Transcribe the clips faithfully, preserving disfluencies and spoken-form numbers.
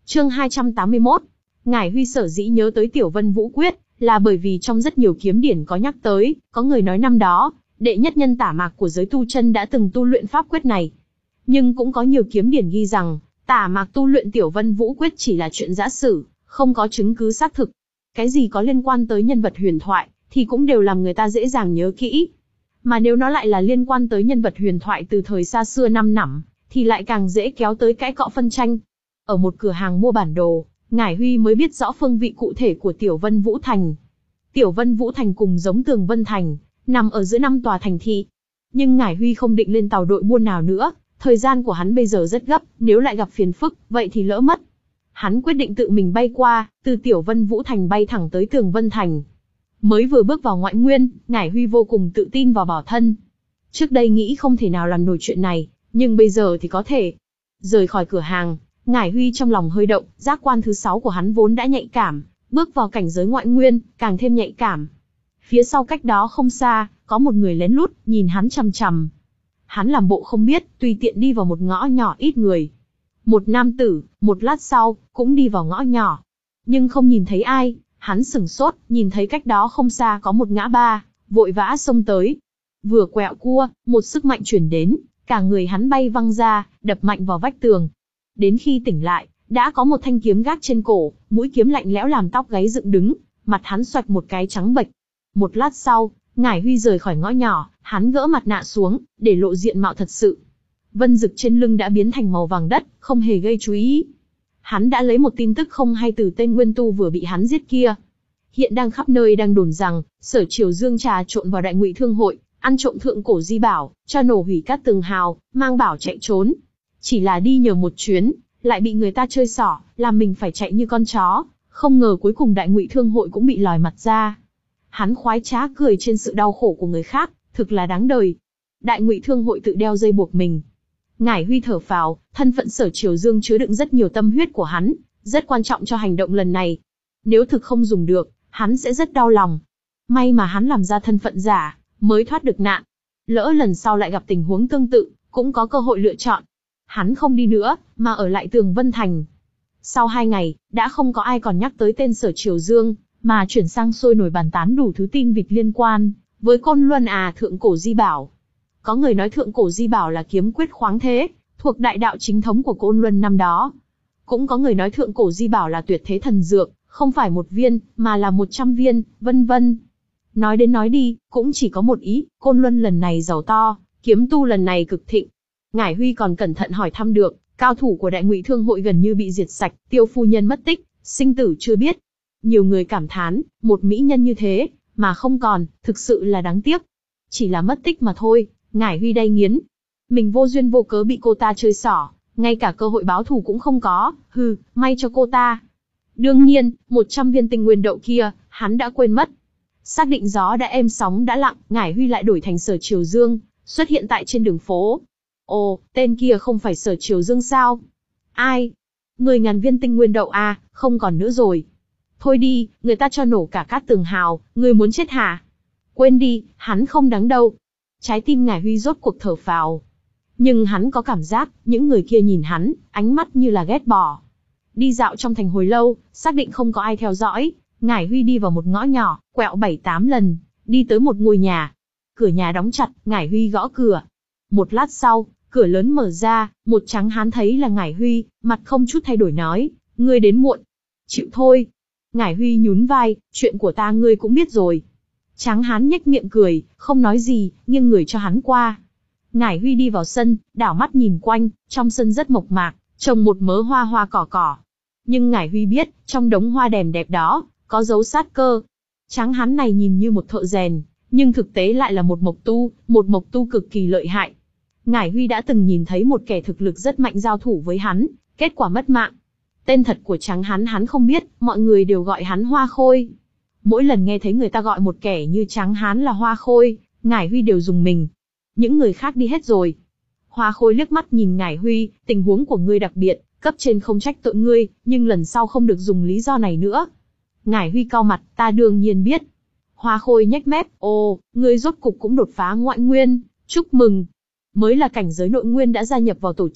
Chương hai trăm tám mươi mốt. Ngải Huy sở dĩ nhớ tới Tiểu Vân Vũ Quyết, là bởi vì trong rất nhiều kiếm điển có nhắc tới, có người nói năm đó, đệ nhất nhân tả mạc của giới tu chân đã từng tu luyện pháp quyết này. Nhưng cũng có nhiều kiếm điển ghi rằng, tả mạc tu luyện Tiểu Vân Vũ Quyết chỉ là chuyện giả sử, không có chứng cứ xác thực. Cái gì có liên quan tới nhân vật huyền thoại, thì cũng đều làm người ta dễ dàng nhớ kỹ. Mà nếu nó lại là liên quan tới nhân vật huyền thoại từ thời xa xưa năm nẳm, thì lại càng dễ kéo tới cãi cọ phân tranh. Ở một cửa hàng mua bản đồ, Ngải Huy mới biết rõ phương vị cụ thể của Tiểu Vân Vũ Thành. Tiểu Vân Vũ Thành cùng giống Tường Vân Thành, nằm ở giữa năm tòa thành thị. Nhưng Ngải Huy không định lên tàu đội buôn nào nữa, thời gian của hắn bây giờ rất gấp, nếu lại gặp phiền phức, vậy thì lỡ mất. Hắn quyết định tự mình bay qua, từ Tiểu Vân Vũ Thành bay thẳng tới Tường Vân Thành. Mới vừa bước vào ngoại nguyên, Ngải Huy vô cùng tự tin vào bản thân. Trước đây nghĩ không thể nào làm nổi chuyện này, nhưng bây giờ thì có thể. Rời khỏi cửa hàng, Ngải Huy trong lòng hơi động, giác quan thứ sáu của hắn vốn đã nhạy cảm, bước vào cảnh giới ngoại nguyên, càng thêm nhạy cảm. Phía sau cách đó không xa, có một người lén lút, nhìn hắn chằm chằm. Hắn làm bộ không biết, tùy tiện đi vào một ngõ nhỏ ít người. Một nam tử, một lát sau, cũng đi vào ngõ nhỏ. Nhưng không nhìn thấy ai, hắn sửng sốt, nhìn thấy cách đó không xa có một ngã ba, vội vã xông tới. Vừa quẹo cua, một sức mạnh chuyển đến, cả người hắn bay văng ra, đập mạnh vào vách tường. Đến khi tỉnh lại, đã có một thanh kiếm gác trên cổ, mũi kiếm lạnh lẽo làm tóc gáy dựng đứng, mặt hắn xoạch một cái trắng bệch. Một lát sau, Ngải Huy rời khỏi ngõ nhỏ, hắn gỡ mặt nạ xuống, để lộ diện mạo thật sự. Vân dực trên lưng đã biến thành màu vàng đất, không hề gây chú ý. Hắn đã lấy một tin tức không hay từ tên nguyên tu vừa bị hắn giết kia. Hiện đang khắp nơi đang đồn rằng, Sở Triều Dương trà trộn vào Đại Ngụy Thương hội, ăn trộm thượng cổ di bảo, cho nổ hủy cát tường hào, mang bảo chạy trốn. Chỉ là đi nhờ một chuyến, lại bị người ta chơi xỏ, làm mình phải chạy như con chó. Không ngờ cuối cùng Đại Ngụy Thương hội cũng bị lòi mặt ra. Hắn khoái trá cười trên sự đau khổ của người khác, thực là đáng đời. Đại Ngụy Thương hội tự đeo dây buộc mình. Ngải Huy thở phào, thân phận Sở Triều Dương chứa đựng rất nhiều tâm huyết của hắn, rất quan trọng cho hành động lần này. Nếu thực không dùng được, hắn sẽ rất đau lòng. May mà hắn làm ra thân phận giả, mới thoát được nạn. Lỡ lần sau lại gặp tình huống tương tự, cũng có cơ hội lựa chọn. Hắn không đi nữa, mà ở lại Tường Vân Thành. Sau hai ngày, đã không có ai còn nhắc tới tên Sở Triều Dương, mà chuyển sang sôi nổi bàn tán đủ thứ tin vịt liên quan với Côn Luân à thượng cổ di bảo. Có người nói thượng cổ di bảo là kiếm quyết khoáng thế, thuộc đại đạo chính thống của Côn Luân năm đó. Cũng có người nói thượng cổ di bảo là tuyệt thế thần dược, không phải một viên, mà là một trăm viên, vân vân. Nói đến nói đi, cũng chỉ có một ý, Côn Luân lần này giàu to, kiếm tu lần này cực thịnh. Ngải Huy còn cẩn thận hỏi thăm được, cao thủ của Đại Ngụy Thương hội gần như bị diệt sạch, Tiêu phu nhân mất tích, sinh tử chưa biết. Nhiều người cảm thán, một mỹ nhân như thế, mà không còn, thực sự là đáng tiếc. Chỉ là mất tích mà thôi, Ngải Huy đay nghiến. Mình vô duyên vô cớ bị cô ta chơi xỏ, ngay cả cơ hội báo thù cũng không có, hừ, may cho cô ta. Đương nhiên, một trăm viên tinh nguyên đậu kia, hắn đã quên mất. Xác định gió đã êm sóng đã lặng, Ngải Huy lại đổi thành Sở Triều Dương, xuất hiện tại trên đường phố. Ồ, tên kia không phải Sở Triều Dương sao? Ai? Mười ngàn viên tinh nguyên đậu à, không còn nữa rồi. Thôi đi, người ta cho nổ cả cát tường hào, người muốn chết hả? Quên đi, hắn không đáng đâu. Trái tim Ngải Huy rốt cuộc thở phào. Nhưng hắn có cảm giác, những người kia nhìn hắn, ánh mắt như là ghét bỏ. Đi dạo trong thành hồi lâu, xác định không có ai theo dõi, Ngải Huy đi vào một ngõ nhỏ, quẹo bảy tám lần, đi tới một ngôi nhà. Cửa nhà đóng chặt, Ngải Huy gõ cửa. Một lát sau, cửa lớn mở ra, một tráng hán thấy là Ngải Huy, mặt không chút thay đổi nói, ngươi đến muộn. Chịu thôi. Ngải Huy nhún vai, chuyện của ta ngươi cũng biết rồi. Tráng hán nhếch miệng cười, không nói gì, nghiêng người cho hắn qua. Ngải Huy đi vào sân, đảo mắt nhìn quanh, trong sân rất mộc mạc, trồng một mớ hoa hoa cỏ cỏ. Nhưng Ngải Huy biết, trong đống hoa đèm đẹp đó, có dấu sát cơ. Tráng hán này nhìn như một thợ rèn, nhưng thực tế lại là một mộc tu, một mộc tu cực kỳ lợi hại. Ngải Huy đã từng nhìn thấy một kẻ thực lực rất mạnh giao thủ với hắn, kết quả mất mạng. Tên thật của tráng hán hắn không biết, mọi người đều gọi hắn Hoa Khôi. Mỗi lần nghe thấy người ta gọi một kẻ như tráng hán là Hoa Khôi, Ngải Huy đều rùng mình. Những người khác đi hết rồi. Hoa Khôi liếc mắt nhìn Ngải Huy, tình huống của ngươi đặc biệt, cấp trên không trách tội ngươi, nhưng lần sau không được dùng lý do này nữa. Ngải Huy cau mặt, ta đương nhiên biết. Hoa Khôi nhếch mép, ồ, ngươi rốt cục cũng đột phá ngoại nguyên, chúc mừng. Mới là cảnh giới nội nguyên đã gia nhập vào tổ chức,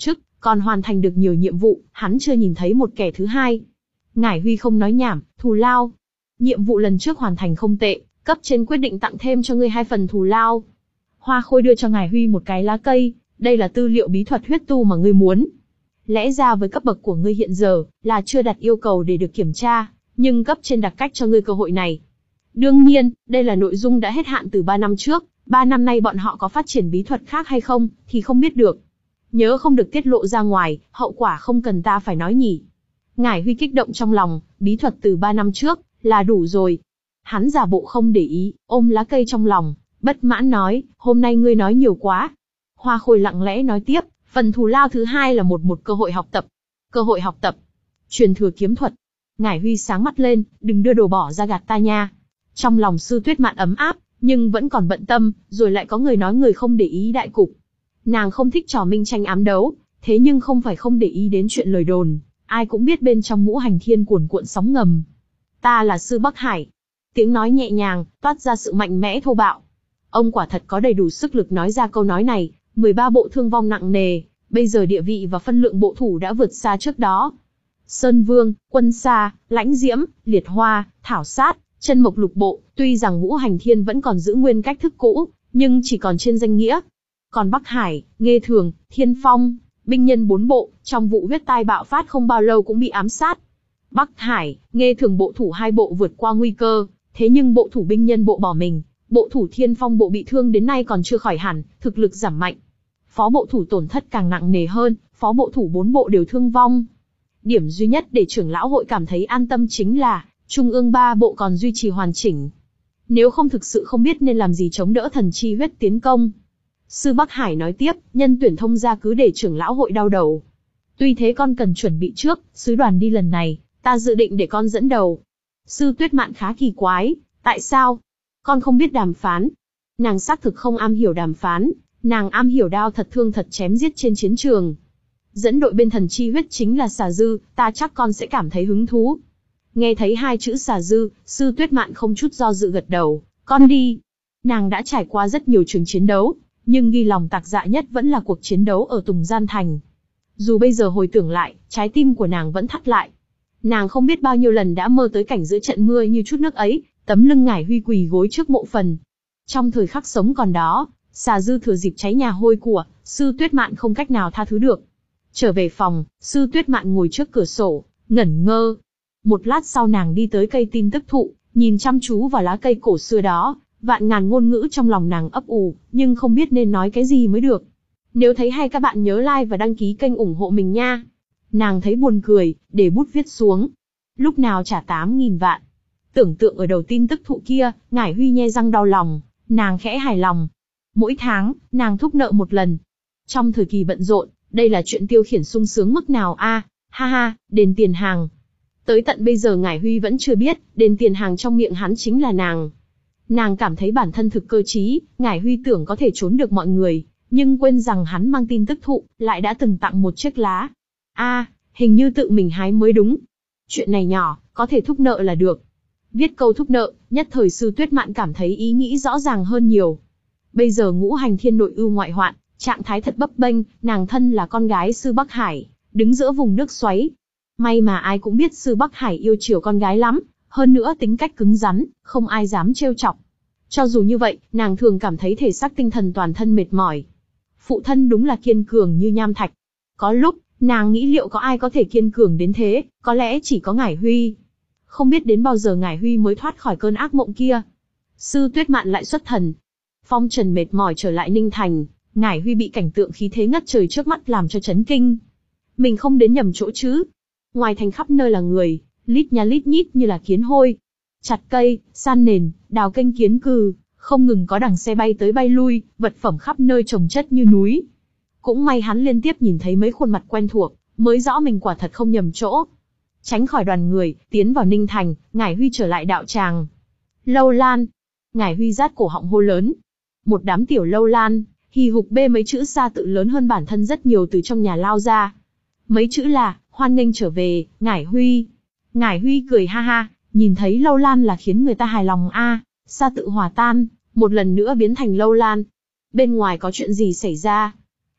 còn hoàn thành được nhiều nhiệm vụ, hắn chưa nhìn thấy một kẻ thứ hai. Ngải Huy không nói nhảm, thù lao. Nhiệm vụ lần trước hoàn thành không tệ, cấp trên quyết định tặng thêm cho ngươi hai phần thù lao. Hoa Khôi đưa cho Ngải Huy một cái lá cây, đây là tư liệu bí thuật huyết tu mà ngươi muốn. Lẽ ra với cấp bậc của ngươi hiện giờ, là chưa đặt yêu cầu để được kiểm tra, nhưng cấp trên đặt cách cho ngươi cơ hội này. Đương nhiên, đây là nội dung đã hết hạn từ ba năm trước, ba năm nay bọn họ có phát triển bí thuật khác hay không, thì không biết được. Nhớ không được tiết lộ ra ngoài, hậu quả không cần ta phải nói nhỉ. Ngải Huy kích động trong lòng, bí thuật từ ba năm trước, là đủ rồi. Hắn giả bộ không để ý, ôm lá cây trong lòng, bất mãn nói, hôm nay ngươi nói nhiều quá. Hoa Khôi lặng lẽ nói tiếp, phần thù lao thứ hai là một một cơ hội học tập. Cơ hội học tập. Truyền thừa kiếm thuật. Ngải Huy sáng mắt lên, đừng đưa đồ bỏ ra gạt ta nha. Trong lòng Sư Tuyết Mạn ấm áp, nhưng vẫn còn bận tâm, rồi lại có người nói người không để ý đại cục. Nàng không thích trò minh tranh ám đấu, thế nhưng không phải không để ý đến chuyện lời đồn, ai cũng biết bên trong Ngũ Hành Thiên cuồn cuộn sóng ngầm. Ta là Sư Bắc Hải. Tiếng nói nhẹ nhàng, toát ra sự mạnh mẽ thô bạo. Ông quả thật có đầy đủ sức lực nói ra câu nói này, mười ba bộ thương vong nặng nề, bây giờ địa vị và phân lượng bộ thủ đã vượt xa trước đó. Sơn Vương, Quân Sa, Lãnh Diễm, Liệt Hoa, Thảo Sát, Chân Mộc lục bộ, tuy rằng Ngũ Hành Thiên vẫn còn giữ nguyên cách thức cũ, nhưng chỉ còn trên danh nghĩa. Còn Bắc Hải, Nghê Thường, Thiên Phong, binh nhân bốn bộ, trong vụ huyết tai bạo phát không bao lâu cũng bị ám sát. Bắc Hải, Nghê Thường bộ thủ hai bộ vượt qua nguy cơ, thế nhưng bộ thủ binh nhân bộ bỏ mình, bộ thủ Thiên Phong bộ bị thương đến nay còn chưa khỏi hẳn, thực lực giảm mạnh. Phó bộ thủ tổn thất càng nặng nề hơn, phó bộ thủ bốn bộ đều thương vong. Điểm duy nhất để trưởng lão hội cảm thấy an tâm chính là, trung ương ba bộ còn duy trì hoàn chỉnh. Nếu không thực sự không biết nên làm gì chống đỡ thần chi huyết tiến công. Sư Bắc Hải nói tiếp, nhân tuyển thông gia cứ để trưởng lão hội đau đầu. Tuy thế con cần chuẩn bị trước, sứ đoàn đi lần này, ta dự định để con dẫn đầu. Sư Tuyết Mạn khá kỳ quái, tại sao? Con không biết đàm phán. Nàng xác thực không am hiểu đàm phán, nàng am hiểu đao thật thương thật chém giết trên chiến trường. Dẫn đội bên thần chi huyết chính là Xà Dư, ta chắc con sẽ cảm thấy hứng thú. Nghe thấy hai chữ Xà Dư, Sư Tuyết Mạn không chút do dự gật đầu, con đi. Nàng đã trải qua rất nhiều trường chiến đấu, nhưng ghi lòng tạc dạ nhất vẫn là cuộc chiến đấu ở Tùng Gian Thành. Dù bây giờ hồi tưởng lại, trái tim của nàng vẫn thắt lại. Nàng không biết bao nhiêu lần đã mơ tới cảnh giữa trận mưa như chút nước ấy, tấm lưng Ngải Huy quỳ gối trước mộ phần. Trong thời khắc sống còn đó, Xà Dư thừa dịp cháy nhà hôi của, Sư Tuyết Mạn không cách nào tha thứ được. Trở về phòng, Sư Tuyết Mạn ngồi trước cửa sổ, ngẩn ngơ. Một lát sau nàng đi tới cây tin tức thụ, nhìn chăm chú vào lá cây cổ xưa đó, vạn ngàn ngôn ngữ trong lòng nàng ấp ủ, nhưng không biết nên nói cái gì mới được. Nếu thấy hay các bạn nhớ like và đăng ký kênh ủng hộ mình nha. Nàng thấy buồn cười, để bút viết xuống. Lúc nào trả tám nghìn vạn. Tưởng tượng ở đầu tin tức thụ kia, Ngải Huy nhe răng đau lòng, nàng khẽ hài lòng. Mỗi tháng, nàng thúc nợ một lần. Trong thời kỳ bận rộn, đây là chuyện tiêu khiển sung sướng mức nào a? Ha ha, đền tiền hàng. Tới tận bây giờ Ngải Huy vẫn chưa biết, đền tiền hàng trong miệng hắn chính là nàng. Nàng cảm thấy bản thân thực cơ trí, Ngải Huy tưởng có thể trốn được mọi người, nhưng quên rằng hắn mang tin tức thụ, lại đã từng tặng một chiếc lá. A, à, hình như tự mình hái mới đúng. Chuyện này nhỏ, có thể thúc nợ là được. Viết câu thúc nợ, nhất thời Sư Tuyết Mạn cảm thấy ý nghĩ rõ ràng hơn nhiều. Bây giờ Ngũ Hành Thiên nội ưu ngoại hoạn, trạng thái thật bấp bênh, nàng thân là con gái Sư Bắc Hải, đứng giữa vùng nước xoáy. May mà ai cũng biết Sư Bắc Hải yêu chiều con gái lắm, hơn nữa tính cách cứng rắn, không ai dám trêu chọc. Cho dù như vậy, nàng thường cảm thấy thể xác tinh thần toàn thân mệt mỏi. Phụ thân đúng là kiên cường như nham thạch. Có lúc, nàng nghĩ liệu có ai có thể kiên cường đến thế, có lẽ chỉ có Ngải Huy. Không biết đến bao giờ Ngải Huy mới thoát khỏi cơn ác mộng kia. Sư Tuyết Mạn lại xuất thần. Phong trần mệt mỏi trở lại Ninh Thành, Ngải Huy bị cảnh tượng khí thế ngất trời trước mắt làm cho chấn kinh. Mình không đến nhầm chỗ chứ? Ngoài thành khắp nơi là người, lít nha lít nhít như là kiến hôi. Chặt cây, san nền, đào kênh kiến cừ, không ngừng có đằng xe bay tới bay lui, vật phẩm khắp nơi chồng chất như núi. Cũng may hắn liên tiếp nhìn thấy mấy khuôn mặt quen thuộc, mới rõ mình quả thật không nhầm chỗ. Tránh khỏi đoàn người, tiến vào Ninh Thành, Ngải Huy trở lại đạo tràng. Lâu Lan. Ngải Huy rát cổ họng hô lớn. Một đám tiểu Lâu Lan, hì hục bê mấy chữ xa tự lớn hơn bản thân rất nhiều từ trong nhà lao ra. Mấy chữ là, hoan nghênh trở về, Ngải Huy. Ngải Huy cười ha ha, nhìn thấy Lâu Lan là khiến người ta hài lòng a, à, xa tự hòa tan, một lần nữa biến thành Lâu Lan. Bên ngoài có chuyện gì xảy ra?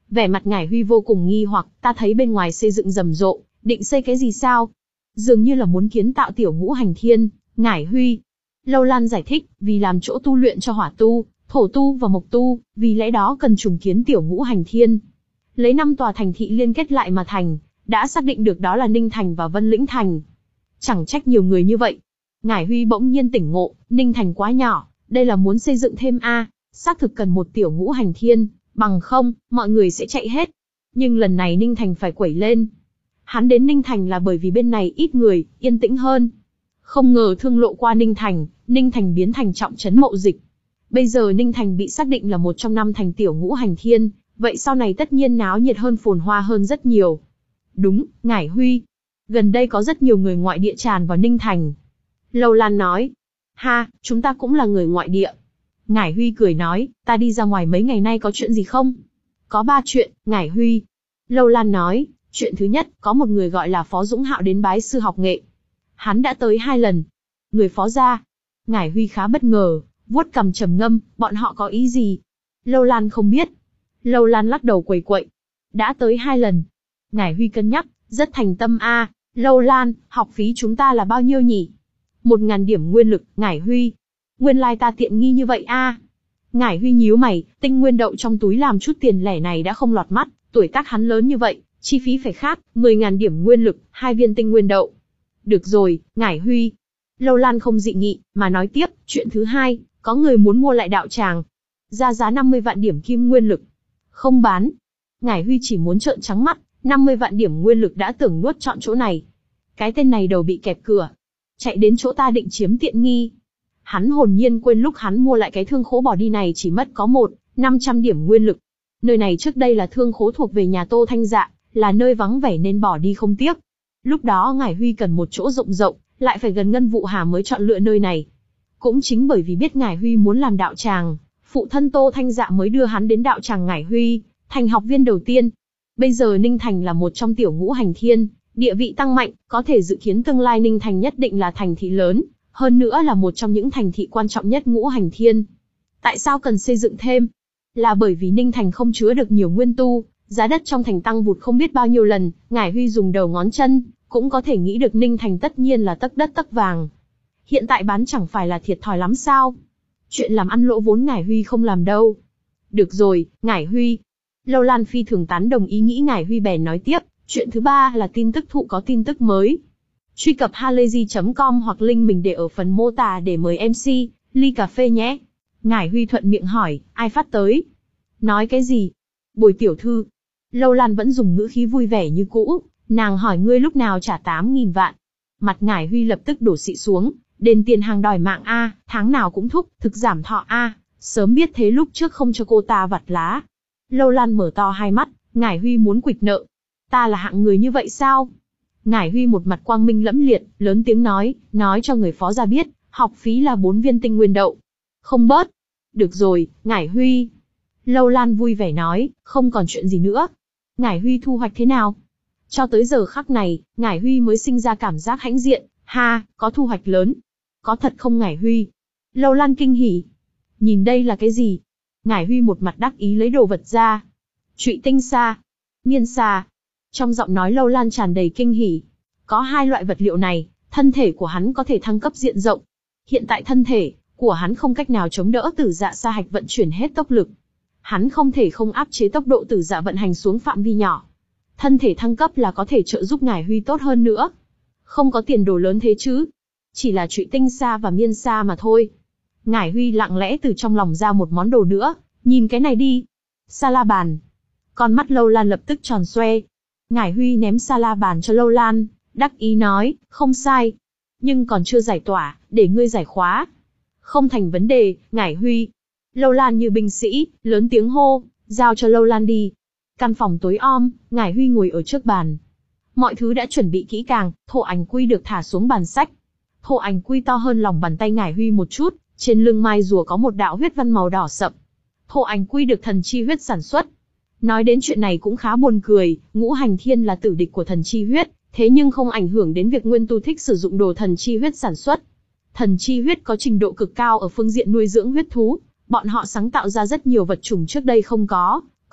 Vẻ mặt Ngải Huy vô cùng nghi hoặc, ta thấy bên ngoài xây dựng rầm rộ, định xây cái gì sao? Dường như là muốn kiến tạo tiểu ngũ hành thiên. Ngải Huy. Lâu Lan giải thích, vì làm chỗ tu luyện cho hỏa tu, thổ tu và mộc tu, vì lẽ đó cần trùng kiến tiểu ngũ hành thiên. Lấy năm tòa thành thị liên kết lại mà thành, đã xác định được đó là Ninh Thành và Vân Lĩnh Thành. Chẳng trách nhiều người như vậy. Ngải Huy bỗng nhiên tỉnh ngộ, Ninh Thành quá nhỏ, đây là muốn xây dựng thêm a, xác thực cần một tiểu ngũ hành thiên, bằng không, mọi người sẽ chạy hết. Nhưng lần này Ninh Thành phải quẩy lên. Hắn đến Ninh Thành là bởi vì bên này ít người, yên tĩnh hơn. Không ngờ thương lộ qua Ninh Thành, Ninh Thành biến thành trọng trấn mậu dịch. Bây giờ Ninh Thành bị xác định là một trong năm thành tiểu ngũ hành thiên, vậy sau này tất nhiên náo nhiệt hơn, phồn hoa hơn rất nhiều. Đúng, Ngải Huy. Gần đây có rất nhiều người ngoại địa tràn vào Ninh Thành. Lâu Lan nói. Ha, chúng ta cũng là người ngoại địa. Ngải Huy cười nói, ta đi ra ngoài mấy ngày nay có chuyện gì không? Có ba chuyện, Ngải Huy. Lâu Lan nói, chuyện thứ nhất, có một người gọi là Phó Dũng Hạo đến bái sư học nghệ. Hắn đã tới hai lần. Người Phó gia. Ngải Huy khá bất ngờ, vuốt cằm trầm ngâm, bọn họ có ý gì? Lâu Lan không biết. Lâu Lan lắc đầu quẩy quậy. Đã tới hai lần. Ngải Huy cân nhắc, rất thành tâm a. À, Lâu Lan, học phí chúng ta là bao nhiêu nhỉ? Một ngàn điểm nguyên lực, Ngải Huy. Nguyên lai ta tiện nghi như vậy a. À. Ngải Huy nhíu mày, tinh nguyên đậu trong túi làm chút tiền lẻ này đã không lọt mắt, tuổi tác hắn lớn như vậy, chi phí phải khác, mười ngàn điểm nguyên lực, hai viên tinh nguyên đậu. Được rồi, Ngải Huy. Lâu Lan không dị nghị, mà nói tiếp, chuyện thứ hai, có người muốn mua lại đạo tràng. Ra giá năm mươi vạn điểm kim nguyên lực. Không bán. Ngải Huy chỉ muốn trợn trắng mắt, năm mươi vạn điểm nguyên lực đã tưởng nuốt trọn chỗ này. Cái tên này đầu bị kẹp cửa. Chạy đến chỗ ta định chiếm tiện nghi. Hắn hồn nhiên quên lúc hắn mua lại cái thương khố bỏ đi này chỉ mất có một, năm trăm điểm nguyên lực. Nơi này trước đây là thương khố thuộc về nhà Tô Thanh Dạ, là nơi vắng vẻ nên bỏ đi không tiếc. Lúc đó Ngải Huy cần một chỗ rộng rộng, lại phải gần Ngân Vụ Hà mới chọn lựa nơi này. Cũng chính bởi vì biết Ngải Huy muốn làm đạo tràng, phụ thân Tô Thanh Dạ mới đưa hắn đến đạo tràng Ngải Huy, thành học viên đầu tiên. Bây giờ Ninh Thành là một trong tiểu ngũ hành thiên, địa vị tăng mạnh, có thể dự kiến tương lai Ninh Thành nhất định là thành thị lớn, hơn nữa là một trong những thành thị quan trọng nhất ngũ hành thiên. Tại sao cần xây dựng thêm? Là bởi vì Ninh Thành không chứa được nhiều nguyên tu, giá đất trong thành tăng vụt không biết bao nhiêu lần, Ngải Huy dùng đầu ngón chân, cũng có thể nghĩ được Ninh Thành tất nhiên là tấc đất tấc vàng. Hiện tại bán chẳng phải là thiệt thòi lắm sao? Chuyện làm ăn lỗ vốn Ngải Huy không làm đâu. Được rồi, Ngải Huy. Lâu Lan phi thường tán đồng ý nghĩ Ngải Huy, bèn nói tiếp, chuyện thứ ba là tin tức thụ có tin tức mới. Truy cập halayzi chấm com hoặc link mình để ở phần mô tả để mời em xê, ly cà phê nhé. Ngải Huy thuận miệng hỏi, ai phát tới? Nói cái gì? Bồi tiểu thư. Lâu Lan vẫn dùng ngữ khí vui vẻ như cũ, nàng hỏi ngươi lúc nào trả tám nghìn vạn. Mặt Ngải Huy lập tức đổ xị xuống, đền tiền hàng đòi mạng a, tháng nào cũng thúc, thực giảm thọ a, sớm biết thế lúc trước không cho cô ta vặt lá. Lâu Lan mở to hai mắt, Ngải Huy muốn quỵt nợ. Ta là hạng người như vậy sao? Ngải Huy một mặt quang minh lẫm liệt, lớn tiếng nói, nói cho người Phó gia biết, học phí là bốn viên tinh nguyên đậu. Không bớt. Được rồi, Ngải Huy. Lâu Lan vui vẻ nói, không còn chuyện gì nữa. Ngải Huy thu hoạch thế nào? Cho tới giờ khắc này, Ngải Huy mới sinh ra cảm giác hãnh diện, ha, có thu hoạch lớn. Có thật không Ngải Huy? Lâu Lan kinh hỉ. Nhìn đây là cái gì? Ngải Huy một mặt đắc ý lấy đồ vật ra. Trụy tinh sa, miên sa. Trong giọng nói Lâu Lan tràn đầy kinh hỉ. Có hai loại vật liệu này, thân thể của hắn có thể thăng cấp diện rộng. Hiện tại thân thể của hắn không cách nào chống đỡ Tử Dạ Sa Hạch vận chuyển hết tốc lực. Hắn không thể không áp chế tốc độ Tử Dạ vận hành xuống phạm vi nhỏ. Thân thể thăng cấp là có thể trợ giúp Ngải Huy tốt hơn nữa. Không có tiền đồ lớn thế chứ. Chỉ là trụy tinh sa và miên sa mà thôi. Ngải Huy lặng lẽ từ trong lòng ra một món đồ nữa. Nhìn cái này đi. Sa la bàn. Con mắt Lâu Lan lập tức tròn xoe. Ngải Huy ném sa la bàn cho Lâu Lan, đắc ý nói, không sai. Nhưng còn chưa giải tỏa, để ngươi giải khóa. Không thành vấn đề, Ngải Huy. Lâu Lan như binh sĩ, lớn tiếng hô, giao cho Lâu Lan đi. Căn phòng tối om, Ngải Huy ngồi ở trước bàn. Mọi thứ đã chuẩn bị kỹ càng, thổ ảnh quy được thả xuống bàn sách. Thổ ảnh quy to hơn lòng bàn tay Ngải Huy một chút, trên lưng mai rùa có một đạo huyết văn màu đỏ sậm. Thổ ảnh quy được thần chi huyết sản xuất. Nói đến chuyện này cũng khá buồn cười, ngũ hành thiên là tử địch của thần chi huyết, thế nhưng không ảnh hưởng đến việc nguyên tu thích sử dụng đồ thần chi huyết sản xuất. Thần chi huyết có trình độ cực cao ở phương diện nuôi dưỡng huyết thú, bọn họ sáng tạo ra rất nhiều vật chủng trước đây không có,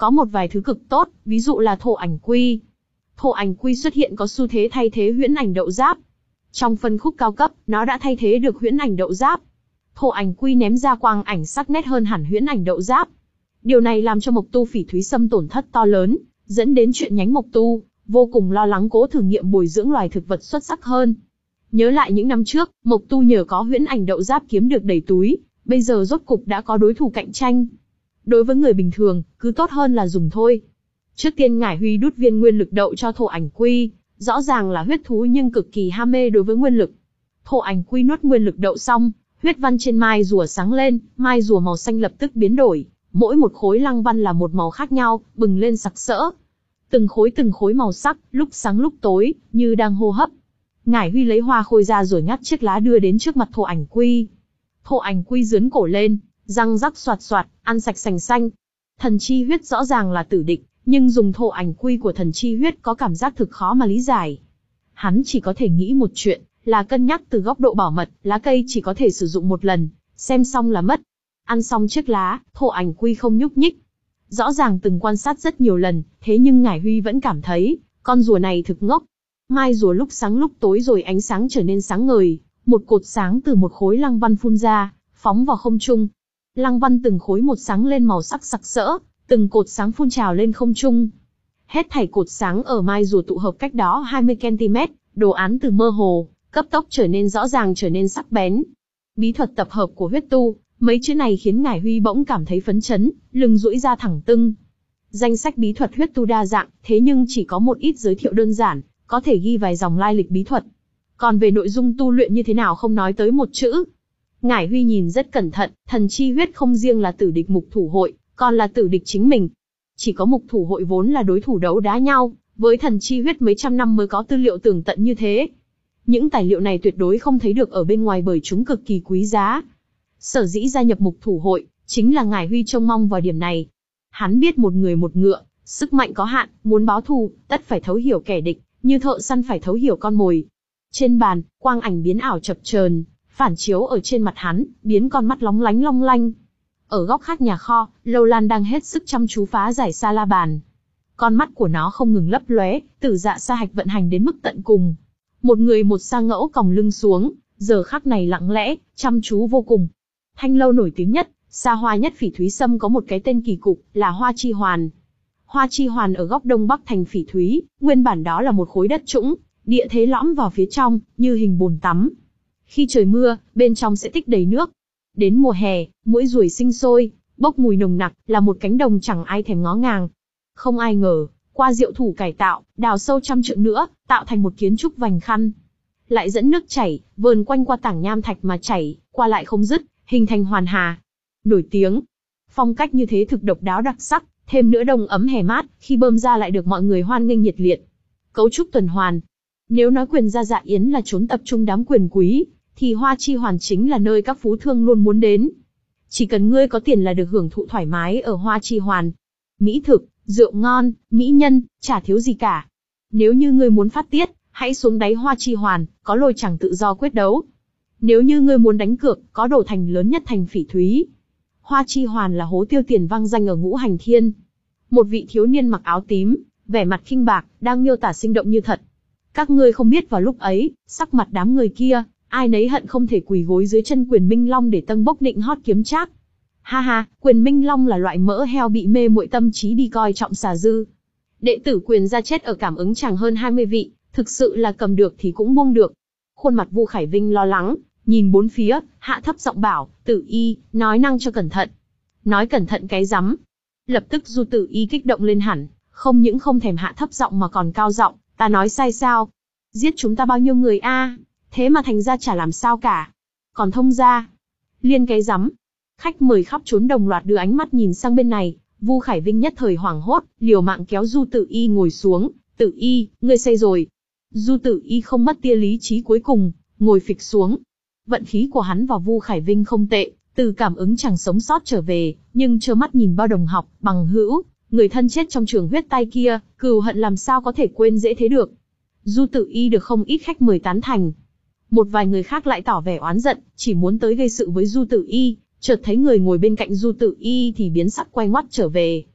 Có một vài thứ cực tốt, ví dụ là thổ ảnh quy. Thổ ảnh quy xuất hiện có xu thế thay thế huyễn ảnh đậu giáp. Trong phân khúc cao cấp, nó đã thay thế được huyễn ảnh đậu giáp. Thổ ảnh quy ném ra quang ảnh sắc nét hơn hẳn huyễn ảnh đậu giáp. Điều này làm cho Mộc Tu Phỉ Thúy Sâm tổn thất to lớn, dẫn đến chuyện nhánh Mộc Tu vô cùng lo lắng cố thử nghiệm bồi dưỡng loài thực vật xuất sắc hơn. Nhớ lại những năm trước, Mộc Tu nhờ có huyễn ảnh đậu giáp kiếm được đầy túi, bây giờ rốt cục đã có đối thủ cạnh tranh. Đối với người bình thường, cứ tốt hơn là dùng thôi. Trước tiên Ngải Huy đút viên nguyên lực đậu cho thổ ảnh quy, rõ ràng là huyết thú nhưng cực kỳ ham mê đối với nguyên lực. Thổ ảnh quy nuốt nguyên lực đậu xong, huyết văn trên mai rùa sáng lên, mai rùa màu xanh lập tức biến đổi, mỗi một khối lăng văn là một màu khác nhau, bừng lên sặc sỡ. Từng khối từng khối màu sắc, lúc sáng lúc tối, như đang hô hấp. Ngải Huy lấy hoa khôi ra rồi ngắt chiếc lá đưa đến trước mặt thổ ảnh quy. Thổ ảnh quy giướn cổ lên, răng rắc xoạt xoạt, ăn sạch sành xanh. Thần chi huyết rõ ràng là tử địch, nhưng dùng thổ ảnh quy của thần chi huyết có cảm giác thực khó mà lý giải. Hắn chỉ có thể nghĩ một chuyện, là cân nhắc từ góc độ bảo mật, lá cây chỉ có thể sử dụng một lần, xem xong là mất. Ăn xong chiếc lá, thổ ảnh quy không nhúc nhích. Rõ ràng từng quan sát rất nhiều lần, thế nhưng Ngải Huy vẫn cảm thấy, con rùa này thực ngốc. Mai rùa lúc sáng lúc tối rồi ánh sáng trở nên sáng ngời, một cột sáng từ một khối lăng văn phun ra, phóng vào không trung. Lăng văn từng khối một sáng lên màu sắc sặc sỡ, từng cột sáng phun trào lên không trung. Hết thảy cột sáng ở mai rùa tụ hợp cách đó hai mươi ki lô mét, đồ án từ mơ hồ, cấp tốc trở nên rõ ràng trở nên sắc bén. Bí thuật tập hợp của huyết tu, mấy chữ này khiến Ngải Huy bỗng cảm thấy phấn chấn, lưng duỗi ra thẳng tưng. Danh sách bí thuật huyết tu đa dạng, thế nhưng chỉ có một ít giới thiệu đơn giản, có thể ghi vài dòng lai lịch bí thuật. Còn về nội dung tu luyện như thế nào không nói tới một chữ. Ngải Huy nhìn rất cẩn thận, thần chi huyết không riêng là tử địch mục thủ hội, còn là tử địch chính mình. Chỉ có mục thủ hội vốn là đối thủ đấu đá nhau, với thần chi huyết mấy trăm năm mới có tư liệu tường tận như thế. Những tài liệu này tuyệt đối không thấy được ở bên ngoài bởi chúng cực kỳ quý giá. Sở dĩ gia nhập mục thủ hội, chính là Ngải Huy trông mong vào điểm này. Hắn biết một người một ngựa, sức mạnh có hạn, muốn báo thù, tất phải thấu hiểu kẻ địch, như thợ săn phải thấu hiểu con mồi. Trên bàn, quang ảnh biến ảo chập chờn, phản chiếu ở trên mặt hắn, biến con mắt lóng lánh long lanh. Ở góc khác nhà kho, Lâu Lan đang hết sức chăm chú phá giải sa la bàn. Con mắt của nó không ngừng lấp lóe, tử dạ sa hạch vận hành đến mức tận cùng. Một người một sa ngẫu còng lưng xuống, giờ khắc này lặng lẽ, chăm chú vô cùng. Thanh lâu nổi tiếng nhất, xa hoa nhất Phỉ Thúy Sâm có một cái tên kỳ cục, là Hoa Chi Hoàn. Hoa Chi Hoàn ở góc đông bắc thành Phỉ Thúy, nguyên bản đó là một khối đất trũng, địa thế lõm vào phía trong, như hình bồn tắm. Khi trời mưa, bên trong sẽ tích đầy nước. Đến mùa hè, muỗi ruồi sinh sôi, bốc mùi nồng nặc, là một cánh đồng chẳng ai thèm ngó ngàng. Không ai ngờ, qua diệu thủ cải tạo, đào sâu trăm trượng nữa, tạo thành một kiến trúc vành khăn. Lại dẫn nước chảy, vờn quanh qua tảng nham thạch mà chảy, qua lại không dứt, hình thành hoàn hà. Nổi tiếng. Phong cách như thế thực độc đáo đặc sắc, thêm nữa đông ấm hè mát, khi bơm ra lại được mọi người hoan nghênh nhiệt liệt. Cấu trúc tuần hoàn. Nếu nói quyền gia dạ yến là trốn tập trung đám quyền quý, thì Hoa Chi Hoàn chính là nơi các phú thương luôn muốn đến. Chỉ cần ngươi có tiền là được hưởng thụ thoải mái ở Hoa Chi Hoàn. Mỹ thực, rượu ngon, mỹ nhân, chả thiếu gì cả. Nếu như ngươi muốn phát tiết, hãy xuống đáy Hoa Chi Hoàn, có lôi chẳng tự do quyết đấu. Nếu như ngươi muốn đánh cược, có đổ thành lớn nhất thành Phỉ Thúy. Hoa Chi Hoàn là hố tiêu tiền vang danh ở Ngũ Hành Thiên. Một vị thiếu niên mặc áo tím, vẻ mặt khinh bạc, đang miêu tả sinh động như thật. Các ngươi không biết vào lúc ấy, sắc mặt đám người kia, ai nấy hận không thể quỳ gối dưới chân Quyền Minh Long để tâng bốc nịnh hót kiếm trác. Ha ha, Quyền Minh Long là loại mỡ heo bị mê muội tâm trí đi coi trọng xà dư. Đệ tử Quyền gia chết ở cảm ứng chàng hơn hai mươi vị, thực sự là cầm được thì cũng buông được. Khuôn mặt Vu Khải Vinh lo lắng, nhìn bốn phía, hạ thấp giọng bảo, Tử Y, nói năng cho cẩn thận. Nói cẩn thận cái rắm. Lập tức Du Tử Y kích động lên hẳn, không những không thèm hạ thấp giọng mà còn cao giọng, ta nói sai sao? Giết chúng ta bao nhiêu người a? Thế mà thành ra chả làm sao cả. Còn thông gia, liên cái rắm. Khách mời khắp trốn đồng loạt đưa ánh mắt nhìn sang bên này, Vu Khải Vinh nhất thời hoảng hốt, liều mạng kéo Du Tử Y ngồi xuống, Tử Y, ngươi say rồi. Du Tử Y không mất tia lý trí cuối cùng, ngồi phịch xuống. Vận khí của hắn và Vu Khải Vinh không tệ, từ cảm ứng chẳng sống sót trở về, nhưng trơ mắt nhìn bao đồng học, bằng hữu, người thân chết trong trường huyết tay kia, cừu hận làm sao có thể quên dễ thế được. Du Tử Y được không ít khách mời tán thành. Một vài người khác lại tỏ vẻ oán giận, chỉ muốn tới gây sự với Du Tử Y, chợt thấy người ngồi bên cạnh Du Tử Y thì biến sắc quay ngoắt trở về.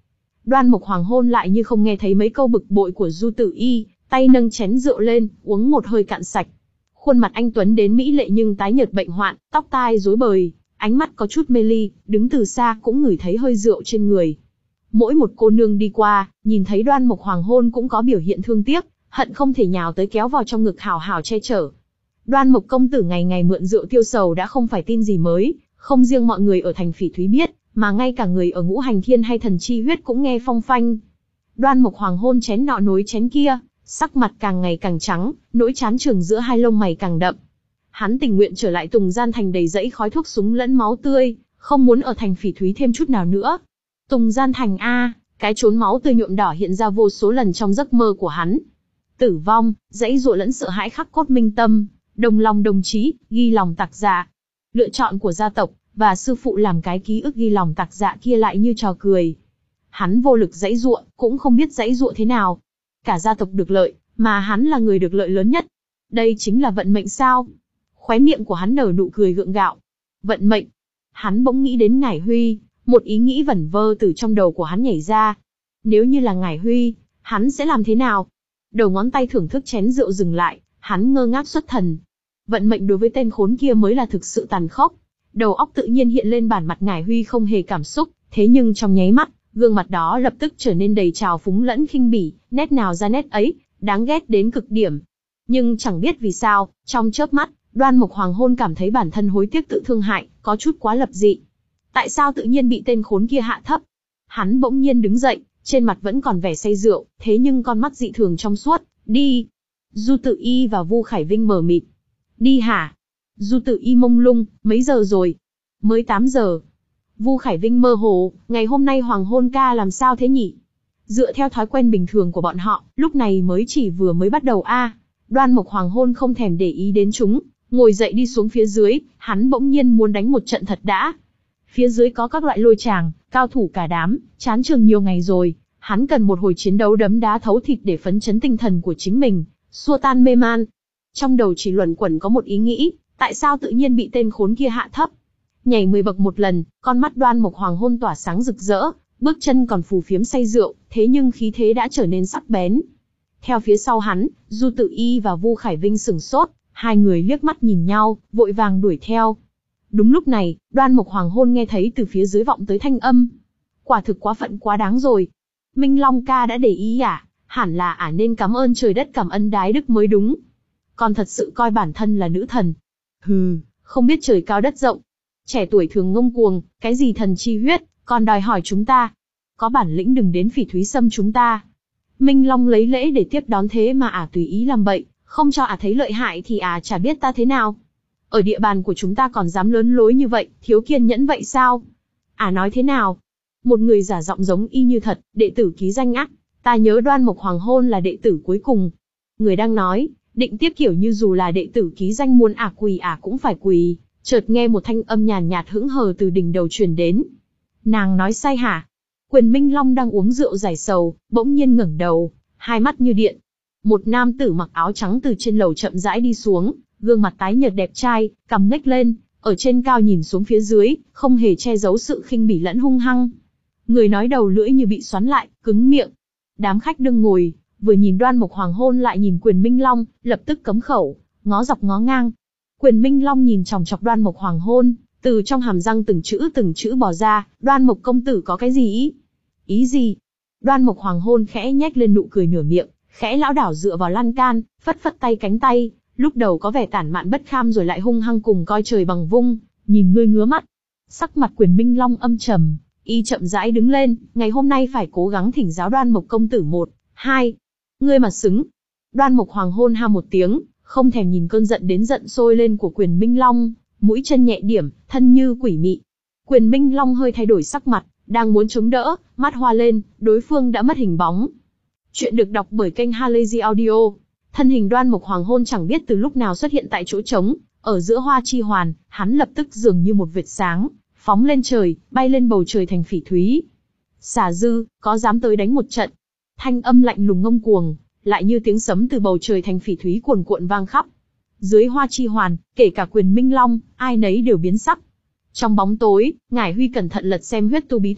Đoan Mộc Hoàng Hôn lại như không nghe thấy mấy câu bực bội của Du Tử Y, tay nâng chén rượu lên, uống một hơi cạn sạch. Khuôn mặt anh tuấn đến mỹ lệ nhưng tái nhợt bệnh hoạn, tóc tai rối bời, ánh mắt có chút mê ly, đứng từ xa cũng ngửi thấy hơi rượu trên người. Mỗi một cô nương đi qua, nhìn thấy Đoan Mộc Hoàng Hôn cũng có biểu hiện thương tiếc, hận không thể nhào tới kéo vào trong ngực hào hào che chở. Đoan Mộc công tử ngày ngày mượn rượu tiêu sầu đã không phải tin gì mới, không riêng mọi người ở thành Phỉ Thúy biết, mà ngay cả người ở Ngũ Hành Thiên hay Thần Chi Huyết cũng nghe phong phanh. Đoan Mộc Hoàng Hôn chén nọ nối chén kia, sắc mặt càng ngày càng trắng, nỗi chán chường giữa hai lông mày càng đậm. Hắn tình nguyện trở lại Tùng Gian Thành đầy dẫy khói thuốc súng lẫn máu tươi, không muốn ở thành Phỉ Thúy thêm chút nào nữa. Tùng Gian Thành a, cái chốn máu tươi nhuộm đỏ hiện ra vô số lần trong giấc mơ của hắn. Tử vong, dãy dụa lẫn sợ hãi khắc cốt minh tâm, đồng lòng đồng chí, ghi lòng tạc dạ. Lựa chọn của gia tộc và sư phụ làm cái ký ức ghi lòng tạc dạ kia lại như trò cười. Hắn vô lực dãy dụa, cũng không biết dãy dụa thế nào. Cả gia tộc được lợi, mà hắn là người được lợi lớn nhất. Đây chính là vận mệnh sao? Khóe miệng của hắn nở nụ cười gượng gạo. Vận mệnh. Hắn bỗng nghĩ đến Ngải Huy, một ý nghĩ vẩn vơ từ trong đầu của hắn nhảy ra. Nếu như là Ngải Huy, hắn sẽ làm thế nào? Đầu ngón tay thưởng thức chén rượu dừng lại, hắn ngơ ngác xuất thần. Vận mệnh đối với tên khốn kia mới là thực sự tàn khốc. Đầu óc tự nhiên hiện lên bản mặt Ngải Huy không hề cảm xúc, thế nhưng trong nháy mắt, gương mặt đó lập tức trở nên đầy trào phúng lẫn khinh bỉ, nét nào ra nét ấy, đáng ghét đến cực điểm. Nhưng chẳng biết vì sao, trong chớp mắt, Đoan Mộc Hoàng Hôn cảm thấy bản thân hối tiếc tự thương hại, có chút quá lập dị. Tại sao tự nhiên bị tên khốn kia hạ thấp? Hắn bỗng nhiên đứng dậy, trên mặt vẫn còn vẻ say rượu, thế nhưng con mắt dị thường trong suốt. Đi. Du Tử Y và Vu Khải Vinh mờ mịt. Đi hả? Du Tử Y mông lung, mấy giờ rồi? Mới tám giờ. Vu Khải Vinh mơ hồ, ngày hôm nay Hoàng Hôn ca làm sao thế nhỉ? Dựa theo thói quen bình thường của bọn họ, lúc này mới chỉ vừa mới bắt đầu a. À, Đoan Mộc Hoàng Hôn không thèm để ý đến chúng, ngồi dậy đi xuống phía dưới, hắn bỗng nhiên muốn đánh một trận thật đã. Phía dưới có các loại lôi tràng, cao thủ cả đám, chán chường nhiều ngày rồi, hắn cần một hồi chiến đấu đấm đá thấu thịt để phấn chấn tinh thần của chính mình, xua tan mê man. Trong đầu chỉ luẩn quẩn có một ý nghĩ, tại sao tự nhiên bị tên khốn kia hạ thấp? Nhảy mười bậc một lần, con mắt Đoan Mộc Hoàng Hôn tỏa sáng rực rỡ, bước chân còn phù phiếm say rượu, thế nhưng khí thế đã trở nên sắc bén. Theo phía sau hắn, Du Tử Y và Vu Khải Vinh sửng sốt, hai người liếc mắt nhìn nhau, vội vàng đuổi theo. Đúng lúc này, Đoan Mộc Hoàng Hôn nghe thấy từ phía dưới vọng tới thanh âm. Quả thực quá phận quá đáng rồi. Minh Long ca đã để ý à? Hẳn là ả à nên cảm ơn trời đất cảm ơn đái đức mới đúng. Còn thật sự coi bản thân là nữ thần. Hừ, không biết trời cao đất rộng. Trẻ tuổi thường ngông cuồng, cái gì thần chi huyết, còn đòi hỏi chúng ta. Có bản lĩnh đừng đến Phỉ Thúy xâm chúng ta. Minh Long lấy lễ để tiếp đón thế mà ả à tùy ý làm bậy, không cho ả à thấy lợi hại thì ả à chả biết ta thế nào. Ở địa bàn của chúng ta còn dám lớn lối như vậy, thiếu kiên nhẫn vậy sao? Ả à nói thế nào? Một người giả giọng giống y như thật, đệ tử ký danh ác. Ta nhớ Đoan Mộc Hoàng Hôn là đệ tử cuối cùng. Người đang nói, định tiếp kiểu như dù là đệ tử ký danh muốn ả à quỳ ả à cũng phải quỳ. Chợt nghe một thanh âm nhàn nhạt hững hờ từ đỉnh đầu truyền đến. Nàng nói sai hả? Quyền Minh Long đang uống rượu giải sầu, bỗng nhiên ngẩng đầu, hai mắt như điện. Một nam tử mặc áo trắng từ trên lầu chậm rãi đi xuống, gương mặt tái nhợt đẹp trai, cằm ngách lên, ở trên cao nhìn xuống phía dưới, không hề che giấu sự khinh bỉ lẫn hung hăng. Người nói đầu lưỡi như bị xoắn lại, cứng miệng. Đám khách đương ngồi, vừa nhìn Đoan Mộc Hoàng Hôn lại nhìn Quyền Minh Long, lập tức cấm khẩu, ngó dọc ngó ngang. Quyền Minh Long nhìn chòng chọc Đoan Mộc Hoàng Hôn, từ trong hàm răng từng chữ từng chữ bò ra, Đoan Mộc công tử có cái gì ý? Ý gì? Đoan Mộc Hoàng Hôn khẽ nhếch lên nụ cười nửa miệng, khẽ lão đảo dựa vào lan can, phất phất tay cánh tay, lúc đầu có vẻ tản mạn bất kham rồi lại hung hăng cùng coi trời bằng vung, nhìn ngươi ngứa mắt. Sắc mặt Quyền Minh Long âm trầm, y chậm rãi đứng lên, ngày hôm nay phải cố gắng thỉnh giáo Đoan Mộc công tử một, hai. Ngươi mà xứng. Đoan Mộc Hoàng Hôn ha một tiếng, không thèm nhìn cơn giận đến giận sôi lên của Quyền Minh Long, mũi chân nhẹ điểm, thân như quỷ mị. Quyền Minh Long hơi thay đổi sắc mặt, đang muốn chống đỡ, mắt hoa lên, đối phương đã mất hình bóng. Chuyện được đọc bởi kênh Halazy Audio. Thân hình Đoan Mộc Hoàng Hôn chẳng biết từ lúc nào xuất hiện tại chỗ trống, ở giữa hoa chi hoàn, hắn lập tức dường như một vệt sáng, phóng lên trời, bay lên bầu trời thành Phỉ Thúy. Xà Dư, có dám tới đánh một trận? Thanh âm lạnh lùng ngông cuồng, lại như tiếng sấm từ bầu trời thành Phỉ Thúy cuồn cuộn vang khắp. Dưới hoa chi hoàn, kể cả Quyền Minh Long, ai nấy đều biến sắc. Trong bóng tối, Ngải Huy cẩn thận lật xem huyết tu bí thuật,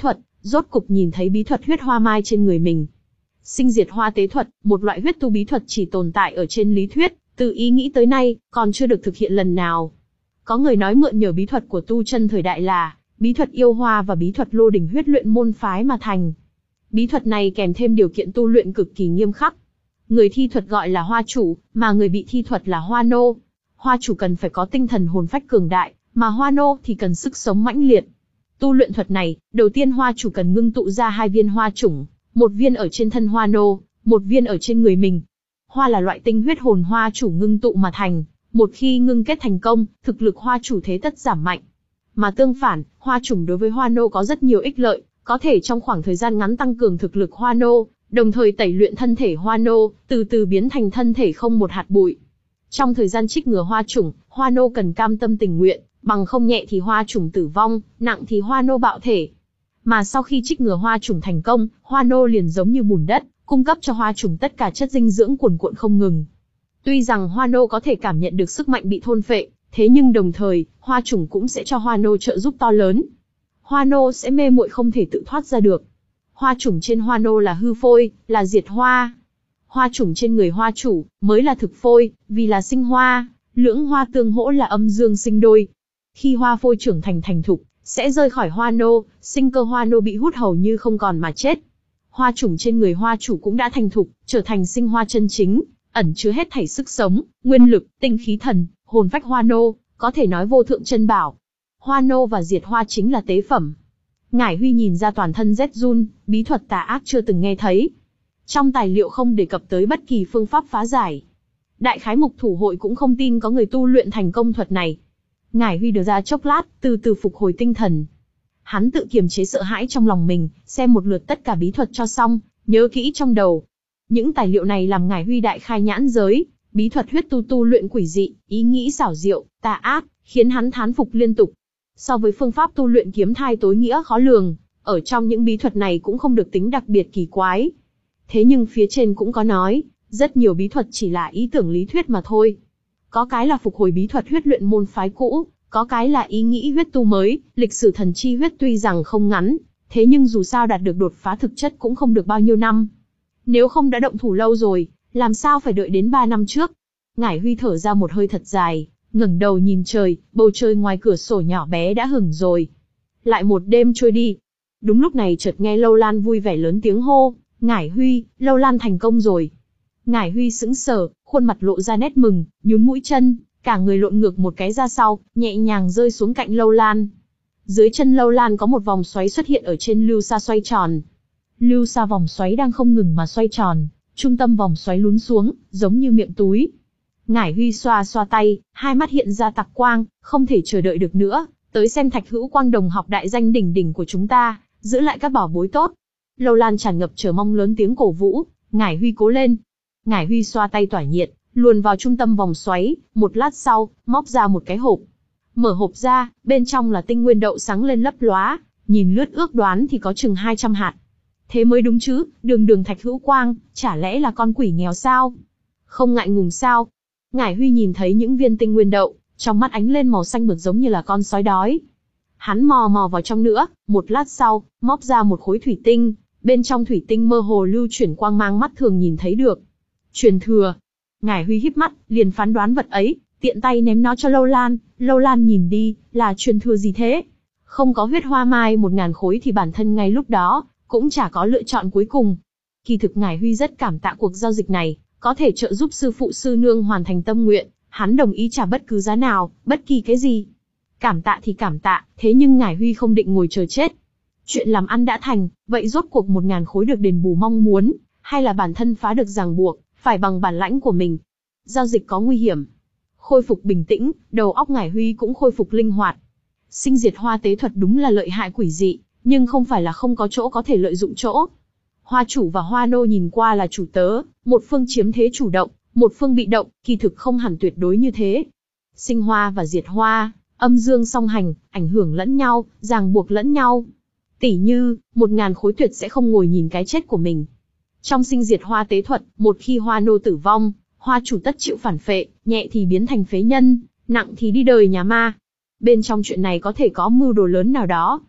rốt cục nhìn thấy bí thuật huyết hoa mai trên người mình. Sinh diệt hoa tế thuật, một loại huyết tu bí thuật chỉ tồn tại ở trên lý thuyết, từ ý nghĩ tới nay, còn chưa được thực hiện lần nào. Có người nói mượn nhờ bí thuật của tu chân thời đại là bí thuật yêu hoa và bí thuật lô đỉnh huyết luyện môn phái mà thành. Bí thuật này kèm thêm điều kiện tu luyện cực kỳ nghiêm khắc. Người thi thuật gọi là hoa chủ, mà người bị thi thuật là hoa nô. Hoa chủ cần phải có tinh thần hồn phách cường đại, mà hoa nô thì cần sức sống mãnh liệt. Tu luyện thuật này, đầu tiên hoa chủ cần ngưng tụ ra hai viên hoa chủng, một viên ở trên thân hoa nô, một viên ở trên người mình. Hoa là loại tinh huyết hồn hoa chủ ngưng tụ mà thành, một khi ngưng kết thành công, thực lực hoa chủ thế tất giảm mạnh. Mà tương phản, hoa chủng đối với hoa nô có rất nhiều ích lợi, có thể trong khoảng thời gian ngắn tăng cường thực lực hoa nô, đồng thời tẩy luyện thân thể hoa nô, từ từ biến thành thân thể không một hạt bụi. Trong thời gian trích ngừa hoa chủng, hoa nô cần cam tâm tình nguyện, bằng không nhẹ thì hoa chủng tử vong, nặng thì hoa nô bạo thể. Mà sau khi trích ngừa hoa chủng thành công, hoa nô liền giống như bùn đất, cung cấp cho hoa chủng tất cả chất dinh dưỡng cuồn cuộn không ngừng. Tuy rằng hoa nô có thể cảm nhận được sức mạnh bị thôn phệ, thế nhưng đồng thời, hoa chủng cũng sẽ cho hoa nô trợ giúp to lớn. Hoa nô sẽ mê muội không thể tự thoát ra được. Hoa chủng trên hoa nô là hư phôi, là diệt hoa. Hoa chủng trên người hoa chủ, mới là thực phôi, vì là sinh hoa, lưỡng hoa tương hỗ là âm dương sinh đôi. Khi hoa phôi trưởng thành thành thục, sẽ rơi khỏi hoa nô, sinh cơ hoa nô bị hút hầu như không còn mà chết. Hoa chủng trên người hoa chủ cũng đã thành thục, trở thành sinh hoa chân chính, ẩn chứa hết thảy sức sống, nguyên lực, tinh khí thần, hồn phách hoa nô, có thể nói vô thượng chân bảo. Hoa nô và diệt hoa chính là tế phẩm. Ngải Huy nhìn ra toàn thân rét run, bí thuật tà ác chưa từng nghe thấy. Trong tài liệu không đề cập tới bất kỳ phương pháp phá giải. Đại khái mục thủ hội cũng không tin có người tu luyện thành công thuật này. Ngải Huy đưa ra chốc lát, từ từ phục hồi tinh thần. Hắn tự kiềm chế sợ hãi trong lòng mình, xem một lượt tất cả bí thuật cho xong, nhớ kỹ trong đầu. Những tài liệu này làm Ngải Huy đại khai nhãn giới, bí thuật huyết tu tu luyện quỷ dị, ý nghĩ xảo diệu, tà ác, khiến hắn thán phục liên tục. So với phương pháp tu luyện kiếm thai tối nghĩa khó lường, ở trong những bí thuật này cũng không được tính đặc biệt kỳ quái. Thế nhưng phía trên cũng có nói, rất nhiều bí thuật chỉ là ý tưởng lý thuyết mà thôi. Có cái là phục hồi bí thuật huyết luyện môn phái cũ, có cái là ý nghĩ huyết tu mới, lịch sử thần chi huyết tuy rằng không ngắn, thế nhưng dù sao đạt được đột phá thực chất cũng không được bao nhiêu năm. Nếu không đã động thủ lâu rồi, làm sao phải đợi đến ba năm trước? Ngải Huy thở ra một hơi thật dài, ngẩng đầu nhìn trời, bầu trời ngoài cửa sổ nhỏ bé đã hửng rồi. Lại một đêm trôi đi. Đúng lúc này chợt nghe Lâu Lan vui vẻ lớn tiếng hô, Ngải Huy, Lâu Lan thành công rồi. Ngải Huy sững sờ, khuôn mặt lộ ra nét mừng, nhún mũi chân, cả người lộn ngược một cái ra sau, nhẹ nhàng rơi xuống cạnh Lâu Lan. Dưới chân Lâu Lan có một vòng xoáy xuất hiện ở trên lưu sa xoay tròn. Lưu sa vòng xoáy đang không ngừng mà xoay tròn, trung tâm vòng xoáy lún xuống, giống như miệng túi. Ngải Huy xoa xoa tay, hai mắt hiện ra tặc quang, không thể chờ đợi được nữa, tới xem Thạch Hữu Quang đồng học đại danh đỉnh đỉnh của chúng ta, giữ lại các bảo bối tốt. Lâu Lan tràn ngập chờ mong lớn tiếng cổ vũ, Ngải Huy cố lên. Ngải Huy xoa tay tỏa nhiệt, luồn vào trung tâm vòng xoáy, một lát sau, móc ra một cái hộp. Mở hộp ra, bên trong là tinh nguyên đậu sáng lên lấp lóa, nhìn lướt ước đoán thì có chừng hai trăm hạt. Thế mới đúng chứ, đường đường Thạch Hữu Quang, chả lẽ là con quỷ nghèo sao? Không ngại ngùng sao? Ngải Huy nhìn thấy những viên tinh nguyên đậu, trong mắt ánh lên màu xanh mượt giống như là con sói đói. Hắn mò mò vào trong nữa, một lát sau, móc ra một khối thủy tinh, bên trong thủy tinh mơ hồ lưu chuyển quang mang mắt thường nhìn thấy được. Truyền thừa. Ngải Huy híp mắt, liền phán đoán vật ấy, tiện tay ném nó cho Lâu Lan. Lâu Lan nhìn đi, là truyền thừa gì thế? Không có huyết hoa mai một ngàn khối thì bản thân ngay lúc đó, cũng chả có lựa chọn cuối cùng. Kỳ thực Ngải Huy rất cảm tạ cuộc giao dịch này, có thể trợ giúp sư phụ sư nương hoàn thành tâm nguyện, hắn đồng ý trả bất cứ giá nào, bất kỳ cái gì. Cảm tạ thì cảm tạ, thế nhưng Ngải Huy không định ngồi chờ chết. Chuyện làm ăn đã thành, vậy rốt cuộc một ngàn khối được đền bù mong muốn, hay là bản thân phá được ràng buộc, phải bằng bản lãnh của mình. Giao dịch có nguy hiểm. Khôi phục bình tĩnh, đầu óc Ngải Huy cũng khôi phục linh hoạt. Sinh diệt hoa tế thuật đúng là lợi hại quỷ dị, nhưng không phải là không có chỗ có thể lợi dụng chỗ. Hoa chủ và hoa nô nhìn qua là chủ tớ, một phương chiếm thế chủ động, một phương bị động, kỳ thực không hẳn tuyệt đối như thế. Sinh hoa và diệt hoa, âm dương song hành, ảnh hưởng lẫn nhau, ràng buộc lẫn nhau. Tỉ như, một ngàn khối tuyệt sẽ không ngồi nhìn cái chết của mình. Trong sinh diệt hoa tế thuật, một khi hoa nô tử vong, hoa chủ tất chịu phản phệ, nhẹ thì biến thành phế nhân, nặng thì đi đời nhà ma. Bên trong chuyện này có thể có mưu đồ lớn nào đó.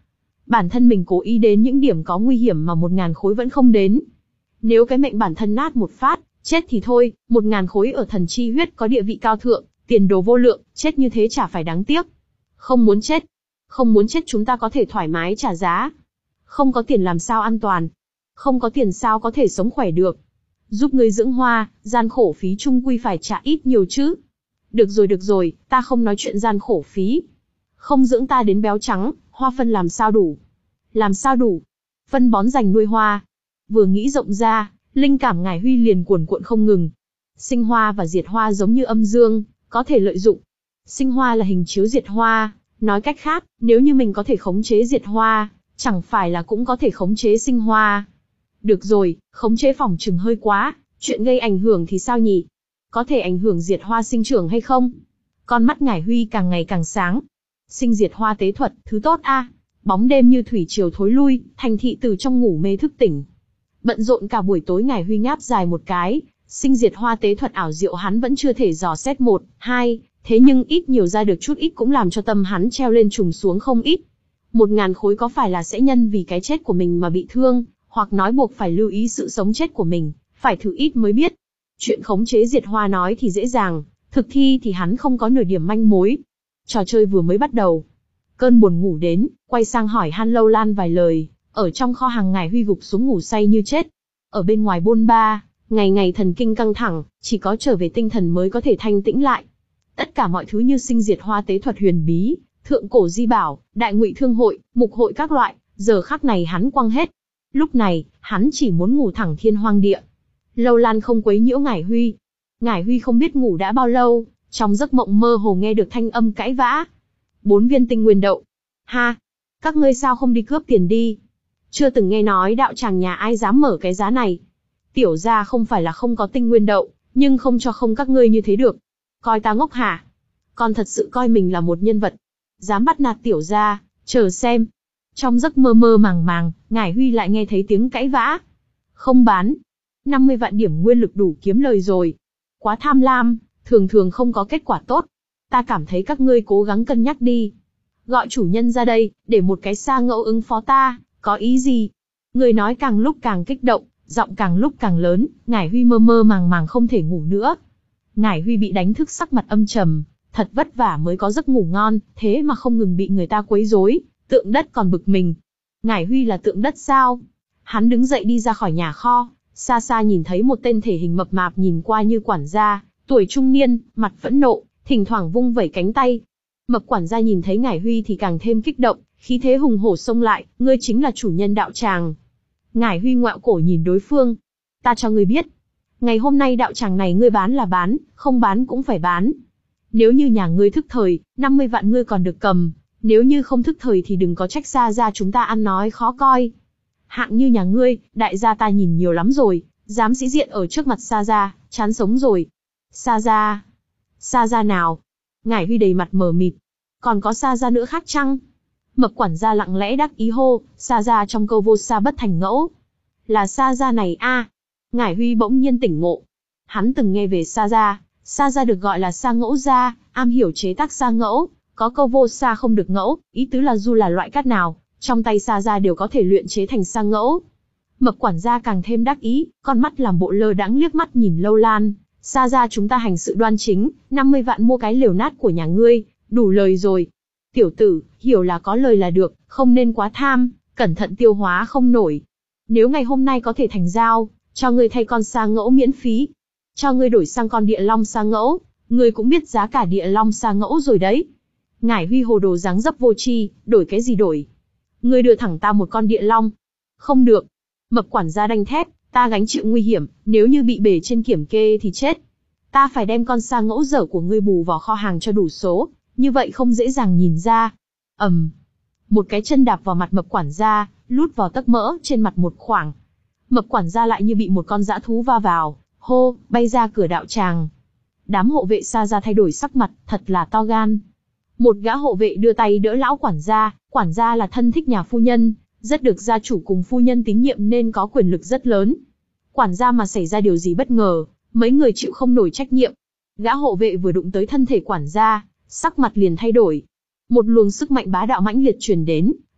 Bản thân mình cố ý đến những điểm có nguy hiểm mà một ngàn khối vẫn không đến. Nếu cái mệnh bản thân nát một phát, chết thì thôi, một ngàn khối ở thần chi huyết có địa vị cao thượng, tiền đồ vô lượng, chết như thế chả phải đáng tiếc. Không muốn chết. Không muốn chết chúng ta có thể thoải mái trả giá. Không có tiền làm sao an toàn. Không có tiền sao có thể sống khỏe được. Giúp ngươi dưỡng hoa, gian khổ phí chung quy phải trả ít nhiều chứ. Được rồi được rồi, ta không nói chuyện gian khổ phí. Không dưỡng ta đến béo trắng, hoa phân làm sao đủ? Làm sao đủ? Phân bón dành nuôi hoa. Vừa nghĩ rộng ra, linh cảm Ngải Huy liền cuồn cuộn không ngừng. Sinh hoa và diệt hoa giống như âm dương, có thể lợi dụng. Sinh hoa là hình chiếu diệt hoa, nói cách khác, nếu như mình có thể khống chế diệt hoa, chẳng phải là cũng có thể khống chế sinh hoa. Được rồi, khống chế phòng trừng hơi quá, chuyện gây ảnh hưởng thì sao nhỉ? Có thể ảnh hưởng diệt hoa sinh trưởng hay không? Con mắt Ngải Huy càng ngày càng sáng. Sinh diệt hoa tế thuật, thứ tốt a. Bóng đêm như thủy triều thối lui, thành thị từ trong ngủ mê thức tỉnh. Bận rộn cả buổi tối Ngải Huy ngáp dài một cái, sinh diệt hoa tế thuật ảo diệu hắn vẫn chưa thể dò xét một, hai, thế nhưng ít nhiều ra được chút ít cũng làm cho tâm hắn treo lên trùng xuống không ít. Một ngàn khối có phải là sẽ nhân vì cái chết của mình mà bị thương, hoặc nói buộc phải lưu ý sự sống chết của mình, phải thử ít mới biết. Chuyện khống chế diệt hoa nói thì dễ dàng, thực thi thì hắn không có nửa điểm manh mối. Trò chơi vừa mới bắt đầu. Cơn buồn ngủ đến, quay sang hỏi han Lâu Lan vài lời, ở trong kho hàng Ngải Huy gục xuống ngủ say như chết. Ở bên ngoài bôn ba, ngày ngày thần kinh căng thẳng, chỉ có trở về tinh thần mới có thể thanh tĩnh lại. Tất cả mọi thứ như sinh diệt hoa tế thuật huyền bí, thượng cổ di bảo, đại ngụy thương hội, mục hội các loại, giờ khắc này hắn quăng hết. Lúc này, hắn chỉ muốn ngủ thẳng thiên hoang địa. Lâu Lan không quấy nhiễu Ngải Huy. Ngải Huy không biết ngủ đã bao lâu, trong giấc mộng mơ hồ nghe được thanh âm cãi vã. Bốn viên tinh nguyên đậu. Ha! Các ngươi sao không đi cướp tiền đi? Chưa từng nghe nói đạo tràng nhà ai dám mở cái giá này. Tiểu gia không phải là không có tinh nguyên đậu, nhưng không cho không các ngươi như thế được. Coi ta ngốc hả? Con thật sự coi mình là một nhân vật. Dám bắt nạt tiểu gia, chờ xem. Trong giấc mơ mơ màng màng, Ngải Huy lại nghe thấy tiếng cãi vã. Không bán. năm mươi vạn điểm nguyên lực đủ kiếm lời rồi. Quá tham lam, thường thường không có kết quả tốt. Ta cảm thấy các ngươi cố gắng cân nhắc đi. Gọi chủ nhân ra đây, để một cái sa ngẫu ứng phó ta, có ý gì? Người nói càng lúc càng kích động, giọng càng lúc càng lớn, Ngải Huy mơ mơ màng màng không thể ngủ nữa. Ngải Huy bị đánh thức sắc mặt âm trầm, thật vất vả mới có giấc ngủ ngon, thế mà không ngừng bị người ta quấy rối, tượng đất còn bực mình. Ngải Huy là tượng đất sao? Hắn đứng dậy đi ra khỏi nhà kho, xa xa nhìn thấy một tên thể hình mập mạp nhìn qua như quản gia, tuổi trung niên, mặt phẫn nộ, thỉnh thoảng vung vẩy cánh tay. Mập quản gia nhìn thấy Ngải Huy thì càng thêm kích động, khí thế hùng hổ xông lại, ngươi chính là chủ nhân đạo tràng. Ngải Huy ngoẹo cổ nhìn đối phương. Ta cho ngươi biết, ngày hôm nay đạo tràng này ngươi bán là bán, không bán cũng phải bán. Nếu như nhà ngươi thức thời, năm mươi vạn ngươi còn được cầm, nếu như không thức thời thì đừng có trách Sa gia chúng ta ăn nói khó coi. Hạng như nhà ngươi, đại gia ta nhìn nhiều lắm rồi, dám sĩ diện ở trước mặt Sa gia, chán sống rồi. Sa gia? Sa gia nào? Ngải Huy đầy mặt mờ mịt. Còn có Sa gia nữa khác chăng? Mập quản gia lặng lẽ đắc ý hô, Sa gia trong câu vô sa bất thành ngẫu. Là Sa gia này a. À. Ngải Huy bỗng nhiên tỉnh ngộ. Hắn từng nghe về Sa gia, Sa gia được gọi là Sa ngẫu gia, am hiểu chế tác sa ngẫu, có câu vô sa không được ngẫu, ý tứ là dù là loại cát nào, trong tay Sa gia đều có thể luyện chế thành sa ngẫu. Mập quản gia càng thêm đắc ý, con mắt làm bộ lơ đãng liếc mắt nhìn Lâu Lan. Sa gia chúng ta hành sự đoan chính, năm mươi vạn mua cái lều nát của nhà ngươi, đủ lời rồi. Tiểu tử, hiểu là có lời là được, không nên quá tham, cẩn thận tiêu hóa không nổi. Nếu ngày hôm nay có thể thành giao, cho ngươi thay con sa ngẫu miễn phí. Cho ngươi đổi sang con địa long sa ngẫu, ngươi cũng biết giá cả địa long sa ngẫu rồi đấy. Ngải Huy hồ đồ dáng dấp vô tri, đổi cái gì đổi? Ngươi đưa thẳng ta một con địa long. Không được. Mập quản gia đanh thép, ta gánh chịu nguy hiểm, nếu như bị bể trên kiểm kê thì chết. Ta phải đem con sa ngẫu dở của ngươi bù vào kho hàng cho đủ số, như vậy không dễ dàng nhìn ra. ầm, um, một cái chân đạp vào mặt mập quản gia, lút vào tấc mỡ trên mặt một khoảng. Mập quản gia lại như bị một con dã thú va vào, hô, bay ra cửa đạo tràng. Đám hộ vệ Sa gia thay đổi sắc mặt, thật là to gan. Một gã hộ vệ đưa tay đỡ lão quản gia, quản gia là thân thích nhà phu nhân, rất được gia chủ cùng phu nhân tín nhiệm nên có quyền lực rất lớn. Quản gia mà xảy ra điều gì bất ngờ, mấy người chịu không nổi trách nhiệm. Gã hộ vệ vừa đụng tới thân thể quản gia, sắc mặt liền thay đổi. Một luồng sức mạnh bá đạo mãnh liệt truyền đến,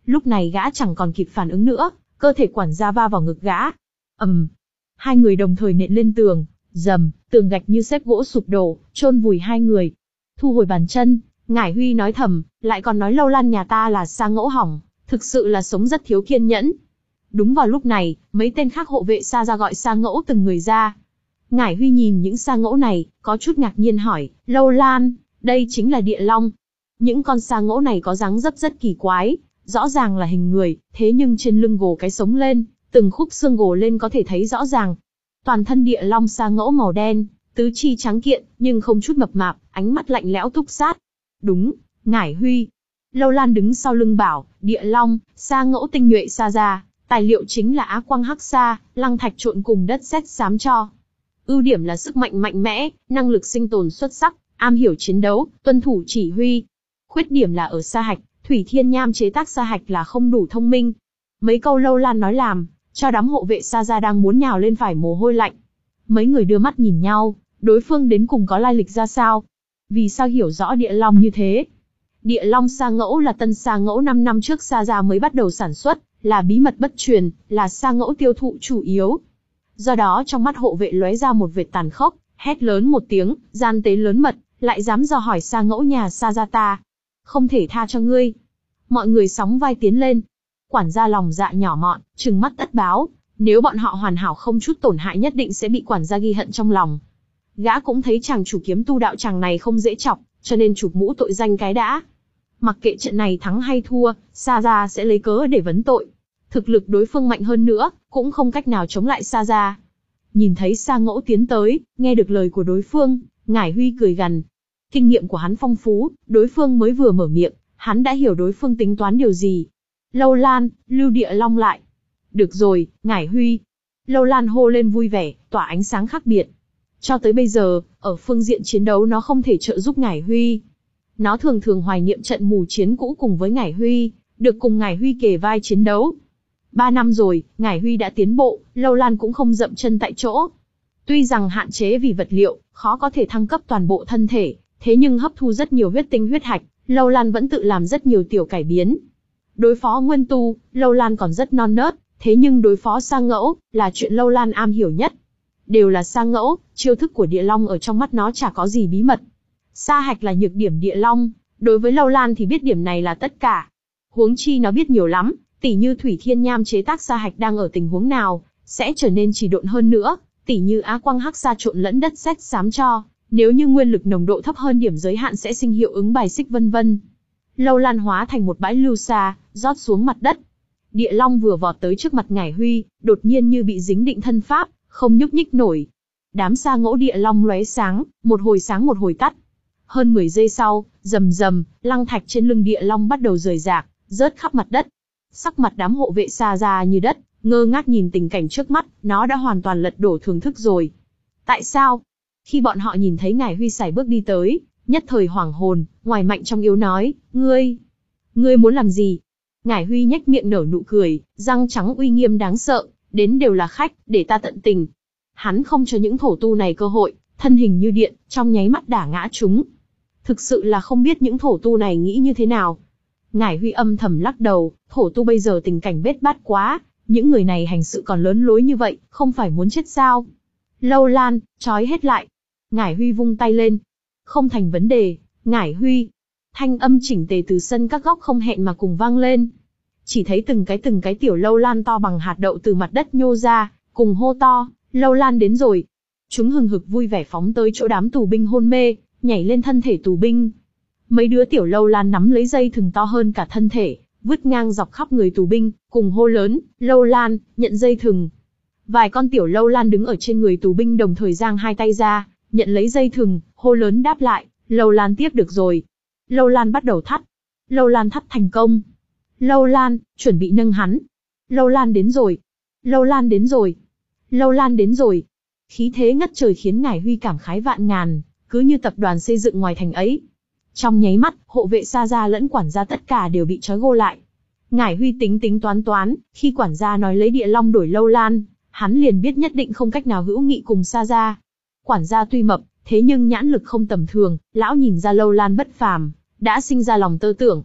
Lúc này gã chẳng còn kịp phản ứng nữa, cơ thể quản gia va vào ngực gã. ầm, hai người đồng thời nện lên tường, rầm, tường gạch như xếp gỗ sụp đổ, chôn vùi hai người. Thu hồi bàn chân, Ngải Huy nói thầm, lại còn nói Lâu Lan nhà ta là Sa Ngẫu hỏng, thực sự là sống rất thiếu kiên nhẫn. Đúng vào lúc này, mấy tên khác hộ vệ Sa ra gọi Sa Ngẫu từng người ra. Ngải Huy nhìn những Sa Ngẫu này, có chút ngạc nhiên hỏi, Lâu Lan, đây chính là địa long. Những con Sa Ngẫu này có dáng dấp rất kỳ quái, rõ ràng là hình người, thế nhưng trên lưng gồ cái sống lên, từng khúc xương gồ lên có thể thấy rõ ràng. Toàn thân địa long Sa Ngẫu màu đen, tứ chi trắng kiện, nhưng không chút mập mạp, ánh mắt lạnh lẽo túc sát. Đúng, Ngải Huy. Lâu Lan đứng sau lưng bảo, địa long, Sa Ngẫu tinh nhuệ Sa ra, tài liệu chính là Á Quang Hắc Sa, lăng thạch trộn cùng đất sét xám cho. Ưu điểm là sức mạnh mạnh mẽ, năng lực sinh tồn xuất sắc, am hiểu chiến đấu, tuân thủ chỉ huy. Khuyết điểm là ở sa hạch, Thủy Thiên Nham chế tác sa hạch là không đủ thông minh. Mấy câu Lâu Lan nói làm, cho đám hộ vệ Sa ra đang muốn nhào lên phải mồ hôi lạnh. Mấy người đưa mắt nhìn nhau, đối phương đến cùng có lai lịch ra sao? Vì sao hiểu rõ địa long như thế? Địa long Sa Ngẫu là tân Sa Ngẫu năm năm trước Sa ra mới bắt đầu sản xuất, là bí mật bất truyền, là Sa Ngẫu tiêu thụ chủ yếu. Do đó trong mắt hộ vệ lóe ra một vệt tàn khốc, hét lớn một tiếng, gian tế lớn mật, lại dám dò hỏi Sa Ngẫu nhà Sa ra ta. Không thể tha cho ngươi. Mọi người sóng vai tiến lên. Quản gia lòng dạ nhỏ mọn, trừng mắt tất báo, nếu bọn họ hoàn hảo không chút tổn hại nhất định sẽ bị quản gia ghi hận trong lòng. Gã cũng thấy chàng chủ kiếm tu đạo tràng này không dễ chọc, cho nên chụp mũ tội danh cái đã. Mặc kệ trận này thắng hay thua, Sa ra sẽ lấy cớ để vấn tội. Thực lực đối phương mạnh hơn nữa, cũng không cách nào chống lại Sa ra. Nhìn thấy Sa Ngẫu tiến tới, nghe được lời của đối phương, Ngải Huy cười gằn. Kinh nghiệm của hắn phong phú, đối phương mới vừa mở miệng, hắn đã hiểu đối phương tính toán điều gì. Lâu Lan, lưu địa long lại. Được rồi, Ngải Huy. Lâu Lan hô lên vui vẻ, tỏa ánh sáng khác biệt. Cho tới bây giờ, ở phương diện chiến đấu nó không thể trợ giúp Ngải Huy. Nó thường thường hoài niệm trận mù chiến cũ cùng với Ngải Huy, được cùng Ngải Huy kề vai chiến đấu. Ba năm rồi, Ngải Huy đã tiến bộ, Lâu Lan cũng không dậm chân tại chỗ. Tuy rằng hạn chế vì vật liệu, khó có thể thăng cấp toàn bộ thân thể, thế nhưng hấp thu rất nhiều huyết tinh huyết hạch, Lâu Lan vẫn tự làm rất nhiều tiểu cải biến. Đối phó nguyên tu, Lâu Lan còn rất non nớt, thế nhưng đối phó Sa Ngẫu, là chuyện Lâu Lan am hiểu nhất. Đều là Sa Ngẫu, chiêu thức của địa long ở trong mắt nó chả có gì bí mật. Sa hạch là nhược điểm địa long, đối với Lâu Lan thì biết điểm này là tất cả. Huống chi nó biết nhiều lắm, tỉ như Thủy Thiên Nham chế tác sa hạch đang ở tình huống nào, sẽ trở nên trì độn hơn nữa, tỉ như Á Quang Hắc Sa trộn lẫn đất sét xám cho, nếu như nguyên lực nồng độ thấp hơn điểm giới hạn sẽ sinh hiệu ứng bài xích vân vân. Lâu Lan hóa thành một bãi lưu sa, rót xuống mặt đất. Địa long vừa vọt tới trước mặt Ngải Huy, đột nhiên như bị dính định thân pháp, không nhúc nhích nổi. Đám Sa Ngẫu địa long lóe sáng, một hồi sáng một hồi tắt. Hơn mười giây sau, rầm rầm, lăng thạch trên lưng địa long bắt đầu rời rạc, rớt khắp mặt đất. Sắc mặt đám hộ vệ Sa ra như đất, ngơ ngác nhìn tình cảnh trước mắt, nó đã hoàn toàn lật đổ thưởng thức rồi. Tại sao? Khi bọn họ nhìn thấy Ngải Huy sải bước đi tới, nhất thời hoảng hồn, ngoài mạnh trong yếu nói, ngươi, ngươi muốn làm gì? Ngải Huy nhếch miệng nở nụ cười, răng trắng uy nghiêm đáng sợ, đến đều là khách, để ta tận tình. Hắn không cho những thổ tu này cơ hội, thân hình như điện, trong nháy mắt đả ngã chúng. Thực sự là không biết những thổ tu này nghĩ như thế nào. Ngải Huy âm thầm lắc đầu, thổ tu bây giờ tình cảnh bết bát quá, những người này hành sự còn lớn lối như vậy, không phải muốn chết sao? Lâu Lan, trói hết lại. Ngải Huy vung tay lên. Không thành vấn đề, Ngải Huy. Thanh âm chỉnh tề từ sân các góc không hẹn mà cùng vang lên. Chỉ thấy từng cái từng cái tiểu Lâu Lan to bằng hạt đậu từ mặt đất nhô ra, cùng hô to, Lâu Lan đến rồi. Chúng hừng hực vui vẻ phóng tới chỗ đám tù binh hôn mê, nhảy lên thân thể tù binh. Mấy đứa tiểu Lâu Lan nắm lấy dây thừng to hơn cả thân thể, vứt ngang dọc khắp người tù binh, cùng hô lớn, Lâu Lan, nhận dây thừng. Vài con tiểu Lâu Lan đứng ở trên người tù binh đồng thời giang hai tay ra, nhận lấy dây thừng, hô lớn đáp lại, Lâu Lan tiếp được rồi. Lâu Lan bắt đầu thắt. Lâu Lan thắt thành công. Lâu Lan, chuẩn bị nâng hắn. Lâu Lan đến rồi. Lâu Lan đến rồi. Lâu Lan đến rồi. Khí thế ngất trời khiến Ngải Huy cảm khái vạn ngàn, cứ như tập đoàn xây dựng ngoài thành ấy. Trong nháy mắt, hộ vệ Sa gia lẫn quản gia tất cả đều bị trói gô lại. Ngải Huy tính tính toán toán, khi quản gia nói lấy địa long đổi Lâu Lan, hắn liền biết nhất định không cách nào hữu nghị cùng Sa gia. Quản gia tuy mập, thế nhưng nhãn lực không tầm thường, lão nhìn ra Lâu Lan bất phàm, đã sinh ra lòng tơ tưởng.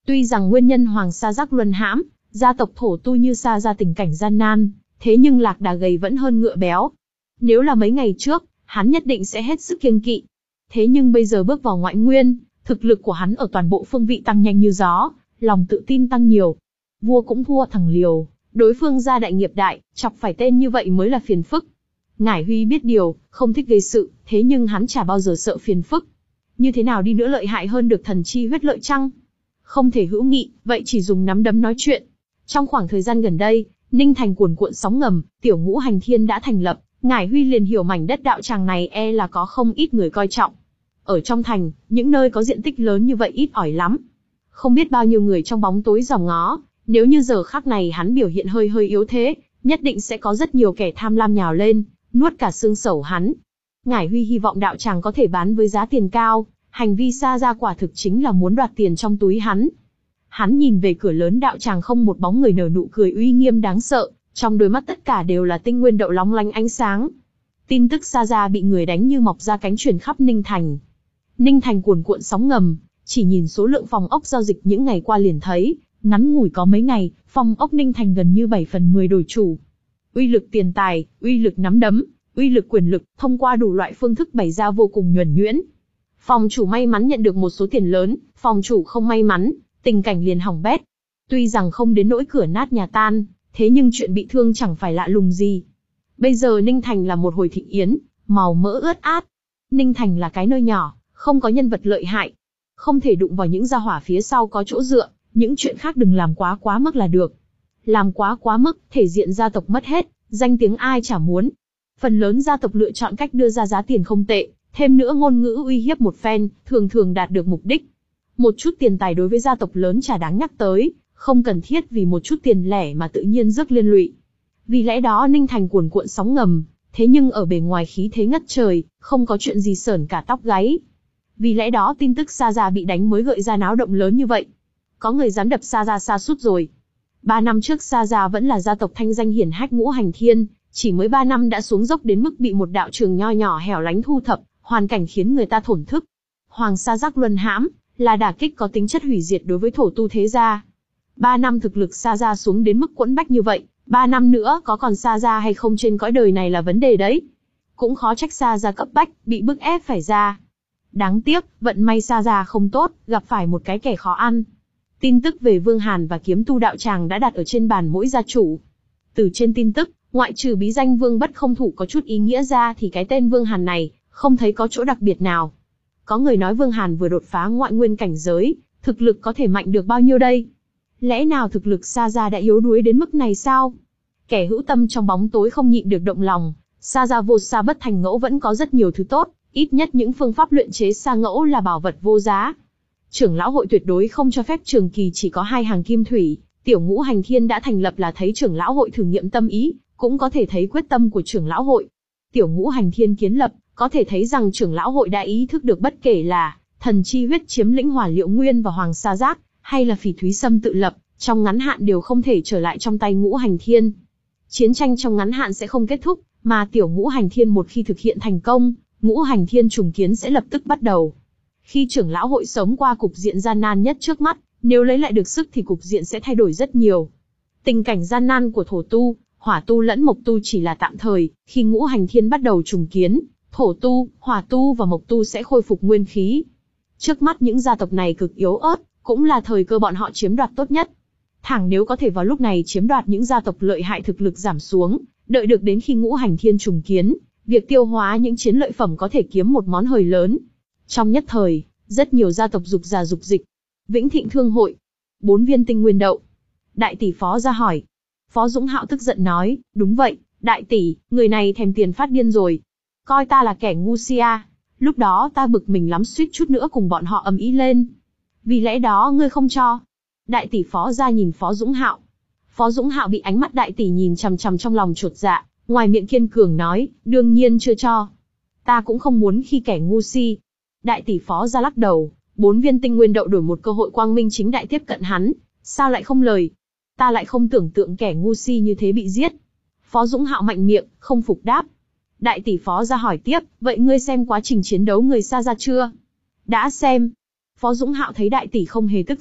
Tuy rằng nguyên nhân Hoàng Sa Giác luân hãm, gia tộc thổ tu như Sa gia tình cảnh gian nan, thế nhưng lạc đà gầy vẫn hơn ngựa béo. Nếu là mấy ngày trước, hắn nhất định sẽ hết sức kiêng kỵ. Thế nhưng bây giờ bước vào ngoại nguyên, thực lực của hắn ở toàn bộ phương vị tăng nhanh như gió, lòng tự tin tăng nhiều. Vua cũng thua thằng liều, đối phương gia đại nghiệp đại, chọc phải tên như vậy mới là phiền phức. Ngải Huy biết điều, không thích gây sự, thế nhưng hắn chả bao giờ sợ phiền phức. Như thế nào đi nữa lợi hại hơn được thần chi huyết lợi chăng? Không thể hữu nghị, vậy chỉ dùng nắm đấm nói chuyện. Trong khoảng thời gian gần đây, Ninh Thành cuồn cuộn sóng ngầm, tiểu ngũ hành thiên đã thành lập, Ngải Huy liền hiểu mảnh đất đạo tràng này e là có không ít người coi trọng. Ở trong thành, những nơi có diện tích lớn như vậy ít ỏi lắm. Không biết bao nhiêu người trong bóng tối dòm ngó, nếu như giờ khắc này hắn biểu hiện hơi hơi yếu thế, nhất định sẽ có rất nhiều kẻ tham lam nhào lên, nuốt cả xương sẩu hắn. Ngải Huy hy vọng đạo tràng có thể bán với giá tiền cao, hành vi Sa gia quả thực chính là muốn đoạt tiền trong túi hắn. Hắn nhìn về cửa lớn đạo tràng không một bóng người nở nụ cười uy nghiêm đáng sợ, trong đôi mắt tất cả đều là tinh nguyên đậu long lanh ánh sáng. Tin tức Sa gia bị người đánh như mọc ra cánh truyền khắp Ninh Thành. Ninh Thành cuồn cuộn sóng ngầm, chỉ nhìn số lượng phòng ốc giao dịch những ngày qua liền thấy, ngắn ngủi có mấy ngày, phòng ốc Ninh Thành gần như bảy phần mười đổi chủ. Uy lực tiền tài, uy lực nắm đấm, uy lực quyền lực, thông qua đủ loại phương thức bày ra vô cùng nhuần nhuyễn. Phòng chủ may mắn nhận được một số tiền lớn, phòng chủ không may mắn, tình cảnh liền hỏng bét. Tuy rằng không đến nỗi cửa nát nhà tan, thế nhưng chuyện bị thương chẳng phải lạ lùng gì. Bây giờ Ninh Thành là một hồi thịnh yến, màu mỡ ướt át. Ninh Thành là cái nơi nhỏ, không có nhân vật lợi hại. Không thể đụng vào những gia hỏa phía sau có chỗ dựa, những chuyện khác đừng làm quá quá mức là được. Làm quá quá mức, thể diện gia tộc mất hết, danh tiếng ai chả muốn. Phần lớn gia tộc lựa chọn cách đưa ra giá tiền không tệ, thêm nữa ngôn ngữ uy hiếp một phen, thường thường đạt được mục đích. Một chút tiền tài đối với gia tộc lớn chả đáng nhắc tới, không cần thiết vì một chút tiền lẻ mà tự nhiên rước liên lụy. Vì lẽ đó Ninh Thành cuồn cuộn sóng ngầm, thế nhưng ở bề ngoài khí thế ngất trời, không có chuyện gì sởn cả tóc gáy. Vì lẽ đó tin tức Sa gia bị đánh mới gợi ra náo động lớn như vậy. Có người dám đập Sa gia sa sút rồi. Ba năm trước Sa gia vẫn là gia tộc thanh danh hiển hách ngũ hành thiên, chỉ mới ba năm đã xuống dốc đến mức bị một đạo trường nho nhỏ hẻo lánh thu thập, hoàn cảnh khiến người ta thổn thức. Hoàng Sa Giác luân hãm, là đả kích có tính chất hủy diệt đối với thổ tu thế gia. Ba năm thực lực Sa gia xuống đến mức quẫn bách như vậy, ba năm nữa có còn Sa gia hay không trên cõi đời này là vấn đề đấy. Cũng khó trách Sa gia cấp bách, bị bức ép phải ra. Đáng tiếc, vận may Sa gia không tốt, gặp phải một cái kẻ khó ăn. Tin tức về Vương Hàn và kiếm tu đạo tràng đã đặt ở trên bàn mỗi gia chủ. Từ trên tin tức, ngoại trừ bí danh Vương Bất Không Thủ có chút ý nghĩa ra thì cái tên Vương Hàn này, không thấy có chỗ đặc biệt nào. Có người nói Vương Hàn vừa đột phá ngoại nguyên cảnh giới, thực lực có thể mạnh được bao nhiêu đây? Lẽ nào thực lực Sa gia đã yếu đuối đến mức này sao? Kẻ hữu tâm trong bóng tối không nhịn được động lòng, Sa gia vô sa bất thành ngẫu vẫn có rất nhiều thứ tốt, ít nhất những phương pháp luyện chế sa ngẫu là bảo vật vô giá. Trưởng lão hội tuyệt đối không cho phép trường kỳ chỉ có hai hàng kim thủy, tiểu ngũ hành thiên đã thành lập là thấy trưởng lão hội thử nghiệm tâm ý, cũng có thể thấy quyết tâm của trưởng lão hội. Tiểu ngũ hành thiên kiến lập, có thể thấy rằng trưởng lão hội đã ý thức được bất kể là thần chi huyết chiếm lĩnh Hỏa Liệu Nguyên và Hoàng Sa Giác, hay là Phỉ Thúy Sâm tự lập, trong ngắn hạn đều không thể trở lại trong tay ngũ hành thiên. Chiến tranh trong ngắn hạn sẽ không kết thúc, mà tiểu ngũ hành thiên một khi thực hiện thành công, ngũ hành thiên trùng kiến sẽ lập tức bắt đầu. Khi trưởng lão hội sống qua cục diện gian nan nhất trước mắt, nếu lấy lại được sức thì cục diện sẽ thay đổi rất nhiều. Tình cảnh gian nan của thổ tu, hỏa tu lẫn mộc tu chỉ là tạm thời, khi ngũ hành thiên bắt đầu trùng kiến, thổ tu, hỏa tu và mộc tu sẽ khôi phục nguyên khí. Trước mắt những gia tộc này cực yếu ớt, cũng là thời cơ bọn họ chiếm đoạt tốt nhất. Thẳng nếu có thể vào lúc này chiếm đoạt những gia tộc lợi hại thực lực giảm xuống, đợi được đến khi ngũ hành thiên trùng kiến, việc tiêu hóa những chiến lợi phẩm có thể kiếm một món hời lớn. Trong nhất thời, rất nhiều gia tộc dục già dục dịch. Vĩnh Thịnh Thương hội, bốn viên tinh nguyên đậu. Đại tỷ Phó ra hỏi. Phó Dũng Hạo tức giận nói, đúng vậy, đại tỷ, người này thèm tiền phát điên rồi. Coi ta là kẻ ngu si à. Lúc đó ta bực mình lắm suýt chút nữa cùng bọn họ ầm ĩ lên. Vì lẽ đó ngươi không cho. Đại tỷ Phó ra nhìn Phó Dũng Hạo. Phó Dũng Hạo bị ánh mắt đại tỷ nhìn chằm chằm trong lòng chột dạ, ngoài miệng kiên cường nói, đương nhiên chưa cho. Ta cũng không muốn khi kẻ ngu si. Đại tỷ Phó ra lắc đầu, bốn viên tinh nguyên đậu đổi một cơ hội quang minh chính đại tiếp cận hắn, sao lại không lời? Ta lại không tưởng tượng kẻ ngu si như thế bị giết. Phó Dũng Hạo mạnh miệng, không phục đáp. Đại tỷ Phó ra hỏi tiếp, vậy ngươi xem quá trình chiến đấu người Sa gia chưa? Đã xem. Phó Dũng Hạo thấy đại tỷ không hề tức giận,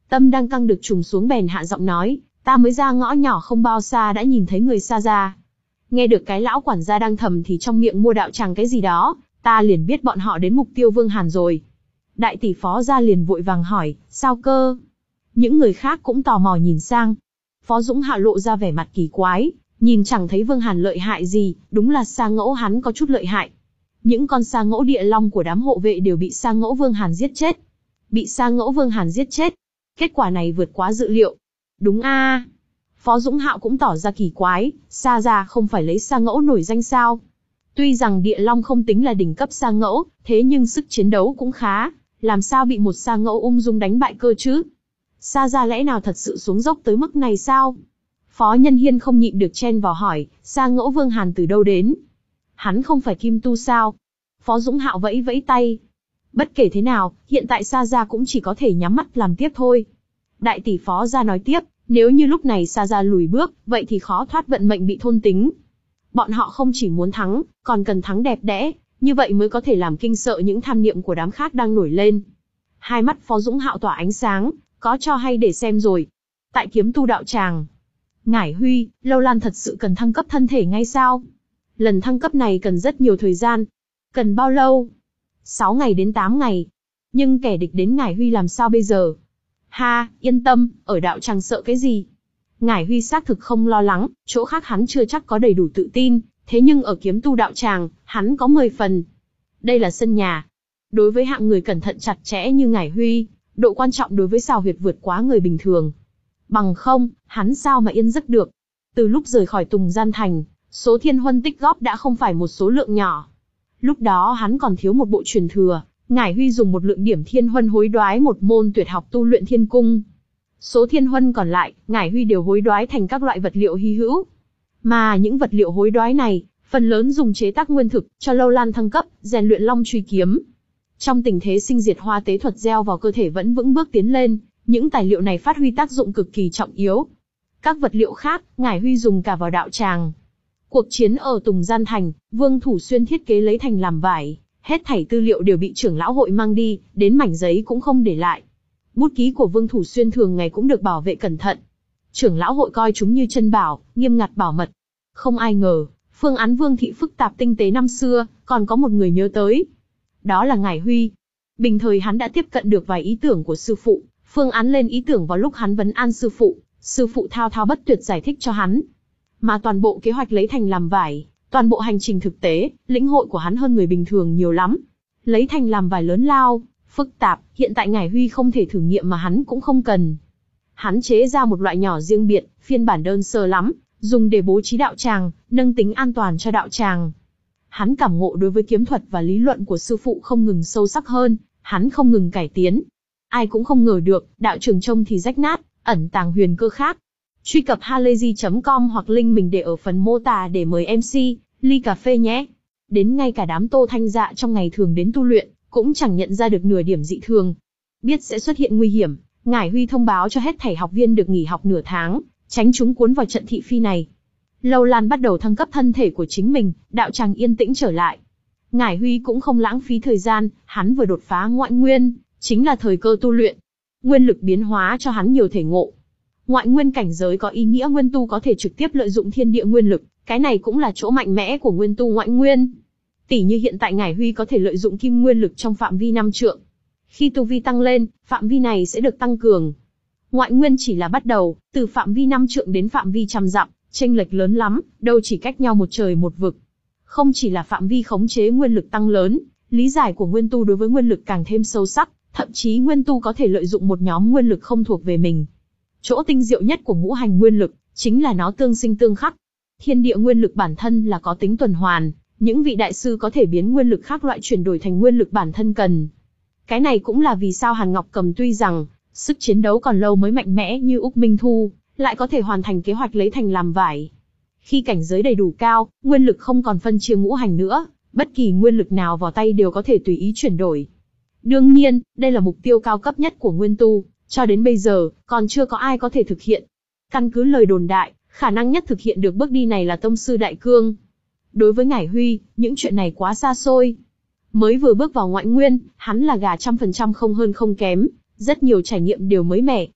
Tâm đang căng được trùng xuống bèn hạ giọng nói, ta mới ra ngõ nhỏ không bao xa đã nhìn thấy người Sa Gia. Nghe được cái lão quản gia đang thầm thì trong miệng mua đạo tràng cái gì đó, ta liền biết bọn họ đến mục tiêu Vương Hàn rồi. Đại tỷ Phó Gia liền vội vàng hỏi, sao cơ? Những người khác cũng tò mò nhìn sang. Phó Dũng Hạo lộ ra vẻ mặt kỳ quái, nhìn chẳng thấy Vương Hàn lợi hại gì, đúng là Sa Ngẫu hắn có chút lợi hại. Những con Sa Ngẫu địa long của đám hộ vệ đều bị Sa Ngẫu Vương Hàn giết chết. Bị Sa Ngẫu Vương Hàn giết chết. Kết quả này vượt quá dự liệu. Đúng a. À. Phó Dũng Hạo cũng tỏ ra kỳ quái, Sa Gia không phải lấy Sa Ngẫu nổi danh sao? Tuy rằng địa long không tính là đỉnh cấp Sa Ngẫu, thế nhưng sức chiến đấu cũng khá, làm sao bị một Sa Ngẫu ung dung đánh bại cơ chứ? Sa Gia lẽ nào thật sự xuống dốc tới mức này sao? Phó Nhân Hiên không nhịn được chen vào hỏi, Sa Ngẫu Vương Hàn từ đâu đến? Hắn không phải kim tu sao? Phó Dũng Hạo vẫy vẫy tay. Bất kể thế nào, hiện tại Sa Gia cũng chỉ có thể nhắm mắt làm tiếp thôi. Đại tỷ Phó Gia nói tiếp, nếu như lúc này Sa Gia lùi bước, vậy thì khó thoát vận mệnh bị thôn tính. Bọn họ không chỉ muốn thắng, còn cần thắng đẹp đẽ, như vậy mới có thể làm kinh sợ những tham niệm của đám khác đang nổi lên. Hai mắt Phó Dũng Hạo tỏa ánh sáng, có cho hay để xem rồi. Tại Kiếm Tu đạo tràng, Ngải Huy, Lâu Lan thật sự cần thăng cấp thân thể ngay sao? Lần thăng cấp này cần rất nhiều thời gian. Cần bao lâu? sáu ngày đến tám ngày. Nhưng kẻ địch đến Ngải Huy làm sao bây giờ? Ha, yên tâm, ở đạo tràng sợ cái gì? Ngải Huy xác thực không lo lắng, chỗ khác hắn chưa chắc có đầy đủ tự tin, thế nhưng ở Kiếm Tu đạo tràng, hắn có mười phần. Đây là sân nhà. Đối với hạng người cẩn thận chặt chẽ như Ngải Huy, độ quan trọng đối với Sào Huyệt vượt quá người bình thường. Bằng không, hắn sao mà yên giấc được. Từ lúc rời khỏi Tùng Gian Thành, số thiên huân tích góp đã không phải một số lượng nhỏ. Lúc đó hắn còn thiếu một bộ truyền thừa, Ngải Huy dùng một lượng điểm thiên huân hối đoái một môn tuyệt học tu luyện thiên cung. Số thiên huân còn lại, Ngải Huy đều hối đoái thành các loại vật liệu hy hữu. Mà những vật liệu hối đoái này, phần lớn dùng chế tác nguyên thực, cho Lâu Lan thăng cấp, rèn luyện long truy kiếm. Trong tình thế sinh diệt hoa tế thuật gieo vào cơ thể vẫn vững bước tiến lên, những tài liệu này phát huy tác dụng cực kỳ trọng yếu. Các vật liệu khác, Ngải Huy dùng cả vào đạo tràng. Cuộc chiến ở Tùng Gian Thành, Vương Thủ Xuyên thiết kế lấy thành làm vải, hết thảy tư liệu đều bị trưởng lão hội mang đi, đến mảnh giấy cũng không để lại. Bút ký của Vương Thủ Xuyên thường ngày cũng được bảo vệ cẩn thận. Trưởng lão hội coi chúng như chân bảo, nghiêm ngặt bảo mật. Không ai ngờ, phương án Vương thị phức tạp tinh tế năm xưa, còn có một người nhớ tới. Đó là Ngải Huy. Bình thời hắn đã tiếp cận được vài ý tưởng của sư phụ, phương án lên ý tưởng vào lúc hắn vấn an sư phụ, sư phụ thao thao bất tuyệt giải thích cho hắn. Mà toàn bộ kế hoạch lấy thành làm vải, toàn bộ hành trình thực tế, lĩnh hội của hắn hơn người bình thường nhiều lắm. Lấy thành làm vải lớn lao, phức tạp, hiện tại Ngải Huy không thể thử nghiệm mà hắn cũng không cần. Hắn chế ra một loại nhỏ riêng biệt, phiên bản đơn sơ lắm, dùng để bố trí đạo tràng, nâng tính an toàn cho đạo tràng. Hắn cảm ngộ đối với kiếm thuật và lý luận của sư phụ không ngừng sâu sắc hơn, hắn không ngừng cải tiến. Ai cũng không ngờ được, đạo trường trông thì rách nát, ẩn tàng huyền cơ khác. Truy cập halayzi chấm com hoặc link mình để ở phần mô tả để mời em xê, ly cà phê nhé. Đến ngay cả đám Tô Thanh Dạ trong ngày thường đến tu luyện, cũng chẳng nhận ra được nửa điểm dị thường. Biết sẽ xuất hiện nguy hiểm, Ngải Huy thông báo cho hết thảy học viên được nghỉ học nửa tháng, tránh chúng cuốn vào trận thị phi này. Lâu Lan bắt đầu thăng cấp thân thể của chính mình, đạo tràng yên tĩnh trở lại. Ngải Huy cũng không lãng phí thời gian, hắn vừa đột phá ngoại nguyên, chính là thời cơ tu luyện. Nguyên lực biến hóa cho hắn nhiều thể ngộ. Ngoại nguyên cảnh giới có ý nghĩa nguyên tu có thể trực tiếp lợi dụng thiên địa nguyên lực, cái này cũng là chỗ mạnh mẽ của nguyên tu ngoại nguyên. Tỷ như hiện tại Ngải Huy có thể lợi dụng kim nguyên lực trong phạm vi năm trượng. Khi tu vi tăng lên, phạm vi này sẽ được tăng cường. Ngoại nguyên chỉ là bắt đầu, từ phạm vi năm trượng đến phạm vi trăm dặm, chênh lệch lớn lắm, đâu chỉ cách nhau một trời một vực. Không chỉ là phạm vi khống chế nguyên lực tăng lớn, lý giải của nguyên tu đối với nguyên lực càng thêm sâu sắc, thậm chí nguyên tu có thể lợi dụng một nhóm nguyên lực không thuộc về mình. Chỗ tinh diệu nhất của ngũ hành nguyên lực, chính là nó tương sinh tương khắc. Thiên địa nguyên lực bản thân là có tính tuần hoàn, những vị đại sư có thể biến nguyên lực khác loại chuyển đổi thành nguyên lực bản thân cần. Cái này cũng là vì sao Hàn Ngọc Cầm tuy rằng sức chiến đấu còn lâu mới mạnh mẽ như Úc Minh Thu, lại có thể hoàn thành kế hoạch lấy thành làm vải. Khi cảnh giới đầy đủ cao, nguyên lực không còn phân chia ngũ hành nữa, bất kỳ nguyên lực nào vào tay đều có thể tùy ý chuyển đổi. Đương nhiên, đây là mục tiêu cao cấp nhất của nguyên tu, cho đến bây giờ, còn chưa có ai có thể thực hiện. Căn cứ lời đồn đại, khả năng nhất thực hiện được bước đi này là tông sư Đại Cương. Đối với Ngải Huy, những chuyện này quá xa xôi. Mới vừa bước vào ngoại nguyên, hắn là gà trăm phần trăm không hơn không kém, rất nhiều trải nghiệm đều mới mẻ.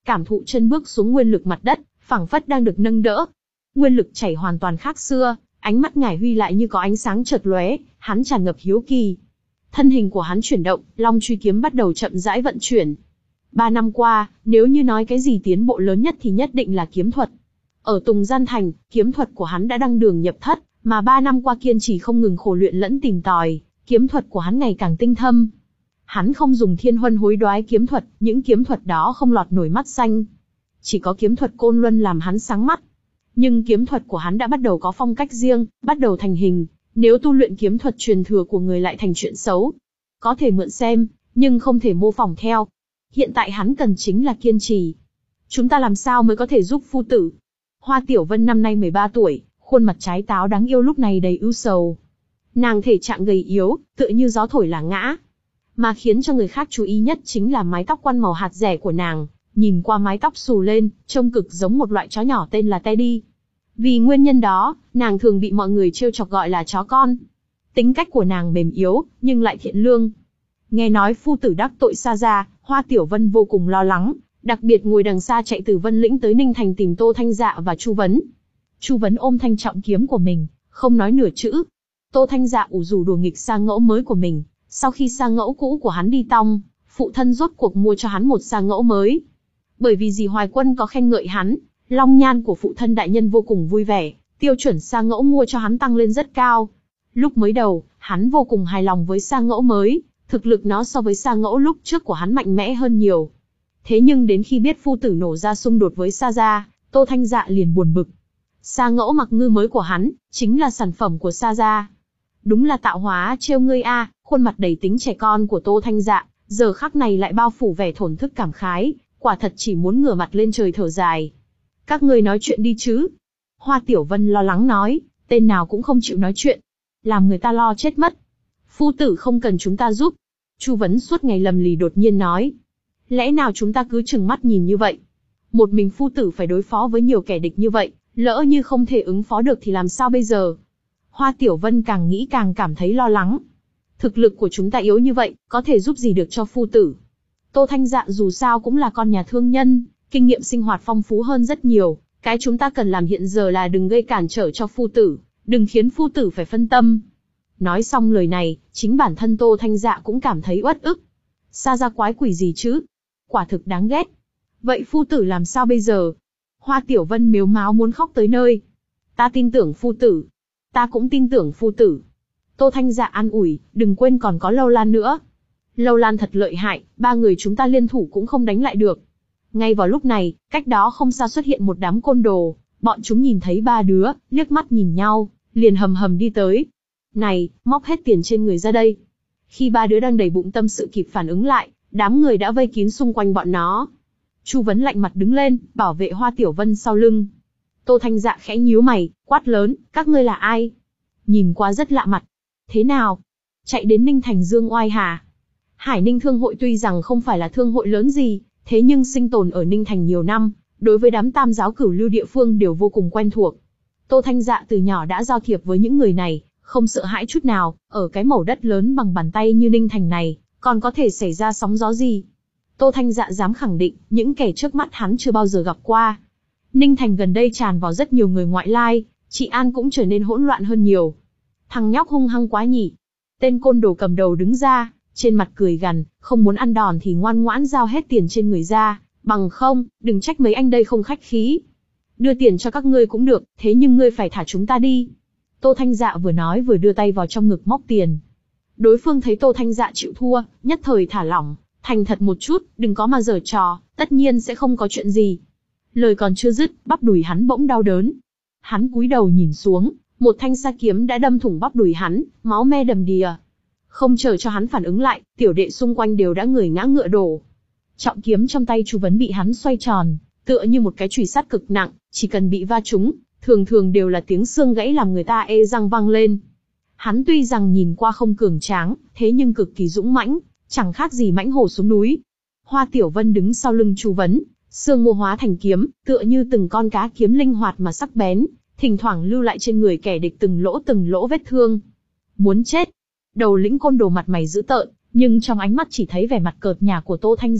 cảm thụ chân bước xuống nguyên lực mặt đất, phảng phất đang được nâng đỡ. Nguyên lực chảy hoàn toàn khác xưa, ánh mắt Ngải Huy lại như có ánh sáng chợt lóe, hắn tràn ngập hiếu kỳ. Thân hình của hắn chuyển động, Long Truy kiếm bắt đầu chậm rãi vận chuyển. Ba năm qua, nếu như nói cái gì tiến bộ lớn nhất thì nhất định là kiếm thuật. Ở Tùng Gian Thành, kiếm thuật của hắn đã đăng đường nhập thất, mà ba năm qua kiên trì không ngừng khổ luyện lẫn tìm tòi, kiếm thuật của hắn ngày càng tinh thâm. Hắn không dùng thiên huân hối đoái kiếm thuật, những kiếm thuật đó không lọt nổi mắt xanh. Chỉ có kiếm thuật côn luân làm hắn sáng mắt. Nhưng kiếm thuật của hắn đã bắt đầu có phong cách riêng, bắt đầu thành hình. Nếu tu luyện kiếm thuật truyền thừa của người lại thành chuyện xấu. Có thể mượn xem, nhưng không thể mô phỏng theo. Hiện tại hắn cần chính là kiên trì. Chúng ta làm sao mới có thể giúp phu tử? Hoa Tiểu Vân năm nay mười ba tuổi, khuôn mặt trái táo đáng yêu lúc này đầy ưu sầu. Nàng thể trạng gầy yếu, tựa như gió thổi là ngã. Mà khiến cho người khác chú ý nhất chính là mái tóc quăn màu hạt rẻ của nàng. Nhìn qua mái tóc xù lên, trông cực giống một loại chó nhỏ tên là Teddy. Vì nguyên nhân đó, nàng thường bị mọi người trêu chọc gọi là chó con. Tính cách của nàng mềm yếu, nhưng lại thiện lương. Nghe nói phu tử đắc tội Sa Gia, Hoa Tiểu Vân vô cùng lo lắng, đặc biệt ngồi đằng xa chạy từ Vân Lĩnh tới Ninh Thành tìm Tô Thanh Dạ và Chu Vấn. Chu Vấn ôm thanh trọng kiếm của mình, không nói nửa chữ. Tô Thanh Dạ ủ rủ đùa nghịch sa ngẫu mới của mình, sau khi sa ngẫu cũ của hắn đi tong, phụ thân rốt cuộc mua cho hắn một sa ngẫu mới. Bởi vì dì Hoài Quân có khen ngợi hắn, long nhan của phụ thân đại nhân vô cùng vui vẻ, tiêu chuẩn sa ngẫu mua cho hắn tăng lên rất cao. Lúc mới đầu, hắn vô cùng hài lòng với sa ngẫu mới, thực lực nó so với sa ngẫu lúc trước của hắn mạnh mẽ hơn nhiều. Thế nhưng đến khi biết phu tử nổ ra xung đột với Sa Gia, Tô Thanh Dạ liền buồn bực. Sa ngẫu mặc ngư mới của hắn, chính là sản phẩm của Sa Gia. Đúng là tạo hóa trêu ngươi a, khuôn mặt đầy tính trẻ con của Tô Thanh Dạ, giờ khắc này lại bao phủ vẻ thổn thức cảm khái, quả thật chỉ muốn ngửa mặt lên trời thở dài. Các ngươi nói chuyện đi chứ. Hoa Tiểu Vân lo lắng nói, tên nào cũng không chịu nói chuyện. Làm người ta lo chết mất. Phu tử không cần chúng ta giúp. Chu Vấn suốt ngày lầm lì đột nhiên nói. Lẽ nào chúng ta cứ trừng mắt nhìn như vậy? Một mình phu tử phải đối phó với nhiều kẻ địch như vậy, lỡ như không thể ứng phó được thì làm sao bây giờ? Hoa Tiểu Vân càng nghĩ càng cảm thấy lo lắng. Thực lực của chúng ta yếu như vậy, có thể giúp gì được cho phu tử? Tô Thanh Dạ dù sao cũng là con nhà thương nhân, kinh nghiệm sinh hoạt phong phú hơn rất nhiều. Cái chúng ta cần làm hiện giờ là đừng gây cản trở cho phu tử, đừng khiến phu tử phải phân tâm. Nói xong lời này, chính bản thân Tô Thanh Dạ cũng cảm thấy uất ức. Sa Gia quái quỷ gì chứ? Quả thực đáng ghét. Vậy phu tử làm sao bây giờ? Hoa Tiểu Vân mếu máo muốn khóc tới nơi. Ta tin tưởng phu tử. Ta cũng tin tưởng phu tử. Tô Thanh Dạ an ủi, đừng quên còn có Lâu Lan nữa. Lâu Lan thật lợi hại, ba người chúng ta liên thủ cũng không đánh lại được. Ngay vào lúc này, cách đó không xa xuất hiện một đám côn đồ. Bọn chúng nhìn thấy ba đứa, liếc mắt nhìn nhau, liền hầm hầm đi tới. Này, móc hết tiền trên người ra đây. Khi ba đứa đang đầy bụng tâm sự kịp phản ứng lại, đám người đã vây kín xung quanh bọn nó. Chu Vấn lạnh mặt đứng lên, bảo vệ Hoa Tiểu Vân sau lưng. Tô Thanh Dạ khẽ nhíu mày, quát lớn, các ngươi là ai? Nhìn qua rất lạ mặt. Thế nào? Chạy đến Ninh Thành Dương oai hả? Hải Ninh Thương hội tuy rằng không phải là thương hội lớn gì, thế nhưng sinh tồn ở Ninh Thành nhiều năm, đối với đám tam giáo cửu lưu địa phương đều vô cùng quen thuộc. Tô Thanh Dạ từ nhỏ đã giao thiệp với những người này, không sợ hãi chút nào, ở cái mẩu đất lớn bằng bàn tay như Ninh Thành này, còn có thể xảy ra sóng gió gì. Tô Thanh Dạ dám khẳng định, những kẻ trước mắt hắn chưa bao giờ gặp qua. Ninh Thành gần đây tràn vào rất nhiều người ngoại lai, trị an cũng trở nên hỗn loạn hơn nhiều. Thằng nhóc hung hăng quá nhỉ. Tên côn đồ cầm đầu đứng ra, trên mặt cười gằn, không muốn ăn đòn thì ngoan ngoãn giao hết tiền trên người ra, bằng không, đừng trách mấy anh đây không khách khí. Đưa tiền cho các ngươi cũng được, thế nhưng ngươi phải thả chúng ta đi. Tô Thanh Dạ vừa nói vừa đưa tay vào trong ngực móc tiền. Đối phương thấy Tô Thanh Dạ chịu thua, nhất thời thả lỏng, thành thật một chút, đừng có mà giở trò, tất nhiên sẽ không có chuyện gì. Lời còn chưa dứt, bắp đùi hắn bỗng đau đớn. Hắn cúi đầu nhìn xuống, một thanh sa kiếm đã đâm thủng bắp đùi hắn, máu me đầm đìa. Không chờ cho hắn phản ứng lại, tiểu đệ xung quanh đều đã người ngã ngựa đổ. Trọng kiếm trong tay Chu Vấn bị hắn xoay tròn, tựa như một cái chùy sắt cực nặng, chỉ cần bị va trúng, thường thường đều là tiếng xương gãy làm người ta ê răng vang lên. Hắn tuy rằng nhìn qua không cường tráng, thế nhưng cực kỳ dũng mãnh, chẳng khác gì mãnh hổ xuống núi. Hoa Tiểu Vân đứng sau lưng Chu Vấn, xương mô hóa thành kiếm, tựa như từng con cá kiếm linh hoạt mà sắc bén, thỉnh thoảng lưu lại trên người kẻ địch từng lỗ từng lỗ vết thương. Muốn chết. Đầu lĩnh côn đồ mặt mày dữ tợn, nhưng trong ánh mắt chỉ thấy vẻ mặt cợt nhả của Tô Thanh Dạ,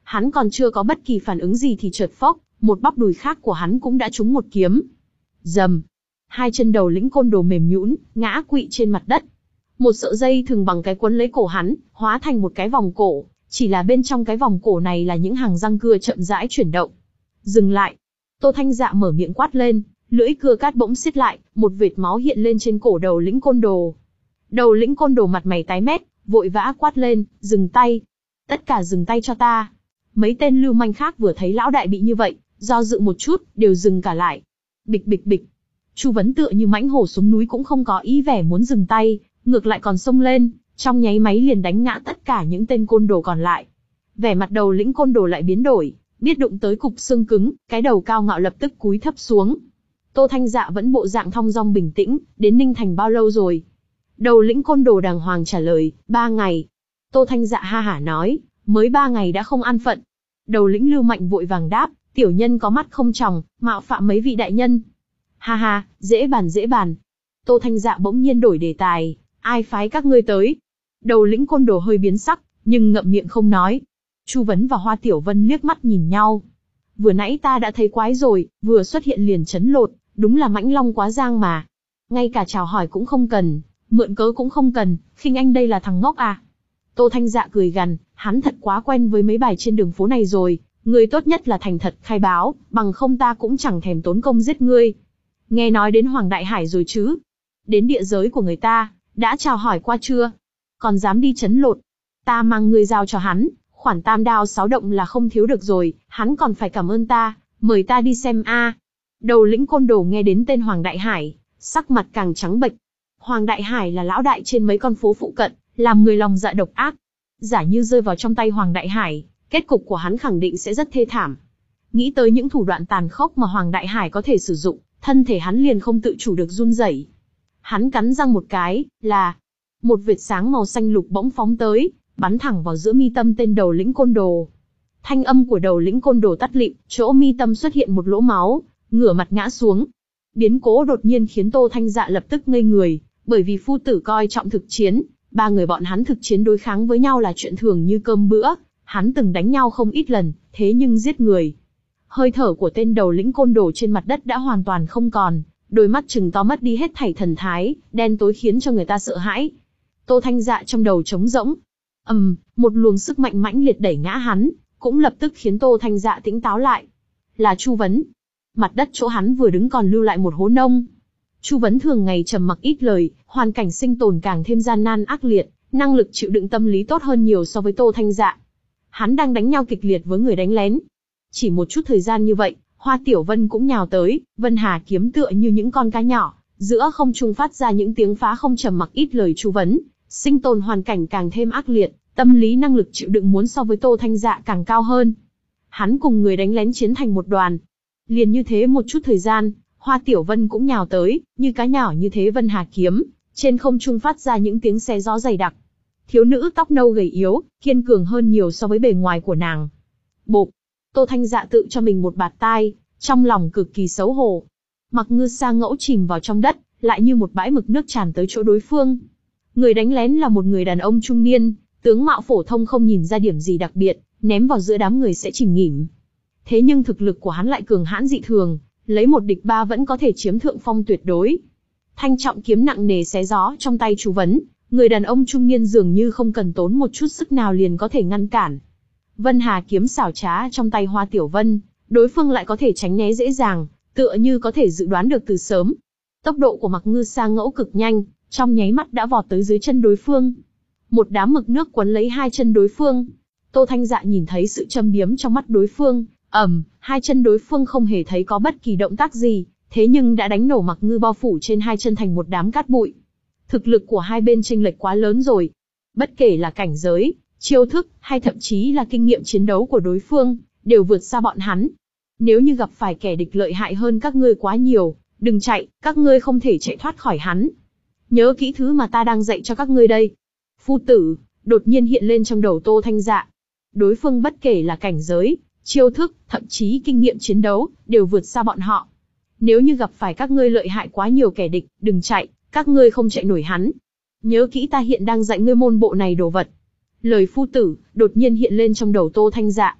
Hắn còn chưa có bất kỳ phản ứng gì thì chợt phốc, một bắp đùi khác của hắn cũng đã trúng một kiếm. Rầm, hai chân đầu lĩnh côn đồ mềm nhũn, ngã quỵ trên mặt đất. Một sợi dây thừng bằng cái quấn lấy cổ hắn, hóa thành một cái vòng cổ, chỉ là bên trong cái vòng cổ này là những hàng răng cưa chậm rãi chuyển động. Dừng lại. Tô Thanh Dạ mở miệng quát lên, lưỡi cưa cát bỗng xiết lại, một vệt máu hiện lên trên cổ đầu lĩnh côn đồ. Đầu lĩnh côn đồ mặt mày tái mét, vội vã quát lên, dừng tay. Tất cả dừng tay cho ta. Mấy tên lưu manh khác vừa thấy lão đại bị như vậy, do dự một chút, đều dừng cả lại. Bịch bịch bịch. Chu Vấn tựa như mãnh hổ xuống núi cũng không có ý vẻ muốn dừng tay, ngược lại còn xông lên, trong nháy máy liền đánh ngã tất cả những tên côn đồ còn lại. Vẻ mặt đầu lĩnh côn đồ lại biến đổi, biết đụng tới cục xương cứng, cái đầu cao ngạo lập tức cúi thấp xuống. Tô Thanh Dạ vẫn bộ dạng thong dong bình tĩnh, đến Ninh Thành bao lâu rồi? Đầu lĩnh côn đồ đàng hoàng trả lời, ba ngày. Tô Thanh Dạ ha hả nói, mới ba ngày đã không an phận. Đầu lĩnh Lưu Mạnh vội vàng đáp, tiểu nhân có mắt không tròng, mạo phạm mấy vị đại nhân. Ha ha, dễ bàn dễ bàn. Tô Thanh Dạ bỗng nhiên đổi đề tài, ai phái các ngươi tới? Đầu lĩnh côn đồ hơi biến sắc, nhưng ngậm miệng không nói. Chu Vấn và Hoa Tiểu Vân liếc mắt nhìn nhau. Vừa nãy ta đã thấy quái rồi, vừa xuất hiện liền chấn lột, đúng là mãnh long quá giang mà. Ngay cả chào hỏi cũng không cần, mượn cớ cũng không cần, khinh anh đây là thằng ngốc à? Tô Thanh Dạ cười gằn, hắn thật quá quen với mấy bài trên đường phố này rồi, ngươi tốt nhất là thành thật khai báo, bằng không ta cũng chẳng thèm tốn công giết ngươi. Nghe nói đến Hoàng Đại Hải rồi chứ? Đến địa giới của người ta, đã chào hỏi qua chưa? Còn dám đi chấn lột? Ta mang ngươi giao cho hắn, khoản tam đao sáu động là không thiếu được rồi, hắn còn phải cảm ơn ta, mời ta đi xem a. Đầu lĩnh côn đồ nghe đến tên Hoàng Đại Hải, sắc mặt càng trắng bệch. Hoàng Đại Hải là lão đại trên mấy con phố phụ cận, làm người lòng dạ độc ác. Giả như rơi vào trong tay Hoàng Đại Hải, kết cục của hắn khẳng định sẽ rất thê thảm. Nghĩ tới những thủ đoạn tàn khốc mà Hoàng Đại Hải có thể sử dụng, thân thể hắn liền không tự chủ được run rẩy. Hắn cắn răng một cái, là một vệt sáng màu xanh lục bỗng phóng tới, bắn thẳng vào giữa mi tâm tên đầu lĩnh côn đồ. Thanh âm của đầu lĩnh côn đồ tắt lịm, chỗ mi tâm xuất hiện một lỗ máu, ngửa mặt ngã xuống. Biến cố đột nhiên khiến Tô Thanh Dạ lập tức ngây người, bởi vì phu tử coi trọng thực chiến, ba người bọn hắn thực chiến đối kháng với nhau là chuyện thường như cơm bữa, hắn từng đánh nhau không ít lần, thế nhưng giết người. Hơi thở của tên đầu lĩnh côn đồ trên mặt đất đã hoàn toàn không còn, đôi mắt trừng to mất đi hết thảy thần thái, đen tối khiến cho người ta sợ hãi. Tô Thanh Dạ trong đầu trống rỗng. ầm, um, một luồng sức mạnh mãnh liệt đẩy ngã hắn, cũng lập tức khiến Tô Thanh Dạ tỉnh táo lại. Là Chu Vấn. Mặt đất chỗ hắn vừa đứng còn lưu lại một hố nông. Chu Vấn thường ngày trầm mặc ít lời, hoàn cảnh sinh tồn càng thêm gian nan ác liệt, năng lực chịu đựng tâm lý tốt hơn nhiều so với Tô Thanh Dạ. Hắn đang đánh nhau kịch liệt với người đánh lén. Chỉ một chút thời gian như vậy, Hoa Tiểu Vân cũng nhào tới, Vân Hà kiếm tựa như những con cá nhỏ, giữa không trung phát ra những tiếng phá không trầm mặc ít lời Chu Vấn, sinh tồn hoàn cảnh càng thêm ác liệt, tâm lý năng lực chịu đựng muốn so với Tô Thanh Dạ càng cao hơn. Hắn cùng người đánh lén chiến thành một đoàn. Liền như thế một chút thời gian, Hoa Tiểu Vân cũng nhào tới, như cá nhỏ như thế Vân Hà kiếm, trên không trung phát ra những tiếng xé gió dày đặc. Thiếu nữ tóc nâu gầy yếu, kiên cường hơn nhiều so với bề ngoài của nàng. Bộp, Tô Thanh Dạ tự cho mình một bạt tai, trong lòng cực kỳ xấu hổ. Mặc Ngư Sa Ngẫu chìm vào trong đất, lại như một bãi mực nước tràn tới chỗ đối phương. Người đánh lén là một người đàn ông trung niên, tướng mạo phổ thông không nhìn ra điểm gì đặc biệt, ném vào giữa đám người sẽ chìm nghỉm. Thế nhưng thực lực của hắn lại cường hãn dị thường, lấy một địch ba vẫn có thể chiếm thượng phong tuyệt đối. Thanh trọng kiếm nặng nề xé gió trong tay Chu Vấn, người đàn ông trung niên dường như không cần tốn một chút sức nào liền có thể ngăn cản. Vân Hà kiếm xảo trá trong tay Hoa Tiểu Vân, đối phương lại có thể tránh né dễ dàng, tựa như có thể dự đoán được từ sớm. Tốc độ của Mặc Ngư Sa Ngẫu cực nhanh, trong nháy mắt đã vọt tới dưới chân đối phương. Một đám mực nước quấn lấy hai chân đối phương. Tô Thanh Dạ nhìn thấy sự châm biếm trong mắt đối phương, ầm, hai chân đối phương không hề thấy có bất kỳ động tác gì, thế nhưng đã đánh nổ Mặc Ngư bao phủ trên hai chân thành một đám cát bụi. Thực lực của hai bên chênh lệch quá lớn rồi. Bất kể là cảnh giới, chiêu thức, hay thậm chí là kinh nghiệm chiến đấu của đối phương, đều vượt xa bọn hắn. Nếu như gặp phải kẻ địch lợi hại hơn các ngươi quá nhiều, đừng chạy, các ngươi không thể chạy thoát khỏi hắn. Nhớ kỹ thứ mà ta đang dạy cho các ngươi đây. Phu tử, đột nhiên hiện lên trong đầu Tô Thanh Dạ. Đối phương bất kể là cảnh giới, chiêu thức, thậm chí kinh nghiệm chiến đấu, đều vượt xa bọn họ. Nếu như gặp phải các ngươi lợi hại quá nhiều kẻ địch, đừng chạy, các ngươi không chạy nổi hắn. Nhớ kỹ ta hiện đang dạy ngươi môn bộ này đồ vật. Lời phu tử, đột nhiên hiện lên trong đầu Tô Thanh Dạ.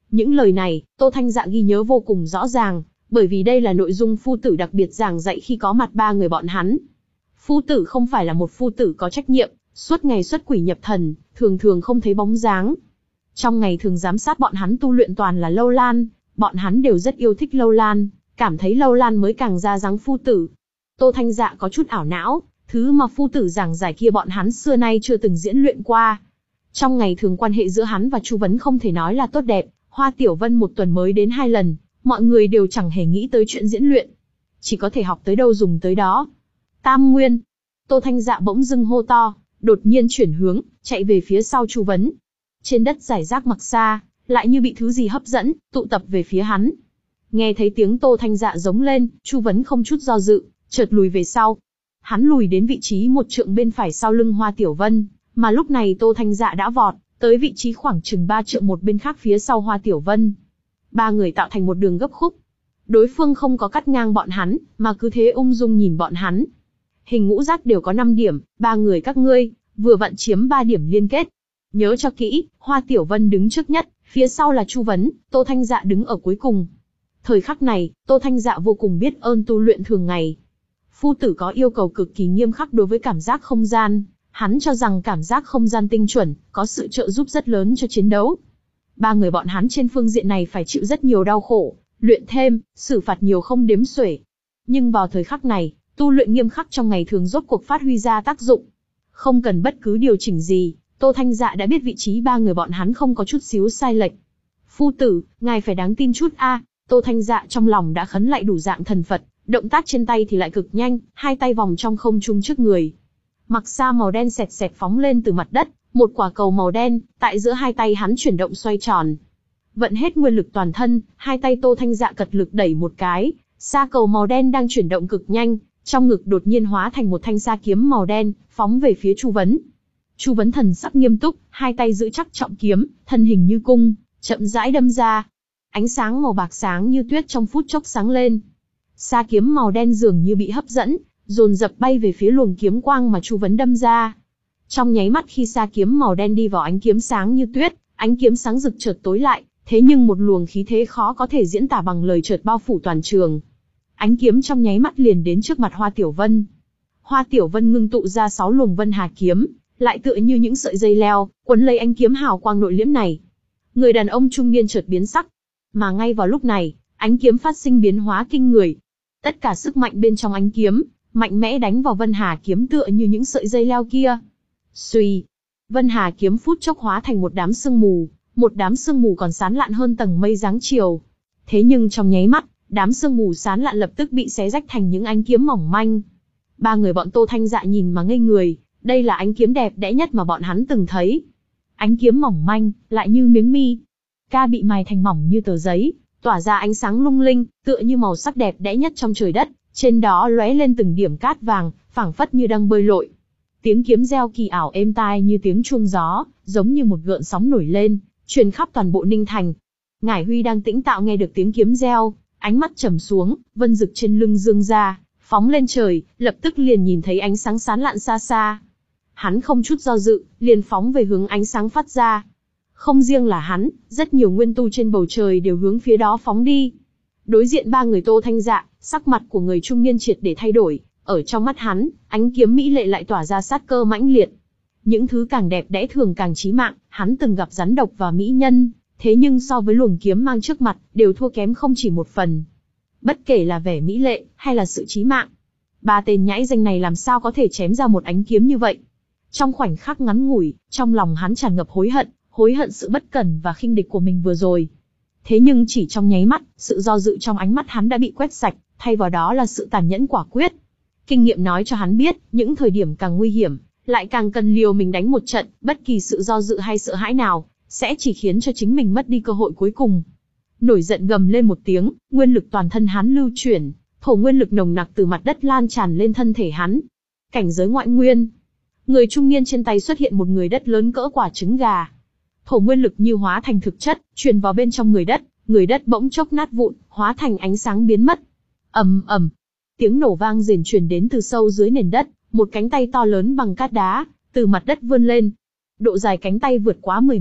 Những lời này, Tô Thanh Dạ ghi nhớ vô cùng rõ ràng, bởi vì đây là nội dung phu tử đặc biệt giảng dạy khi có mặt ba người bọn hắn. Phu tử không phải là một phu tử có trách nhiệm, suốt ngày xuất quỷ nhập thần, thường thường không thấy bóng dáng. Trong ngày thường giám sát bọn hắn tu luyện toàn là Lâu Lan, bọn hắn đều rất yêu thích Lâu Lan, cảm thấy Lâu Lan mới càng ra dáng phu tử. Tô Thanh Dạ có chút ảo não, thứ mà phu tử giảng giải kia bọn hắn xưa nay chưa từng diễn luyện qua. Trong ngày thường quan hệ giữa hắn và Chu Vấn không thể nói là tốt đẹp, Hoa Tiểu Vân một tuần mới đến hai lần, mọi người đều chẳng hề nghĩ tới chuyện diễn luyện. Chỉ có thể học tới đâu dùng tới đó. Tam Nguyên. Tô Thanh Dạ bỗng dưng hô to, đột nhiên chuyển hướng, chạy về phía sau Chu Vấn. Trên đất rải rác mặc xa, lại như bị thứ gì hấp dẫn, tụ tập về phía hắn. Nghe thấy tiếng Tô Thanh Dạ giống lên, Chu Vấn không chút do dự, chợt lùi về sau. Hắn lùi đến vị trí một trượng bên phải sau lưng Hoa Tiểu Vân, mà lúc này Tô Thanh Dạ đã vọt tới vị trí khoảng chừng ba trượng một bên khác phía sau Hoa Tiểu Vân. Ba người tạo thành một đường gấp khúc. Đối phương không có cắt ngang bọn hắn, mà cứ thế ung dung nhìn bọn hắn. Hình ngũ giác đều có năm điểm, ba người các ngươi, vừa vặn chiếm ba điểm liên kết. Nhớ cho kỹ, Hoa Tiểu Vân đứng trước nhất, phía sau là Chu Vấn, Tô Thanh Dạ đứng ở cuối cùng. Thời khắc này, Tô Thanh Dạ vô cùng biết ơn tu luyện thường ngày. Phu tử có yêu cầu cực kỳ nghiêm khắc đối với cảm giác không gian, hắn cho rằng cảm giác không gian tinh chuẩn, có sự trợ giúp rất lớn cho chiến đấu. Ba người bọn hắn trên phương diện này phải chịu rất nhiều đau khổ, luyện thêm, xử phạt nhiều không đếm xuể. Nhưng vào thời khắc này, tu luyện nghiêm khắc trong ngày thường rốt cuộc phát huy ra tác dụng. Không cần bất cứ điều chỉnh gì, Tô Thanh Dạ đã biết vị trí ba người bọn hắn không có chút xíu sai lệch. Phu tử, ngài phải đáng tin chút a. Tô Thanh Dạ trong lòng đã khấn lại đủ dạng thần Phật, động tác trên tay thì lại cực nhanh, hai tay vòng trong không trung trước người. Mặc sa màu đen xẹt xẹt phóng lên từ mặt đất, một quả cầu màu đen, tại giữa hai tay hắn chuyển động xoay tròn. Vận hết nguyên lực toàn thân, hai tay Tô Thanh Dạ cật lực đẩy một cái, sa cầu màu đen đang chuyển động cực nhanh, trong ngực đột nhiên hóa thành một thanh sa kiếm màu đen, phóng về phía Chu Vấn. Chu Vấn thần sắc nghiêm túc, hai tay giữ chắc trọng kiếm, thân hình như cung, chậm rãi đâm ra. Ánh sáng màu bạc sáng như tuyết trong phút chốc sáng lên. Sa kiếm màu đen dường như bị hấp dẫn, dồn dập bay về phía luồng kiếm quang mà Chu Vấn đâm ra. Trong nháy mắt khi sa kiếm màu đen đi vào ánh kiếm sáng như tuyết, ánh kiếm sáng rực chợt tối lại, thế nhưng một luồng khí thế khó có thể diễn tả bằng lời chợt bao phủ toàn trường. Ánh kiếm trong nháy mắt liền đến trước mặt Hoa Tiểu Vân. Hoa Tiểu Vân ngưng tụ ra sáu luồng vân hà kiếm, lại tựa như những sợi dây leo, quấn lấy ánh kiếm hào quang nội liễm này. Người đàn ông trung niên chợt biến sắc, mà ngay vào lúc này, ánh kiếm phát sinh biến hóa kinh người. Tất cả sức mạnh bên trong ánh kiếm, mạnh mẽ đánh vào vân hà kiếm tựa như những sợi dây leo kia. Xuy, vân hà kiếm phút chốc hóa thành một đám sương mù, một đám sương mù còn sán lạn hơn tầng mây dáng chiều. Thế nhưng trong nháy mắt, đám sương mù sán lạn lập tức bị xé rách thành những ánh kiếm mỏng manh. Ba người bọn Tô Thanh Dạ nhìn mà ngây người, đây là ánh kiếm đẹp đẽ nhất mà bọn hắn từng thấy. Ánh kiếm mỏng manh, lại như miếng mi. Ca bị mài thành mỏng như tờ giấy, tỏa ra ánh sáng lung linh, tựa như màu sắc đẹp đẽ nhất trong trời đất, trên đó lóe lên từng điểm cát vàng, phảng phất như đang bơi lội. Tiếng kiếm reo kỳ ảo êm tai như tiếng chuông gió, giống như một gợn sóng nổi lên, truyền khắp toàn bộ Ninh Thành. Ngải Huy đang tĩnh tạo nghe được tiếng kiếm reo, ánh mắt trầm xuống, vân rực trên lưng dương ra, phóng lên trời, lập tức liền nhìn thấy ánh sáng sán lạn xa xa. Hắn không chút do dự, liền phóng về hướng ánh sáng phát ra. Không riêng là hắn, rất nhiều nguyên tu trên bầu trời đều hướng phía đó phóng đi. Đối diện ba người Tô Thanh Dạ, sắc mặt của người trung niên triệt để thay đổi, ở trong mắt hắn, ánh kiếm mỹ lệ lại tỏa ra sát cơ mãnh liệt. Những thứ càng đẹp đẽ thường càng chí mạng, hắn từng gặp rắn độc và mỹ nhân, thế nhưng so với luồng kiếm mang trước mặt, đều thua kém không chỉ một phần. Bất kể là vẻ mỹ lệ, hay là sự chí mạng, ba tên nhãi danh này làm sao có thể chém ra một ánh kiếm như vậy. Trong khoảnh khắc ngắn ngủi, trong lòng hắn tràn ngập hối hận, hối hận sự bất cẩn và khinh địch của mình vừa rồi. Thế nhưng chỉ trong nháy mắt, sự do dự trong ánh mắt hắn đã bị quét sạch, thay vào đó là sự tàn nhẫn quả quyết. Kinh nghiệm nói cho hắn biết, những thời điểm càng nguy hiểm, lại càng cần liều mình đánh một trận, bất kỳ sự do dự hay sợ hãi nào, sẽ chỉ khiến cho chính mình mất đi cơ hội cuối cùng. Nổi giận gầm lên một tiếng, nguyên lực toàn thân hắn lưu chuyển, thổ nguyên lực nồng nặc từ mặt đất lan tràn lên thân thể hắn. Cảnh giới ngoại nguyên. Người trung niên trên tay xuất hiện một người đất lớn cỡ quả trứng gà. Thổ nguyên lực như hóa thành thực chất, truyền vào bên trong người đất, người đất bỗng chốc nát vụn, hóa thành ánh sáng biến mất. Ầm ầm, tiếng nổ vang rền truyền đến từ sâu dưới nền đất, một cánh tay to lớn bằng cát đá, từ mặt đất vươn lên. Độ dài cánh tay vượt quá mười mét,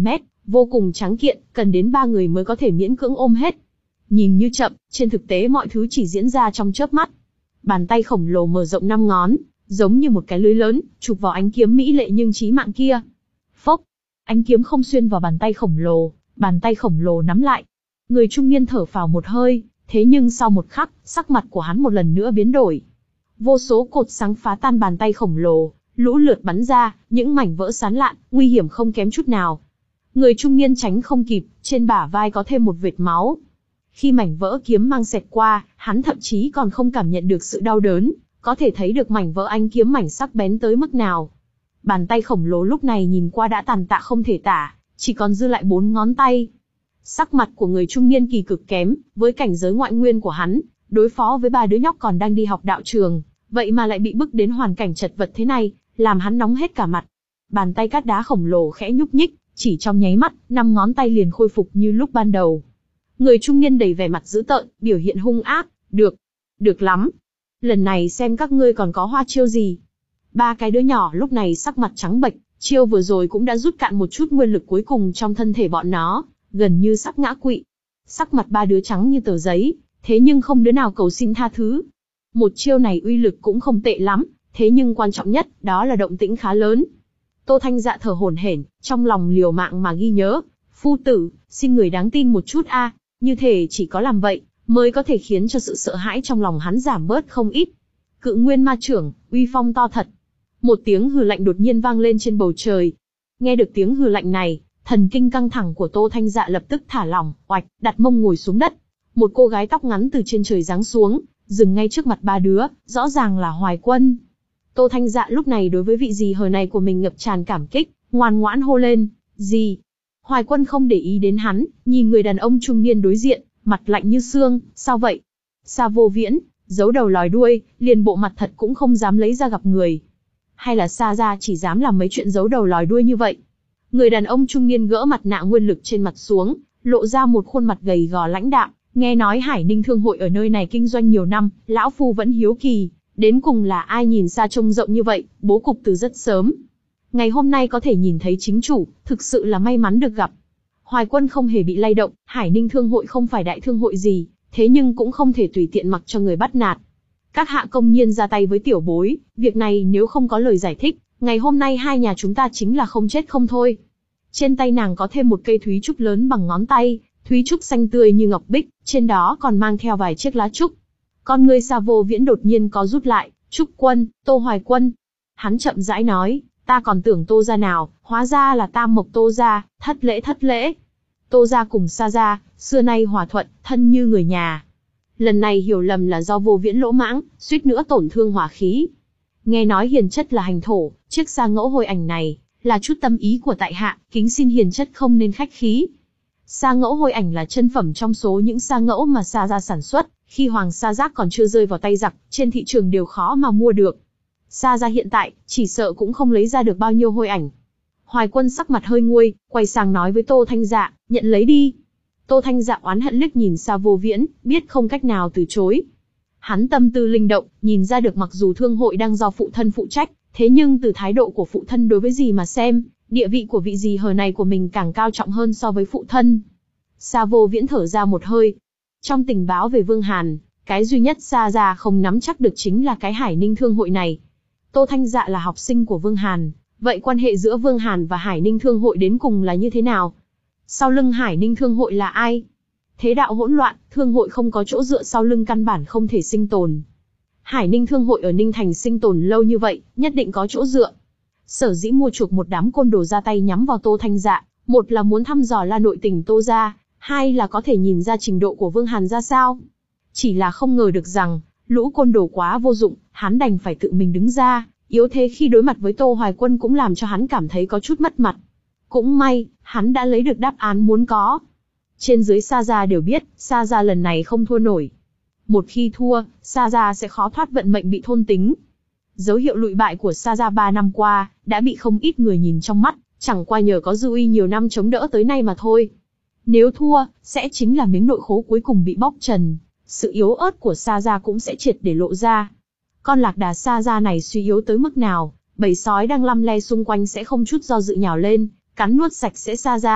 vô cùng tráng kiện, cần đến ba người mới có thể miễn cưỡng ôm hết. Nhìn như chậm, trên thực tế mọi thứ chỉ diễn ra trong chớp mắt. Bàn tay khổng lồ mở rộng năm ngón, giống như một cái lưới lớn, chụp vào ánh kiếm mỹ lệ nhưng chí mạng kia. Phốc, ánh kiếm không xuyên vào bàn tay khổng lồ, bàn tay khổng lồ nắm lại. Người trung niên thở phào một hơi, thế nhưng sau một khắc, sắc mặt của hắn một lần nữa biến đổi. Vô số cột sáng phá tan bàn tay khổng lồ, lũ lượt bắn ra, những mảnh vỡ sán lạn, nguy hiểm không kém chút nào. Người trung niên tránh không kịp, trên bả vai có thêm một vệt máu. Khi mảnh vỡ kiếm mang xẹt qua, hắn thậm chí còn không cảm nhận được sự đau đớn, có thể thấy được mảnh vỡ ánh kiếm mảnh sắc bén tới mức nào. Bàn tay khổng lồ lúc này nhìn qua đã tàn tạ không thể tả, chỉ còn dư lại bốn ngón tay. Sắc mặt của người trung niên kỳ cực kém, với cảnh giới ngoại nguyên của hắn, đối phó với ba đứa nhóc còn đang đi học đạo trường, vậy mà lại bị bức đến hoàn cảnh chật vật thế này, làm hắn nóng hết cả mặt. Bàn tay cát đá khổng lồ khẽ nhúc nhích, chỉ trong nháy mắt, năm ngón tay liền khôi phục như lúc ban đầu. Người trung niên đầy vẻ mặt dữ tợn, biểu hiện hung ác, được, được lắm. Lần này xem các ngươi còn có hoa chiêu gì. Ba cái đứa nhỏ lúc này sắc mặt trắng bệch, chiêu vừa rồi cũng đã rút cạn một chút nguyên lực cuối cùng trong thân thể bọn nó, gần như sắp ngã quỵ. Sắc mặt ba đứa trắng như tờ giấy, thế nhưng không đứa nào cầu xin tha thứ. Một chiêu này uy lực cũng không tệ lắm, thế nhưng quan trọng nhất, đó là động tĩnh khá lớn. Tô Thanh Dạ thở hổn hển, trong lòng liều mạng mà ghi nhớ, phu tử, xin người đáng tin một chút a, như thể chỉ có làm vậy, mới có thể khiến cho sự sợ hãi trong lòng hắn giảm bớt không ít. Cự Nguyên Ma Trưởng, uy phong to thật. Một tiếng hừ lạnh đột nhiên vang lên trên bầu trời. Nghe được tiếng hừ lạnh này, thần kinh căng thẳng của Tô Thanh Dạ lập tức thả lỏng, oạch, đặt mông ngồi xuống đất. Một cô gái tóc ngắn từ trên trời giáng xuống, dừng ngay trước mặt ba đứa, rõ ràng là Hoài Quân. Tô Thanh Dạ lúc này đối với vị dì hờ này của mình ngập tràn cảm kích, ngoan ngoãn hô lên, "Dì." Hoài Quân không để ý đến hắn, nhìn người đàn ông trung niên đối diện, mặt lạnh như xương, "Sao vậy?" Sa Vô Viễn, giấu đầu lòi đuôi, liền bộ mặt thật cũng không dám lấy ra gặp người. Hay là Sa gia chỉ dám làm mấy chuyện giấu đầu lòi đuôi như vậy? Người đàn ông trung niên gỡ mặt nạ nguyên lực trên mặt xuống, lộ ra một khuôn mặt gầy gò lãnh đạm, nghe nói Hải Ninh Thương hội ở nơi này kinh doanh nhiều năm, lão phu vẫn hiếu kỳ, đến cùng là ai nhìn xa trông rộng như vậy, bố cục từ rất sớm. Ngày hôm nay có thể nhìn thấy chính chủ, thực sự là may mắn được gặp. Hoài Quân không hề bị lay động, Hải Ninh Thương hội không phải đại thương hội gì, thế nhưng cũng không thể tùy tiện mặc cho người bắt nạt. Các hạ công nhiên ra tay với tiểu bối, việc này nếu không có lời giải thích, ngày hôm nay hai nhà chúng ta chính là không chết không thôi. Trên tay nàng có thêm một cây thúy trúc lớn bằng ngón tay, thúy trúc xanh tươi như ngọc bích, trên đó còn mang theo vài chiếc lá trúc. Con ngươi Sa Vô Viễn đột nhiên có rút lại, "Trúc Quân, Tô Hoài Quân." Hắn chậm rãi nói, "Ta còn tưởng Tô gia nào, hóa ra là Tam Mộc Tô gia, thất lễ thất lễ. Tô gia cùng Sa gia, xưa nay hòa thuận, thân như người nhà. Lần này hiểu lầm là do Vô Viễn lỗ mãng, suýt nữa tổn thương hỏa khí. Nghe nói hiền chất là hành thổ, chiếc Sa Ngẫu Hồi Ảnh này là chút tâm ý của tại hạ, kính xin hiền chất không nên khách khí." Sa Ngẫu Hồi Ảnh là chân phẩm trong số những sa ngẫu mà Sa gia sản xuất, khi Hoàng Sa Giác còn chưa rơi vào tay giặc, trên thị trường đều khó mà mua được. Sa gia hiện tại, chỉ sợ cũng không lấy ra được bao nhiêu hồi ảnh. Hoài Quân sắc mặt hơi nguôi, quay sang nói với Tô Thanh Dạ, "Nhận lấy đi." Tô Thanh Dạ oán hận liếc nhìn Sa Vô Viễn, biết không cách nào từ chối. Hắn tâm tư linh động, nhìn ra được mặc dù thương hội đang do phụ thân phụ trách, thế nhưng từ thái độ của phụ thân đối với dì mà xem, địa vị của vị dì hờ này của mình càng cao trọng hơn so với phụ thân. Sa Vô Viễn thở ra một hơi. Trong tình báo về Vương Hàn, cái duy nhất Sa gia không nắm chắc được chính là cái Hải Ninh Thương hội này. Tô Thanh Dạ là học sinh của Vương Hàn, vậy quan hệ giữa Vương Hàn và Hải Ninh Thương hội đến cùng là như thế nào? Sau lưng Hải Ninh Thương hội là ai? Thế đạo hỗn loạn, thương hội không có chỗ dựa sau lưng căn bản không thể sinh tồn. Hải Ninh Thương hội ở Ninh Thành sinh tồn lâu như vậy, nhất định có chỗ dựa. Sở dĩ mua chuộc một đám côn đồ ra tay nhắm vào Tô Thanh Dạ, một là muốn thăm dò la nội tình Tô gia, hai là có thể nhìn ra trình độ của Vương Hàn ra sao. Chỉ là không ngờ được rằng, lũ côn đồ quá vô dụng, hắn đành phải tự mình đứng ra, yếu thế khi đối mặt với Tô Hoài Quân cũng làm cho hắn cảm thấy có chút mất mặt. Cũng may, hắn đã lấy được đáp án muốn có. Trên dưới Sa gia đều biết, Sa gia lần này không thua nổi. Một khi thua, Sa gia sẽ khó thoát vận mệnh bị thôn tính. Dấu hiệu lụi bại của Sa gia ba năm qua, đã bị không ít người nhìn trong mắt, chẳng qua nhờ có dư uy nhiều năm chống đỡ tới nay mà thôi. Nếu thua, sẽ chính là miếng nội khố cuối cùng bị bóc trần, sự yếu ớt của Sa gia cũng sẽ triệt để lộ ra. Con lạc đà Sa gia này suy yếu tới mức nào, bầy sói đang lăm le xung quanh sẽ không chút do dự nhào lên, cắn nuốt sạch sẽ Sa gia.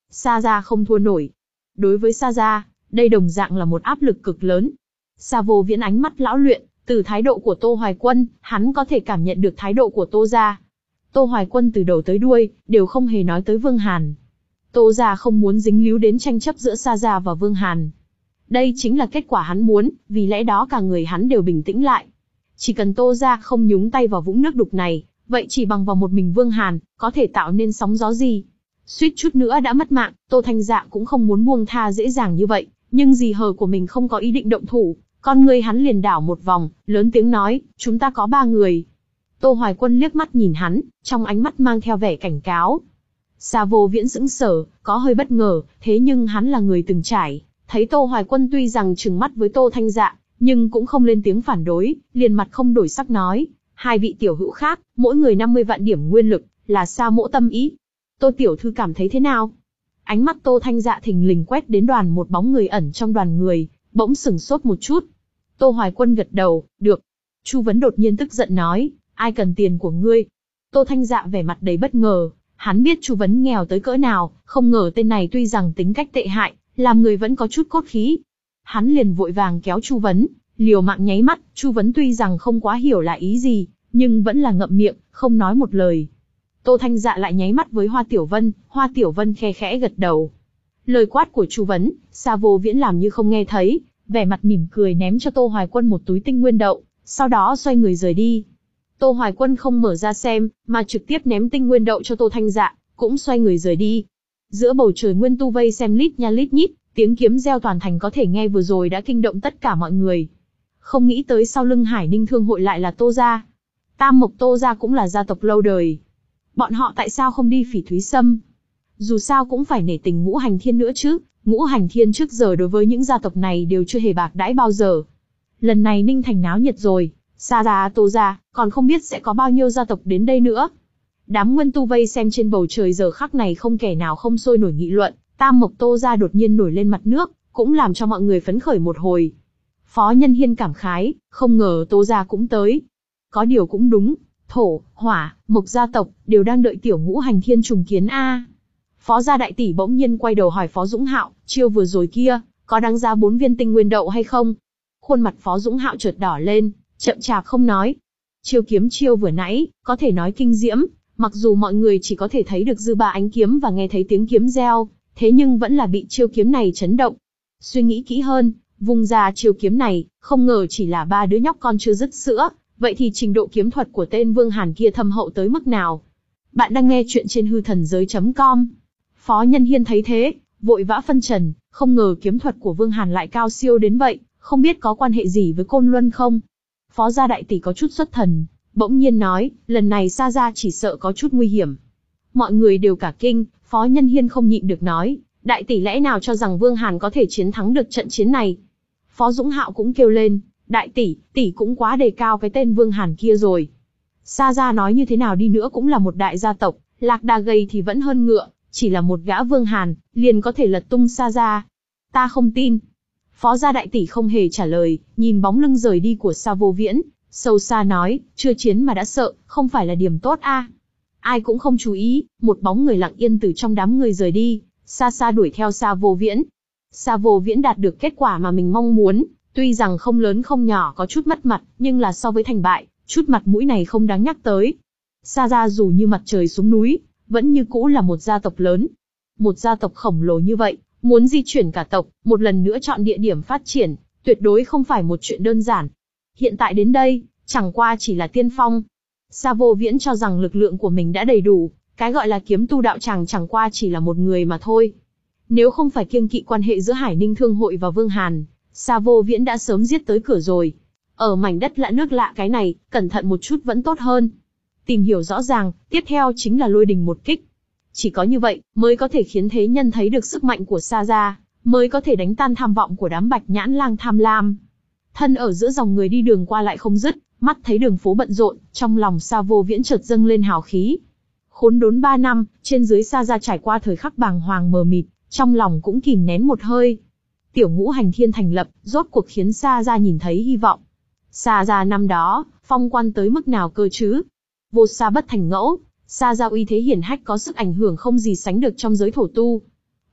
Sa Gia không thua nổi. Đối với Sa Gia, đây đồng dạng là một áp lực cực lớn. Sa Vô Viễn ánh mắt lão luyện, từ thái độ của Tô Hoài Quân, hắn có thể cảm nhận được thái độ của Tô Gia. Tô Hoài Quân từ đầu tới đuôi, đều không hề nói tới Vương Hàn. Tô Gia không muốn dính líu đến tranh chấp giữa Sa Gia và Vương Hàn. Đây chính là kết quả hắn muốn, vì lẽ đó cả người hắn đều bình tĩnh lại. Chỉ cần Tô Gia không nhúng tay vào vũng nước đục này, vậy chỉ bằng vào một mình Vương Hàn, có thể tạo nên sóng gió gì? Suýt chút nữa đã mất mạng, Tô Thanh Dạ cũng không muốn buông tha dễ dàng như vậy, nhưng dì hờ của mình không có ý định động thủ, con người hắn liền đảo một vòng, lớn tiếng nói, chúng ta có ba người. Tô Hoài Quân liếc mắt nhìn hắn, trong ánh mắt mang theo vẻ cảnh cáo. Sa Vô Viễn sững sờ, có hơi bất ngờ, thế nhưng hắn là người từng trải, thấy Tô Hoài Quân tuy rằng trừng mắt với Tô Thanh Dạ, nhưng cũng không lên tiếng phản đối, liền mặt không đổi sắc nói, hai vị tiểu hữu khác, mỗi người năm mươi vạn điểm nguyên lực, là sao mỗ tâm ý. Tô tiểu thư cảm thấy thế nào? Ánh mắt Tô Thanh Dạ thình lình quét đến đoàn một bóng người ẩn trong đoàn người, bỗng sừng sốt một chút. Tô Hoài Quân gật đầu, được. Chu Vấn đột nhiên tức giận nói, ai cần tiền của ngươi? Tô Thanh Dạ vẻ mặt đầy bất ngờ, hắn biết Chu Vấn nghèo tới cỡ nào, không ngờ tên này tuy rằng tính cách tệ hại, làm người vẫn có chút cốt khí. Hắn liền vội vàng kéo Chu Vấn, liều mạng nháy mắt. Chu Vấn tuy rằng không quá hiểu là ý gì, nhưng vẫn là ngậm miệng, không nói một lời. Tô Thanh Dạ lại nháy mắt với Hoa Tiểu Vân, Hoa Tiểu Vân khe khẽ gật đầu. Lời quát của Chu Vấn, Sa Vô Viễn làm như không nghe thấy, vẻ mặt mỉm cười ném cho Tô Hoài Quân một túi tinh nguyên đậu, sau đó xoay người rời đi. Tô Hoài Quân không mở ra xem, mà trực tiếp ném tinh nguyên đậu cho Tô Thanh Dạ, cũng xoay người rời đi. Giữa bầu trời nguyên tu vây xem lít nha lít nhít, tiếng kiếm reo toàn thành có thể nghe vừa rồi đã kinh động tất cả mọi người. Không nghĩ tới sau lưng Hải Ninh Thương hội lại là Tô Gia. Tam Mộc Tô Gia cũng là gia tộc lâu đời. Bọn họ tại sao không đi Phỉ Thúy Sâm? Dù sao cũng phải nể tình Ngũ Hành Thiên nữa chứ, Ngũ Hành Thiên trước giờ đối với những gia tộc này đều chưa hề bạc đãi bao giờ. Lần này Ninh Thành náo nhiệt rồi, Sa Gia, Tô Gia, còn không biết sẽ có bao nhiêu gia tộc đến đây nữa. Đám nguyên tu vây xem trên bầu trời giờ khắc này không kẻ nào không sôi nổi nghị luận, Tam Mộc Tô Gia đột nhiên nổi lên mặt nước, cũng làm cho mọi người phấn khởi một hồi. Phó Nhân Hiên cảm khái, không ngờ Tô Gia cũng tới. Có điều cũng đúng, thổ, hỏa, mộc gia tộc, đều đang đợi tiểu Ngũ Hành Thiên trùng kiến a. Phó gia đại tỷ bỗng nhiên quay đầu hỏi Phó Dũng Hạo, chiêu vừa rồi kia, có đáng giá bốn viên tinh nguyên đậu hay không? Khuôn mặt Phó Dũng Hạo chợt đỏ lên, chậm chạp không nói. Chiêu kiếm chiêu vừa nãy, có thể nói kinh diễm, mặc dù mọi người chỉ có thể thấy được dư ba ánh kiếm và nghe thấy tiếng kiếm reo, thế nhưng vẫn là bị chiêu kiếm này chấn động. Suy nghĩ kỹ hơn, vung ra chiêu kiếm này, không ngờ chỉ là ba đứa nhóc con chưa dứt sữa, vậy thì trình độ kiếm thuật của tên Vương Hàn kia thâm hậu tới mức nào? Bạn đang nghe chuyện trên hư thần giới chấm com. Phó Nhân Hiên thấy thế, vội vã phân trần, không ngờ kiếm thuật của Vương Hàn lại cao siêu đến vậy, không biết có quan hệ gì với Côn Luân không? Phó gia đại tỷ có chút xuất thần, bỗng nhiên nói, lần này Sa Gia chỉ sợ có chút nguy hiểm. Mọi người đều cả kinh, Phó Nhân Hiên không nhịn được nói, đại tỷ lẽ nào cho rằng Vương Hàn có thể chiến thắng được trận chiến này? Phó Dũng Hạo cũng kêu lên, đại tỷ, tỷ cũng quá đề cao cái tên Vương Hàn kia rồi. Sa Gia nói như thế nào đi nữa cũng là một đại gia tộc, lạc đà gầy thì vẫn hơn ngựa, chỉ là một gã Vương Hàn, liền có thể lật tung Sa Gia. Ta không tin. Phó gia đại tỷ không hề trả lời, nhìn bóng lưng rời đi của Sa Vô Viễn, sâu xa nói, chưa chiến mà đã sợ, không phải là điểm tốt a. À? Ai cũng không chú ý, một bóng người lặng yên từ trong đám người rời đi, xa xa đuổi theo Sa Vô Viễn. Sa Vô Viễn đạt được kết quả mà mình mong muốn, tuy rằng không lớn không nhỏ có chút mất mặt, nhưng là so với thành bại, chút mặt mũi này không đáng nhắc tới. Sa Gia dù như mặt trời xuống núi, vẫn như cũ là một gia tộc lớn. Một gia tộc khổng lồ như vậy, muốn di chuyển cả tộc, một lần nữa chọn địa điểm phát triển, tuyệt đối không phải một chuyện đơn giản. Hiện tại đến đây, chẳng qua chỉ là tiên phong. Sa Vô Viễn cho rằng lực lượng của mình đã đầy đủ, cái gọi là kiếm tu đạo tràng chẳng qua chỉ là một người mà thôi. Nếu không phải kiêng kỵ quan hệ giữa Hải Ninh Thương hội và Vương Hàn, Sa Vô Viễn đã sớm giết tới cửa rồi. Ở mảnh đất lạ nước lạ cái này, cẩn thận một chút vẫn tốt hơn. Tìm hiểu rõ ràng, tiếp theo chính là lôi đình một kích. Chỉ có như vậy, mới có thể khiến thế nhân thấy được sức mạnh của Sa Gia, mới có thể đánh tan tham vọng của đám bạch nhãn lang tham lam. Thân ở giữa dòng người đi đường qua lại không dứt, mắt thấy đường phố bận rộn, trong lòng Sa Vô Viễn chợt dâng lên hào khí. Khốn đốn ba năm, trên dưới Sa Gia trải qua thời khắc bàng hoàng mờ mịt, trong lòng cũng kìm nén một hơi. Tiểu Ngũ Hành Thiên thành lập, rốt cuộc khiến Sa Gia nhìn thấy hy vọng. Sa Gia năm đó, phong quan tới mức nào cơ chứ? Vô sa bất thành ngẫu, Sa Gia uy thế hiển hách có sức ảnh hưởng không gì sánh được trong giới thổ tu.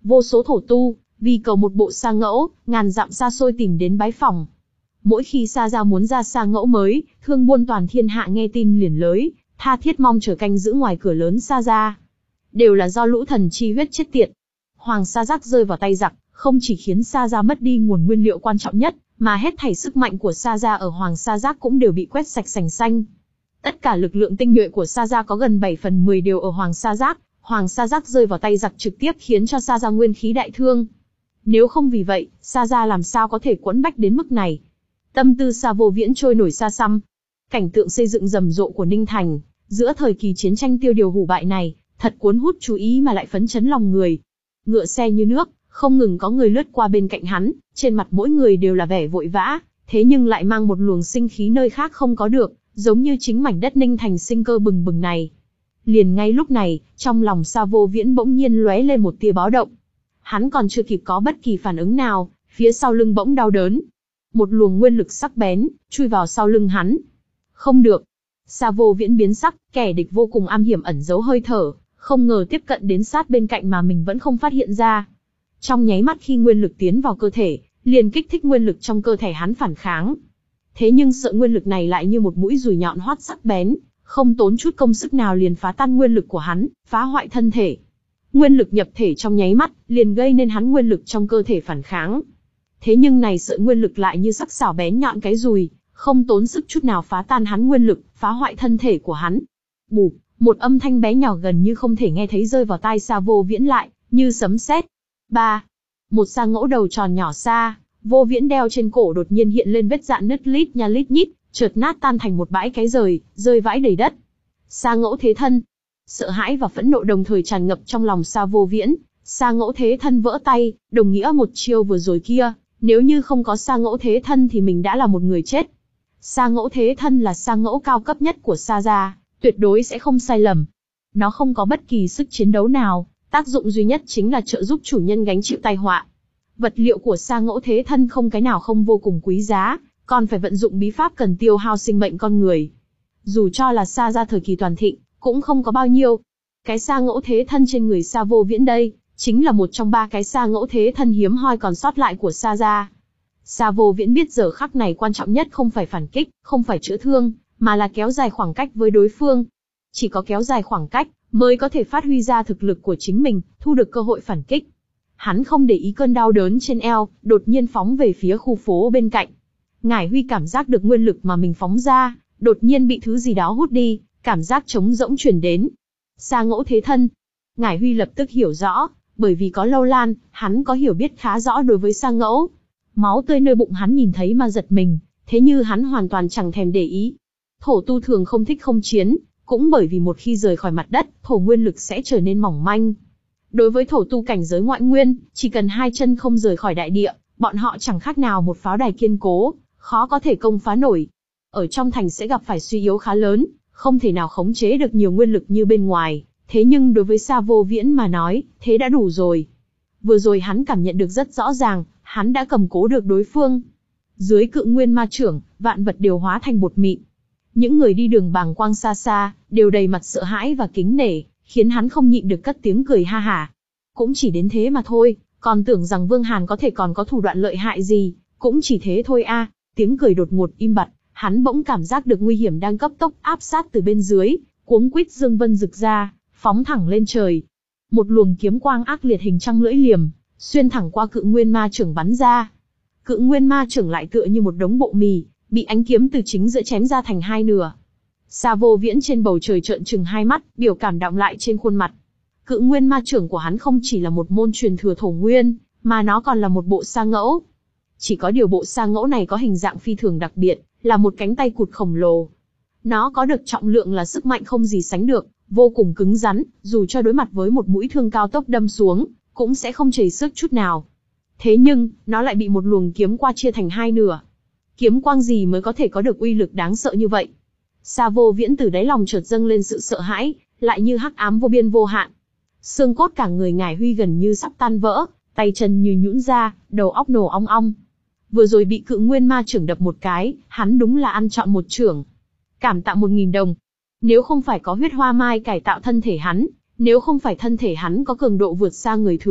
Vô số thổ tu, vì cầu một bộ sa ngẫu, ngàn dặm xa xôi tìm đến bái phỏng. Mỗi khi Sa Gia muốn ra sa ngẫu mới, thương buôn toàn thiên hạ nghe tin liền lới, tha thiết mong chờ canh giữ ngoài cửa lớn Sa Gia. Đều là do lũ thần chi huyết chết tiệt. Hoàng Sa Giác rơi vào tay giặc, không chỉ khiến Sa Gia mất đi nguồn nguyên liệu quan trọng nhất, mà hết thảy sức mạnh của Sa Gia ở Hoàng Sa Giác cũng đều bị quét sạch sành xanh. Tất cả lực lượng tinh nhuệ của Sa Gia có gần bảy phần mười đều ở Hoàng Sa Giác, Hoàng Sa Giác rơi vào tay giặc trực tiếp khiến cho Sa Gia nguyên khí đại thương. Nếu không vì vậy, Sa Gia làm sao có thể quẫn bách đến mức này? Tâm tư Sa Vô Viễn trôi nổi xa xăm. Cảnh tượng xây dựng rầm rộ của Ninh Thành, giữa thời kỳ chiến tranh tiêu điều hủ bại này, thật cuốn hút chú ý mà lại phấn chấn lòng người. Ngựa xe như nước, không ngừng có người lướt qua bên cạnh hắn, trên mặt mỗi người đều là vẻ vội vã, thế nhưng lại mang một luồng sinh khí nơi khác không có được, giống như chính mảnh đất Ninh Thành sinh cơ bừng bừng này. Liền ngay lúc này, trong lòng Sa Vô Viễn bỗng nhiên lóe lên một tia báo động. Hắn còn chưa kịp có bất kỳ phản ứng nào, phía sau lưng bỗng đau đớn. Một luồng nguyên lực sắc bén, chui vào sau lưng hắn. Không được. Sa Vô Viễn biến sắc, kẻ địch vô cùng am hiểm ẩn giấu hơi thở, không ngờ tiếp cận đến sát bên cạnh mà mình vẫn không phát hiện ra. Trong nháy mắt khi nguyên lực tiến vào cơ thể, liền kích thích nguyên lực trong cơ thể hắn phản kháng. Thế nhưng sợi nguyên lực này lại như một mũi dùi nhọn hoắt sắc bén, không tốn chút công sức nào liền phá tan nguyên lực của hắn, phá hoại thân thể. Nguyên lực nhập thể trong nháy mắt, liền gây nên hắn nguyên lực trong cơ thể phản kháng. Thế nhưng này sợi nguyên lực lại như sắc sảo bén nhọn cái dùi, không tốn sức chút nào phá tan hắn nguyên lực, phá hoại thân thể của hắn. Bụp, một âm thanh bé nhỏ gần như không thể nghe thấy rơi vào tai Sa Vô Viễn lại, như sấm sét. Ba, một sa ngẫu đầu tròn nhỏ Sa Vô Viễn đeo trên cổ đột nhiên hiện lên vết rạn nứt lít nha lít nhít, chợt nát tan thành một bãi cái rời, rơi vãi đầy đất. Sa ngẫu thế thân. Sợ hãi và phẫn nộ đồng thời tràn ngập trong lòng Sa Vô Viễn. Sa ngẫu thế thân vỡ tay, đồng nghĩa một chiêu vừa rồi kia, nếu như không có Sa ngẫu thế thân thì mình đã là một người chết. Sa ngẫu thế thân là sa ngẫu cao cấp nhất của Sa Gia, tuyệt đối sẽ không sai lầm. Nó không có bất kỳ sức chiến đấu nào, tác dụng duy nhất chính là trợ giúp chủ nhân gánh chịu tai họa. Vật liệu của sa ngẫu thế thân không cái nào không vô cùng quý giá, còn phải vận dụng bí pháp cần tiêu hao sinh mệnh con người. Dù cho là Sa Gia thời kỳ toàn thịnh, cũng không có bao nhiêu. Cái sa ngẫu thế thân trên người Sa Vô Viễn đây, chính là một trong ba cái sa ngẫu thế thân hiếm hoi còn sót lại của Sa Gia. Sa Vô Viễn biết giờ khắc này quan trọng nhất không phải phản kích, không phải chữa thương, mà là kéo dài khoảng cách với đối phương. Chỉ có kéo dài khoảng cách, mới có thể phát huy ra thực lực của chính mình, thu được cơ hội phản kích. Hắn không để ý cơn đau đớn trên eo, đột nhiên phóng về phía khu phố bên cạnh. Ngải Huy cảm giác được nguyên lực mà mình phóng ra, đột nhiên bị thứ gì đó hút đi, cảm giác trống rỗng truyền đến. Sa ngẫu thế thân. Ngải Huy lập tức hiểu rõ, bởi vì có Lâu Lan, hắn có hiểu biết khá rõ đối với sa ngẫu. Máu tươi nơi bụng hắn nhìn thấy mà giật mình, thế như hắn hoàn toàn chẳng thèm để ý. Thổ tu thường không thích không chiến, cũng bởi vì một khi rời khỏi mặt đất, thổ nguyên lực sẽ trở nên mỏng manh. Đối với thổ tu cảnh giới ngoại nguyên, chỉ cần hai chân không rời khỏi đại địa, bọn họ chẳng khác nào một pháo đài kiên cố, khó có thể công phá nổi. Ở trong thành sẽ gặp phải suy yếu khá lớn, không thể nào khống chế được nhiều nguyên lực như bên ngoài. Thế nhưng đối với Sa Vô Viễn mà nói, thế đã đủ rồi. Vừa rồi hắn cảm nhận được rất rõ ràng, hắn đã cầm cố được đối phương. Dưới cự nguyên ma trưởng, vạn vật đều hóa thành bột mịn. Những người đi đường bàng quang xa xa, đều đầy mặt sợ hãi và kính nể, khiến hắn không nhịn được cất tiếng cười ha hả. Cũng chỉ đến thế mà thôi, còn tưởng rằng Vương Hàn có thể còn có thủ đoạn lợi hại gì, cũng chỉ thế thôi a. Tiếng cười đột ngột im bặt, hắn bỗng cảm giác được nguy hiểm đang cấp tốc áp sát từ bên dưới, cuống quýt dương vân rực ra, phóng thẳng lên trời. Một luồng kiếm quang ác liệt hình trăng lưỡi liềm, xuyên thẳng qua cự nguyên ma trưởng bắn ra. Cự nguyên ma trưởng lại tựa như một đống bộ mì, bị ánh kiếm từ chính giữa chém ra thành hai nửa. Sa Vô Viễn trên bầu trời trợn trừng hai mắt, biểu cảm đọng lại trên khuôn mặt. Cự nguyên ma trưởng của hắn không chỉ là một môn truyền thừa thổ nguyên, mà nó còn là một bộ sa ngẫu. Chỉ có điều bộ sa ngẫu này có hình dạng phi thường đặc biệt, là một cánh tay cụt khổng lồ. Nó có được trọng lượng là sức mạnh không gì sánh được, vô cùng cứng rắn, dù cho đối mặt với một mũi thương cao tốc đâm xuống, cũng sẽ không chảy xước chút nào. Thế nhưng, nó lại bị một luồng kiếm qua chia thành hai nửa. Kiếm quang gì mới có thể có được uy lực đáng sợ như vậy? Sa Vô Viễn từ đáy lòng chợt dâng lên sự sợ hãi, lại như hắc ám vô biên vô hạn. Xương cốt cả người Ngải Huy gần như sắp tan vỡ, tay chân như nhũn ra, đầu óc nổ ong ong. Vừa rồi bị cự nguyên ma trưởng đập một cái, hắn đúng là ăn trọn một chưởng. Cảm tạ một nghìn đồng. Nếu không phải có huyết hoa mai cải tạo thân thể hắn, nếu không phải thân thể hắn có cường độ vượt xa người thường,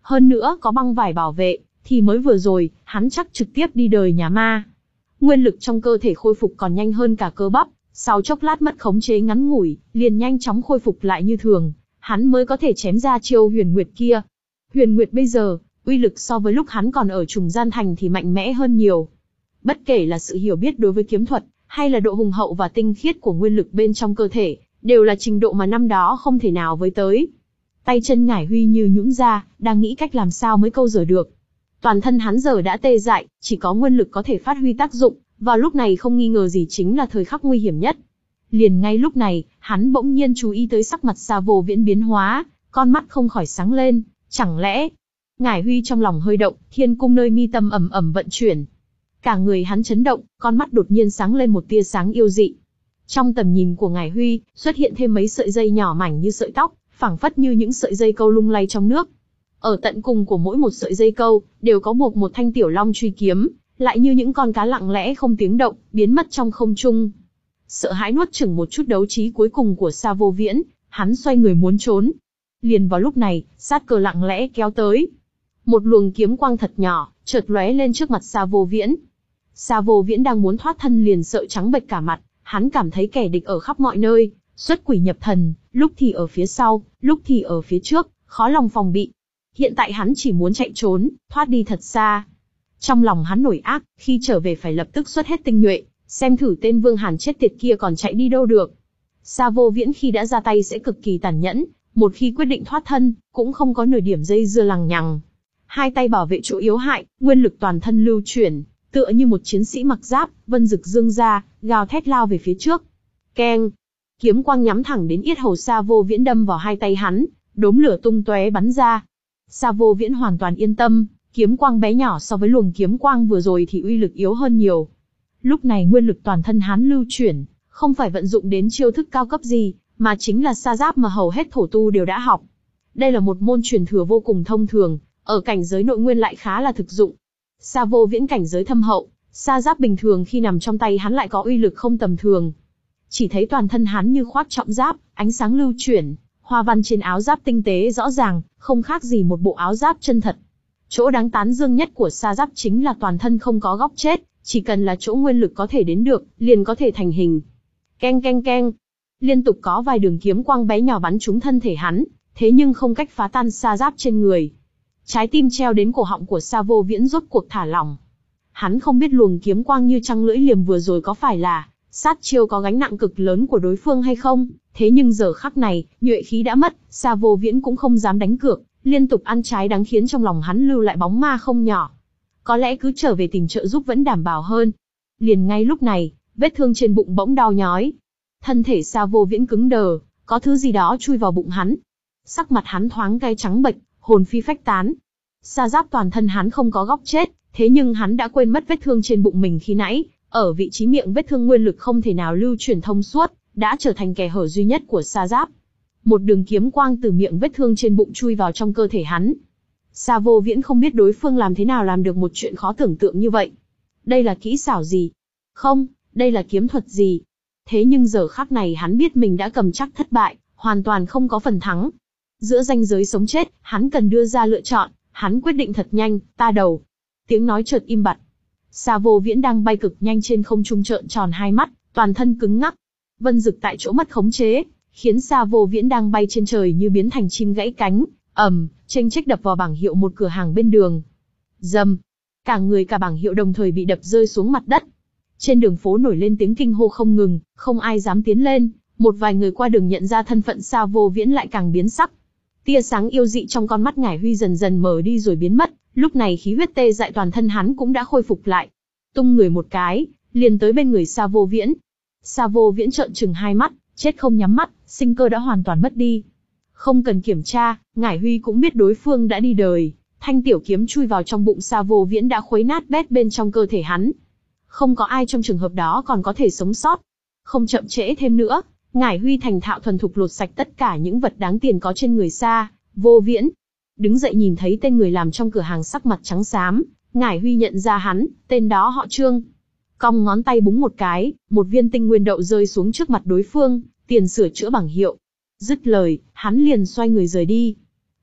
hơn nữa có băng vải bảo vệ, thì mới vừa rồi, hắn chắc trực tiếp đi đời nhà ma. Nguyên lực trong cơ thể khôi phục còn nhanh hơn cả cơ bắp, sau chốc lát mất khống chế ngắn ngủi, liền nhanh chóng khôi phục lại như thường, hắn mới có thể chém ra chiêu Huyền Nguyệt kia. Huyền Nguyệt bây giờ, uy lực so với lúc hắn còn ở Trùng Gian Thành thì mạnh mẽ hơn nhiều. Bất kể là sự hiểu biết đối với kiếm thuật, hay là độ hùng hậu và tinh khiết của nguyên lực bên trong cơ thể, đều là trình độ mà năm đó không thể nào với tới. Tay chân Ngải Huy như nhũn ra, đang nghĩ cách làm sao mới câu giờ được. Toàn thân hắn giờ đã tê dại, chỉ có nguyên lực có thể phát huy tác dụng, vào lúc này không nghi ngờ gì chính là thời khắc nguy hiểm nhất. Liền ngay lúc này, hắn bỗng nhiên chú ý tới sắc mặt Sa Vô Viễn biến hóa, con mắt không khỏi sáng lên, chẳng lẽ... Ngải Huy trong lòng hơi động, thiên cung nơi mi tâm ầm ầm vận chuyển. Cả người hắn chấn động, con mắt đột nhiên sáng lên một tia sáng yêu dị. Trong tầm nhìn của Ngải Huy, xuất hiện thêm mấy sợi dây nhỏ mảnh như sợi tóc, phảng phất như những sợi dây câu lung lay trong nước. Ở tận cùng của mỗi một sợi dây câu, đều có buộc một thanh tiểu long truy kiếm, lại như những con cá lặng lẽ không tiếng động, biến mất trong không trung. Sợ hãi nuốt chửng một chút đấu trí cuối cùng của Sa Vô Viễn, hắn xoay người muốn trốn. Liền vào lúc này, sát cơ lặng lẽ kéo tới. Một luồng kiếm quang thật nhỏ, chợt lóe lên trước mặt Sa Vô Viễn. Sa Vô Viễn đang muốn thoát thân liền sợ trắng bệch cả mặt, hắn cảm thấy kẻ địch ở khắp mọi nơi, xuất quỷ nhập thần, lúc thì ở phía sau, lúc thì ở phía trước, khó lòng phòng bị. Hiện tại hắn chỉ muốn chạy trốn, thoát đi thật xa. Trong lòng hắn nổi ác, khi trở về phải lập tức xuất hết tinh nhuệ, xem thử tên Vương Hàn chết tiệt kia còn chạy đi đâu được. Sa Vô Viễn khi đã ra tay sẽ cực kỳ tàn nhẫn, một khi quyết định thoát thân, cũng không có nửa điểm dây dưa lằng nhằng. Hai tay bảo vệ chỗ yếu hại, nguyên lực toàn thân lưu chuyển, tựa như một chiến sĩ mặc giáp, vân rực dương ra, gào thét lao về phía trước. Keng! Kiếm quang nhắm thẳng đến yết hầu Sa Vô Viễn đâm vào hai tay hắn, đốm lửa tung tóe bắn ra. Sa Vô Viễn hoàn toàn yên tâm, kiếm quang bé nhỏ so với luồng kiếm quang vừa rồi thì uy lực yếu hơn nhiều. Lúc này nguyên lực toàn thân hắn lưu chuyển, không phải vận dụng đến chiêu thức cao cấp gì, mà chính là sa giáp mà hầu hết thổ tu đều đã học. Đây là một môn truyền thừa vô cùng thông thường, ở cảnh giới nội nguyên lại khá là thực dụng. Sa Vô Viễn cảnh giới thâm hậu, sa giáp bình thường khi nằm trong tay hắn lại có uy lực không tầm thường. Chỉ thấy toàn thân hắn như khoác trọng giáp, ánh sáng lưu chuyển, hoa văn trên áo giáp tinh tế rõ ràng, không khác gì một bộ áo giáp chân thật. Chỗ đáng tán dương nhất của sa giáp chính là toàn thân không có góc chết, chỉ cần là chỗ nguyên lực có thể đến được, liền có thể thành hình. Keng keng keng, liên tục có vài đường kiếm quang bé nhỏ bắn trúng thân thể hắn, thế nhưng không cách phá tan sa giáp trên người. Trái tim treo đến cổ họng của Sa Vô Viễn rốt cuộc thả lỏng. Hắn không biết luồng kiếm quang như trăng lưỡi liềm vừa rồi có phải là sát chiêu có gánh nặng cực lớn của đối phương hay không, thế nhưng giờ khắc này, nhuệ khí đã mất, Sa Vô Viễn cũng không dám đánh cược, liên tục ăn trái đắng khiến trong lòng hắn lưu lại bóng ma không nhỏ. Có lẽ cứ trở về tìm trợ giúp vẫn đảm bảo hơn. Liền ngay lúc này, vết thương trên bụng bỗng đau nhói. Thân thể Sa Vô Viễn cứng đờ, có thứ gì đó chui vào bụng hắn. Sắc mặt hắn thoáng cay trắng bệch, hồn phi phách tán. Sa giáp toàn thân hắn không có góc chết, thế nhưng hắn đã quên mất vết thương trên bụng mình khi nãy, ở vị trí miệng vết thương nguyên lực không thể nào lưu chuyển thông suốt, đã trở thành kẻ hở duy nhất của sa giáp. Một đường kiếm quang từ miệng vết thương trên bụng chui vào trong cơ thể hắn. Sa Vô Viễn không biết đối phương làm thế nào làm được một chuyện khó tưởng tượng như vậy. Đây là kỹ xảo gì? Không, đây là kiếm thuật gì? Thế nhưng giờ khắc này hắn biết mình đã cầm chắc thất bại, hoàn toàn không có phần thắng. Giữa ranh giới sống chết, hắn cần đưa ra lựa chọn, hắn quyết định thật nhanh, ta đầu. Tiếng nói chợt im bặt. Sa Vô Viễn đang bay cực nhanh trên không trung trợn tròn hai mắt, toàn thân cứng ngắc. Vân Dực tại chỗ mất khống chế, khiến Sa Vô Viễn đang bay trên trời như biến thành chim gãy cánh, ầm, chênh chếch đập vào bảng hiệu một cửa hàng bên đường. Rầm, cả người cả bảng hiệu đồng thời bị đập rơi xuống mặt đất. Trên đường phố nổi lên tiếng kinh hô không ngừng, không ai dám tiến lên, một vài người qua đường nhận ra thân phận Sa Vô Viễn lại càng biến sắc. Tia sáng yêu dị trong con mắt Ngải Huy dần dần mờ đi rồi biến mất, lúc này khí huyết tê dại toàn thân hắn cũng đã khôi phục lại. Tung người một cái, liền tới bên người Sa Vô Viễn. Sa Vô Viễn trợn trừng hai mắt, chết không nhắm mắt, sinh cơ đã hoàn toàn mất đi. Không cần kiểm tra, Ngải Huy cũng biết đối phương đã đi đời, thanh tiểu kiếm chui vào trong bụng Sa Vô Viễn đã khuấy nát bét bên trong cơ thể hắn. Không có ai trong trường hợp đó còn có thể sống sót. Không chậm trễ thêm nữa, Ngải Huy thành thạo thuần thục lột sạch tất cả những vật đáng tiền có trên người Sa Vô Viễn. Đứng dậy nhìn thấy tên người làm trong cửa hàng sắc mặt trắng xám, Ngải Huy nhận ra hắn, tên đó họ Trương. Cong ngón tay búng một cái, một viên tinh nguyên đậu rơi xuống trước mặt đối phương, tiền sửa chữa bảng hiệu. Dứt lời, hắn liền xoay người rời đi.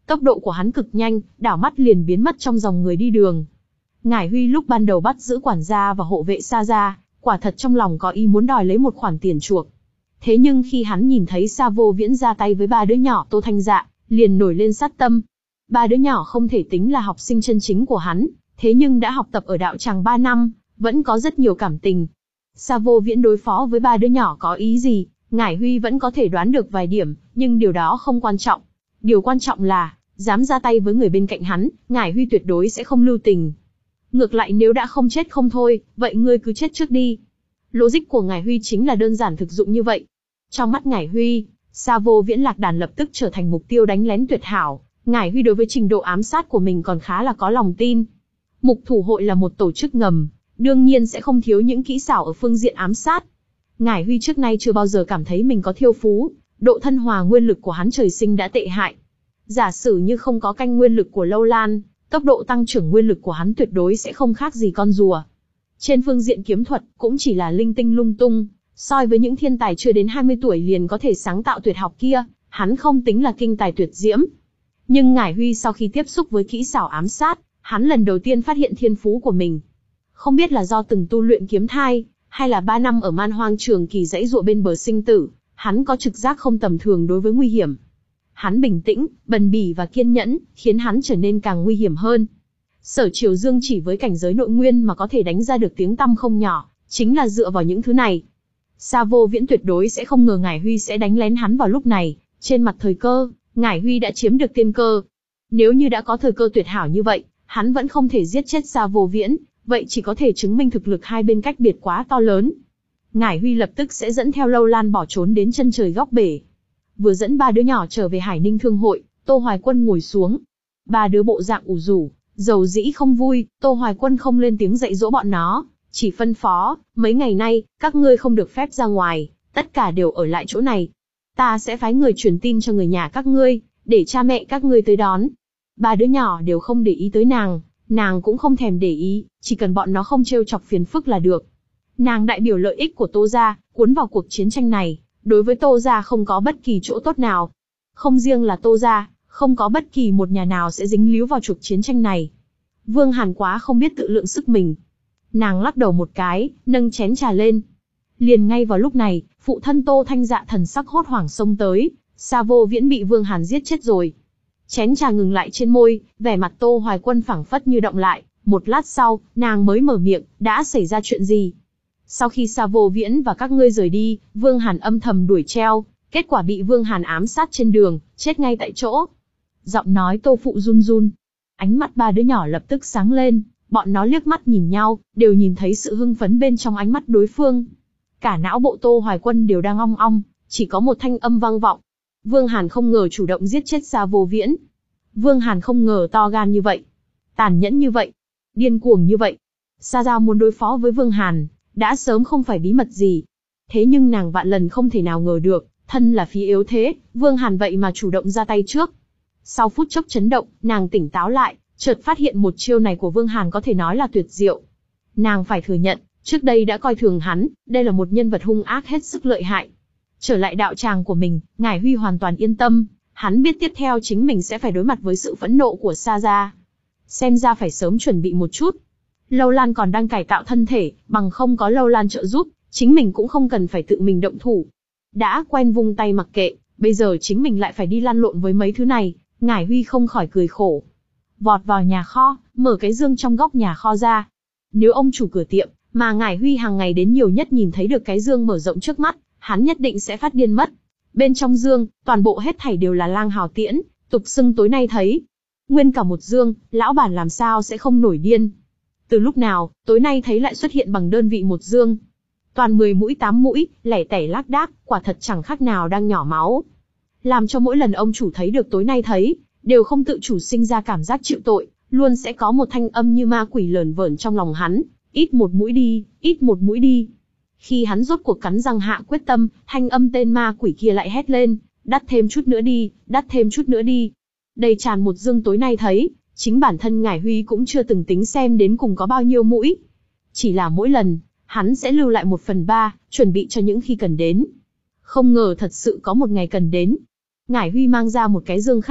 Tốc độ của hắn cực nhanh, đảo mắt liền biến mất trong dòng người đi đường. Ngải Huy lúc ban đầu bắt giữ quản gia và hộ vệ Sa Gia, quả thật trong lòng có ý muốn đòi lấy một khoản tiền chuộc. Thế nhưng khi hắn nhìn thấy Sa Vô Viễn ra tay với ba đứa nhỏ Tô Thanh Dạ, liền nổi lên sát tâm. Ba đứa nhỏ không thể tính là học sinh chân chính của hắn, thế nhưng đã học tập ở đạo tràng ba năm, vẫn có rất nhiều cảm tình. Sa Vô Viễn đối phó với ba đứa nhỏ có ý gì, Ngải Huy vẫn có thể đoán được vài điểm, nhưng điều đó không quan trọng. Điều quan trọng là, dám ra tay với người bên cạnh hắn, Ngải Huy tuyệt đối sẽ không lưu tình. Ngược lại nếu đã không chết không thôi, vậy ngươi cứ chết trước đi. Logic của Ngải Huy chính là đơn giản thực dụng như vậy. Trong mắt Ngải Huy, Sa Vô Viễn lạc đàn lập tức trở thành mục tiêu đánh lén tuyệt hảo. Ngải Huy đối với trình độ ám sát của mình còn khá là có lòng tin. Mục thủ hội là một tổ chức ngầm, đương nhiên sẽ không thiếu những kỹ xảo ở phương diện ám sát. Ngải Huy trước nay chưa bao giờ cảm thấy mình có thiêu phú, độ thân hòa nguyên lực của hắn trời sinh đã tệ hại. Giả sử như không có canh nguyên lực của Lâu Lan, tốc độ tăng trưởng nguyên lực của hắn tuyệt đối sẽ không khác gì con rùa. Trên phương diện kiếm thuật, cũng chỉ là linh tinh lung tung, soi với những thiên tài chưa đến hai mươi tuổi liền có thể sáng tạo tuyệt học kia, hắn không tính là kinh tài tuyệt diễm. Nhưng Ngải Huy sau khi tiếp xúc với kỹ xảo ám sát, hắn lần đầu tiên phát hiện thiên phú của mình. Không biết là do từng tu luyện kiếm thai, hay là ba năm ở man hoang trường kỳ dãy dụa bên bờ sinh tử, hắn có trực giác không tầm thường đối với nguy hiểm. Hắn bình tĩnh, bần bỉ và kiên nhẫn, khiến hắn trở nên càng nguy hiểm hơn. Sở Triều Dương chỉ với cảnh giới nội nguyên mà có thể đánh ra được tiếng tăm không nhỏ, chính là dựa vào những thứ này. Sa Vô Viễn tuyệt đối sẽ không ngờ Ngải Huy sẽ đánh lén hắn vào lúc này, trên mặt thời cơ, Ngải Huy đã chiếm được tiên cơ. Nếu như đã có thời cơ tuyệt hảo như vậy, hắn vẫn không thể giết chết Sa Vô Viễn, vậy chỉ có thể chứng minh thực lực hai bên cách biệt quá to lớn. Ngải Huy lập tức sẽ dẫn theo Lâu Lan bỏ trốn đến chân trời góc bể. Vừa dẫn ba đứa nhỏ trở về Hải Ninh Thương hội, Tô Hoài Quân ngồi xuống. Ba đứa bộ dạng ủ rũ, dầu dĩ không vui, Tô Hoài Quân không lên tiếng dạy dỗ bọn nó, chỉ phân phó, mấy ngày nay, các ngươi không được phép ra ngoài, tất cả đều ở lại chỗ này. Ta sẽ phái người truyền tin cho người nhà các ngươi, để cha mẹ các ngươi tới đón. Ba đứa nhỏ đều không để ý tới nàng, nàng cũng không thèm để ý, chỉ cần bọn nó không trêu chọc phiền phức là được. Nàng đại biểu lợi ích của Tô gia, cuốn vào cuộc chiến tranh này, đối với Tô gia không có bất kỳ chỗ tốt nào. Không riêng là Tô gia, không có bất kỳ một nhà nào sẽ dính líu vào cuộc chiến tranh này. Vương Hàn quá không biết tự lượng sức mình. Nàng lắc đầu một cái, nâng chén trà lên. Liền ngay vào lúc này, phụ thân Tô Thanh Dạ thần sắc hốt hoảng xông tới, Sa Vô Viễn bị Vương Hàn giết chết rồi. Chén trà ngừng lại trên môi, vẻ mặt Tô Hoài Quân phảng phất như động lại, một lát sau, nàng mới mở miệng, đã xảy ra chuyện gì? Sau khi Sa Vô Viễn và các ngươi rời đi, Vương Hàn âm thầm đuổi treo, kết quả bị Vương Hàn ám sát trên đường, chết ngay tại chỗ. Giọng nói Tô Phụ run run. Ánh mắt ba đứa nhỏ lập tức sáng lên, bọn nó liếc mắt nhìn nhau, đều nhìn thấy sự hưng phấn bên trong ánh mắt đối phương. Cả não bộ Tô Hoài Quân đều đang ong ong, chỉ có một thanh âm vang vọng. Vương Hàn không ngờ chủ động giết chết Sa Vô Viễn. Vương Hàn không ngờ to gan như vậy, tàn nhẫn như vậy, điên cuồng như vậy. Sa Gia muốn đối phó với Vương Hàn, đã sớm không phải bí mật gì. Thế nhưng nàng vạn lần không thể nào ngờ được, thân là phía yếu thế, Vương Hàn vậy mà chủ động ra tay trước. Sau phút chốc chấn động, nàng tỉnh táo lại, chợt phát hiện một chiêu này của Vương Hàn có thể nói là tuyệt diệu. Nàng phải thừa nhận, trước đây đã coi thường hắn, đây là một nhân vật hung ác hết sức lợi hại. Trở lại đạo tràng của mình, Ngải Huy hoàn toàn yên tâm, hắn biết tiếp theo chính mình sẽ phải đối mặt với sự phẫn nộ của Sa Gia. Xem ra phải sớm chuẩn bị một chút. Lâu Lan còn đang cải tạo thân thể, bằng không có Lâu Lan trợ giúp, chính mình cũng không cần phải tự mình động thủ. Đã quen vung tay mặc kệ, bây giờ chính mình lại phải đi lăn lộn với mấy thứ này, Ngải Huy không khỏi cười khổ. Vọt vào nhà kho, mở cái dương trong góc nhà kho ra. Nếu ông chủ cửa tiệm, mà Ngải Huy hàng ngày đến nhiều nhất nhìn thấy được cái dương mở rộng trước mắt, hắn nhất định sẽ phát điên mất. Bên trong dương, toàn bộ hết thảy đều là lang hào tiễn, tục xưng tối nay thấy. Nguyên cả một dương, lão bản làm sao sẽ không nổi điên. Từ lúc nào, tối nay thấy lại xuất hiện bằng đơn vị một dương. Toàn mười mũi tám mũi, lẻ tẻ lác đác, quả thật chẳng khác nào đang nhỏ máu. Làm cho mỗi lần ông chủ thấy được tối nay thấy, đều không tự chủ sinh ra cảm giác chịu tội, luôn sẽ có một thanh âm như ma quỷ lởn vởn trong lòng hắn, ít một mũi đi, ít một mũi đi. Khi hắn rốt cuộc cắn răng hạ quyết tâm, thanh âm tên ma quỷ kia lại hét lên, đắt thêm chút nữa đi, đắt thêm chút nữa đi. Đầy tràn một dương tối nay thấy, chính bản thân Ngải Huy cũng chưa từng tính xem đến cùng có bao nhiêu mũi. Chỉ là mỗi lần, hắn sẽ lưu lại một phần ba, chuẩn bị cho những khi cần đến. Không ngờ thật sự có một ngày cần đến. Ngải Huy mang ra một cái dương khác,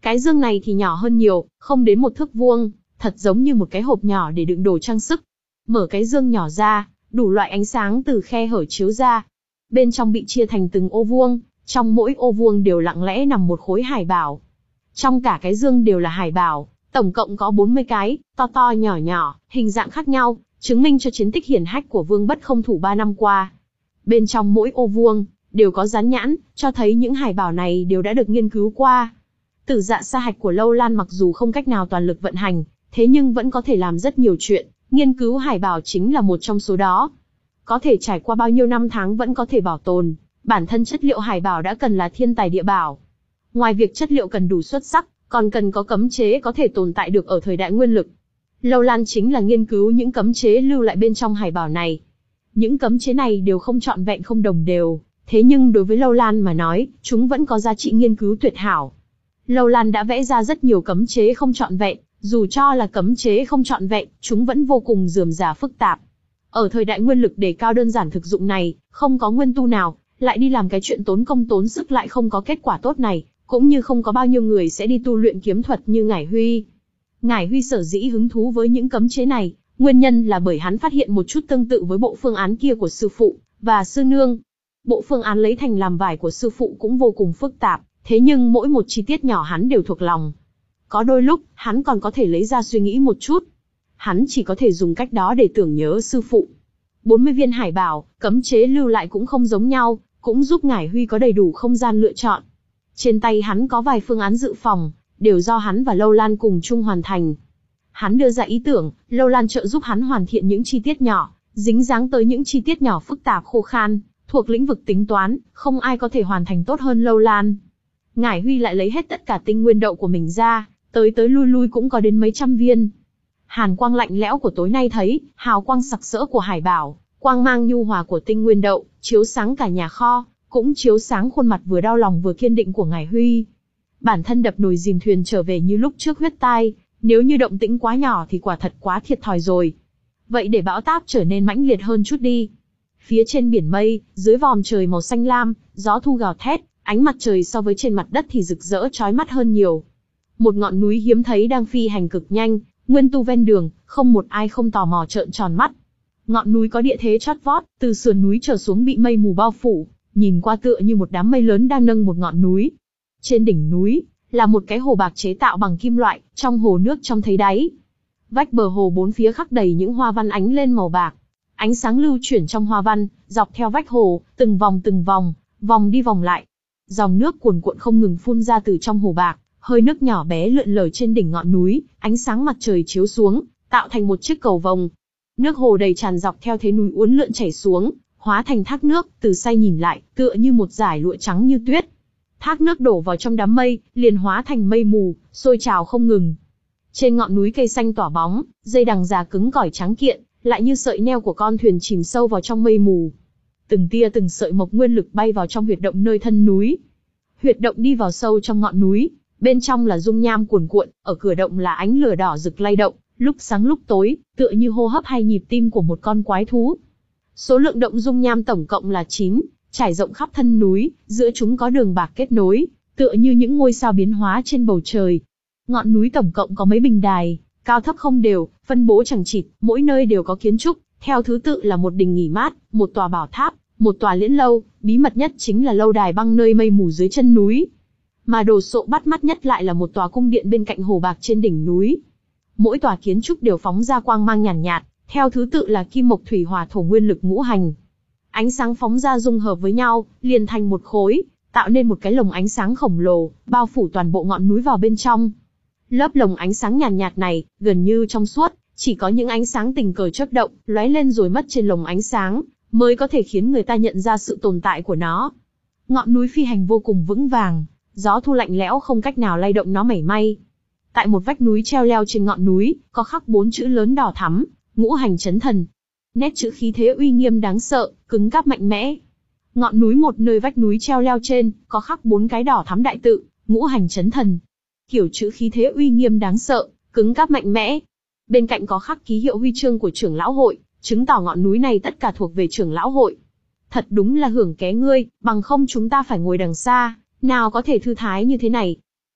Cái dương này thì nhỏ hơn nhiều, không đến một thước vuông, thật giống như một cái hộp nhỏ để đựng đồ trang sức. Mở cái dương nhỏ ra, đủ loại ánh sáng từ khe hở chiếu ra. Bên trong bị chia thành từng ô vuông, trong mỗi ô vuông đều lặng lẽ nằm một khối hải bảo. Trong cả cái dương đều là hải bảo, tổng cộng có bốn mươi cái, to to nhỏ nhỏ, hình dạng khác nhau, chứng minh cho chiến tích hiển hách của Vương Bất Không Thủ ba năm qua. Bên trong mỗi ô vuông, đều có dán nhãn, cho thấy những hải bảo này đều đã được nghiên cứu qua. Tử dạ sa hạch của Lâu Lan mặc dù không cách nào toàn lực vận hành, thế nhưng vẫn có thể làm rất nhiều chuyện, nghiên cứu hải bảo chính là một trong số đó. Có thể trải qua bao nhiêu năm tháng vẫn có thể bảo tồn, bản thân chất liệu hải bảo đã cần là thiên tài địa bảo. Ngoài việc chất liệu cần đủ xuất sắc, còn cần có cấm chế có thể tồn tại được ở thời đại nguyên lực. Lâu Lan chính là nghiên cứu những cấm chế lưu lại bên trong hải bảo này. Những cấm chế này đều không trọn vẹn không đồng đều, thế nhưng đối với Lâu Lan mà nói, chúng vẫn có giá trị nghiên cứu tuyệt hảo. Lâu Lan đã vẽ ra rất nhiều cấm chế không trọn vẹn, dù cho là cấm chế không trọn vẹn, chúng vẫn vô cùng rườm rà phức tạp. Ở thời đại nguyên lực đề cao đơn giản thực dụng này, không có nguyên tu nào lại đi làm cái chuyện tốn công tốn sức lại không có kết quả tốt này, cũng như không có bao nhiêu người sẽ đi tu luyện kiếm thuật như Ngải Huy. Ngải Huy sở dĩ hứng thú với những cấm chế này, nguyên nhân là bởi hắn phát hiện một chút tương tự với bộ phương án kia của sư phụ và sư nương. Bộ phương án lấy thành làm vải của sư phụ cũng vô cùng phức tạp, thế nhưng mỗi một chi tiết nhỏ hắn đều thuộc lòng. Có đôi lúc, hắn còn có thể lấy ra suy nghĩ một chút. Hắn chỉ có thể dùng cách đó để tưởng nhớ sư phụ. bốn mươi viên hải bảo, cấm chế lưu lại cũng không giống nhau, cũng giúp Ngải Huy có đầy đủ không gian lựa chọn. Trên tay hắn có vài phương án dự phòng, đều do hắn và Lâu Lan cùng chung hoàn thành. Hắn đưa ra ý tưởng, Lâu Lan trợ giúp hắn hoàn thiện những chi tiết nhỏ, dính dáng tới những chi tiết nhỏ phức tạp khô khan, thuộc lĩnh vực tính toán, không ai có thể hoàn thành tốt hơn Lâu Lan. Ngải Huy lại lấy hết tất cả tinh nguyên đậu của mình ra, tới tới lui lui cũng có đến mấy trăm viên. Hàn quang lạnh lẽo của tối nay thấy, hào quang sặc sỡ của hải bảo, quang mang nhu hòa của tinh nguyên đậu, chiếu sáng cả nhà kho, cũng chiếu sáng khuôn mặt vừa đau lòng vừa kiên định của Ngải Huy. Bản thân đập nồi dìm thuyền trở về như lúc trước huyết tai, nếu như động tĩnh quá nhỏ thì quả thật quá thiệt thòi rồi. Vậy để bão táp trở nên mãnh liệt hơn chút đi. Phía trên biển mây, dưới vòm trời màu xanh lam, gió thu gào thét, ánh mặt trời so với trên mặt đất thì rực rỡ chói mắt hơn nhiều. Một ngọn núi hiếm thấy đang phi hành cực nhanh, nguyên tu ven đường, không một ai không tò mò trợn tròn mắt. Ngọn núi có địa thế chót vót, từ sườn núi trở xuống bị mây mù bao phủ, nhìn qua tựa như một đám mây lớn đang nâng một ngọn núi. Trên đỉnh núi là một cái hồ bạc chế tạo bằng kim loại, trong hồ nước trông thấy đáy. Vách bờ hồ bốn phía khắc đầy những hoa văn ánh lên màu bạc. Ánh sáng lưu chuyển trong hoa văn, dọc theo vách hồ, từng vòng từng vòng, vòng đi vòng lại. Dòng nước cuồn cuộn không ngừng phun ra từ trong hồ bạc, hơi nước nhỏ bé lượn lờ trên đỉnh ngọn núi, ánh sáng mặt trời chiếu xuống, tạo thành một chiếc cầu vồng. Nước hồ đầy tràn dọc theo thế núi uốn lượn chảy xuống, hóa thành thác nước, từ xa nhìn lại, tựa như một dải lụa trắng như tuyết. Thác nước đổ vào trong đám mây, liền hóa thành mây mù, sôi trào không ngừng. Trên ngọn núi cây xanh tỏa bóng, dây đằng già cứng cỏi trắng kiện, lại như sợi neo của con thuyền chìm sâu vào trong mây mù. Từng tia từng sợi mộc nguyên lực bay vào trong huyệt động nơi thân núi. Huyệt động đi vào sâu trong ngọn núi, bên trong là dung nham cuồn cuộn, ở cửa động là ánh lửa đỏ rực lay động, lúc sáng lúc tối, tựa như hô hấp hay nhịp tim của một con quái thú. Số lượng động dung nham tổng cộng là chín, trải rộng khắp thân núi, giữa chúng có đường bạc kết nối, tựa như những ngôi sao biến hóa trên bầu trời. Ngọn núi tổng cộng có mấy bình đài, cao thấp không đều, phân bố chằng chịt, mỗi nơi đều có kiến trúc, theo thứ tự là một đình nghỉ mát, một tòa bảo tháp, một tòa liễn lâu, bí mật nhất chính là lâu đài băng nơi mây mù dưới chân núi. Mà đồ sộ bắt mắt nhất lại là một tòa cung điện bên cạnh hồ bạc trên đỉnh núi. Mỗi tòa kiến trúc đều phóng ra quang mang nhàn nhạt, nhạt, theo thứ tự là kim mộc thủy hỏa thổ nguyên lực ngũ hành. Ánh sáng phóng ra dung hợp với nhau, liền thành một khối, tạo nên một cái lồng ánh sáng khổng lồ, bao phủ toàn bộ ngọn núi vào bên trong. Lớp lồng ánh sáng nhàn nhạt, nhạt này, gần như trong suốt, chỉ có những ánh sáng tình cờ chớp động, lóe lên rồi mất trên lồng ánh sáng, mới có thể khiến người ta nhận ra sự tồn tại của nó. Ngọn núi phi hành vô cùng vững vàng, gió thu lạnh lẽo không cách nào lay động nó mảy may. Tại một vách núi treo leo trên ngọn núi, có khắc bốn chữ lớn đỏ thắm, ngũ hành chấn thần. Nét chữ khí thế uy nghiêm đáng sợ, cứng cáp mạnh mẽ. Ngọn núi một nơi vách núi treo leo trên, có khắc bốn cái đỏ thắm đại tự, ngũ hành chấn thần. Kiểu chữ khí thế uy nghiêm đáng sợ, cứng cáp mạnh mẽ. Bên cạnh có khắc ký hiệu huy chương của trưởng lão hội, chứng tỏ ngọn núi này tất cả thuộc về trưởng lão hội. Thật đúng là hưởng ké ngươi, bằng không chúng ta phải ngồi đằng xa, nào có thể thư thái như thế này.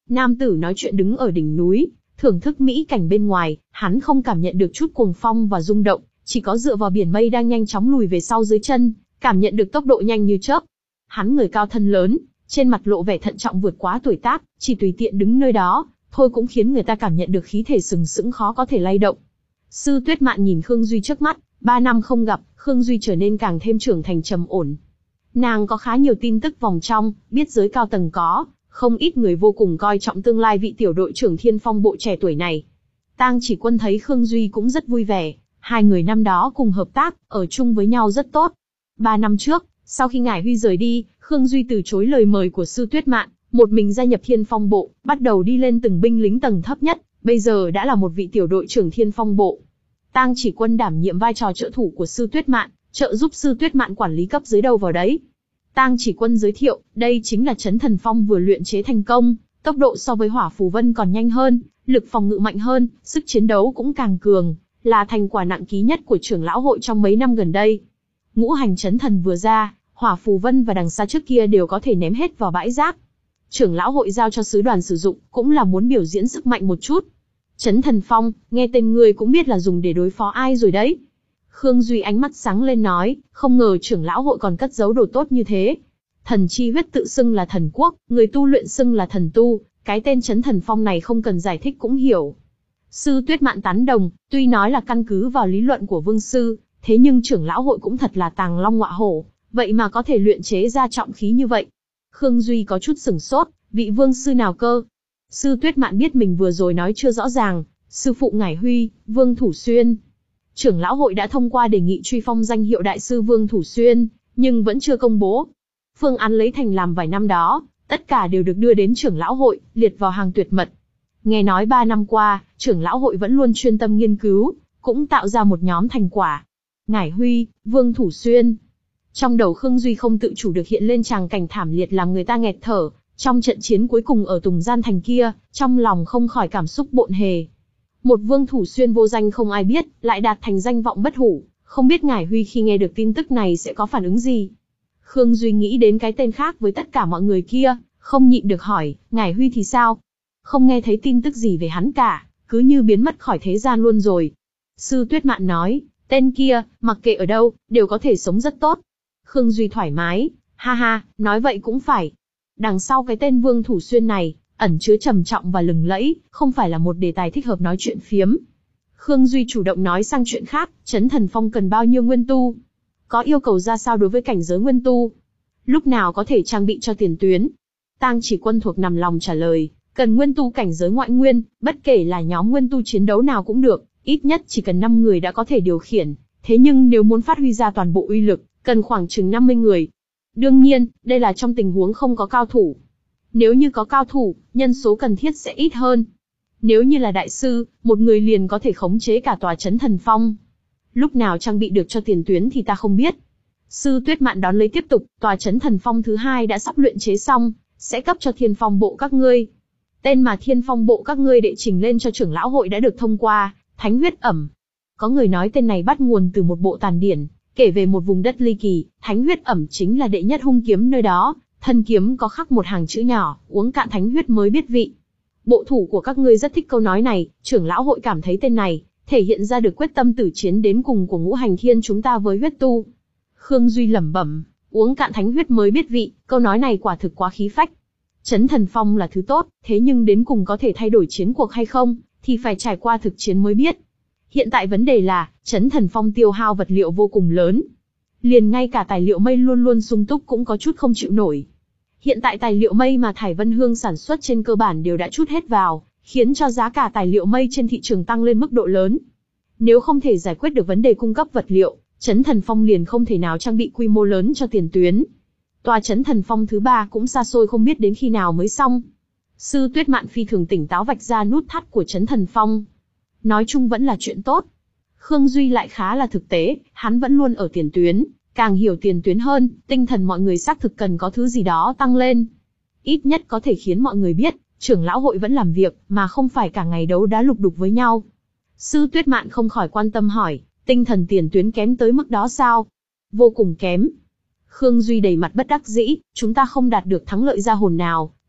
Nam tử nói chuyện đứng ở đỉnh núi, thưởng thức mỹ cảnh bên ngoài, hắn không cảm nhận được chút cuồng phong và rung động, chỉ có dựa vào biển mây đang nhanh chóng lùi về sau dưới chân, cảm nhận được tốc độ nhanh như chớp. Hắn người cao thân lớn, trên mặt lộ vẻ thận trọng vượt quá tuổi tác, chỉ tùy tiện đứng nơi đó, thôi cũng khiến người ta cảm nhận được khí thể sừng sững khó có thể lay động. Sư Tuyết Mạn nhìn Khương Duy trước mắt, ba năm không gặp, Khương Duy trở nên càng thêm trưởng thành trầm ổn. Nàng có khá nhiều tin tức vòng trong, biết giới cao tầng có, không ít người vô cùng coi trọng tương lai vị tiểu đội trưởng Thiên Phong bộ trẻ tuổi này. Tang Chỉ Quân thấy Khương Duy cũng rất vui vẻ, hai người năm đó cùng hợp tác, ở chung với nhau rất tốt. Ba năm trước, sau khi Ngải Huy rời đi, Khương Duy từ chối lời mời của Sư Tuyết Mạn, một mình gia nhập Thiên Phong bộ, bắt đầu đi lên từng binh lính tầng thấp nhất, bây giờ đã là một vị tiểu đội trưởng Thiên Phong bộ. Tang Chỉ Quân đảm nhiệm vai trò trợ thủ của Sư Tuyết Mạn, trợ giúp Sư Tuyết Mạn quản lý cấp dưới đâu vào đấy. Tang Chỉ Quân giới thiệu, đây chính là Chấn Thần Phong vừa luyện chế thành công, tốc độ so với Hỏa Phù Vân còn nhanh hơn, lực phòng ngự mạnh hơn, sức chiến đấu cũng càng cường, là thành quả nặng ký nhất của trưởng lão hội trong mấy năm gần đây. Ngũ hành chấn thần vừa ra, Hỏa Phù Vân và đằng xa trước kia đều có thể ném hết vào bãi rác. Trưởng lão hội giao cho sứ đoàn sử dụng, cũng là muốn biểu diễn sức mạnh một chút. Chấn Thần Phong, nghe tên người cũng biết là dùng để đối phó ai rồi đấy. Khương Duy ánh mắt sáng lên nói, không ngờ trưởng lão hội còn cất giấu đồ tốt như thế. Thần chi huyết tự xưng là thần quốc, người tu luyện xưng là thần tu, cái tên Chấn Thần Phong này không cần giải thích cũng hiểu. Sư Tuyết Mạn tán đồng, tuy nói là căn cứ vào lý luận của Vương Sư, thế nhưng trưởng lão hội cũng thật là tàng long ngọa hổ, vậy mà có thể luyện chế ra trọng khí như vậy. Khương Duy có chút sửng sốt, vị Vương Sư nào cơ? Sư Tuyết Mạn biết mình vừa rồi nói chưa rõ ràng, sư phụ Ngải Huy, Vương Thủ Xuyên. Trưởng lão hội đã thông qua đề nghị truy phong danh hiệu đại sư Vương Thủ Xuyên, nhưng vẫn chưa công bố. Phương án lấy thành làm vài năm đó, tất cả đều được đưa đến trưởng lão hội, liệt vào hàng tuyệt mật. Nghe nói ba năm qua, trưởng lão hội vẫn luôn chuyên tâm nghiên cứu, cũng tạo ra một nhóm thành quả. Ngải Huy, Vương Thủ Xuyên. Trong đầu Khương Duy không tự chủ được hiện lên tràng cảnh thảm liệt làm người ta nghẹt thở, trong trận chiến cuối cùng ở Tùng Gian Thành kia, trong lòng không khỏi cảm xúc bộn hề. Một Vương Thủ Xuyên vô danh không ai biết, lại đạt thành danh vọng bất hủ, không biết Ngải Huy khi nghe được tin tức này sẽ có phản ứng gì. Khương Duy nghĩ đến cái tên khác với tất cả mọi người kia, không nhịn được hỏi, Ngải Huy thì sao? Không nghe thấy tin tức gì về hắn cả, cứ như biến mất khỏi thế gian luôn rồi. Sư Tuyết Mạn nói, tên kia, mặc kệ ở đâu, đều có thể sống rất tốt. Khương Duy thoải mái, ha ha, nói vậy cũng phải. Đằng sau cái tên Vương Thủ Xuyên này, ẩn chứa trầm trọng và lừng lẫy, không phải là một đề tài thích hợp nói chuyện phiếm. Khương Duy chủ động nói sang chuyện khác, Chấn Thần Phong cần bao nhiêu nguyên tu? Có yêu cầu ra sao đối với cảnh giới nguyên tu? Lúc nào có thể trang bị cho tiền tuyến? Tang Chỉ Quân thuộc nằm lòng trả lời, cần nguyên tu cảnh giới ngoại nguyên, bất kể là nhóm nguyên tu chiến đấu nào cũng được, ít nhất chỉ cần năm người đã có thể điều khiển, thế nhưng nếu muốn phát huy ra toàn bộ uy lực, cần khoảng chừng năm mươi người. Đương nhiên, đây là trong tình huống không có cao thủ. Nếu như có cao thủ, nhân số cần thiết sẽ ít hơn. Nếu như là đại sư, một người liền có thể khống chế cả tòa Chấn Thần Phong. Lúc nào trang bị được cho tiền tuyến thì ta không biết. Sư Tuyết Mạn đón lấy tiếp tục, tòa Chấn Thần Phong thứ hai đã sắp luyện chế xong, sẽ cấp cho Thiên Phong bộ các ngươi. Tên mà Thiên Phong bộ các ngươi đệ trình lên cho trưởng lão hội đã được thông qua, Thánh Huyết Ẩm. Có người nói tên này bắt nguồn từ một bộ tàn điển, kể về một vùng đất ly kỳ, Thánh Huyết Ẩm chính là đệ nhất hung kiếm nơi đó, thân kiếm có khắc một hàng chữ nhỏ, uống cạn thánh huyết mới biết vị. Bộ thủ của các ngươi rất thích câu nói này, trưởng lão hội cảm thấy tên này thể hiện ra được quyết tâm tử chiến đến cùng của ngũ hành thiên chúng ta với huyết tu. Khương Duy lẩm bẩm, uống cạn thánh huyết mới biết vị, câu nói này quả thực quá khí phách. Chấn Thần Phong là thứ tốt, thế nhưng đến cùng có thể thay đổi chiến cuộc hay không, thì phải trải qua thực chiến mới biết. Hiện tại vấn đề là, Chấn Thần Phong tiêu hao vật liệu vô cùng lớn. Liền ngay cả tài liệu mây luôn luôn sung túc cũng có chút không chịu nổi. Hiện tại tài liệu mây mà Thải Vân Hương sản xuất trên cơ bản đều đã trút hết vào, khiến cho giá cả tài liệu mây trên thị trường tăng lên mức độ lớn. Nếu không thể giải quyết được vấn đề cung cấp vật liệu, Chấn Thần Phong liền không thể nào trang bị quy mô lớn cho tiền tuyến. Tòa Chấn Thần Phong thứ ba cũng xa xôi không biết đến khi nào mới xong. Sư Tuyết Mạn phi thường tỉnh táo vạch ra nút thắt của Chấn Thần Phong. Nói chung vẫn là chuyện tốt. Khương Duy lại khá là thực tế, hắn vẫn luôn ở tiền tuyến, càng hiểu tiền tuyến hơn, tinh thần mọi người xác thực cần có thứ gì đó tăng lên. Ít nhất có thể khiến mọi người biết, trưởng lão hội vẫn làm việc, mà không phải cả ngày đấu đá lục đục với nhau. Sư Tuyết Mạn không khỏi quan tâm hỏi, tinh thần tiền tuyến kém tới mức đó sao? Vô cùng kém. Khương Duy đầy mặt bất đắc dĩ, chúng ta không đạt được thắng lợi ra hồn nào,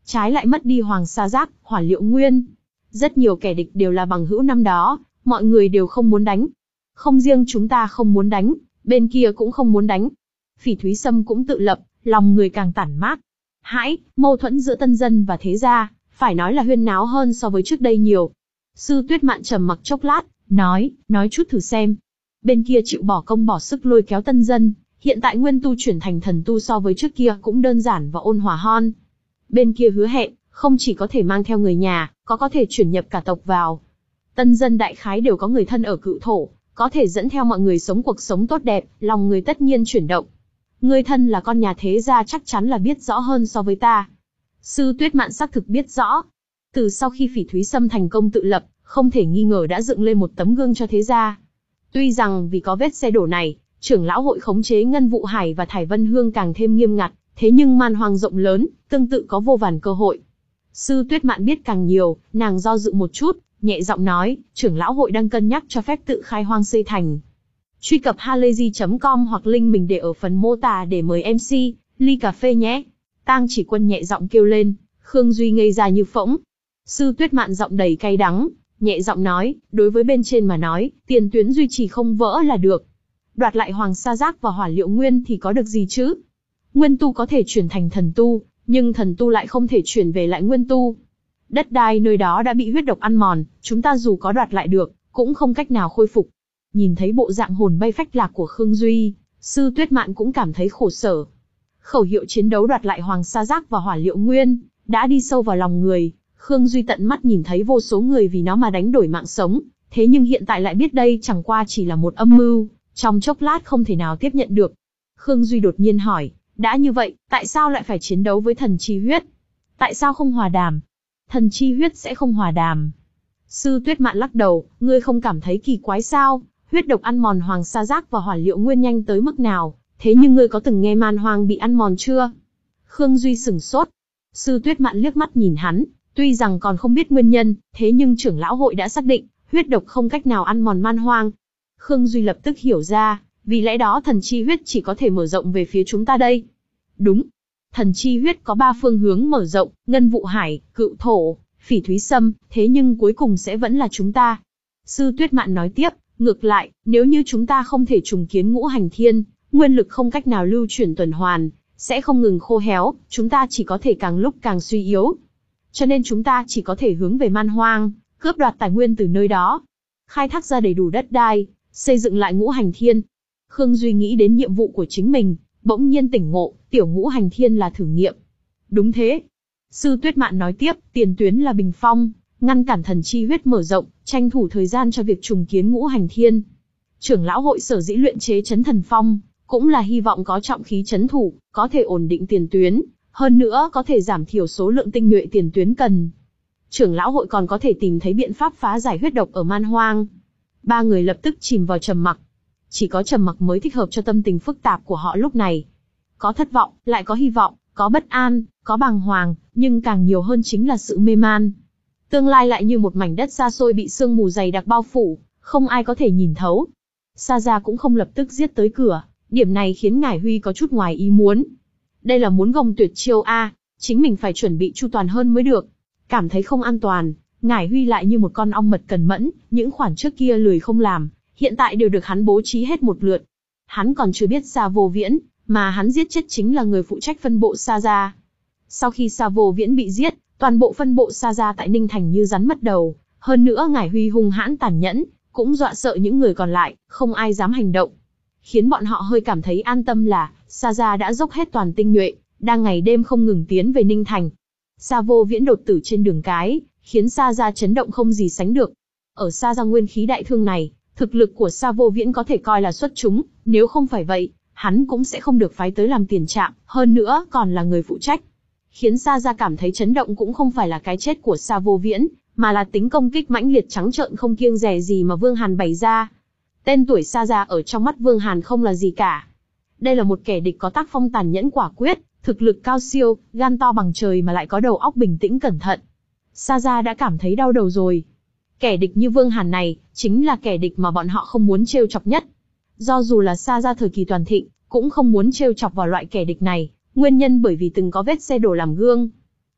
trái lại mất đi Hoàng Sa Giác, Hỏa Liệu Nguyên. Rất nhiều kẻ địch đều là bằng hữu năm đó, mọi người đều không muốn đánh. Không riêng chúng ta không muốn đánh, bên kia cũng không muốn đánh. Phỉ Thúy Sâm cũng tự lập, lòng người càng tản mát. Hãi, mâu thuẫn giữa tân dân và thế gia, phải nói là huyên náo hơn so với trước đây nhiều. Sư Tuyết Mạn trầm mặc chốc lát, nói, nói chút thử xem. Bên kia chịu bỏ công bỏ sức lôi kéo tân dân, hiện tại nguyên tu chuyển thành thần tu so với trước kia cũng đơn giản và ôn hòa hơn. Bên kia hứa hẹn, không chỉ có thể mang theo người nhà, có có thể chuyển nhập cả tộc vào. Tân dân đại khái đều có người thân ở Cự Thổ, có thể dẫn theo mọi người sống cuộc sống tốt đẹp, lòng người tất nhiên chuyển động. Ngươi thân là con nhà thế gia chắc chắn là biết rõ hơn so với ta. Sư Tuyết Mạn xác thực biết rõ. Từ sau khi Phỉ Thúy Sâm thành công tự lập, không thể nghi ngờ đã dựng lên một tấm gương cho thế gia. Tuy rằng vì có vết xe đổ này, trưởng lão hội khống chế Ngân Vụ Hải và Thải Vân Hương càng thêm nghiêm ngặt, thế nhưng man hoang rộng lớn, tương tự có vô vàn cơ hội. Sư Tuyết Mạn biết càng nhiều, nàng do dự một chút, nhẹ giọng nói, trưởng lão hội đang cân nhắc cho phép tự khai hoang xây thành. Truy cập halayzi chấm com hoặc link mình để ở phần mô tả để mời em xê, ly cà phê nhé. Tang Chỉ Quân nhẹ giọng kêu lên, Khương Duy ngây ra như phỗng. Sư Tuyết Mạn giọng đầy cay đắng, nhẹ giọng nói, đối với bên trên mà nói, tiền tuyến duy trì không vỡ là được. Đoạt lại Hoàng Sa Giác và Hỏa Liệu Nguyên thì có được gì chứ? Nguyên tu có thể chuyển thành thần tu, nhưng thần tu lại không thể chuyển về lại nguyên tu. Đất đai nơi đó đã bị huyết độc ăn mòn, chúng ta dù có đoạt lại được, cũng không cách nào khôi phục. Nhìn thấy bộ dạng hồn bay phách lạc của Khương Duy, Sư Tuyết Mạn cũng cảm thấy khổ sở. Khẩu hiệu chiến đấu đoạt lại Hoàng Sa Giác và Hỏa Liệu Nguyên đã đi sâu vào lòng người. Khương Duy tận mắt nhìn thấy vô số người vì nó mà đánh đổi mạng sống, thế nhưng hiện tại lại biết đây chẳng qua chỉ là một âm mưu, trong chốc lát không thể nào tiếp nhận được. Khương Duy đột nhiên hỏi, đã như vậy, tại sao lại phải chiến đấu với thần chi huyết? Tại sao không hòa đàm? Thần chi huyết sẽ không hòa đàm. Sư Tuyết Mạn lắc đầu, ngươi không cảm thấy kỳ quái sao? Huyết độc ăn mòn Hoàng Sa Giác và Hỏa Liệu Nguyên nhanh tới mức nào, thế nhưng ngươi có từng nghe man hoang bị ăn mòn chưa? Khương Duy sửng sốt. Sư Tuyết Mạn liếc mắt nhìn hắn, tuy rằng còn không biết nguyên nhân, thế nhưng trưởng lão hội đã xác định, huyết độc không cách nào ăn mòn man hoang. Khương Duy lập tức hiểu ra, vì lẽ đó thần chi huyết chỉ có thể mở rộng về phía chúng ta đây. Đúng. Thần chi huyết có ba phương hướng mở rộng, Ngân Vụ Hải, Cự Thổ, Phỉ Thúy Sâm, thế nhưng cuối cùng sẽ vẫn là chúng ta. Sư Tuyết Mạn nói tiếp, ngược lại, nếu như chúng ta không thể trùng kiến ngũ hành thiên, nguyên lực không cách nào lưu chuyển tuần hoàn, sẽ không ngừng khô héo, chúng ta chỉ có thể càng lúc càng suy yếu. Cho nên chúng ta chỉ có thể hướng về man hoang, cướp đoạt tài nguyên từ nơi đó. Khai thác ra đầy đủ đất đai, xây dựng lại ngũ hành thiên. Khương Duy nghĩ đến nhiệm vụ của chính mình, bỗng nhiên tỉnh ngộ, tiểu ngũ hành thiên là thử nghiệm. Đúng thế. Sư Tuyết Mạn nói tiếp, tiền tuyến là bình phong, ngăn cản thần chi huyết mở rộng, tranh thủ thời gian cho việc trùng kiến ngũ hành thiên. Trưởng lão hội sở dĩ luyện chế chấn thần phong, cũng là hy vọng có trọng khí chấn thủ, có thể ổn định tiền tuyến, hơn nữa có thể giảm thiểu số lượng tinh nhuệ tiền tuyến cần. Trưởng lão hội còn có thể tìm thấy biện pháp phá giải huyết độc ở man hoang. Ba người lập tức chìm vào trầm mặc. Chỉ có trầm mặc mới thích hợp cho tâm tình phức tạp của họ lúc này. Có thất vọng, lại có hy vọng, có bất an, có bàng hoàng, nhưng càng nhiều hơn chính là sự mê man. Tương lai lại như một mảnh đất xa xôi bị sương mù dày đặc bao phủ, không ai có thể nhìn thấu. Sa Gia cũng không lập tức giết tới cửa, điểm này khiến Ngải Huy có chút ngoài ý muốn. Đây là muốn gồng tuyệt chiêu a, chính mình phải chuẩn bị chu toàn hơn mới được. Cảm thấy không an toàn, Ngải Huy lại như một con ong mật cần mẫn, những khoản trước kia lười không làm, hiện tại đều được hắn bố trí hết một lượt. Hắn còn chưa biết Sa Vô Viễn, mà hắn giết chết chính là người phụ trách phân bộ Sa Gia. Sau khi Sa Vô Viễn bị giết, toàn bộ phân bộ Sa Gia tại Ninh Thành như rắn mất đầu, hơn nữa Ngải Huy hung hãn tàn nhẫn, cũng dọa sợ những người còn lại, không ai dám hành động. Khiến bọn họ hơi cảm thấy an tâm là, Sa Gia đã dốc hết toàn tinh nhuệ, đang ngày đêm không ngừng tiến về Ninh Thành. Sa Vô Viễn đột tử trên đường cái, khiến Sa Gia chấn động không gì sánh được. Ở Sa Gia nguyên khí đại thương này, thực lực của Sa Vô Viễn có thể coi là xuất chúng, nếu không phải vậy, hắn cũng sẽ không được phái tới làm tiền trạm, hơn nữa còn là người phụ trách. Khiến Sa Gia cảm thấy chấn động cũng không phải là cái chết của Sa Vô Viễn, mà là tính công kích mãnh liệt trắng trợn không kiêng dè gì mà Vương Hàn bày ra. Tên tuổi Sa Gia ở trong mắt Vương Hàn không là gì cả. Đây là một kẻ địch có tác phong tàn nhẫn quả quyết, thực lực cao siêu, gan to bằng trời mà lại có đầu óc bình tĩnh cẩn thận. Sa Gia đã cảm thấy đau đầu rồi. Kẻ địch như Vương Hàn này, chính là kẻ địch mà bọn họ không muốn trêu chọc nhất. Do dù là Sa Gia thời kỳ toàn thịnh, cũng không muốn trêu chọc vào loại kẻ địch này, nguyên nhân bởi vì từng có vết xe đổ làm gương.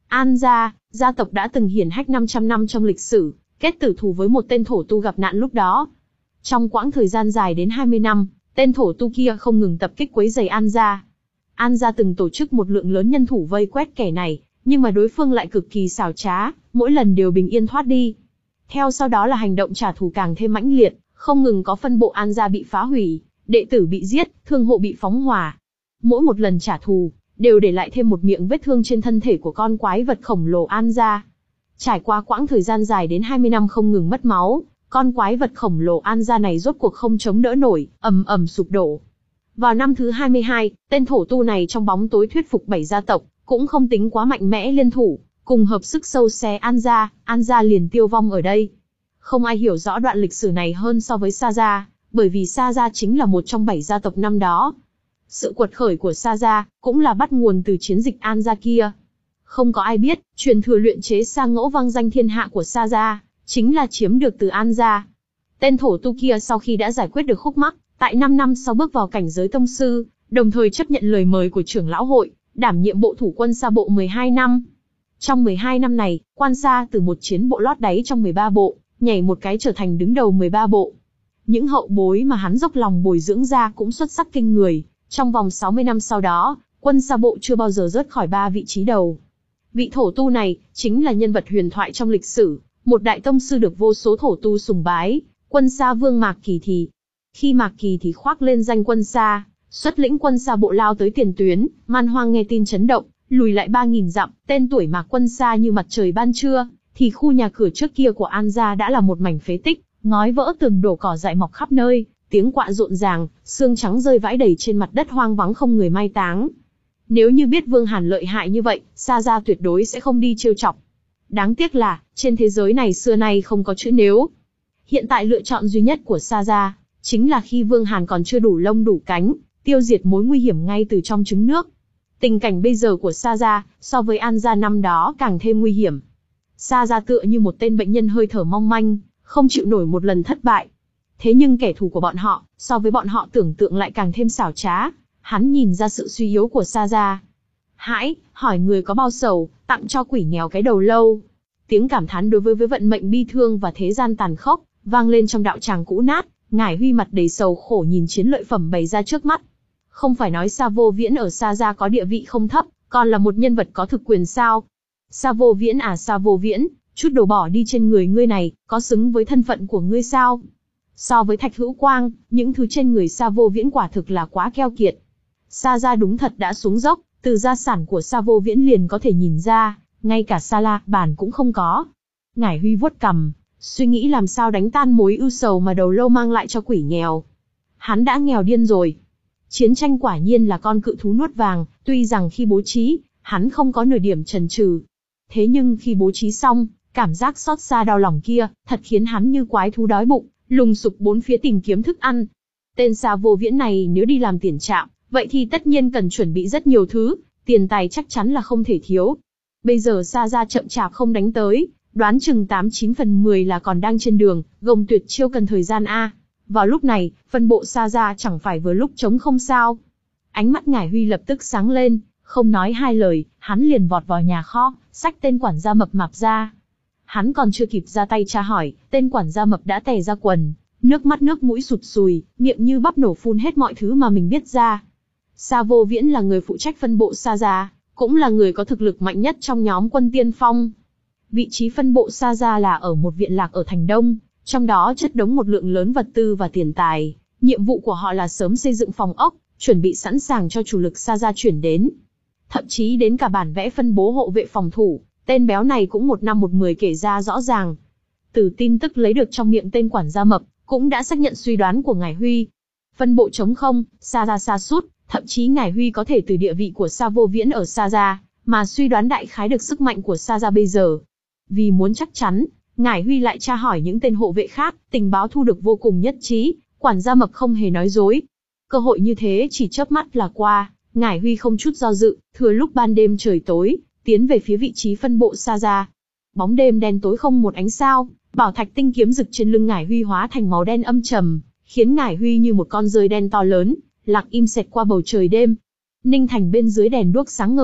An gia, gia tộc đã từng hiển hách năm trăm năm trong lịch sử, kết tử thù với một tên thổ tu gặp nạn lúc đó. Trong quãng thời gian dài đến hai mươi năm, tên thổ tu kia không ngừng tập kích quấy rầy An gia. An gia từng tổ chức một lượng lớn nhân thủ vây quét kẻ này, nhưng mà đối phương lại cực kỳ xảo trá, mỗi lần đều bình yên thoát đi. Theo sau đó là hành động trả thù càng thêm mãnh liệt, không ngừng có phân bộ An gia bị phá hủy, đệ tử bị giết, thương hộ bị phóng hỏa. Mỗi một lần trả thù, đều để lại thêm một miệng vết thương trên thân thể của con quái vật khổng lồ An gia. Trải qua quãng thời gian dài đến hai mươi năm không ngừng mất máu, con quái vật khổng lồ An gia này rốt cuộc không chống đỡ nổi, ầm ầm sụp đổ. Vào năm thứ hai mươi hai, tên thổ tu này trong bóng tối thuyết phục bảy gia tộc, cũng không tính quá mạnh mẽ liên thủ, cùng hợp sức sâu xé An gia, An gia liền tiêu vong ở đây. Không ai hiểu rõ đoạn lịch sử này hơn so với Sa gia, bởi vì Sa gia chính là một trong bảy gia tộc năm đó. Sự quật khởi của Sa gia cũng là bắt nguồn từ chiến dịch An gia kia. Không có ai biết, truyền thừa luyện chế Sa ngẫu vang danh thiên hạ của Sa gia chính là chiếm được từ An gia. Tên thổ tu kia sau khi đã giải quyết được khúc mắc, tại năm năm sau bước vào cảnh giới tông sư, đồng thời chấp nhận lời mời của trưởng lão hội, đảm nhiệm bộ thủ quân Sa bộ mười hai năm. Trong mười hai năm này, quan Sa từ một chiến bộ lót đáy trong mười ba bộ, nhảy một cái trở thành đứng đầu mười ba bộ. Những hậu bối mà hắn dốc lòng bồi dưỡng ra cũng xuất sắc kinh người, trong vòng sáu mươi năm sau đó, quân Sa bộ chưa bao giờ rớt khỏi ba vị trí đầu. Vị thổ tu này, chính là nhân vật huyền thoại trong lịch sử, một đại tông sư được vô số thổ tu sùng bái, quân Sa vương Mạc Kỳ Thì. Khi Mạc Kỳ Thì khoác lên danh quân Sa, xuất lĩnh quân Sa bộ lao tới tiền tuyến, man hoang nghe tin chấn động, lùi lại ba nghìn dặm, tên tuổi Mạc quân Sa như mặt trời ban trưa, thì khu nhà cửa trước kia của An gia đã là một mảnh phế tích, ngói vỡ tường đổ cỏ dại mọc khắp nơi, tiếng quạ rộn ràng, xương trắng rơi vãi đầy trên mặt đất hoang vắng không người mai táng. Nếu như biết Vương Hàn lợi hại như vậy, Sa gia tuyệt đối sẽ không đi trêu chọc. Đáng tiếc là, trên thế giới này xưa nay không có chữ nếu. Hiện tại lựa chọn duy nhất của Sa gia, chính là khi Vương Hàn còn chưa đủ lông đủ cánh, tiêu diệt mối nguy hiểm ngay từ trong trứng nước. Tình cảnh bây giờ của Sa gia, so với An gia năm đó càng thêm nguy hiểm. Sa gia tựa như một tên bệnh nhân hơi thở mong manh, không chịu nổi một lần thất bại. Thế nhưng kẻ thù của bọn họ, so với bọn họ tưởng tượng lại càng thêm xảo trá. Hắn nhìn ra sự suy yếu của Sa gia. Hãi, hỏi người có bao sầu, tặng cho quỷ nghèo cái đầu lâu. Tiếng cảm thán đối với với vận mệnh bi thương và thế gian tàn khốc, vang lên trong đạo tràng cũ nát. Ngải Huy mặt đầy sầu khổ nhìn chiến lợi phẩm bày ra trước mắt. Không phải nói Sa Vô Viễn ở Sa gia có địa vị không thấp, còn là một nhân vật có thực quyền sao? Sa Vô Viễn à Sa Vô Viễn, chút đồ bỏ đi trên người ngươi này, có xứng với thân phận của ngươi sao? So với Thạch Hữu Quang, những thứ trên người Sa Vô Viễn quả thực là quá keo kiệt. Sa gia đúng thật đã xuống dốc, từ gia sản của Sa Vô Viễn liền có thể nhìn ra, ngay cả Sa La Bàn cũng không có. Ngải Huy vuốt cằm, suy nghĩ làm sao đánh tan mối ưu sầu mà đầu lâu mang lại cho quỷ nghèo. Hắn đã nghèo điên rồi. Chiến tranh quả nhiên là con cự thú nuốt vàng, tuy rằng khi bố trí, hắn không có nửa điểm chần chừ. Thế nhưng khi bố trí xong, cảm giác xót xa đau lòng kia, thật khiến hắn như quái thú đói bụng, lùng sục bốn phía tìm kiếm thức ăn. Tên Sa Vô Viễn này nếu đi làm tiền trạm, vậy thì tất nhiên cần chuẩn bị rất nhiều thứ, tiền tài chắc chắn là không thể thiếu. Bây giờ Sa gia chậm chạp không đánh tới, đoán chừng tám chín phần mười là còn đang trên đường, gồng tuyệt chiêu cần thời gian a. Vào lúc này, phân bộ Sa gia chẳng phải vừa lúc trống không sao? Ánh mắt Ngải Huy lập tức sáng lên, không nói hai lời, hắn liền vọt vào nhà kho, xách tên quản gia mập mạp ra. Hắn còn chưa kịp ra tay tra hỏi, tên quản gia mập đã tè ra quần, nước mắt nước mũi sụt sùi, miệng như bắp nổ phun hết mọi thứ mà mình biết ra. Sa Vô Viễn là người phụ trách phân bộ Sa gia, cũng là người có thực lực mạnh nhất trong nhóm quân tiên phong. Vị trí phân bộ Sa gia là ở một viện lạc ở thành Đông, trong đó chất đống một lượng lớn vật tư và tiền tài. Nhiệm vụ của họ là sớm xây dựng phòng ốc, chuẩn bị sẵn sàng cho chủ lực Sa gia chuyển đến. Thậm chí đến cả bản vẽ phân bố hộ vệ phòng thủ, tên béo này cũng một năm một mười kể ra rõ ràng. Từ tin tức lấy được trong miệng tên quản gia mập, cũng đã xác nhận suy đoán của Ngải Huy. Phân bộ trống không, Sa gia sa sút, thậm chí Ngải Huy có thể từ địa vị của Sa Vô Viễn ở Sa gia, mà suy đoán đại khái được sức mạnh của Sa gia bây giờ. Vì muốn chắc chắn, Ngải Huy lại tra hỏi những tên hộ vệ khác, tình báo thu được vô cùng nhất trí, quản gia mập không hề nói dối. Cơ hội như thế chỉ chớp mắt là qua, Ngải Huy không chút do dự, thừa lúc ban đêm trời tối, tiến về phía vị trí phân bộ Sa gia. Bóng đêm đen tối không một ánh sao, bảo thạch tinh kiếm rực trên lưng Ngải Huy hóa thành màu đen âm trầm, khiến Ngải Huy như một con rơi đen to lớn, lặng im xẹt qua bầu trời đêm. Ninh thành bên dưới đèn đuốc sáng ngời,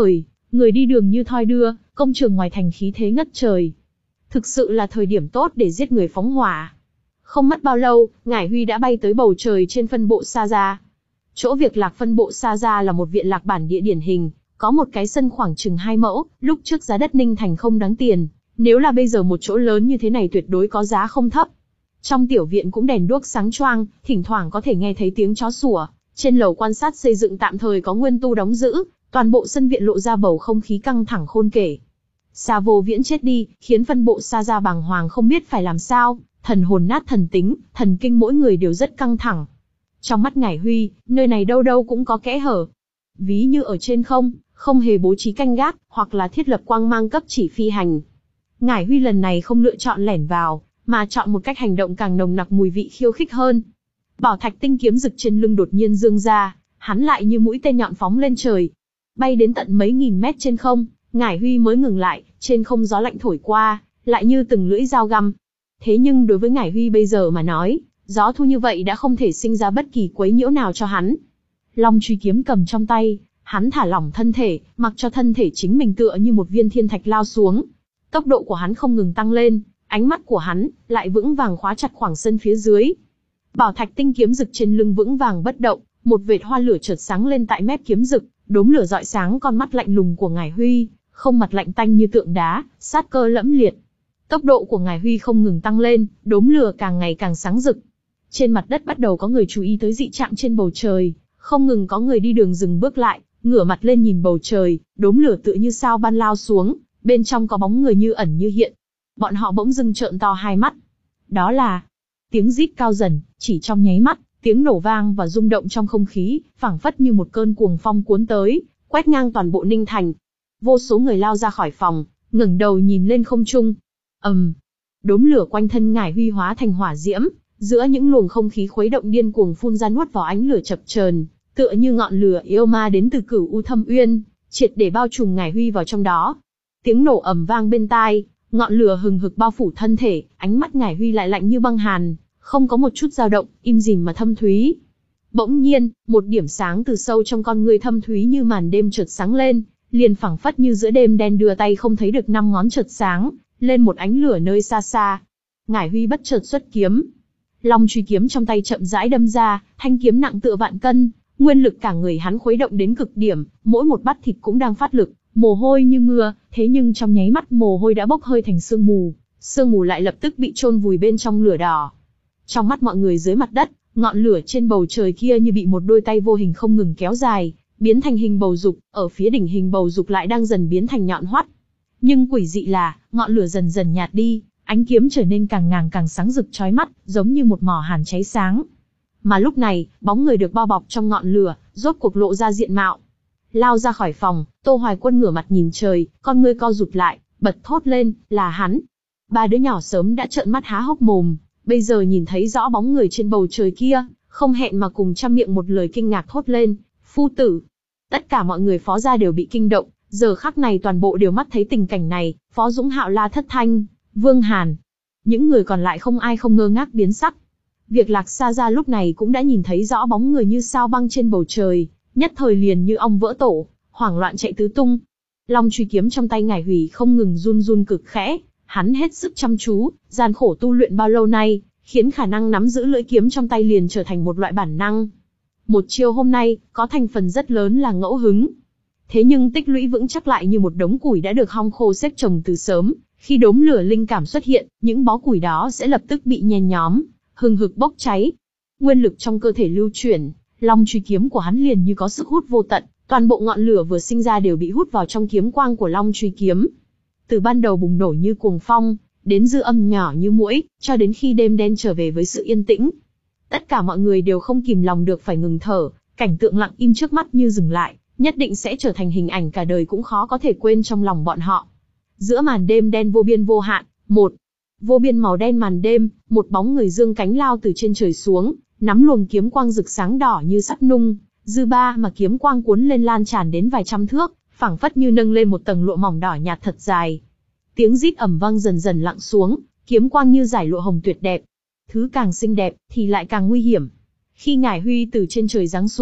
người đi đường như thoi đưa, công trường ngoài thành khí thế ngất trời. Thực sự là thời điểm tốt để giết người phóng hỏa. Không mất bao lâu, Ngải Huy đã bay tới bầu trời trên phân bộ Sa Gia. Chỗ việc lạc phân bộ Sa Gia là một viện lạc bản địa điển hình, có một cái sân khoảng chừng hai mẫu, lúc trước giá đất Ninh Thành không đáng tiền, nếu là bây giờ một chỗ lớn như thế này tuyệt đối có giá không thấp. Trong tiểu viện cũng đèn đuốc sáng choang, thỉnh thoảng có thể nghe thấy tiếng chó sủa. Trên lầu quan sát xây dựng tạm thời có nguyên tu đóng giữ, toàn bộ sân viện lộ ra bầu không khí căng thẳng khôn kể. Sa Vô Viễn chết đi, khiến phân bộ Sa Gia bàng hoàng không biết phải làm sao, thần hồn nát thần tính, thần kinh mỗi người đều rất căng thẳng. Trong mắt Ngải Huy, nơi này đâu đâu cũng có kẽ hở. Ví như ở trên không, không hề bố trí canh gác, hoặc là thiết lập quang mang cấp chỉ phi hành. Ngải Huy lần này không lựa chọn lẻn vào, mà chọn một cách hành động càng nồng nặc mùi vị khiêu khích hơn. Bảo thạch tinh kiếm rực trên lưng đột nhiên dương ra, hắn lại như mũi tên nhọn phóng lên trời. Bay đến tận mấy nghìn mét trên không, Ngải Huy mới ngừng lại, trên không gió lạnh thổi qua, lại như từng lưỡi dao găm. Thế nhưng đối với Ngải Huy bây giờ mà nói, gió thu như vậy đã không thể sinh ra bất kỳ quấy nhiễu nào cho hắn. Long truy kiếm cầm trong tay, hắn thả lỏng thân thể, mặc cho thân thể chính mình tựa như một viên thiên thạch lao xuống. Tốc độ của hắn không ngừng tăng lên, ánh mắt của hắn lại vững vàng khóa chặt khoảng sân phía dưới. Bảo thạch tinh kiếm rực trên lưng vững vàng bất động, một vệt hoa lửa chợt sáng lên tại mép kiếm rực, đốm lửa rọi sáng con mắt lạnh lùng của Ngải Huy, không mặt lạnh tanh như tượng đá, sát cơ lẫm liệt. Tốc độ của Ngải Huy không ngừng tăng lên, đốm lửa càng ngày càng sáng rực. Trên mặt đất bắt đầu có người chú ý tới dị trạng trên bầu trời, không ngừng có người đi đường dừng bước lại, ngửa mặt lên nhìn bầu trời, đốm lửa tựa như sao ban lao xuống, bên trong có bóng người như ẩn như hiện. Bọn họ bỗng dưng trợn to hai mắt. Đó là tiếng rít cao dần, chỉ trong nháy mắt, tiếng nổ vang và rung động trong không khí, phảng phất như một cơn cuồng phong cuốn tới, quét ngang toàn bộ Ninh Thành. Vô số người lao ra khỏi phòng, ngẩng đầu nhìn lên không trung. ầm, um, đốm lửa quanh thân Ngải Huy hóa thành hỏa diễm, giữa những luồng không khí khuấy động điên cuồng phun ra nuốt vào ánh lửa chập chờn, tựa như ngọn lửa yêu ma đến từ Cửu U Thâm Uyên, triệt để bao trùm Ngải Huy vào trong đó. Tiếng nổ ầm vang bên tai, ngọn lửa hừng hực bao phủ thân thể, ánh mắt Ngải Huy lại lạnh như băng hàn, không có một chút dao động, im dìm mà thâm thúy. Bỗng nhiên, một điểm sáng từ sâu trong con người thâm thúy như màn đêm chợt sáng lên, liền phảng phất như giữa đêm đen đưa tay không thấy được năm ngón chợt sáng, lên một ánh lửa nơi xa xa. Ngải Huy bất chợt xuất kiếm. Long truy kiếm trong tay chậm rãi đâm ra, thanh kiếm nặng tựa vạn cân, nguyên lực cả người hắn khuấy động đến cực điểm, mỗi một bắp thịt cũng đang phát lực, mồ hôi như mưa, thế nhưng trong nháy mắt mồ hôi đã bốc hơi thành sương mù, sương mù lại lập tức bị chôn vùi bên trong lửa đỏ. Trong mắt mọi người dưới mặt đất, ngọn lửa trên bầu trời kia như bị một đôi tay vô hình không ngừng kéo dài, biến thành hình bầu dục, ở phía đỉnh hình bầu dục lại đang dần biến thành nhọn hoắt. Nhưng quỷ dị là, ngọn lửa dần dần nhạt đi, ánh kiếm trở nên càng ngàng càng sáng rực chói mắt, giống như một mỏ hàn cháy sáng. Mà lúc này, bóng người được bao bọc trong ngọn lửa, rốt cuộc lộ ra diện mạo. Lao ra khỏi phòng, Tô Hoài Quân ngửa mặt nhìn trời, con ngươi co rụt lại, bật thốt lên, là hắn. Ba đứa nhỏ sớm đã trợn mắt há hốc mồm, bây giờ nhìn thấy rõ bóng người trên bầu trời kia, không hẹn mà cùng trăm miệng một lời kinh ngạc thốt lên, phu tử. Tất cả mọi người Phó gia đều bị kinh động, giờ khắc này toàn bộ đều mắt thấy tình cảnh này, Phó Dũng Hạo La Thất Thanh, Vương Hàn. Những người còn lại không ai không ngơ ngác biến sắc. Việc lạc Sa gia lúc này cũng đã nhìn thấy rõ bóng người như sao băng trên bầu trời, nhất thời liền như ong vỡ tổ, hoảng loạn chạy tứ tung. Long truy kiếm trong tay Ngải Huy không ngừng run run cực khẽ, hắn hết sức chăm chú, gian khổ tu luyện bao lâu nay, khiến khả năng nắm giữ lưỡi kiếm trong tay liền trở thành một loại bản năng. Một chiêu hôm nay, có thành phần rất lớn là ngẫu hứng. Thế nhưng tích lũy vững chắc lại như một đống củi đã được hong khô xếp chồng từ sớm, khi đốm lửa linh cảm xuất hiện, những bó củi đó sẽ lập tức bị nhen nhóm, hừng hực bốc cháy. Nguyên lực trong cơ thể lưu chuyển, long truy kiếm của hắn liền như có sức hút vô tận, toàn bộ ngọn lửa vừa sinh ra đều bị hút vào trong kiếm quang của long truy kiếm. Từ ban đầu bùng nổ như cuồng phong, đến dư âm nhỏ như muỗi, cho đến khi đêm đen trở về với sự yên tĩnh. Tất cả mọi người đều không kìm lòng được phải ngừng thở, cảnh tượng lặng im trước mắt như dừng lại, nhất định sẽ trở thành hình ảnh cả đời cũng khó có thể quên trong lòng bọn họ. Giữa màn đêm đen vô biên vô hạn, một vô biên màu đen màn đêm, một bóng người dương cánh lao từ trên trời xuống, nắm luồng kiếm quang rực sáng đỏ như sắt nung, dư ba mà kiếm quang cuốn lên lan tràn đến vài trăm thước, phảng phất như nâng lên một tầng lụa mỏng đỏ nhạt thật dài. Tiếng rít ầm vang dần dần lặng xuống, kiếm quang như dải lụa hồng tuyệt đẹp. Thứ càng xinh đẹp thì lại càng nguy hiểm. Khi Ngải Huy từ trên trời giáng xuống,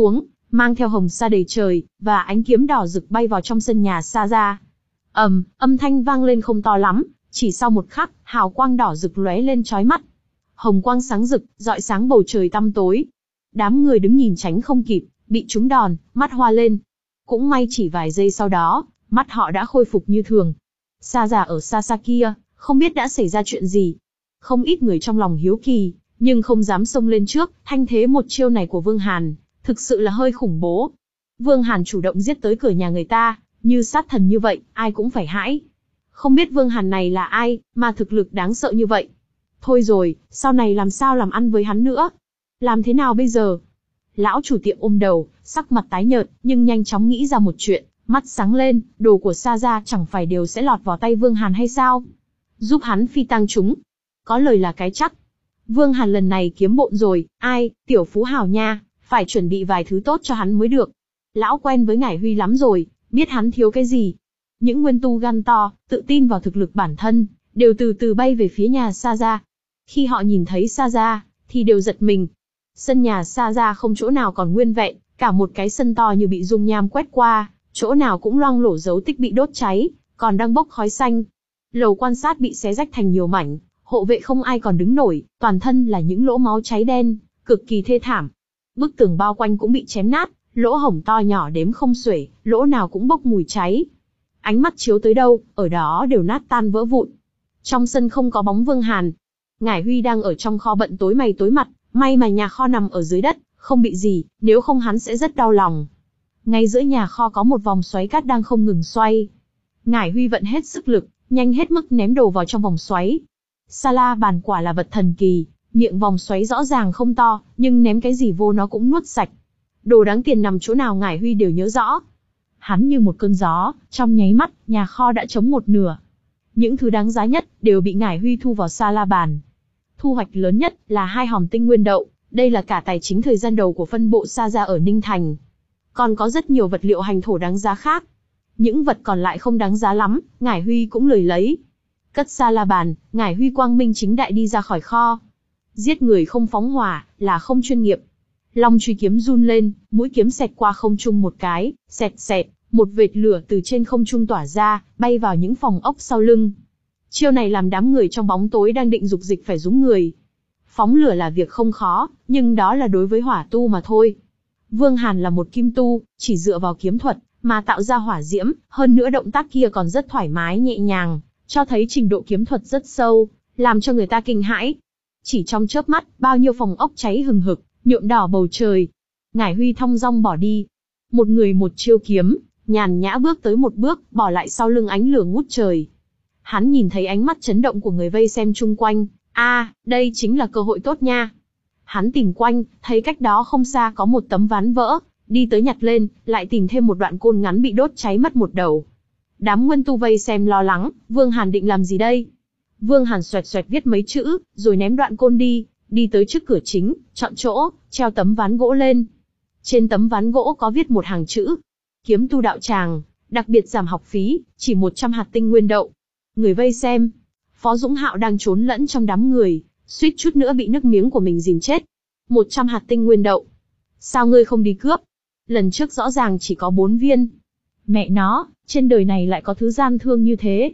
mang theo hồng sa đầy trời, và ánh kiếm đỏ rực bay vào trong sân nhà Sa Gia. ầm, âm thanh vang lên không to lắm, chỉ sau một khắc, hào quang đỏ rực lóe lên chói mắt. Hồng quang sáng rực, rọi sáng bầu trời tăm tối. Đám người đứng nhìn tránh không kịp, bị trúng đòn, mắt hoa lên. Cũng may chỉ vài giây sau đó, mắt họ đã khôi phục như thường. Sa Gia ở xa xa kia, không biết đã xảy ra chuyện gì. Không ít người trong lòng hiếu kỳ, nhưng không dám xông lên trước. Thanh thế một chiêu này của Vương Hàn, thực sự là hơi khủng bố. Vương Hàn chủ động giết tới cửa nhà người ta, như sát thần như vậy, ai cũng phải hãi. Không biết Vương Hàn này là ai, mà thực lực đáng sợ như vậy. Thôi rồi, sau này làm sao làm ăn với hắn nữa? Làm thế nào bây giờ? Lão chủ tiệm ôm đầu, sắc mặt tái nhợt, nhưng nhanh chóng nghĩ ra một chuyện, mắt sáng lên, đồ của Sa Gia chẳng phải đều sẽ lọt vào tay Vương Hàn hay sao? Giúp hắn phi tang chúng. Có lời là cái chắc. Vương Hàn lần này kiếm bộn rồi, ai, tiểu phú hào nha, phải chuẩn bị vài thứ tốt cho hắn mới được. Lão quen với Ngải Huy lắm rồi, biết hắn thiếu cái gì. Những nguyên tu gan to, tự tin vào thực lực bản thân, đều từ từ bay về phía nhà Sa Gia. Khi họ nhìn thấy Sa Gia, thì đều giật mình. Sân nhà Sa Gia không chỗ nào còn nguyên vẹn, cả một cái sân to như bị dung nham quét qua, chỗ nào cũng loang lổ dấu tích bị đốt cháy, còn đang bốc khói xanh. Lầu quan sát bị xé rách thành nhiều mảnh, hộ vệ không ai còn đứng nổi, toàn thân là những lỗ máu cháy đen, cực kỳ thê thảm. Bức tường bao quanh cũng bị chém nát, lỗ hổng to nhỏ đếm không xuể, lỗ nào cũng bốc mùi cháy. Ánh mắt chiếu tới đâu, ở đó đều nát tan vỡ vụn. Trong sân không có bóng Vương Hàn. Ngải Huy đang ở trong kho bận tối mày tối mặt, may mà nhà kho nằm ở dưới đất, không bị gì, nếu không hắn sẽ rất đau lòng. Ngay giữa nhà kho có một vòng xoáy cát đang không ngừng xoay. Ngải Huy vận hết sức lực, nhanh hết mức ném đồ vào trong vòng xoáy. Sa La bàn quả là vật thần kỳ, miệng vòng xoáy rõ ràng không to, nhưng ném cái gì vô nó cũng nuốt sạch. Đồ đáng tiền nằm chỗ nào Ngải Huy đều nhớ rõ. Hắn như một cơn gió, trong nháy mắt, nhà kho đã trống một nửa. Những thứ đáng giá nhất đều bị Ngải Huy thu vào Sa La bàn. Thu hoạch lớn nhất là hai hòm tinh nguyên đậu, đây là cả tài chính thời gian đầu của phân bộ Sa Gia ở Ninh Thành. Còn có rất nhiều vật liệu hành thổ đáng giá khác. Những vật còn lại không đáng giá lắm, Ngải Huy cũng lười lấy. Cất Sa La bàn, Ngải Huy quang minh chính đại đi ra khỏi kho. Giết người không phóng hỏa, là không chuyên nghiệp. Long truy kiếm run lên, mũi kiếm xẹt qua không trung một cái, xẹt xẹt, một vệt lửa từ trên không trung tỏa ra, bay vào những phòng ốc sau lưng. Chiêu này làm đám người trong bóng tối đang định dục dịch phải rúng người. Phóng lửa là việc không khó, nhưng đó là đối với hỏa tu mà thôi. Vương Hàn là một kim tu, chỉ dựa vào kiếm thuật mà tạo ra hỏa diễm, hơn nữa động tác kia còn rất thoải mái nhẹ nhàng, cho thấy trình độ kiếm thuật rất sâu, làm cho người ta kinh hãi. Chỉ trong chớp mắt, bao nhiêu phòng ốc cháy hừng hực, nhuộm đỏ bầu trời. Ngải Huy thong dong bỏ đi. Một người một chiêu kiếm, nhàn nhã bước tới một bước, bỏ lại sau lưng ánh lửa ngút trời. Hắn nhìn thấy ánh mắt chấn động của người vây xem chung quanh, a, à, đây chính là cơ hội tốt nha. Hắn tìm quanh, thấy cách đó không xa có một tấm ván vỡ, đi tới nhặt lên, lại tìm thêm một đoạn côn ngắn bị đốt cháy mất một đầu. Đám nguyên tu vây xem lo lắng, Vương Hàn định làm gì đây? Vương Hàn xoẹt xoẹt viết mấy chữ, rồi ném đoạn côn đi, đi tới trước cửa chính, chọn chỗ, treo tấm ván gỗ lên. Trên tấm ván gỗ có viết một hàng chữ: Kiếm tu đạo tràng, đặc biệt giảm học phí, chỉ một trăm hạt tinh nguyên đậu. Người vây xem, Phó Dũng Hạo đang trốn lẫn trong đám người, suýt chút nữa bị nước miếng của mình dìm chết. một trăm hạt tinh nguyên đậu. Sao ngươi không đi cướp? Lần trước rõ ràng chỉ có bốn viên. Mẹ nó, trên đời này lại có thứ gian thương như thế.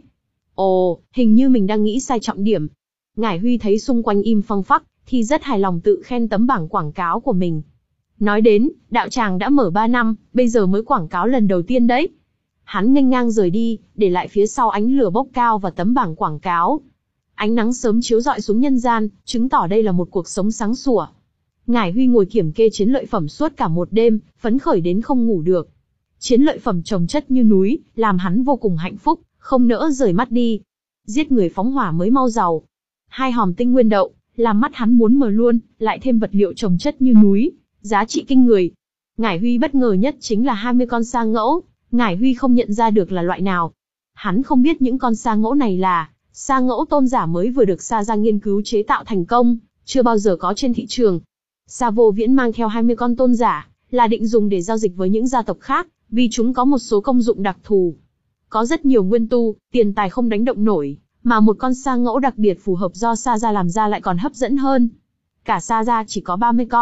Ồ, hình như mình đang nghĩ sai trọng điểm. Ngải Huy thấy xung quanh im phăng phắc, thì rất hài lòng tự khen tấm bảng quảng cáo của mình. Nói đến, đạo tràng đã mở ba năm, bây giờ mới quảng cáo lần đầu tiên đấy. Hắn nghênh ngang rời đi, để lại phía sau ánh lửa bốc cao và tấm bảng quảng cáo. Ánh nắng sớm chiếu rọi xuống nhân gian, chứng tỏ đây là một cuộc sống sáng sủa. Ngải Huy ngồi kiểm kê chiến lợi phẩm suốt cả một đêm, phấn khởi đến không ngủ được. Chiến lợi phẩm chồng chất như núi, làm hắn vô cùng hạnh phúc, không nỡ rời mắt đi. Giết người phóng hỏa mới mau giàu. Hai hòm tinh nguyên đậu, làm mắt hắn muốn mở luôn, lại thêm vật liệu chồng chất như núi, giá trị kinh người. Ngải Huy bất ngờ nhất chính là hai mươi con sa ngẫu, Ngải Huy không nhận ra được là loại nào. Hắn không biết những con sa ngẫu này là sa ngẫu tôn giả mới vừa được Sa Gia nghiên cứu chế tạo thành công, chưa bao giờ có trên thị trường. Sa Vô Viễn mang theo hai mươi con tôn giả, là định dùng để giao dịch với những gia tộc khác, vì chúng có một số công dụng đặc thù. Có rất nhiều nguyên tu, tiền tài không đánh động nổi, mà một con sa ngẫu đặc biệt phù hợp do Sa Gia làm ra lại còn hấp dẫn hơn. Cả Sa Gia chỉ có ba mươi con,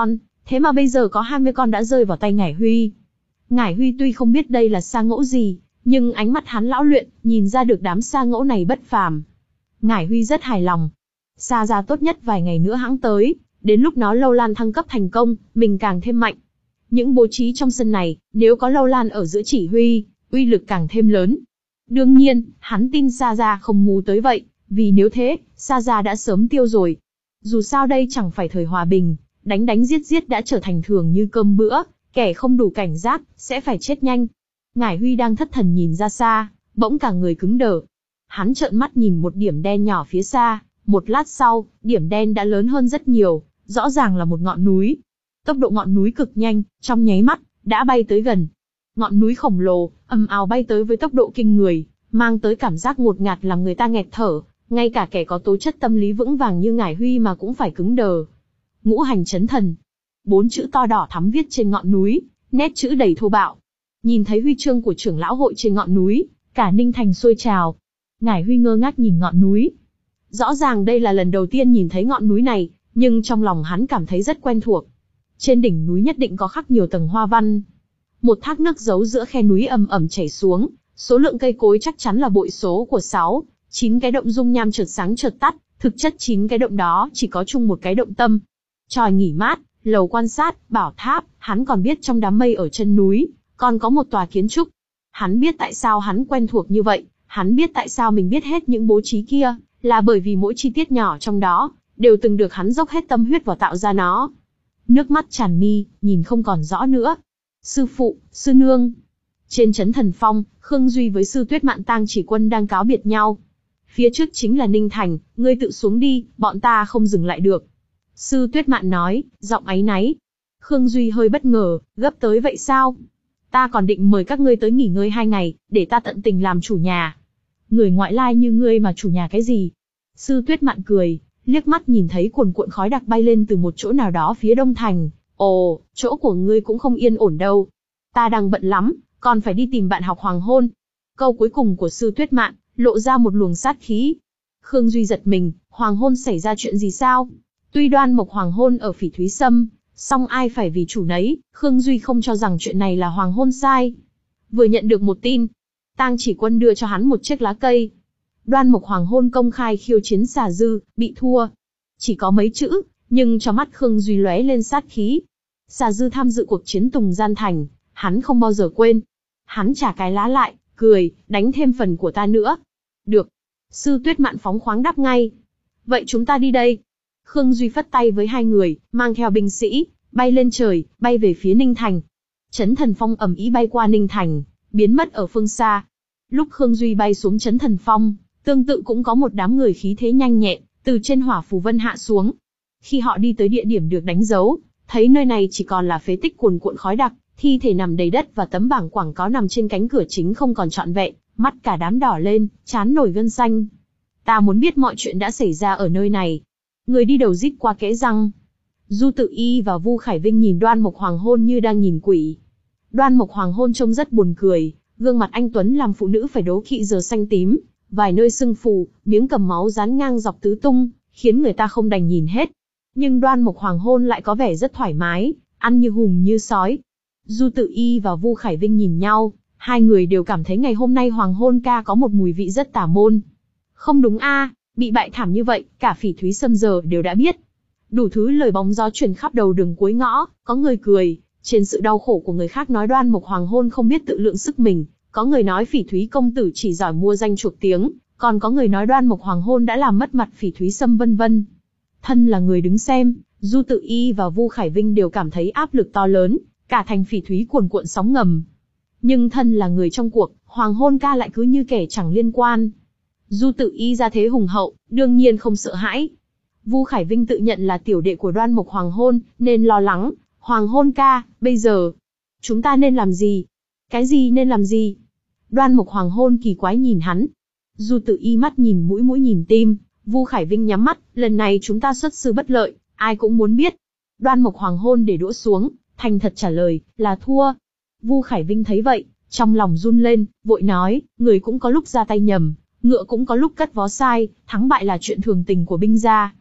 Thế mà bây giờ có hai mươi con đã rơi vào tay Ngải Huy. Ngải Huy tuy không biết đây là sa ngẫu gì, nhưng ánh mắt hắn lão luyện, nhìn ra được đám sa ngẫu này bất phàm. Ngải Huy rất hài lòng. Sa gia tốt nhất vài ngày nữa hãng tới, đến lúc nó Lâu Lan thăng cấp thành công, mình càng thêm mạnh. Những bố trí trong sân này, nếu có Lâu Lan ở giữa chỉ huy, uy lực càng thêm lớn. Đương nhiên, hắn tin Sa gia không ngu tới vậy, vì nếu thế, Sa gia đã sớm tiêu rồi. Dù sao đây chẳng phải thời hòa bình, đánh đánh giết giết đã trở thành thường như cơm bữa, kẻ không đủ cảnh giác, sẽ phải chết nhanh. Ngải Huy đang thất thần nhìn ra xa, bỗng cả người cứng đờ. Hắn trợn mắt nhìn một điểm đen nhỏ phía xa, một lát sau, điểm đen đã lớn hơn rất nhiều, rõ ràng là một ngọn núi. Tốc độ ngọn núi cực nhanh, trong nháy mắt, đã bay tới gần. Ngọn núi khổng lồ, ầm ào bay tới với tốc độ kinh người, mang tới cảm giác ngột ngạt làm người ta nghẹt thở, ngay cả kẻ có tố chất tâm lý vững vàng như Ngải Huy mà cũng phải cứng đờ. Ngũ hành chấn thần. Bốn chữ to đỏ thắm viết trên ngọn núi, nét chữ đầy thô bạo. Nhìn thấy huy chương của trưởng lão hội trên ngọn núi, cả Ninh Thành sôi trào. Ngải Huy ngơ ngác nhìn ngọn núi. Rõ ràng đây là lần đầu tiên nhìn thấy ngọn núi này, nhưng trong lòng hắn cảm thấy rất quen thuộc. Trên đỉnh núi nhất định có khắc nhiều tầng hoa văn. Một thác nước giấu giữa khe núi ầm ầm chảy xuống, số lượng cây cối chắc chắn là bội số của sáu, chín cái động dung nham chợt sáng chợt tắt, thực chất chín cái động đó chỉ có chung một cái động tâm. Tròi nghỉ mát, lầu quan sát, bảo tháp, hắn còn biết trong đám mây ở chân núi, còn có một tòa kiến trúc. Hắn biết tại sao hắn quen thuộc như vậy, hắn biết tại sao mình biết hết những bố trí kia, là bởi vì mỗi chi tiết nhỏ trong đó, đều từng được hắn dốc hết tâm huyết vào tạo ra nó. Nước mắt tràn mi, nhìn không còn rõ nữa. Sư phụ, sư nương. Trên Chấn Thần Phong, Khương Duy với sư Tuyết Mạn Tang Chỉ Quân đang cáo biệt nhau. Phía trước chính là Ninh Thành, ngươi tự xuống đi, bọn ta không dừng lại được. Sư Tuyết Mạn nói, giọng áy náy. Khương Duy hơi bất ngờ, gấp tới vậy sao? Ta còn định mời các ngươi tới nghỉ ngơi hai ngày, để ta tận tình làm chủ nhà. Người ngoại lai như ngươi mà chủ nhà cái gì? Sư Tuyết Mạn cười, liếc mắt nhìn thấy cuồn cuộn khói đặc bay lên từ một chỗ nào đó phía đông thành. Ồ, chỗ của ngươi cũng không yên ổn đâu. Ta đang bận lắm, còn phải đi tìm bạn học hoàng hôn. Câu cuối cùng của sư Tuyết Mạn, lộ ra một luồng sát khí. Khương Duy giật mình, hoàng hôn xảy ra chuyện gì sao? Tuy Đoan Mộc hoàng hôn ở Phỉ Thúy Sâm, song ai phải vì chủ nấy, Khương Duy không cho rằng chuyện này là hoàng hôn sai. Vừa nhận được một tin, Tang Chỉ Quân đưa cho hắn một chiếc lá cây. Đoan Mộc hoàng hôn công khai khiêu chiến Xà Dư, bị thua. Chỉ có mấy chữ, nhưng cho mắt Khương Duy lóe lên sát khí. Xà Dư tham dự cuộc chiến Tùng Gian Thành, hắn không bao giờ quên. Hắn trả cái lá lại, cười, đánh thêm phần của ta nữa. Được. Sư Tuyết Mạn phóng khoáng đáp ngay. Vậy chúng ta đi đây. Khương Duy phất tay với hai người, mang theo binh sĩ, bay lên trời, bay về phía Ninh Thành. Chấn Thần Phong ầm ĩ bay qua Ninh Thành, biến mất ở phương xa. Lúc Khương Duy bay xuống Chấn Thần Phong, tương tự cũng có một đám người khí thế nhanh nhẹn, từ trên hỏa phù vân hạ xuống. Khi họ đi tới địa điểm được đánh dấu, thấy nơi này chỉ còn là phế tích cuồn cuộn khói đặc, thi thể nằm đầy đất và tấm bảng quảng cáo nằm trên cánh cửa chính không còn trọn vẹn, mắt cả đám đỏ lên, trán nổi gân xanh. Ta muốn biết mọi chuyện đã xảy ra ở nơi này. Người đi đầu rít qua kẽ răng. Du Tự Y và Vu Khải Vinh nhìn Đoan Mộc hoàng hôn như đang nhìn quỷ. Đoan Mộc hoàng hôn trông rất buồn cười, gương mặt anh tuấn làm phụ nữ phải đố kỵ giờ xanh tím, vài nơi sưng phù, miếng cầm máu dán ngang dọc tứ tung, khiến người ta không đành nhìn hết. Nhưng Đoan Mộc hoàng hôn lại có vẻ rất thoải mái, ăn như hùm như sói. Du Tự Y và Vu Khải Vinh nhìn nhau, hai người đều cảm thấy ngày hôm nay hoàng hôn ca có một mùi vị rất tà môn. Không đúng a, bị bại thảm như vậy, cả Phỉ Thúy Sâm giờ đều đã biết. Đủ thứ lời bóng gió truyền khắp đầu đường cuối ngõ, có người cười, trên sự đau khổ của người khác nói Đoan Mộc hoàng hôn không biết tự lượng sức mình, có người nói Phỉ Thúy công tử chỉ giỏi mua danh chuộc tiếng, còn có người nói Đoan Mộc hoàng hôn đã làm mất mặt Phỉ Thúy Sâm vân vân. Thân là người đứng xem, Du Tự Y và Vu Khải Vinh đều cảm thấy áp lực to lớn, cả thành Phỉ Thúy cuồn cuộn sóng ngầm. Nhưng thân là người trong cuộc, hoàng hôn ca lại cứ như kẻ chẳng liên quan. Du Tự Y ra thế hùng hậu, đương nhiên không sợ hãi. Vu Khải Vinh tự nhận là tiểu đệ của Đoan Mộc hoàng hôn, nên lo lắng. Hoàng hôn ca, bây giờ, chúng ta nên làm gì? Cái gì nên làm gì? Đoan Mộc hoàng hôn kỳ quái nhìn hắn. Du Tự Y mắt nhìn mũi mũi nhìn tim, Vu Khải Vinh nhắm mắt, lần này chúng ta xuất sư bất lợi, ai cũng muốn biết. Đoan Mộc hoàng hôn để đũa xuống, thành thật trả lời, là thua. Vu Khải Vinh thấy vậy, trong lòng run lên, vội nói, người cũng có lúc ra tay nhầm, ngựa cũng có lúc cất vó sai, thắng bại là chuyện thường tình của binh gia.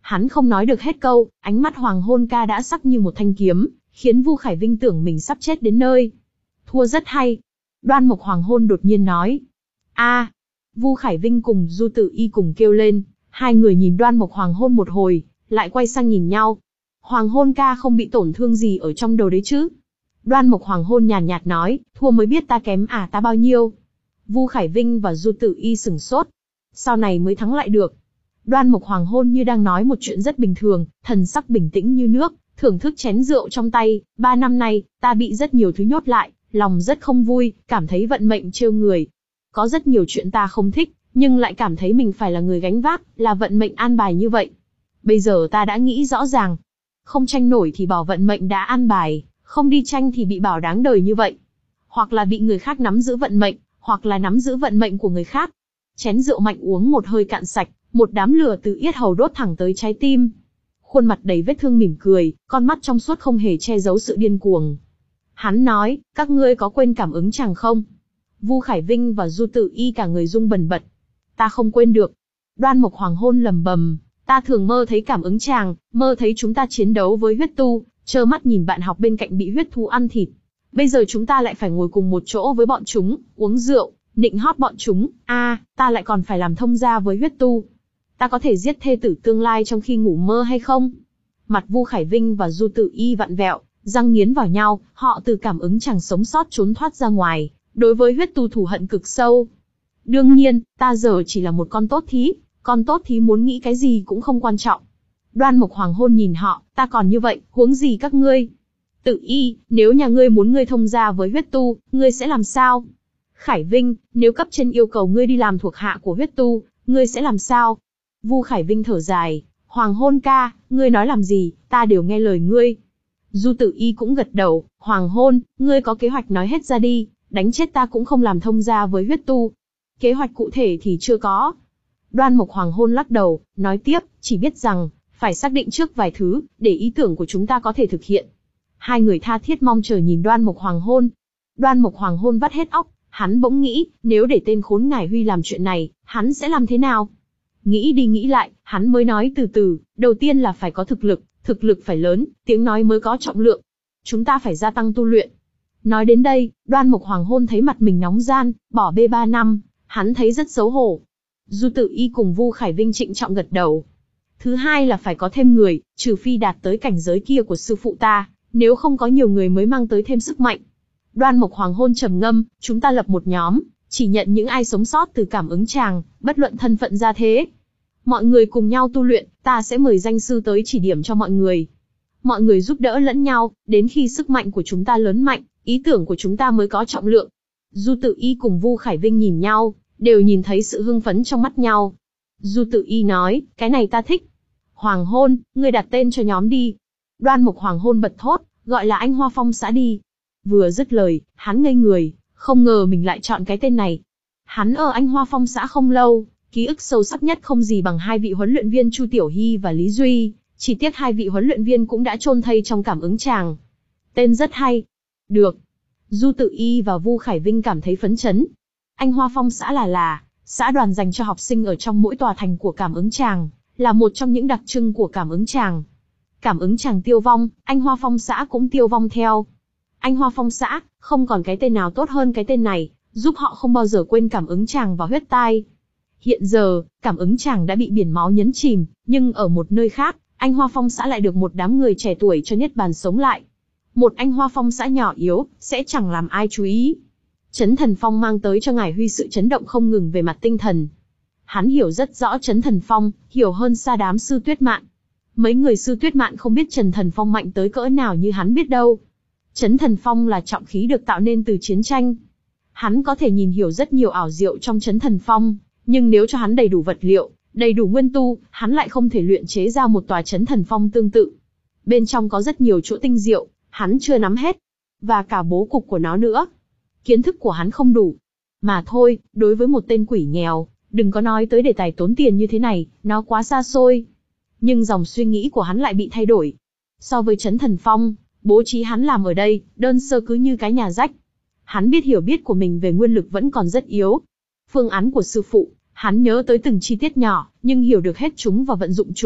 Hắn không nói được hết câu, ánh mắt Hoàng Hôn Ca đã sắc như một thanh kiếm, khiến Vu Khải Vinh tưởng mình sắp chết đến nơi. Thua rất hay. Đoan Mộc Hoàng Hôn đột nhiên nói. A, Vu Khải Vinh cùng Du Tử Y cùng kêu lên, hai người nhìn Đoan Mộc Hoàng Hôn một hồi, lại quay sang nhìn nhau. Hoàng Hôn Ca không bị tổn thương gì ở trong đầu đấy chứ? Đoan Mộc Hoàng Hôn nhàn nhạt nói, thua mới biết ta kém à ta bao nhiêu. Vu Khải Vinh và Du Tử Y sửng sốt. Sau này mới thắng lại được. Đoan Mộc Hoàng Hôn như đang nói một chuyện rất bình thường, thần sắc bình tĩnh như nước, thưởng thức chén rượu trong tay. Ba năm nay, ta bị rất nhiều thứ nhốt lại, lòng rất không vui, cảm thấy vận mệnh trêu người. Có rất nhiều chuyện ta không thích, nhưng lại cảm thấy mình phải là người gánh vác, là vận mệnh an bài như vậy. Bây giờ ta đã nghĩ rõ ràng. Không tranh nổi thì bảo vận mệnh đã an bài, không đi tranh thì bị bảo đáng đời như vậy. Hoặc là bị người khác nắm giữ vận mệnh, hoặc là nắm giữ vận mệnh của người khác. Chén rượu mạnh uống một hơi cạn sạch, một đám lửa từ yết hầu đốt thẳng tới trái tim. Khuôn mặt đầy vết thương mỉm cười, con mắt trong suốt không hề che giấu sự điên cuồng. Hắn nói, các ngươi có quên cảm ứng chàng không? Vu Khải Vinh và Du Tử Y cả người rung bần bật. Ta không quên được. Đoan Mộc Hoàng Hôn lầm bầm, ta thường mơ thấy cảm ứng chàng, mơ thấy chúng ta chiến đấu với huyết tu, trơ mắt nhìn bạn học bên cạnh bị huyết thú ăn thịt. Bây giờ chúng ta lại phải ngồi cùng một chỗ với bọn chúng, uống rượu, nịnh hót bọn chúng, a, à, ta lại còn phải làm thông gia với huyết tu. Ta có thể giết thê tử tương lai trong khi ngủ mơ hay không? Mặt Vu Khải Vinh và Du Tử Y vặn vẹo, răng nghiến vào nhau, họ từ cảm ứng chàng sống sót trốn thoát ra ngoài, đối với huyết tu thù hận cực sâu. Đương nhiên, ta giờ chỉ là một con tốt thí, con tốt thí muốn nghĩ cái gì cũng không quan trọng. Đoan Mộc Hoàng Hôn nhìn họ, ta còn như vậy, huống gì các ngươi? Tử Y, nếu nhà ngươi muốn ngươi thông gia với huyết tu, ngươi sẽ làm sao? Khải Vinh, nếu cấp trên yêu cầu ngươi đi làm thuộc hạ của huyết tu, ngươi sẽ làm sao? Vu Khải Vinh thở dài, Hoàng Hôn Ca, ngươi nói làm gì, ta đều nghe lời ngươi. Du Tử Y cũng gật đầu, Hoàng Hôn, ngươi có kế hoạch nói hết ra đi, đánh chết ta cũng không làm thông gia với huyết tu. Kế hoạch cụ thể thì chưa có. Đoan Mộc Hoàng Hôn lắc đầu, nói tiếp, chỉ biết rằng, phải xác định trước vài thứ, để ý tưởng của chúng ta có thể thực hiện. Hai người tha thiết mong chờ nhìn Đoan Mộc Hoàng Hôn. Đoan Mộc Hoàng Hôn vắt hết óc, hắn bỗng nghĩ, nếu để tên khốn Ngải Huy làm chuyện này, hắn sẽ làm thế nào? Nghĩ đi nghĩ lại, hắn mới nói từ từ, đầu tiên là phải có thực lực, thực lực phải lớn, tiếng nói mới có trọng lượng. Chúng ta phải gia tăng tu luyện. Nói đến đây, Đoan Mộc Hoàng Hôn thấy mặt mình nóng gian, bỏ bê ba năm, hắn thấy rất xấu hổ. Du Tử Y cùng Vu Khải Vinh trịnh trọng gật đầu. Thứ hai là phải có thêm người, trừ phi đạt tới cảnh giới kia của sư phụ ta, nếu không có nhiều người mới mang tới thêm sức mạnh. Đoan Mộc Hoàng Hôn trầm ngâm, chúng ta lập một nhóm, chỉ nhận những ai sống sót từ cảm ứng chàng, bất luận thân phận gia thế. Mọi người cùng nhau tu luyện, ta sẽ mời danh sư tới chỉ điểm cho mọi người. Mọi người giúp đỡ lẫn nhau, đến khi sức mạnh của chúng ta lớn mạnh, ý tưởng của chúng ta mới có trọng lượng. Du Tử Y cùng Vu Khải Vinh nhìn nhau, đều nhìn thấy sự hưng phấn trong mắt nhau. Du Tử Y nói, cái này ta thích. Hoàng Hôn, ngươi đặt tên cho nhóm đi. Đoan Mộc Hoàng Hôn bật thốt, gọi là Anh Hoa Phong xã đi. Vừa dứt lời, hắn ngây người, không ngờ mình lại chọn cái tên này. Hắn ở Anh Hoa Phong xã không lâu, ký ức sâu sắc nhất không gì bằng hai vị huấn luyện viên Chu Tiểu Hy và Lý Duy, chỉ tiếc hai vị huấn luyện viên cũng đã chôn thây trong cảm ứng chàng. Tên rất hay. Được. Du Tử Y và Vu Khải Vinh cảm thấy phấn chấn. Anh Hoa Phong xã là là xã đoàn dành cho học sinh ở trong mỗi tòa thành của cảm ứng chàng, là một trong những đặc trưng của cảm ứng chàng. Cảm ứng chàng tiêu vong, Anh Hoa Phong xã cũng tiêu vong theo. Anh Hoa Phong xã, không còn cái tên nào tốt hơn cái tên này, giúp họ không bao giờ quên cảm ứng chàng và huyết tai. Hiện giờ, cảm ứng chàng đã bị biển máu nhấn chìm, nhưng ở một nơi khác, Anh Hoa Phong xã lại được một đám người trẻ tuổi cho niết bàn sống lại. Một Anh Hoa Phong xã nhỏ yếu, sẽ chẳng làm ai chú ý. Chấn Thần Phong mang tới cho Ngải Huy sự chấn động không ngừng về mặt tinh thần. Hắn hiểu rất rõ Chấn Thần Phong, hiểu hơn xa đám sư tuyết mạn. Mấy người sư tuyết mạn không biết Trần Thần Phong mạnh tới cỡ nào như hắn biết đâu. Chấn Thần Phong là trọng khí được tạo nên từ chiến tranh. Hắn có thể nhìn hiểu rất nhiều ảo diệu trong Chấn Thần Phong, nhưng nếu cho hắn đầy đủ vật liệu, đầy đủ nguyên tu, hắn lại không thể luyện chế ra một tòa Chấn Thần Phong tương tự. Bên trong có rất nhiều chỗ tinh diệu, hắn chưa nắm hết. Và cả bố cục của nó nữa. Kiến thức của hắn không đủ. Mà thôi, đối với một tên quỷ nghèo, đừng có nói tới đề tài tốn tiền như thế này, nó quá xa xôi. Nhưng dòng suy nghĩ của hắn lại bị thay đổi. So với Chấn Thần Phong, bố trí hắn làm ở đây, đơn sơ cứ như cái nhà rách. Hắn biết hiểu biết của mình về nguyên lực vẫn còn rất yếu. Phương án của sư phụ, hắn nhớ tới từng chi tiết nhỏ, nhưng hiểu được hết chúng và vận dụng chúng,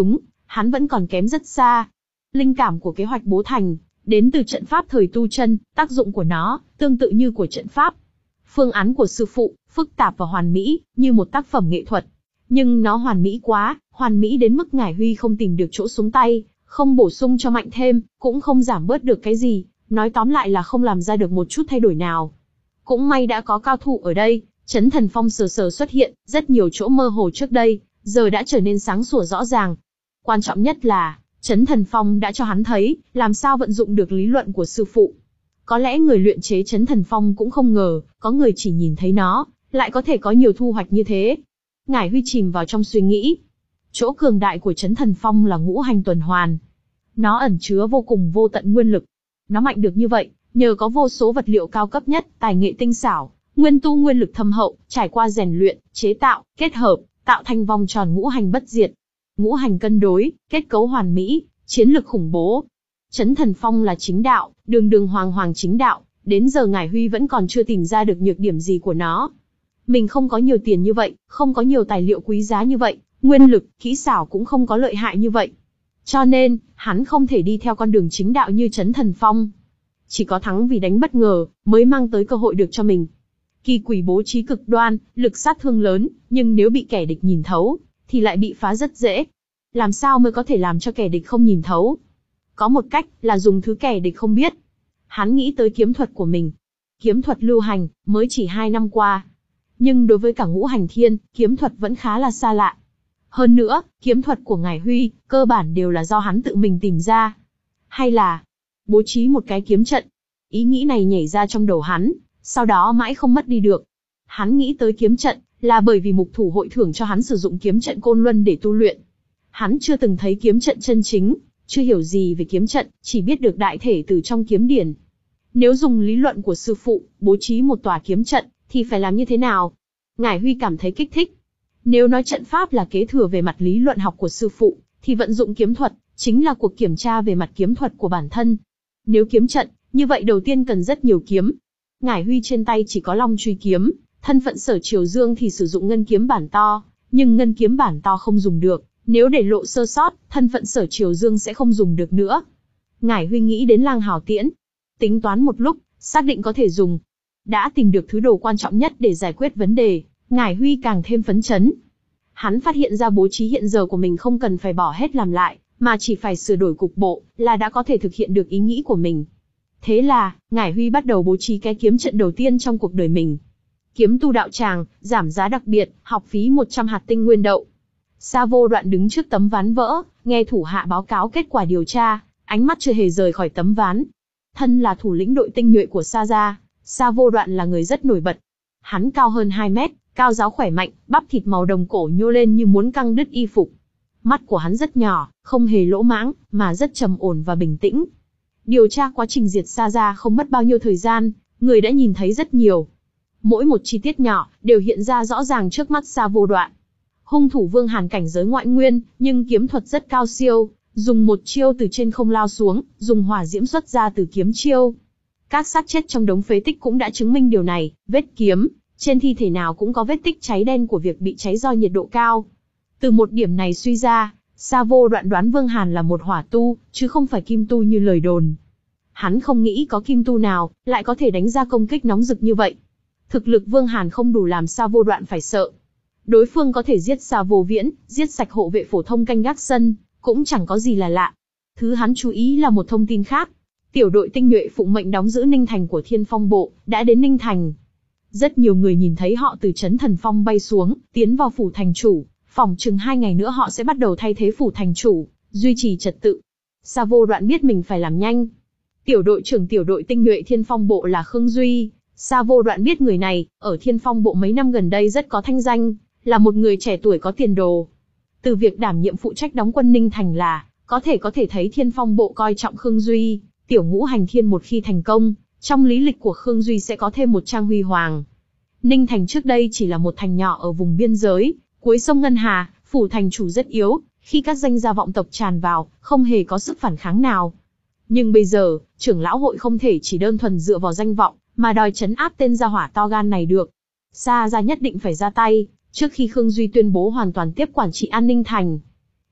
hắn vẫn còn kém rất xa. Linh cảm của kế hoạch bố thành, đến từ trận pháp thời tu chân, tác dụng của nó, tương tự như của trận pháp. Phương án của sư phụ, phức tạp và hoàn mỹ, như một tác phẩm nghệ thuật. Nhưng nó hoàn mỹ quá, hoàn mỹ đến mức Ngải Huy không tìm được chỗ xuống tay, không bổ sung cho mạnh thêm, cũng không giảm bớt được cái gì, nói tóm lại là không làm ra được một chút thay đổi nào. Cũng may đã có cao thủ ở đây, Chấn Thần Phong sờ sờ xuất hiện, rất nhiều chỗ mơ hồ trước đây, giờ đã trở nên sáng sủa rõ ràng. Quan trọng nhất là, Chấn Thần Phong đã cho hắn thấy, làm sao vận dụng được lý luận của sư phụ. Có lẽ người luyện chế Chấn Thần Phong cũng không ngờ, có người chỉ nhìn thấy nó, lại có thể có nhiều thu hoạch như thế. Ngải Huy chìm vào trong suy nghĩ. Chỗ cường đại của Chấn Thần Phong là ngũ hành tuần hoàn. Nó ẩn chứa vô cùng vô tận nguyên lực. Nó mạnh được như vậy, nhờ có vô số vật liệu cao cấp nhất, tài nghệ tinh xảo, nguyên tu nguyên lực thâm hậu, trải qua rèn luyện, chế tạo, kết hợp, tạo thành vòng tròn ngũ hành bất diệt. Ngũ hành cân đối, kết cấu hoàn mỹ, chiến lực khủng bố. Chấn Thần Phong là chính đạo, đường đường hoàng hoàng chính đạo, đến giờ Ngải Huy vẫn còn chưa tìm ra được nhược điểm gì của nó. Mình không có nhiều tiền như vậy, không có nhiều tài liệu quý giá như vậy, nguyên lực, kỹ xảo cũng không có lợi hại như vậy. Cho nên, hắn không thể đi theo con đường chính đạo như Chấn Thần Phong. Chỉ có thắng vì đánh bất ngờ, mới mang tới cơ hội được cho mình. Kỳ quỷ bố trí cực đoan, lực sát thương lớn, nhưng nếu bị kẻ địch nhìn thấu, thì lại bị phá rất dễ. Làm sao mới có thể làm cho kẻ địch không nhìn thấu? Có một cách, là dùng thứ kẻ địch không biết. Hắn nghĩ tới kiếm thuật của mình. Kiếm thuật lưu hành, mới chỉ hai năm qua. Nhưng đối với cả ngũ hành thiên, kiếm thuật vẫn khá là xa lạ. Hơn nữa, kiếm thuật của Ngải Huy, cơ bản đều là do hắn tự mình tìm ra. Hay là, bố trí một cái kiếm trận. Ý nghĩ này nhảy ra trong đầu hắn, sau đó mãi không mất đi được. Hắn nghĩ tới kiếm trận, là bởi vì mục thủ hội thưởng cho hắn sử dụng kiếm trận Côn Luân để tu luyện. Hắn chưa từng thấy kiếm trận chân chính, chưa hiểu gì về kiếm trận, chỉ biết được đại thể từ trong kiếm điển. Nếu dùng lý luận của sư phụ, bố trí một tòa kiếm trận, thì phải làm như thế nào? Ngải Huy cảm thấy kích thích. Nếu nói trận pháp là kế thừa về mặt lý luận học của sư phụ, thì vận dụng kiếm thuật, chính là cuộc kiểm tra về mặt kiếm thuật của bản thân. Nếu kiếm trận, như vậy đầu tiên cần rất nhiều kiếm. Ngải Huy trên tay chỉ có Long Truy kiếm, thân phận Sở Triều Dương thì sử dụng ngân kiếm bản to, nhưng ngân kiếm bản to không dùng được, nếu để lộ sơ sót, thân phận Sở Triều Dương sẽ không dùng được nữa. Ngải Huy nghĩ đến Lang Hào Tiễn, tính toán một lúc, xác định có thể dùng. Đã tìm được thứ đồ quan trọng nhất để giải quyết vấn đề, Ngải Huy càng thêm phấn chấn. Hắn phát hiện ra bố trí hiện giờ của mình không cần phải bỏ hết làm lại, mà chỉ phải sửa đổi cục bộ, là đã có thể thực hiện được ý nghĩ của mình. Thế là, Ngải Huy bắt đầu bố trí cái kiếm trận đầu tiên trong cuộc đời mình. Kiếm tu đạo tràng, giảm giá đặc biệt, học phí một trăm hạt tinh nguyên đậu. Sa Vô Đoạn đứng trước tấm ván vỡ, nghe thủ hạ báo cáo kết quả điều tra, ánh mắt chưa hề rời khỏi tấm ván. Thân là thủ lĩnh đội tinh nhuệ của Sa gia, Sa Vô Đoạn là người rất nổi bật. Hắn cao hơn hai mét, cao ráo khỏe mạnh, bắp thịt màu đồng cổ nhô lên như muốn căng đứt y phục. Mắt của hắn rất nhỏ, không hề lỗ mãng, mà rất trầm ổn và bình tĩnh. Điều tra quá trình diệt Sa gia không mất bao nhiêu thời gian, người đã nhìn thấy rất nhiều. Mỗi một chi tiết nhỏ, đều hiện ra rõ ràng trước mắt Sa Vô Đoạn. Hung thủ Vương Hàn cảnh giới ngoại nguyên, nhưng kiếm thuật rất cao siêu, dùng một chiêu từ trên không lao xuống, dùng hỏa diễm xuất ra từ kiếm chiêu. Các xác chết trong đống phế tích cũng đã chứng minh điều này, vết kiếm, trên thi thể nào cũng có vết tích cháy đen của việc bị cháy do nhiệt độ cao. Từ một điểm này suy ra, Sa Vô Đoạn đoán Vương Hàn là một hỏa tu, chứ không phải kim tu như lời đồn. Hắn không nghĩ có kim tu nào, lại có thể đánh ra công kích nóng rực như vậy. Thực lực Vương Hàn không đủ làm Sa Vô Đoạn phải sợ. Đối phương có thể giết Sa Vô Viễn, giết sạch hộ vệ phổ thông canh gác sân, cũng chẳng có gì là lạ. Thứ hắn chú ý là một thông tin khác. Tiểu đội tinh nhuệ phụng mệnh đóng giữ Ninh Thành của Thiên Phong Bộ, đã đến Ninh Thành. Rất nhiều người nhìn thấy họ từ Chấn Thần Phong bay xuống, tiến vào phủ thành chủ, phỏng chừng hai ngày nữa họ sẽ bắt đầu thay thế phủ thành chủ, duy trì trật tự. Sa Vô Đoạn biết mình phải làm nhanh. Tiểu đội trưởng tiểu đội tinh nhuệ Thiên Phong Bộ là Khương Duy. Sa Vô Đoạn biết người này, ở Thiên Phong Bộ mấy năm gần đây rất có thanh danh, là một người trẻ tuổi có tiền đồ. Từ việc đảm nhiệm phụ trách đóng quân Ninh Thành là, có thể có thể thấy Thiên Phong Bộ coi trọng Khương Duy, tiểu ngũ hành thiên một khi thành công, trong lý lịch của Khương Duy sẽ có thêm một trang huy hoàng. Ninh Thành trước đây chỉ là một thành nhỏ ở vùng biên giới, cuối sông Ngân Hà, phủ thành chủ rất yếu, khi các danh gia vọng tộc tràn vào, không hề có sức phản kháng nào. Nhưng bây giờ, trưởng lão hội không thể chỉ đơn thuần dựa vào danh vọng, mà đòi trấn áp tên gia hỏa to gan này được. Sa gia nhất định phải ra tay, trước khi Khương Duy tuyên bố hoàn toàn tiếp quản trị an Ninh Thành.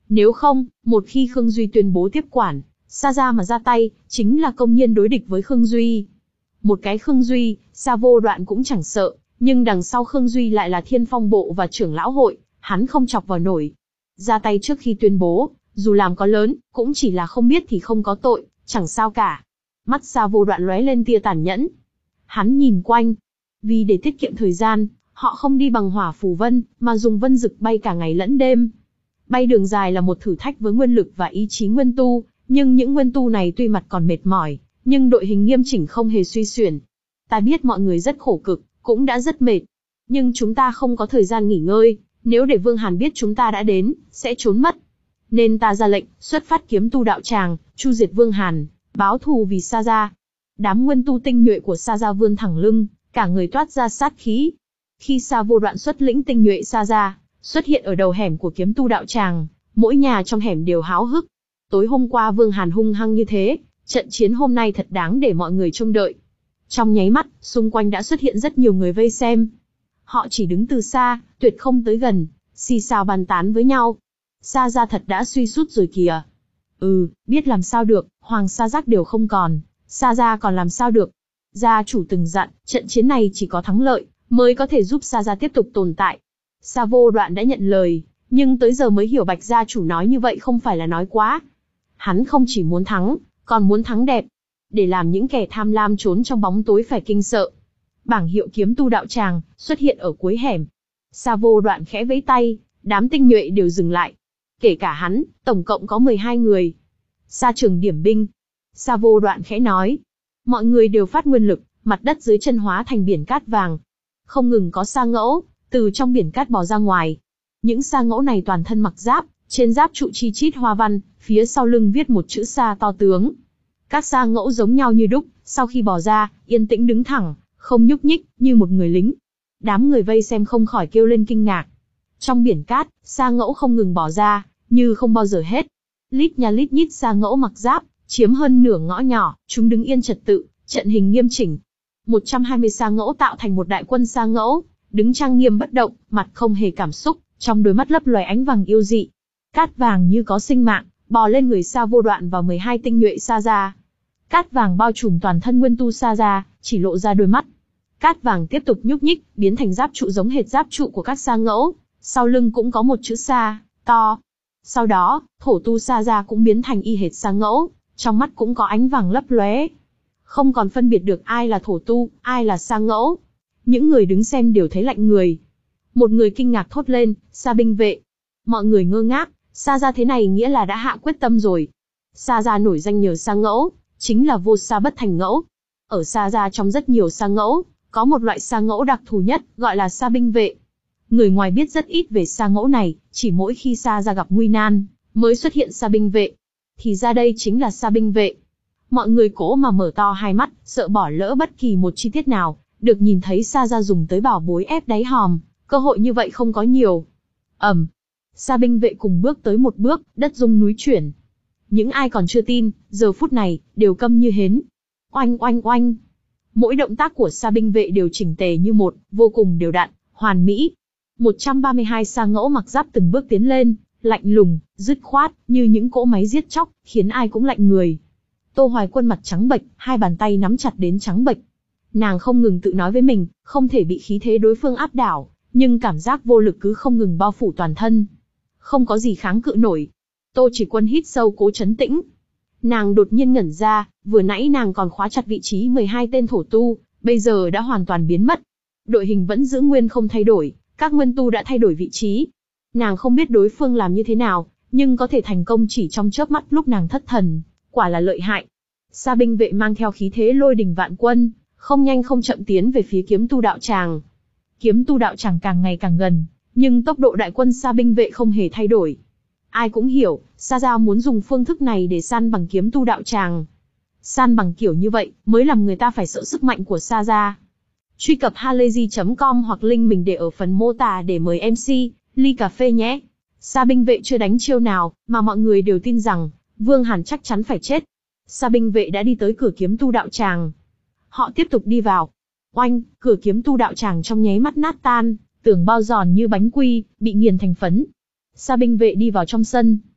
Nếu không, một khi Khương Duy tuyên bố tiếp quản, Sa Gia mà ra tay, chính là công nhiên đối địch với Khương Duy. Một cái Khương Duy, Sa Vô Đoạn cũng chẳng sợ, nhưng đằng sau Khương Duy lại là Thiên Phong Bộ và trưởng lão hội, hắn không chọc vào nổi. Ra tay trước khi tuyên bố, dù làm có lớn, cũng chỉ là không biết thì không có tội, chẳng sao cả. Mắt Sa Vô Đoạn lóe lên tia tàn nhẫn. Hắn nhìn quanh. Vì để tiết kiệm thời gian, họ không đi bằng hỏa phù vân, mà dùng vân dực bay cả ngày lẫn đêm. Bay đường dài là một thử thách với nguyên lực và ý chí nguyên tu, nhưng những nguyên tu này tuy mặt còn mệt mỏi, nhưng đội hình nghiêm chỉnh không hề suy xuyển. Ta biết mọi người rất khổ cực, cũng đã rất mệt. Nhưng chúng ta không có thời gian nghỉ ngơi, nếu để Vương Hàn biết chúng ta đã đến, sẽ trốn mất. Nên ta ra lệnh, xuất phát kiếm tu đạo tràng, chu diệt Vương Hàn, báo thù vì Sa Gia. Đám nguyên tu tinh nhuệ của Sa Gia vươn thẳng lưng, cả người toát ra sát khí. Khi Sa Vô Đoạn xuất lĩnh tinh nhuệ Sa Gia, xuất hiện ở đầu hẻm của kiếm tu đạo tràng, mỗi nhà trong hẻm đều háo hức. Tối hôm qua Vương Hàn hung hăng như thế, trận chiến hôm nay thật đáng để mọi người trông đợi. Trong nháy mắt, xung quanh đã xuất hiện rất nhiều người vây xem. Họ chỉ đứng từ xa, tuyệt không tới gần, xì xào bàn tán với nhau. Sa Gia thật đã suy sút rồi kìa. Ừ, biết làm sao được, Hoàng Sa Giác đều không còn, Sa Gia còn làm sao được. Gia chủ từng dặn, trận chiến này chỉ có thắng lợi, mới có thể giúp Sa Gia tiếp tục tồn tại. Sa Vô Đoạn đã nhận lời, nhưng tới giờ mới hiểu Bạch gia chủ nói như vậy không phải là nói quá. Hắn không chỉ muốn thắng, còn muốn thắng đẹp. Để làm những kẻ tham lam trốn trong bóng tối phải kinh sợ. Bảng hiệu kiếm tu đạo tràng, xuất hiện ở cuối hẻm. Sa Vô Đoạn khẽ vẫy tay, đám tinh nhuệ đều dừng lại. Kể cả hắn, tổng cộng có mười hai người. Sa Trường điểm binh. Sa Vô Đoạn khẽ nói. Mọi người đều phát nguyên lực, mặt đất dưới chân hóa thành biển cát vàng. Không ngừng có sa ngẫu, từ trong biển cát bò ra ngoài. Những sa ngẫu này toàn thân mặc giáp, trên giáp trụ chi chít hoa văn, phía sau lưng viết một chữ Sa to tướng. Các sa ngẫu giống nhau như đúc, sau khi bò ra, yên tĩnh đứng thẳng, không nhúc nhích, như một người lính. Đám người vây xem không khỏi kêu lên kinh ngạc. Trong biển cát, sa ngẫu không ngừng bò ra, như không bao giờ hết. Lít nha lít nhít sa ngẫu mặc giáp, chiếm hơn nửa ngõ nhỏ, chúng đứng yên trật tự, trận hình nghiêm chỉnh. một trăm hai mươi sa ngẫu tạo thành một đại quân sa ngẫu, đứng trang nghiêm bất động, mặt không hề cảm xúc, trong đôi mắt lấp loài ánh vàng yêu dị. Cát vàng như có sinh mạng, bò lên người Sa Vô Đoạn và mười hai tinh nhuệ Sa Gia. Cát vàng bao trùm toàn thân nguyên tu Sa Gia, chỉ lộ ra đôi mắt. Cát vàng tiếp tục nhúc nhích, biến thành giáp trụ giống hệt giáp trụ của các sa ngẫu, sau lưng cũng có một chữ Sa to. Sau đó, thổ tu Sa Gia cũng biến thành y hệt sa ngẫu, trong mắt cũng có ánh vàng lấp lóe. Không còn phân biệt được ai là thổ tu, ai là sa ngẫu. Những người đứng xem đều thấy lạnh người. Một người kinh ngạc thốt lên, Sa binh vệ. Mọi người ngơ ngác, Sa Gia thế này nghĩa là đã hạ quyết tâm rồi. Sa Gia nổi danh nhờ sa ngẫu, chính là vô sa bất thành ngẫu. Ở Sa Gia trong rất nhiều sa ngẫu, có một loại sa ngẫu đặc thù nhất, gọi là sa binh vệ. Người ngoài biết rất ít về sa ngẫu này, chỉ mỗi khi Sa Gia gặp nguy nan, mới xuất hiện sa binh vệ. Thì ra đây chính là sa binh vệ. Mọi người cố mà mở to hai mắt, sợ bỏ lỡ bất kỳ một chi tiết nào, được nhìn thấy Sa Gia dùng tới bảo bối ép đáy hòm, cơ hội như vậy không có nhiều. Ầm. Sa binh vệ cùng bước tới một bước, đất rung núi chuyển. Những ai còn chưa tin, giờ phút này, đều câm như hến. Oanh oanh oanh. Mỗi động tác của sa binh vệ đều chỉnh tề như một, vô cùng đều đặn, hoàn mỹ. một trăm ba mươi hai sa ngẫu mặc giáp từng bước tiến lên, lạnh lùng, dứt khoát, như những cỗ máy giết chóc, khiến ai cũng lạnh người. Tô Hoài Quân mặt trắng bệch, hai bàn tay nắm chặt đến trắng bệch. Nàng không ngừng tự nói với mình, không thể bị khí thế đối phương áp đảo, nhưng cảm giác vô lực cứ không ngừng bao phủ toàn thân. Không có gì kháng cự nổi. Tô Chỉ Quân hít sâu cố trấn tĩnh. Nàng đột nhiên ngẩn ra, vừa nãy nàng còn khóa chặt vị trí mười hai tên thổ tu, bây giờ đã hoàn toàn biến mất. Đội hình vẫn giữ nguyên không thay đổi, các nguyên tu đã thay đổi vị trí. Nàng không biết đối phương làm như thế nào, nhưng có thể thành công chỉ trong chớp mắt lúc nàng thất thần, quả là lợi hại. Sa binh vệ mang theo khí thế lôi đình vạn quân, không nhanh không chậm tiến về phía kiếm tu đạo tràng. Kiếm tu đạo tràng càng ngày càng gần, nhưng tốc độ đại quân sa binh vệ không hề thay đổi. Ai cũng hiểu, Sa Gia muốn dùng phương thức này để san bằng kiếm tu đạo tràng. San bằng kiểu như vậy, mới làm người ta phải sợ sức mạnh của Sa Gia. Truy cập halayzi chấm com hoặc link mình để ở phần mô tả để mời em xê, ly cà phê nhé. Sa binh vệ chưa đánh chiêu nào, mà mọi người đều tin rằng, Vương Hàn chắc chắn phải chết. Sa binh vệ đã đi tới cửa kiếm tu đạo tràng. Họ tiếp tục đi vào. Oanh, cửa kiếm tu đạo tràng trong nháy mắt nát tan, tường bao giòn như bánh quy, bị nghiền thành phấn. Sa binh vệ đi vào trong sân.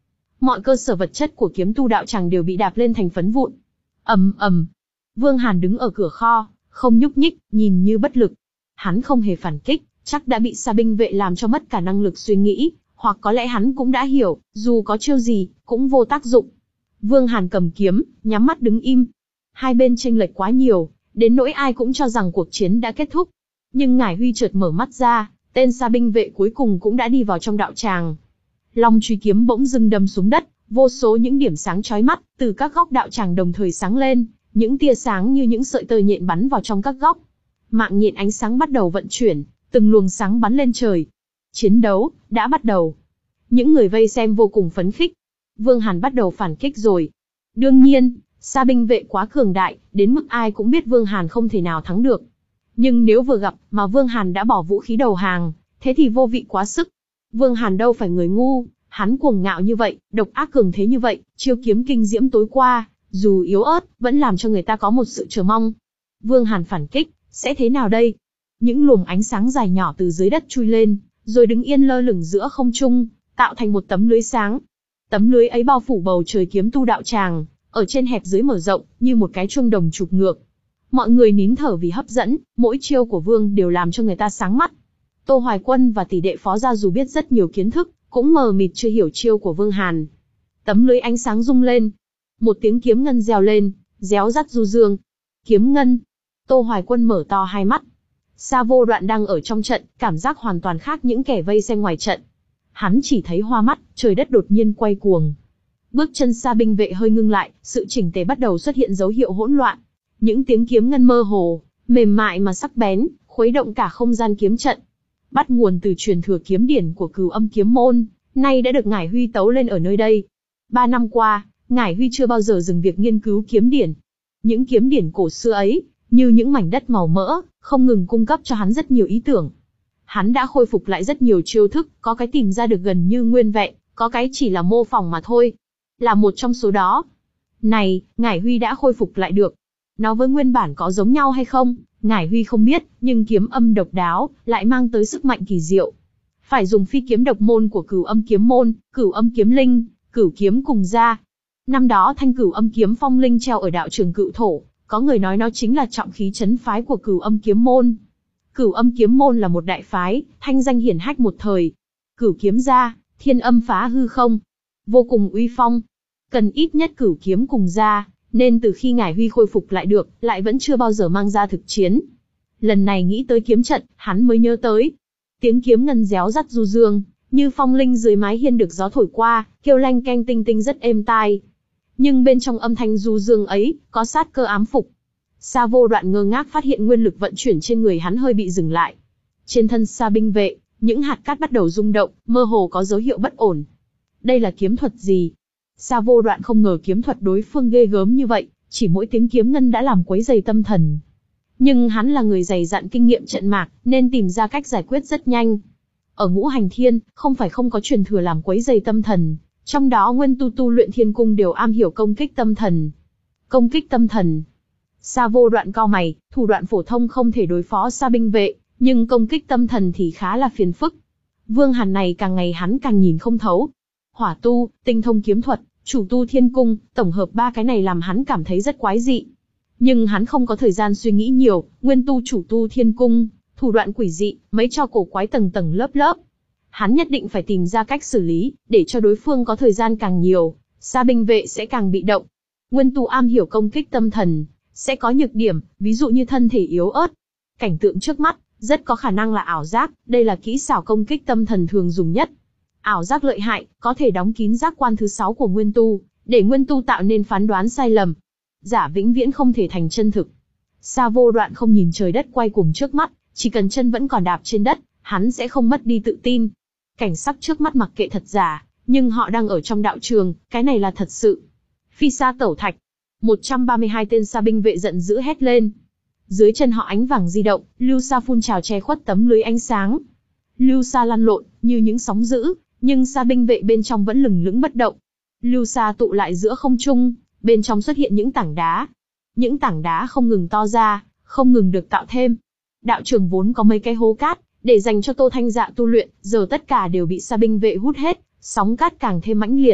Mọi cơ sở vật chất của kiếm tu đạo tràng đều bị đạp lên thành phấn vụn. Ầm ầm. Vương Hàn đứng ở cửa kho, không nhúc nhích, nhìn như bất lực. Hắn không hề phản kích, chắc đã bị Sa binh vệ làm cho mất cả năng lực suy nghĩ, hoặc có lẽ hắn cũng đã hiểu, dù có chiêu gì, cũng vô tác dụng. Vương Hàn cầm kiếm, nhắm mắt đứng im. Hai bên chênh lệch quá nhiều, đến nỗi ai cũng cho rằng cuộc chiến đã kết thúc. Nhưng Ngải Huy chợt mở mắt ra, tên Sa binh vệ cuối cùng cũng đã đi vào trong đạo tràng. Long truy kiếm bỗng dưng đâm xuống đất, vô số những điểm sáng chói mắt, từ các góc đạo tràng đồng thời sáng lên, những tia sáng như những sợi tơ nhện bắn vào trong các góc. Mạng nhện ánh sáng bắt đầu vận chuyển, từng luồng sáng bắn lên trời. Chiến đấu đã bắt đầu. Những người vây xem vô cùng phấn khích. Vương Hàn bắt đầu phản kích rồi. Đương nhiên, Sa binh vệ quá cường đại, đến mức ai cũng biết Vương Hàn không thể nào thắng được. Nhưng nếu vừa gặp mà Vương Hàn đã bỏ vũ khí đầu hàng, thế thì vô vị quá sức. Vương Hàn đâu phải người ngu, hắn cuồng ngạo như vậy, độc ác cường thế như vậy, chiêu kiếm kinh diễm tối qua, dù yếu ớt, vẫn làm cho người ta có một sự chờ mong. Vương Hàn phản kích, sẽ thế nào đây? Những luồng ánh sáng dài nhỏ từ dưới đất chui lên, rồi đứng yên lơ lửng giữa không trung, tạo thành một tấm lưới sáng. Tấm lưới ấy bao phủ bầu trời kiếm tu đạo tràng, ở trên hẹp dưới mở rộng, như một cái chuông đồng chụp ngược. Mọi người nín thở vì hấp dẫn, mỗi chiêu của Vương đều làm cho người ta sáng mắt. Tô Hoài Quân và tỷ đệ Phó gia dù biết rất nhiều kiến thức, cũng mờ mịt chưa hiểu chiêu của Vương Hàn. Tấm lưới ánh sáng rung lên, một tiếng kiếm ngân reo lên, réo rắt du dương. Kiếm ngân. Tô Hoài Quân mở to hai mắt. Sa Vô Đoạn đang ở trong trận, cảm giác hoàn toàn khác những kẻ vây xem ngoài trận. Hắn chỉ thấy hoa mắt, trời đất đột nhiên quay cuồng. Bước chân Sa binh vệ hơi ngưng lại, sự chỉnh tề bắt đầu xuất hiện dấu hiệu hỗn loạn. Những tiếng kiếm ngân mơ hồ, mềm mại mà sắc bén, khuấy động cả không gian kiếm trận. Bắt nguồn từ truyền thừa kiếm điển của Cửu Âm kiếm môn, nay đã được Ngải Huy tấu lên ở nơi đây. Ba năm qua, Ngải Huy chưa bao giờ dừng việc nghiên cứu kiếm điển. Những kiếm điển cổ xưa ấy, như những mảnh đất màu mỡ, không ngừng cung cấp cho hắn rất nhiều ý tưởng. Hắn đã khôi phục lại rất nhiều chiêu thức, có cái tìm ra được gần như nguyên vẹn, có cái chỉ là mô phỏng mà thôi. Là một trong số đó. Này, Ngải Huy đã khôi phục lại được. Nó với nguyên bản có giống nhau hay không, Ngải Huy không biết, nhưng kiếm âm độc đáo, lại mang tới sức mạnh kỳ diệu. Phải dùng phi kiếm độc môn của Cửu Âm kiếm môn, Cửu Âm kiếm linh, Cửu kiếm cùng ra. Năm đó thanh Cửu Âm kiếm phong linh treo ở đạo trường Cự Thổ, có người nói nó chính là trọng khí trấn phái của Cửu Âm kiếm môn. Cửu Âm kiếm môn là một đại phái, thanh danh hiển hách một thời. Cửu kiếm ra, thiên âm phá hư không, vô cùng uy phong. Cần ít nhất cửu kiếm cùng ra, nên từ khi Ngải Huy khôi phục lại được, lại vẫn chưa bao giờ mang ra thực chiến. Lần này nghĩ tới kiếm trận, hắn mới nhớ tới. Tiếng kiếm ngân réo rắt du dương, như phong linh dưới mái hiên được gió thổi qua, kêu lanh canh tinh tinh rất êm tai. Nhưng bên trong âm thanh du dương ấy, có sát cơ ám phục. Sa Vô Đoạn ngơ ngác phát hiện nguyên lực vận chuyển trên người hắn hơi bị dừng lại. Trên thân Sa binh vệ, những hạt cát bắt đầu rung động, mơ hồ có dấu hiệu bất ổn. Đây là kiếm thuật gì? Sa Vô Đoạn không ngờ kiếm thuật đối phương ghê gớm như vậy, chỉ mỗi tiếng kiếm ngân đã làm quấy dày tâm thần. Nhưng hắn là người dày dặn kinh nghiệm trận mạc, nên tìm ra cách giải quyết rất nhanh. Ở Ngũ Hành Thiên, không phải không có truyền thừa làm quấy dày tâm thần, trong đó nguyên tu tu luyện thiên cung đều am hiểu công kích tâm thần. Công kích tâm thần. Sa Vô Đoạn cau mày, thủ đoạn phổ thông không thể đối phó Sa binh vệ, nhưng công kích tâm thần thì khá là phiền phức. Vương Hàn này càng ngày hắn càng nhìn không thấu. Hỏa tu, tinh thông kiếm thuật, chủ tu thiên cung, tổng hợp ba cái này làm hắn cảm thấy rất quái dị. Nhưng hắn không có thời gian suy nghĩ nhiều, nguyên tu chủ tu thiên cung, thủ đoạn quỷ dị, mấy trò cổ quái tầng tầng lớp lớp. Hắn nhất định phải tìm ra cách xử lý, để cho đối phương có thời gian càng nhiều, Sa binh vệ sẽ càng bị động. Nguyên tu am hiểu công kích tâm thần, sẽ có nhược điểm, ví dụ như thân thể yếu ớt. Cảnh tượng trước mắt, rất có khả năng là ảo giác, đây là kỹ xảo công kích tâm thần thường dùng nhất. Ảo giác lợi hại, có thể đóng kín giác quan thứ sáu của nguyên tu, để nguyên tu tạo nên phán đoán sai lầm. Giả vĩnh viễn không thể thành chân thực. Sa Vô Đoạn không nhìn trời đất quay cuồng trước mắt, chỉ cần chân vẫn còn đạp trên đất, hắn sẽ không mất đi tự tin. Cảnh sắc trước mắt mặc kệ thật giả, nhưng họ đang ở trong đạo trường, cái này là thật sự. Phi sa tẩu thạch. một trăm ba mươi hai tên Sa binh vệ giận dữ hét lên. Dưới chân họ ánh vàng di động, lưu sa phun trào che khuất tấm lưới ánh sáng. Lưu sa lăn lộn, như những sóng dữ, nhưng Sa binh vệ bên trong vẫn lừng lững bất động. Lưu sa tụ lại giữa không trung, bên trong xuất hiện những tảng đá. Những tảng đá không ngừng to ra, không ngừng được tạo thêm. Đạo trường vốn có mấy cái hố cát, để dành cho Tô Thanh Dạ tu luyện, giờ tất cả đều bị Sa binh vệ hút hết, sóng cát càng thêm mãnh liệt.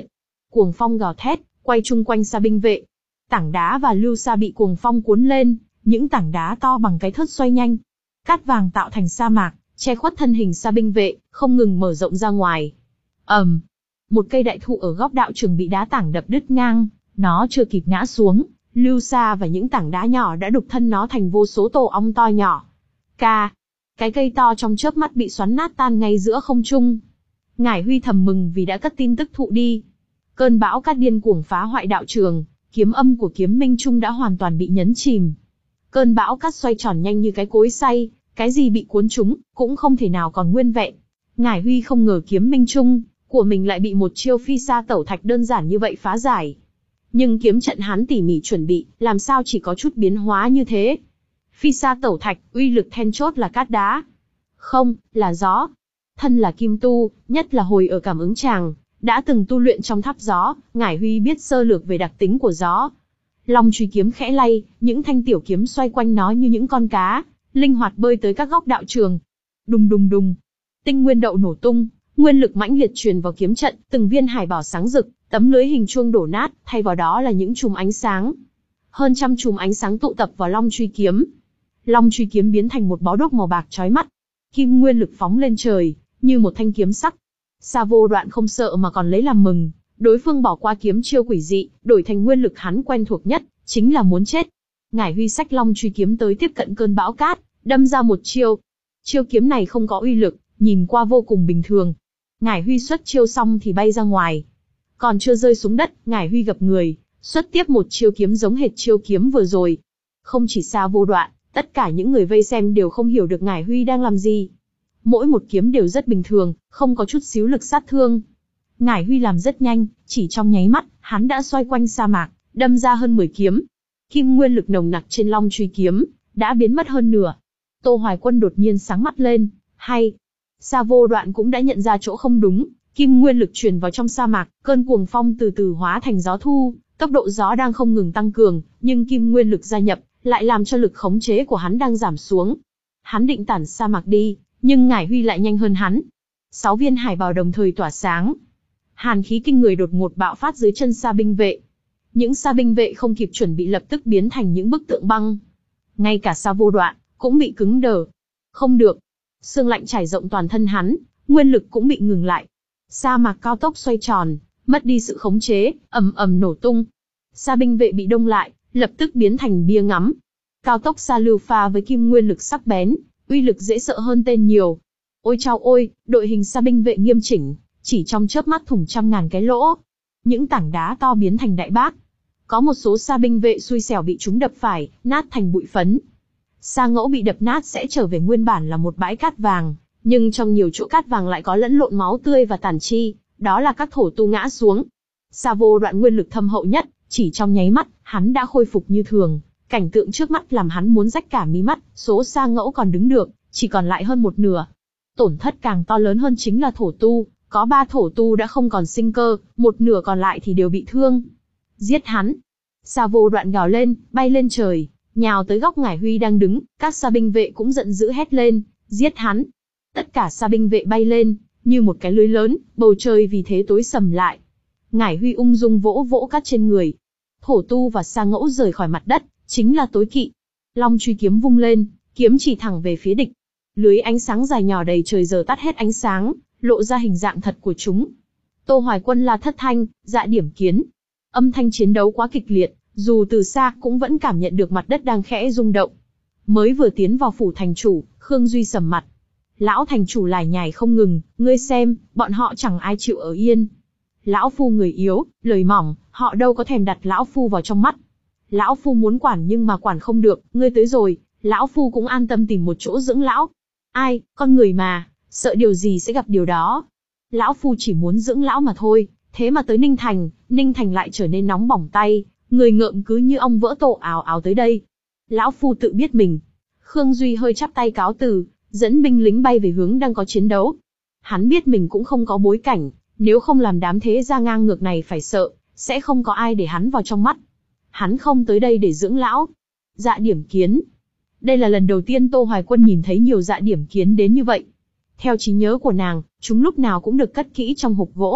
Cuồng phong gào thét, quay chung quanh xa binh vệ. Tảng đá và lưu sa bị cuồng phong cuốn lên, những tảng đá to bằng cái thớt xoay nhanh. Cát vàng tạo thành sa mạc, che khuất thân hình xa binh vệ, không ngừng mở rộng ra ngoài. ầm, um, một cây đại thụ ở góc đạo trường bị đá tảng đập đứt ngang, nó chưa kịp ngã xuống, lưu sa và những tảng đá nhỏ đã đục thân nó thành vô số tổ ong to nhỏ. Ca, cái cây to trong chớp mắt bị xoắn nát tan ngay giữa không trung. Ngải Huy thầm mừng vì đã cất tin tức thụ đi. Cơn bão cát điên cuồng phá hoại đạo trường, kiếm âm của kiếm minh trung đã hoàn toàn bị nhấn chìm. Cơn bão cát xoay tròn nhanh như cái cối xay, cái gì bị cuốn trúng cũng không thể nào còn nguyên vẹn. Ngải Huy không ngờ kiếm minh trung của mình lại bị một chiêu phi sa tẩu thạch đơn giản như vậy phá giải. Nhưng kiếm trận hắn tỉ mỉ chuẩn bị, làm sao chỉ có chút biến hóa như thế? Phi sa tẩu thạch, uy lực then chốt là cát đá. Không, là gió. Thân là kim tu, nhất là hồi ở cảm ứng tràng, đã từng tu luyện trong tháp gió, Ngải Huy biết sơ lược về đặc tính của gió. Long truy kiếm khẽ lay, những thanh tiểu kiếm xoay quanh nó như những con cá, linh hoạt bơi tới các góc đạo trường. Đùng đùng đùng, tinh nguyên đậu nổ tung, nguyên lực mãnh liệt truyền vào kiếm trận, từng viên hải bảo sáng rực, tấm lưới hình chuông đổ nát, thay vào đó là những chùm ánh sáng. Hơn trăm chùm ánh sáng tụ tập vào long truy kiếm. Long truy kiếm biến thành một bó đuốc màu bạc chói mắt. Kim nguyên lực phóng lên trời, như một thanh kiếm sắc. Sa Vô Đoạn không sợ mà còn lấy làm mừng, đối phương bỏ qua kiếm chiêu quỷ dị, đổi thành nguyên lực hắn quen thuộc nhất, chính là muốn chết. Ngải Huy xách long truy kiếm tới tiếp cận cơn bão cát, đâm ra một chiêu. Chiêu kiếm này không có uy lực, nhìn qua vô cùng bình thường. Ngải Huy xuất chiêu xong thì bay ra ngoài. Còn chưa rơi xuống đất, Ngải Huy gặp người, xuất tiếp một chiêu kiếm giống hệt chiêu kiếm vừa rồi. Không chỉ Sa Vô Đoạn, tất cả những người vây xem đều không hiểu được Ngải Huy đang làm gì. Mỗi một kiếm đều rất bình thường, không có chút xíu lực sát thương. Ngải Huy làm rất nhanh, chỉ trong nháy mắt, hắn đã xoay quanh sa mạc, đâm ra hơn mười kiếm. Kim nguyên lực nồng nặc trên long truy kiếm đã biến mất hơn nửa. Tô Hoài Quân đột nhiên sáng mắt lên, hay. Sa Vô Đoạn cũng đã nhận ra chỗ không đúng, kim nguyên lực truyền vào trong sa mạc, cơn cuồng phong từ từ hóa thành gió thu, tốc độ gió đang không ngừng tăng cường, nhưng kim nguyên lực gia nhập, lại làm cho lực khống chế của hắn đang giảm xuống. Hắn định tản sa mạc đi, nhưng Ngải Huy lại nhanh hơn hắn. Sáu viên hải bào đồng thời tỏa sáng. Hàn khí kinh người đột ngột bạo phát dưới chân sa binh vệ. Những sa binh vệ không kịp chuẩn bị lập tức biến thành những bức tượng băng. Ngay cả Sa Vô Đoạn cũng bị cứng đờ. Không được. Sương lạnh trải rộng toàn thân hắn, nguyên lực cũng bị ngừng lại. Sa mạc cao tốc xoay tròn, mất đi sự khống chế, ầm ầm nổ tung. Sa binh vệ bị đông lại, lập tức biến thành bia ngắm. Cao tốc sa lưu pha với kim nguyên lực sắc bén, uy lực dễ sợ hơn tên nhiều. Ôi chao ôi, đội hình sa binh vệ nghiêm chỉnh, chỉ trong chớp mắt thủng trăm ngàn cái lỗ. Những tảng đá to biến thành đại bác. Có một số sa binh vệ xui xẻo bị chúng đập phải, nát thành bụi phấn. Sa ngẫu bị đập nát sẽ trở về nguyên bản là một bãi cát vàng, nhưng trong nhiều chỗ cát vàng lại có lẫn lộn máu tươi và tàn chi, đó là các thổ tu ngã xuống. Sa Vô Đoạn nguyên lực thâm hậu nhất, chỉ trong nháy mắt, hắn đã khôi phục như thường. Cảnh tượng trước mắt làm hắn muốn rách cả mí mắt, số sa ngẫu còn đứng được, chỉ còn lại hơn một nửa. Tổn thất càng to lớn hơn chính là thổ tu, có ba thổ tu đã không còn sinh cơ, một nửa còn lại thì đều bị thương. Giết hắn! Sa Vô Đoạn gào lên, bay lên trời, nhào tới góc Ngải Huy đang đứng, các sa binh vệ cũng giận dữ hét lên, giết hắn! Tất cả sa binh vệ bay lên, như một cái lưới lớn, bầu trời vì thế tối sầm lại. Ngải Huy ung dung vỗ vỗ cát trên người. Thổ tu và sa ngẫu rời khỏi mặt đất, chính là tối kỵ. Long truy kiếm vung lên, kiếm chỉ thẳng về phía địch. Lưới ánh sáng dài nhỏ đầy trời giờ tắt hết ánh sáng, lộ ra hình dạng thật của chúng. Tô Hoài Quân la thất thanh, dạ điểm kiến. Âm thanh chiến đấu quá kịch liệt, dù từ xa cũng vẫn cảm nhận được mặt đất đang khẽ rung động. Mới vừa tiến vào phủ thành chủ, Khương Duy sầm mặt. Lão thành chủ lải nhải không ngừng, ngươi xem, bọn họ chẳng ai chịu ở yên. Lão phu người yếu, lời mỏng, họ đâu có thèm đặt lão phu vào trong mắt. Lão phu muốn quản nhưng mà quản không được, ngươi tới rồi, lão phu cũng an tâm tìm một chỗ dưỡng lão. Ai, con người mà, sợ điều gì sẽ gặp điều đó. Lão phu chỉ muốn dưỡng lão mà thôi, thế mà tới Ninh Thành, Ninh Thành lại trở nên nóng bỏng tay, người ngợm cứ như ong vỡ tổ ào ào tới đây. Lão phu tự biết mình. Khương Duy hơi chắp tay cáo từ, dẫn binh lính bay về hướng đang có chiến đấu. Hắn biết mình cũng không có bối cảnh, nếu không làm đám thế gia ngang ngược này phải sợ, sẽ không có ai để hắn vào trong mắt. Hắn không tới đây để dưỡng lão. Dạ điểm kiến. Đây là lần đầu tiên Tô Hoài Quân nhìn thấy nhiều dạ điểm kiến đến như vậy. Theo trí nhớ của nàng, chúng lúc nào cũng được cất kỹ trong hộp gỗ,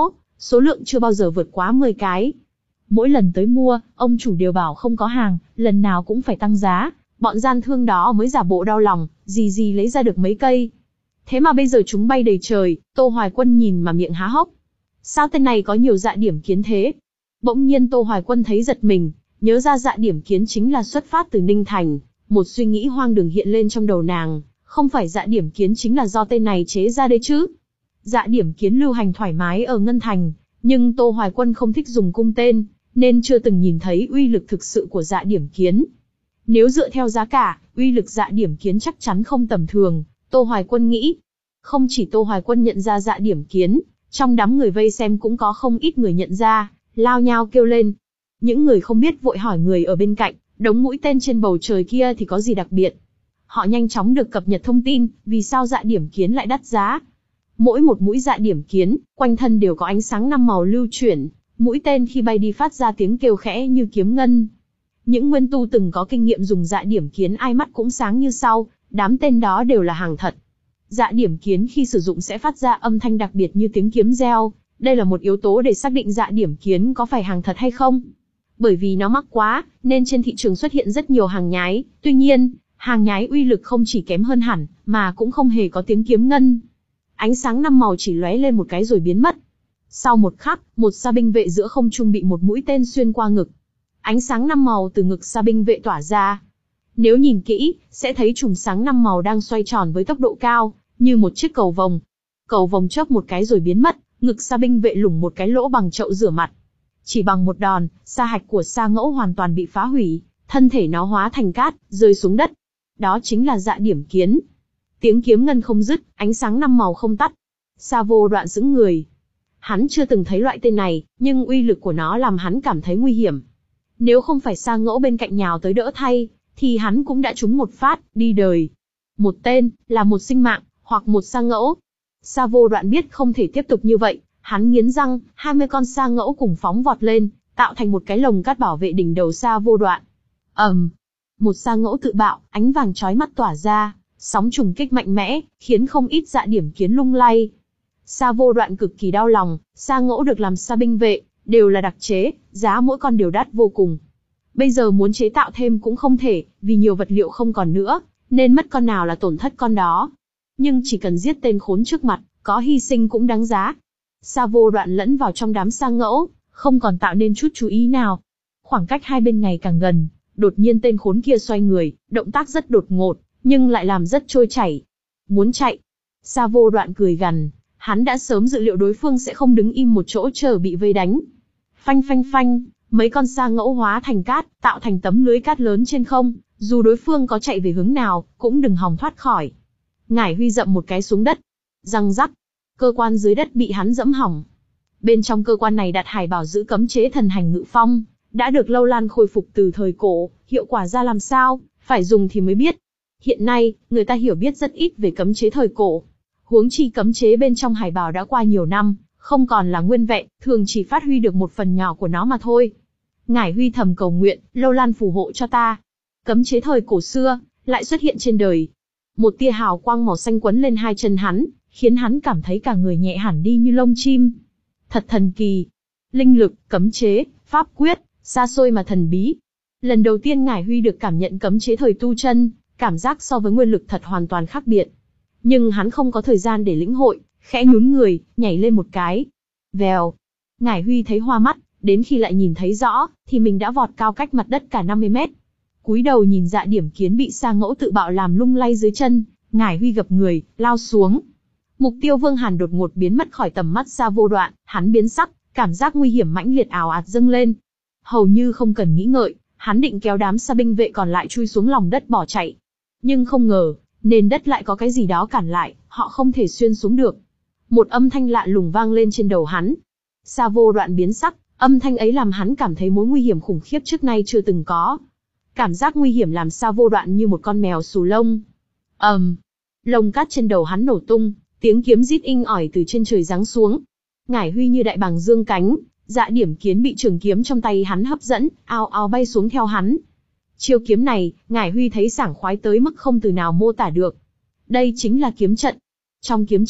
số lượng chưa bao giờ vượt quá mười cái. Mỗi lần tới mua, ông chủ đều bảo không có hàng, lần nào cũng phải tăng giá, bọn gian thương đó mới giả bộ đau lòng, gì gì lấy ra được mấy cây. Thế mà bây giờ chúng bay đầy trời, Tô Hoài Quân nhìn mà miệng há hốc. Sao tên này có nhiều dạ điểm kiến thế? Bỗng nhiên Tô Hoài Quân thấy giật mình, nhớ ra dạ điểm kiến chính là xuất phát từ Ninh Thành, một suy nghĩ hoang đường hiện lên trong đầu nàng, không phải dạ điểm kiến chính là do tên này chế ra đấy chứ? Dạ điểm kiến lưu hành thoải mái ở Ngân Thành, nhưng Tô Hoài Quân không thích dùng cung tên, nên chưa từng nhìn thấy uy lực thực sự của dạ điểm kiến. Nếu dựa theo giá cả, uy lực dạ điểm kiến chắc chắn không tầm thường, Tô Hoài Quân nghĩ. Không chỉ Tô Hoài Quân nhận ra dạ điểm kiến, trong đám người vây xem cũng có không ít người nhận ra, lao nhao kêu lên. Những người không biết vội hỏi người ở bên cạnh, đống mũi tên trên bầu trời kia thì có gì đặc biệt. Họ nhanh chóng được cập nhật thông tin, vì sao dạ điểm kiến lại đắt giá. Mỗi một mũi dạ điểm kiến, quanh thân đều có ánh sáng năm màu lưu chuyển, mũi tên khi bay đi phát ra tiếng kêu khẽ như kiếm ngân. Những nguyên tu từng có kinh nghiệm dùng dạ điểm kiến ai mắt cũng sáng như sau, đám tên đó đều là hàng thật. Dạ điểm kiến khi sử dụng sẽ phát ra âm thanh đặc biệt như tiếng kiếm reo, đây là một yếu tố để xác định dạ điểm kiến có phải hàng thật hay không. Bởi vì nó mắc quá, nên trên thị trường xuất hiện rất nhiều hàng nhái, tuy nhiên, hàng nhái uy lực không chỉ kém hơn hẳn, mà cũng không hề có tiếng kiếm ngân. Ánh sáng năm màu chỉ lóe lên một cái rồi biến mất. Sau một khắc, một sa binh vệ giữa không trung bị một mũi tên xuyên qua ngực. Ánh sáng năm màu từ ngực sa binh vệ tỏa ra. Nếu nhìn kỹ, sẽ thấy chùm sáng năm màu đang xoay tròn với tốc độ cao, như một chiếc cầu vồng. Cầu vồng chớp một cái rồi biến mất, ngực sa binh vệ lủng một cái lỗ bằng chậu rửa mặt. Chỉ bằng một đòn, sa hạch của Sa Ngẫu hoàn toàn bị phá hủy, thân thể nó hóa thành cát, rơi xuống đất. Đó chính là dạ điểm kiến. Tiếng kiếm ngân không dứt, ánh sáng năm màu không tắt. Sa Vô Đoạn sững người. Hắn chưa từng thấy loại tên này, nhưng uy lực của nó làm hắn cảm thấy nguy hiểm. Nếu không phải Sa Ngẫu bên cạnh nhào tới đỡ thay, thì hắn cũng đã trúng một phát, đi đời. Một tên, là một sinh mạng, hoặc một Sa Ngẫu. Sa Vô Đoạn biết không thể tiếp tục như vậy, hắn nghiến răng, hai mươi con Sa Ngẫu cùng phóng vọt lên, tạo thành một cái lồng cát bảo vệ đỉnh đầu Sa Vô Đoạn. ầm, um, một Sa Ngẫu tự bạo, ánh vàng chói mắt tỏa ra, sóng trùng kích mạnh mẽ, khiến không ít dạ điểm kiến lung lay. Sa Vô Đoạn cực kỳ đau lòng, Sa Ngẫu được làm sa binh vệ, đều là đặc chế, giá mỗi con đều đắt vô cùng. Bây giờ muốn chế tạo thêm cũng không thể, vì nhiều vật liệu không còn nữa, nên mất con nào là tổn thất con đó. Nhưng chỉ cần giết tên khốn trước mặt, có hy sinh cũng đáng giá. Sa Vô Đoạn lẫn vào trong đám Sa Ngẫu, không còn tạo nên chút chú ý nào. Khoảng cách hai bên ngày càng gần, đột nhiên tên khốn kia xoay người, động tác rất đột ngột, nhưng lại làm rất trôi chảy. Muốn chạy. Sa Vô Đoạn cười gằn, hắn đã sớm dự liệu đối phương sẽ không đứng im một chỗ chờ bị vây đánh. Phanh phanh phanh, mấy con Sa Ngẫu hóa thành cát, tạo thành tấm lưới cát lớn trên không, dù đối phương có chạy về hướng nào, cũng đừng hòng thoát khỏi. Ngải Huy dậm một cái xuống đất. Răng rắc, cơ quan dưới đất bị hắn dẫm hỏng. Bên trong cơ quan này đặt hải bảo giữ cấm chế thần hành ngự phong, đã được Lâu Lan khôi phục từ thời cổ, hiệu quả ra làm sao, phải dùng thì mới biết. Hiện nay, người ta hiểu biết rất ít về cấm chế thời cổ. Huống chi cấm chế bên trong hải bảo đã qua nhiều năm, không còn là nguyên vẹn, thường chỉ phát huy được một phần nhỏ của nó mà thôi. Ngải Huy thầm cầu nguyện, Lâu Lan phù hộ cho ta. Cấm chế thời cổ xưa, lại xuất hiện trên đời. Một tia hào quang màu xanh quấn lên hai chân hắn, khiến hắn cảm thấy cả người nhẹ hẳn đi như lông chim. Thật thần kỳ. Linh lực, cấm chế, pháp quyết, xa xôi mà thần bí. Lần đầu tiên Ngải Huy được cảm nhận cấm chế thời tu chân, cảm giác so với nguyên lực thật hoàn toàn khác biệt. Nhưng hắn không có thời gian để lĩnh hội, khẽ nhún người, nhảy lên một cái. Vèo. Ngải Huy thấy hoa mắt, đến khi lại nhìn thấy rõ, thì mình đã vọt cao cách mặt đất cả năm mươi mét. Cúi đầu nhìn dạ điểm kiến bị Sa Ngẫu tự bạo làm lung lay dưới chân, Ngải Huy gập người, lao xuống. Mục tiêu Vương Hàn đột ngột biến mất khỏi tầm mắt Sa Vô Đoạn, hắn biến sắc, cảm giác nguy hiểm mãnh liệt ào ạt dâng lên. Hầu như không cần nghĩ ngợi, hắn định kéo đám sa binh vệ còn lại chui xuống lòng đất bỏ chạy. Nhưng không ngờ, nền đất lại có cái gì đó cản lại, họ không thể xuyên xuống được. Một âm thanh lạ lùng vang lên trên đầu hắn. Sa Vô Đoạn biến sắc, âm thanh ấy làm hắn cảm thấy mối nguy hiểm khủng khiếp trước nay chưa từng có. Cảm giác nguy hiểm làm Sa Vô Đoạn như một con mèo xù lông. ầm, um, lông cát trên đầu hắn nổ tung, tiếng kiếm rít inh ỏi từ trên trời giáng xuống. Ngải Huy như đại bàng dương cánh, dạ điểm kiến bị trường kiếm trong tay hắn hấp dẫn, ao ao bay xuống theo hắn. Chiêu kiếm này, Ngải Huy thấy sảng khoái tới mức không từ nào mô tả được. Đây chính là kiếm trận. Trong kiếm trận,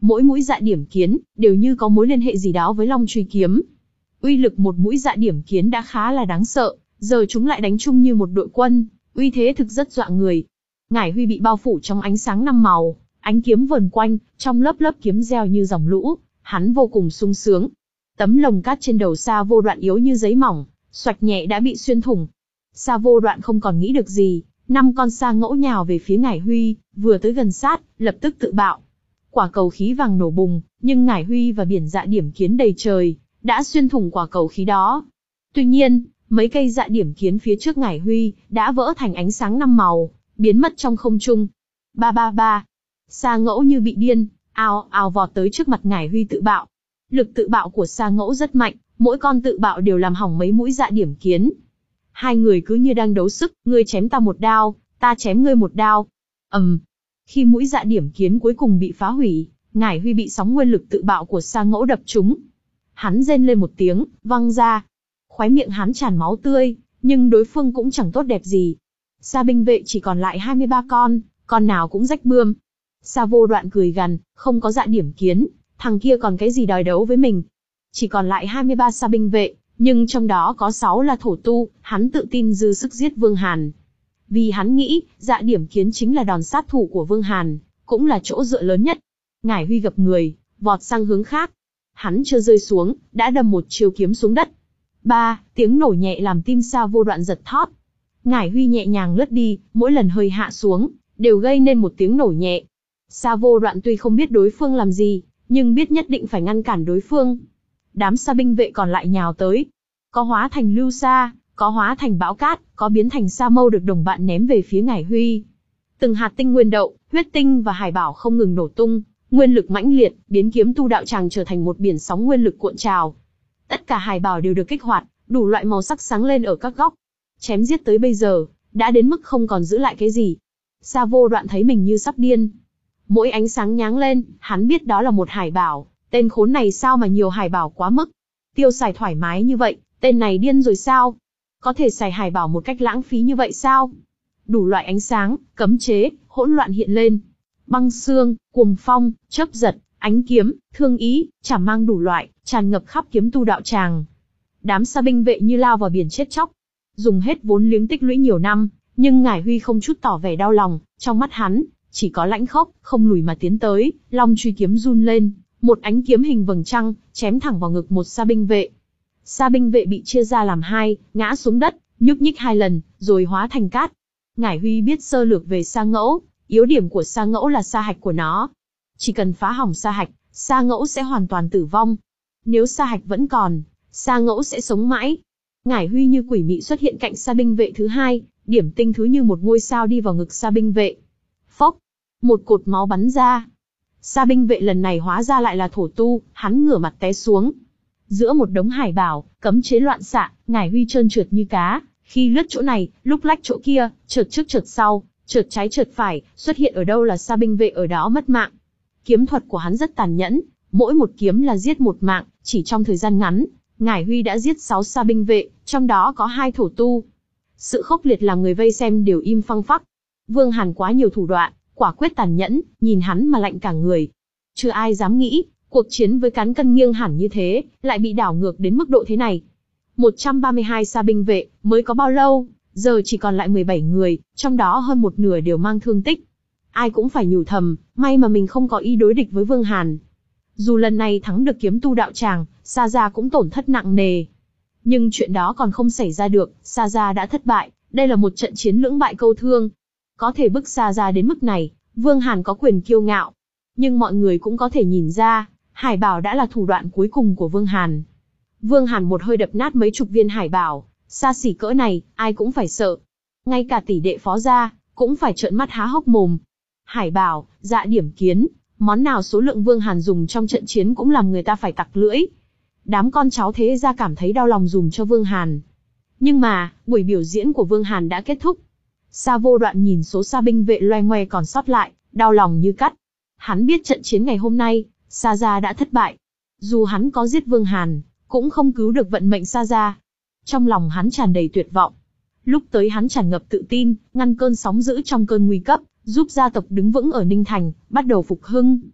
Mỗi mũi dạ điểm kiến đều như có mối liên hệ gì đó với Long Truy kiếm. Uy lực một mũi dạ điểm kiến đã khá là đáng sợ, giờ chúng lại đánh chung như một đội quân, uy thế thực rất dọa người. Ngải Huy bị bao phủ trong ánh sáng năm màu, ánh kiếm vờn quanh, trong lớp lớp kiếm reo như dòng lũ, hắn vô cùng sung sướng. Tấm lồng cát trên đầu Sa Vô Đoạn yếu như giấy mỏng, xoạch nhẹ đã bị xuyên thủng. Sa Vô Đoạn không còn nghĩ được gì, năm con sa ngẫu nhào về phía Ngải Huy, vừa tới gần sát, lập tức tự bạo. Quả cầu khí vàng nổ bùng, nhưng Ngải Huy và biển dạ điểm kiến đầy trời, đã xuyên thủng quả cầu khí đó. Tuy nhiên, mấy cây dạ điểm kiến phía trước Ngải Huy, đã vỡ thành ánh sáng năm màu, biến mất trong không trung. Ba ba ba, sa ngẫu như bị điên, ào ào vọt tới trước mặt Ngải Huy tự bạo. Lực tự bạo của sa ngẫu rất mạnh, mỗi con tự bạo đều làm hỏng mấy mũi dạ điểm kiến. Hai người cứ như đang đấu sức, ngươi chém ta một đao, ta chém ngươi một đao. ầm, um, khi mũi dạ điểm kiến cuối cùng bị phá hủy, Ngải Huy bị sóng nguyên lực tự bạo của sa ngẫu đập trúng. Hắn rên lên một tiếng, văng ra. Khóe miệng hắn tràn máu tươi, nhưng đối phương cũng chẳng tốt đẹp gì. Sa binh vệ chỉ còn lại hai mươi ba con, con nào cũng rách bươm. Sa Vô Đoạn cười gằn, không có dạ điểm kiến, thằng kia còn cái gì đòi đấu với mình. Chỉ còn lại hai mươi ba sa binh vệ, nhưng trong đó có sáu là thổ tu, hắn tự tin dư sức giết Vương Hàn. Vì hắn nghĩ, dạ điểm kiến chính là đòn sát thủ của Vương Hàn, cũng là chỗ dựa lớn nhất. Ngải Huy gập người, vọt sang hướng khác. Hắn chưa rơi xuống, đã đâm một chiêu kiếm xuống đất. Ba, tiếng nổ nhẹ làm tim Sa Vô Đoạn giật thót. Ngải Huy nhẹ nhàng lướt đi, mỗi lần hơi hạ xuống, đều gây nên một tiếng nổ nhẹ. Sa Vô Đoạn tuy không biết đối phương làm gì, nhưng biết nhất định phải ngăn cản đối phương. Đám sa binh vệ còn lại nhào tới. Có hóa thành lưu sa, có hóa thành bão cát, có biến thành sa mâu được đồng bạn ném về phía Ngải Huy. Từng hạt tinh nguyên đậu, huyết tinh và hải bảo không ngừng nổ tung, nguyên lực mãnh liệt, biến kiếm tu đạo tràng trở thành một biển sóng nguyên lực cuộn trào. Tất cả hải bảo đều được kích hoạt, đủ loại màu sắc sáng lên ở các góc. Chém giết tới bây giờ, đã đến mức không còn giữ lại cái gì. Sa Vô Đoạn thấy mình như sắp điên. Mỗi ánh sáng nháng lên, hắn biết đó là một hải bảo, tên khốn này sao mà nhiều hải bảo quá mức. Tiêu xài thoải mái như vậy, tên này điên rồi sao? Có thể xài hải bảo một cách lãng phí như vậy sao? Đủ loại ánh sáng, cấm chế, hỗn loạn hiện lên. Băng xương, cuồng phong, chớp giật, ánh kiếm, thương ý, chảm mang đủ loại, tràn ngập khắp kiếm tu đạo tràng. Đám sa binh vệ như lao vào biển chết chóc. Dùng hết vốn liếng tích lũy nhiều năm, nhưng Ngải Huy không chút tỏ vẻ đau lòng, trong mắt hắn, chỉ có lãnh khốc, không lùi mà tiến tới, Long Truy kiếm run lên, một ánh kiếm hình vầng trăng, chém thẳng vào ngực một sa binh vệ. Sa binh vệ bị chia ra làm hai, ngã xuống đất, nhúc nhích hai lần, rồi hóa thành cát. Ngải Huy biết sơ lược về sa ngẫu, yếu điểm của sa ngẫu là sa hạch của nó. Chỉ cần phá hỏng sa hạch, sa ngẫu sẽ hoàn toàn tử vong. Nếu sa hạch vẫn còn, sa ngẫu sẽ sống mãi. Ngải Huy như quỷ mị xuất hiện cạnh sa binh vệ thứ hai, điểm tinh thứ như một ngôi sao đi vào ngực sa binh vệ. Phốc, một cột máu bắn ra. Sa binh vệ lần này hóa ra lại là thổ tu, hắn ngửa mặt té xuống. Giữa một đống hải bảo, cấm chế loạn xạ, Ngải Huy trơn trượt như cá, khi lướt chỗ này, lúc lách chỗ kia, trượt trước trượt sau, trượt trái trượt phải, xuất hiện ở đâu là sa binh vệ ở đó mất mạng. Kiếm thuật của hắn rất tàn nhẫn, mỗi một kiếm là giết một mạng, chỉ trong thời gian ngắn, Ngải Huy đã giết sáu sa binh vệ, trong đó có hai thổ tu. Sự khốc liệt làm người vây xem đều im phăng phắc. Vương Hàn quá nhiều thủ đoạn, quả quyết tàn nhẫn, nhìn hắn mà lạnh cả người. Chưa ai dám nghĩ, cuộc chiến với cán cân nghiêng hẳn như thế, lại bị đảo ngược đến mức độ thế này. một trăm ba mươi hai sa binh vệ, mới có bao lâu, giờ chỉ còn lại mười bảy người, trong đó hơn một nửa đều mang thương tích. Ai cũng phải nhủ thầm, may mà mình không có ý đối địch với Vương Hàn. Dù lần này thắng được kiếm tu đạo tràng, Sa Gia cũng tổn thất nặng nề. Nhưng chuyện đó còn không xảy ra được, Sa Gia đã thất bại, đây là một trận chiến lưỡng bại câu thương. Có thể bức Sa Gia đến mức này, Vương Hàn có quyền kiêu ngạo. Nhưng mọi người cũng có thể nhìn ra, hải bảo đã là thủ đoạn cuối cùng của Vương Hàn. Vương Hàn một hơi đập nát mấy chục viên hải bảo, xa xỉ cỡ này, ai cũng phải sợ. Ngay cả tỷ đệ Phó Gia, cũng phải trợn mắt há hốc mồm. Hải bảo, dạ điểm kiến, món nào số lượng Vương Hàn dùng trong trận chiến cũng làm người ta phải tặc lưỡi. Đám con cháu thế gia cảm thấy đau lòng dùm cho Vương Hàn. Nhưng mà, buổi biểu diễn của Vương Hàn đã kết thúc. Sa Vô Đoạn nhìn số sa binh vệ loe ngoe còn sót lại, đau lòng như cắt. Hắn biết trận chiến ngày hôm nay, Sa Gia đã thất bại. Dù hắn có giết Vương Hàn, cũng không cứu được vận mệnh Sa Gia. Trong lòng hắn tràn đầy tuyệt vọng. Lúc tới hắn tràn ngập tự tin, ngăn cơn sóng dữ trong cơn nguy cấp, giúp gia tộc đứng vững ở Ninh Thành, bắt đầu phục hưng.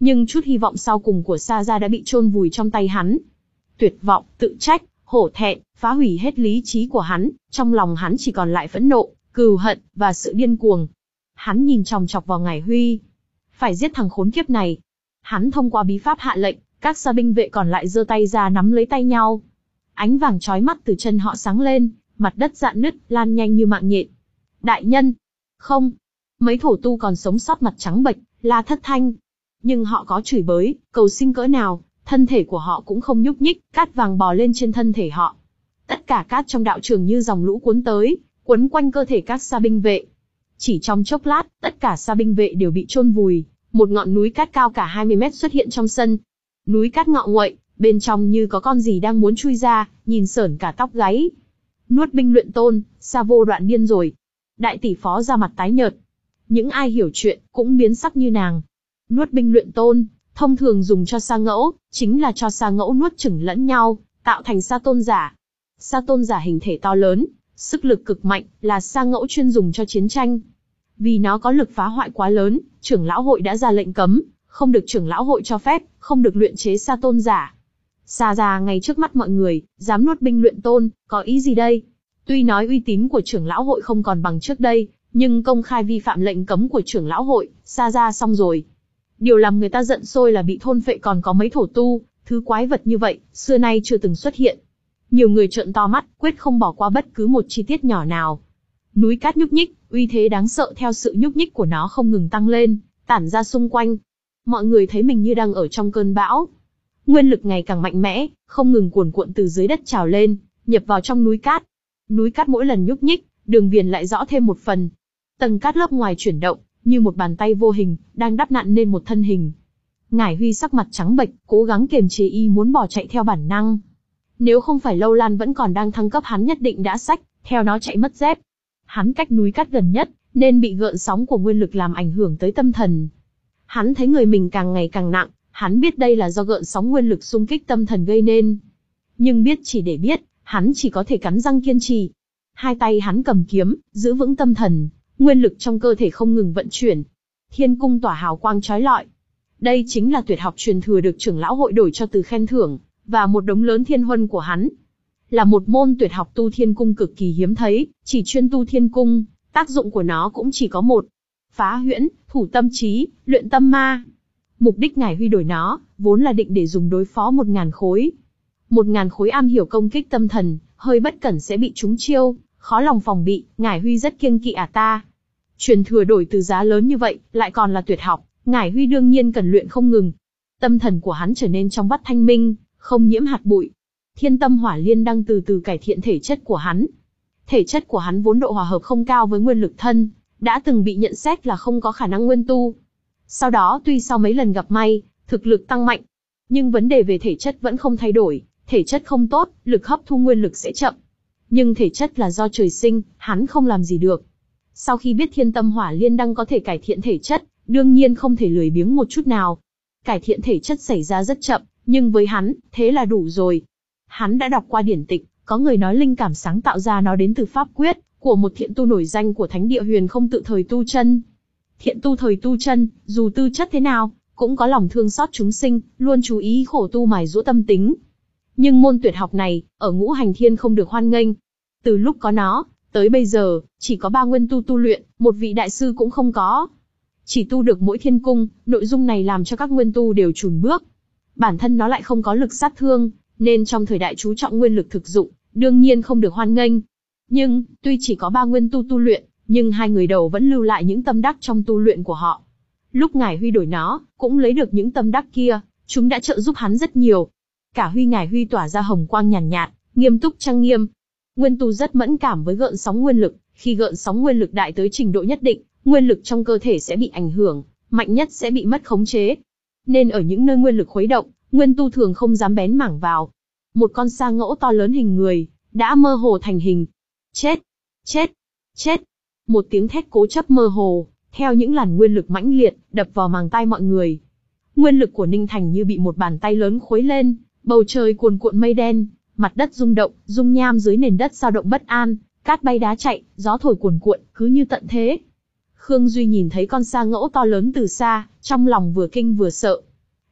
Nhưng chút hy vọng sau cùng của Sa Gia đã bị chôn vùi trong tay hắn. Tuyệt vọng, tự trách, hổ thẹn, phá hủy hết lý trí của hắn, trong lòng hắn chỉ còn lại phẫn nộ, cừu hận, và sự điên cuồng. Hắn nhìn chòng chọc vào Ngải Huy. Phải giết thằng khốn kiếp này. Hắn thông qua bí pháp hạ lệnh, các sa binh vệ còn lại giơ tay ra nắm lấy tay nhau. Ánh vàng chói mắt từ chân họ sáng lên, mặt đất rạn nứt, lan nhanh như mạng nhện. Đại nhân! Không! Mấy thổ tu còn sống sót mặt trắng bệch, la thất thanh. Nhưng họ có chửi bới, cầu xin cỡ nào, thân thể của họ cũng không nhúc nhích, cát vàng bò lên trên thân thể họ. Tất cả cát trong đạo trường như dòng lũ cuốn tới, quấn quanh cơ thể các sa binh vệ. Chỉ trong chốc lát, tất cả sa binh vệ đều bị chôn vùi, một ngọn núi cát cao cả hai mươi mét xuất hiện trong sân. Núi cát ngọ nguậy, bên trong như có con gì đang muốn chui ra, nhìn sởn cả tóc gáy. Nuốt binh luyện tôn, Sa Vô Đoạn điên rồi. Đại tỷ phó ra mặt tái nhợt. Những ai hiểu chuyện, cũng biến sắc như nàng. Nuốt binh luyện tôn, thông thường dùng cho sa ngẫu, chính là cho sa ngẫu nuốt chửng lẫn nhau, tạo thành sa tôn giả. Sa tôn giả hình thể to lớn, sức lực cực mạnh, là sa ngẫu chuyên dùng cho chiến tranh. Vì nó có lực phá hoại quá lớn, trưởng lão hội đã ra lệnh cấm, không được trưởng lão hội cho phép, không được luyện chế sa tôn giả. Sa Gia ngay trước mắt mọi người, dám nuốt binh luyện tôn, có ý gì đây? Tuy nói uy tín của trưởng lão hội không còn bằng trước đây, nhưng công khai vi phạm lệnh cấm của trưởng lão hội, Sa Gia xong rồi. Điều làm người ta giận sôi là bị thôn phệ còn có mấy thổ tu, thứ quái vật như vậy, xưa nay chưa từng xuất hiện. Nhiều người trợn to mắt, quyết không bỏ qua bất cứ một chi tiết nhỏ nào. Núi cát nhúc nhích, uy thế đáng sợ theo sự nhúc nhích của nó không ngừng tăng lên, tản ra xung quanh. Mọi người thấy mình như đang ở trong cơn bão. Nguyên lực ngày càng mạnh mẽ, không ngừng cuồn cuộn từ dưới đất trào lên, nhập vào trong núi cát. Núi cát mỗi lần nhúc nhích, đường viền lại rõ thêm một phần. Tầng cát lớp ngoài chuyển động, như một bàn tay vô hình, đang đắp nặn nên một thân hình. Ngải Huy sắc mặt trắng bệch, cố gắng kiềm chế ý muốn bỏ chạy theo bản năng. Nếu không phải Lâu Lan vẫn còn đang thăng cấp hắn nhất định đã xách, theo nó chạy mất dép. Hắn cách núi cát gần nhất, nên bị gợn sóng của nguyên lực làm ảnh hưởng tới tâm thần. Hắn thấy người mình càng ngày càng nặng, hắn biết đây là do gợn sóng nguyên lực xung kích tâm thần gây nên. Nhưng biết chỉ để biết, hắn chỉ có thể cắn răng kiên trì. Hai tay hắn cầm kiếm, giữ vững tâm thần, nguyên lực trong cơ thể không ngừng vận chuyển. Thiên cung tỏa hào quang chói lọi. Đây chính là tuyệt học truyền thừa được trưởng lão hội đổi cho từ khen thưởng, và một đống lớn thiên huân của hắn. Là một môn tuyệt học tu thiên cung cực kỳ hiếm thấy, chỉ chuyên tu thiên cung, tác dụng của nó cũng chỉ có một. Phá huyễn, thủ tâm trí, luyện tâm ma. Mục đích Ngải Huy đổi nó, vốn là định để dùng đối phó một ngàn khối. Một ngàn khối am hiểu công kích tâm thần, hơi bất cẩn sẽ bị trúng chiêu, khó lòng phòng bị, Ngải Huy rất kiêng kỵ à ta. Truyền thừa đổi từ giá lớn như vậy, lại còn là tuyệt học, Ngải Huy đương nhiên cần luyện không ngừng. Tâm thần của hắn trở nên trong vắt thanh minh, không nhiễm hạt bụi. Thiên tâm hỏa liên đang từ từ cải thiện thể chất của hắn. Thể chất của hắn vốn độ hòa hợp không cao với nguyên lực thân, đã từng bị nhận xét là không có khả năng nguyên tu. Sau đó tuy sau mấy lần gặp may, thực lực tăng mạnh, nhưng vấn đề về thể chất vẫn không thay đổi, thể chất không tốt, lực hấp thu nguyên lực sẽ chậm. Nhưng thể chất là do trời sinh, hắn không làm gì được. Sau khi biết thiên tâm hỏa liên đăng có thể cải thiện thể chất, đương nhiên không thể lười biếng một chút nào. Cải thiện thể chất xảy ra rất chậm, nhưng với hắn, thế là đủ rồi. Hắn đã đọc qua điển tịch, có người nói linh cảm sáng tạo ra nó đến từ pháp quyết của một thiện tu nổi danh của thánh địa Huyền Không tự thời tu chân. Thiện tu thời tu chân, dù tư chất thế nào, cũng có lòng thương xót chúng sinh, luôn chú ý khổ tu mài giũa tâm tính. Nhưng môn tuyệt học này, ở ngũ hành thiên không được hoan nghênh. Từ lúc có nó, tới bây giờ, chỉ có ba nguyên tu tu luyện, một vị đại sư cũng không có. Chỉ tu được mỗi thiên cung, nội dung này làm cho các nguyên tu đều chùn bước. Bản thân nó lại không có lực sát thương, nên trong thời đại chú trọng nguyên lực thực dụng, đương nhiên không được hoan nghênh. Nhưng, tuy chỉ có ba nguyên tu tu luyện, nhưng hai người đầu vẫn lưu lại những tâm đắc trong tu luyện của họ. Lúc Ngải Huy đổi nó, cũng lấy được những tâm đắc kia, chúng đã trợ giúp hắn rất nhiều. Cả Huy Ngải Huy tỏa ra hồng quang nhàn nhạt, nhạt, nghiêm túc trang nghiêm. Nguyên tu rất mẫn cảm với gợn sóng nguyên lực, khi gợn sóng nguyên lực đại tới trình độ nhất định, nguyên lực trong cơ thể sẽ bị ảnh hưởng, mạnh nhất sẽ bị mất khống chế. Nên ở những nơi nguyên lực khuấy động, nguyên tu thường không dám bén mảng vào. Một con sa ngẫu to lớn hình người, đã mơ hồ thành hình. Chết! Chết! Chết! Một tiếng thét cố chấp mơ hồ, theo những làn nguyên lực mãnh liệt, đập vào màng tai mọi người. Nguyên lực của Ninh Thành như bị một bàn tay lớn khuấy lên, bầu trời cuồn cuộn mây đen, mặt đất rung động, dung nham dưới nền đất dao động bất an, cát bay đá chạy, gió thổi cuồn cuộn, cứ như tận thế. Khương Duy nhìn thấy con sa ngẫu to lớn từ xa, trong lòng vừa kinh vừa sợ.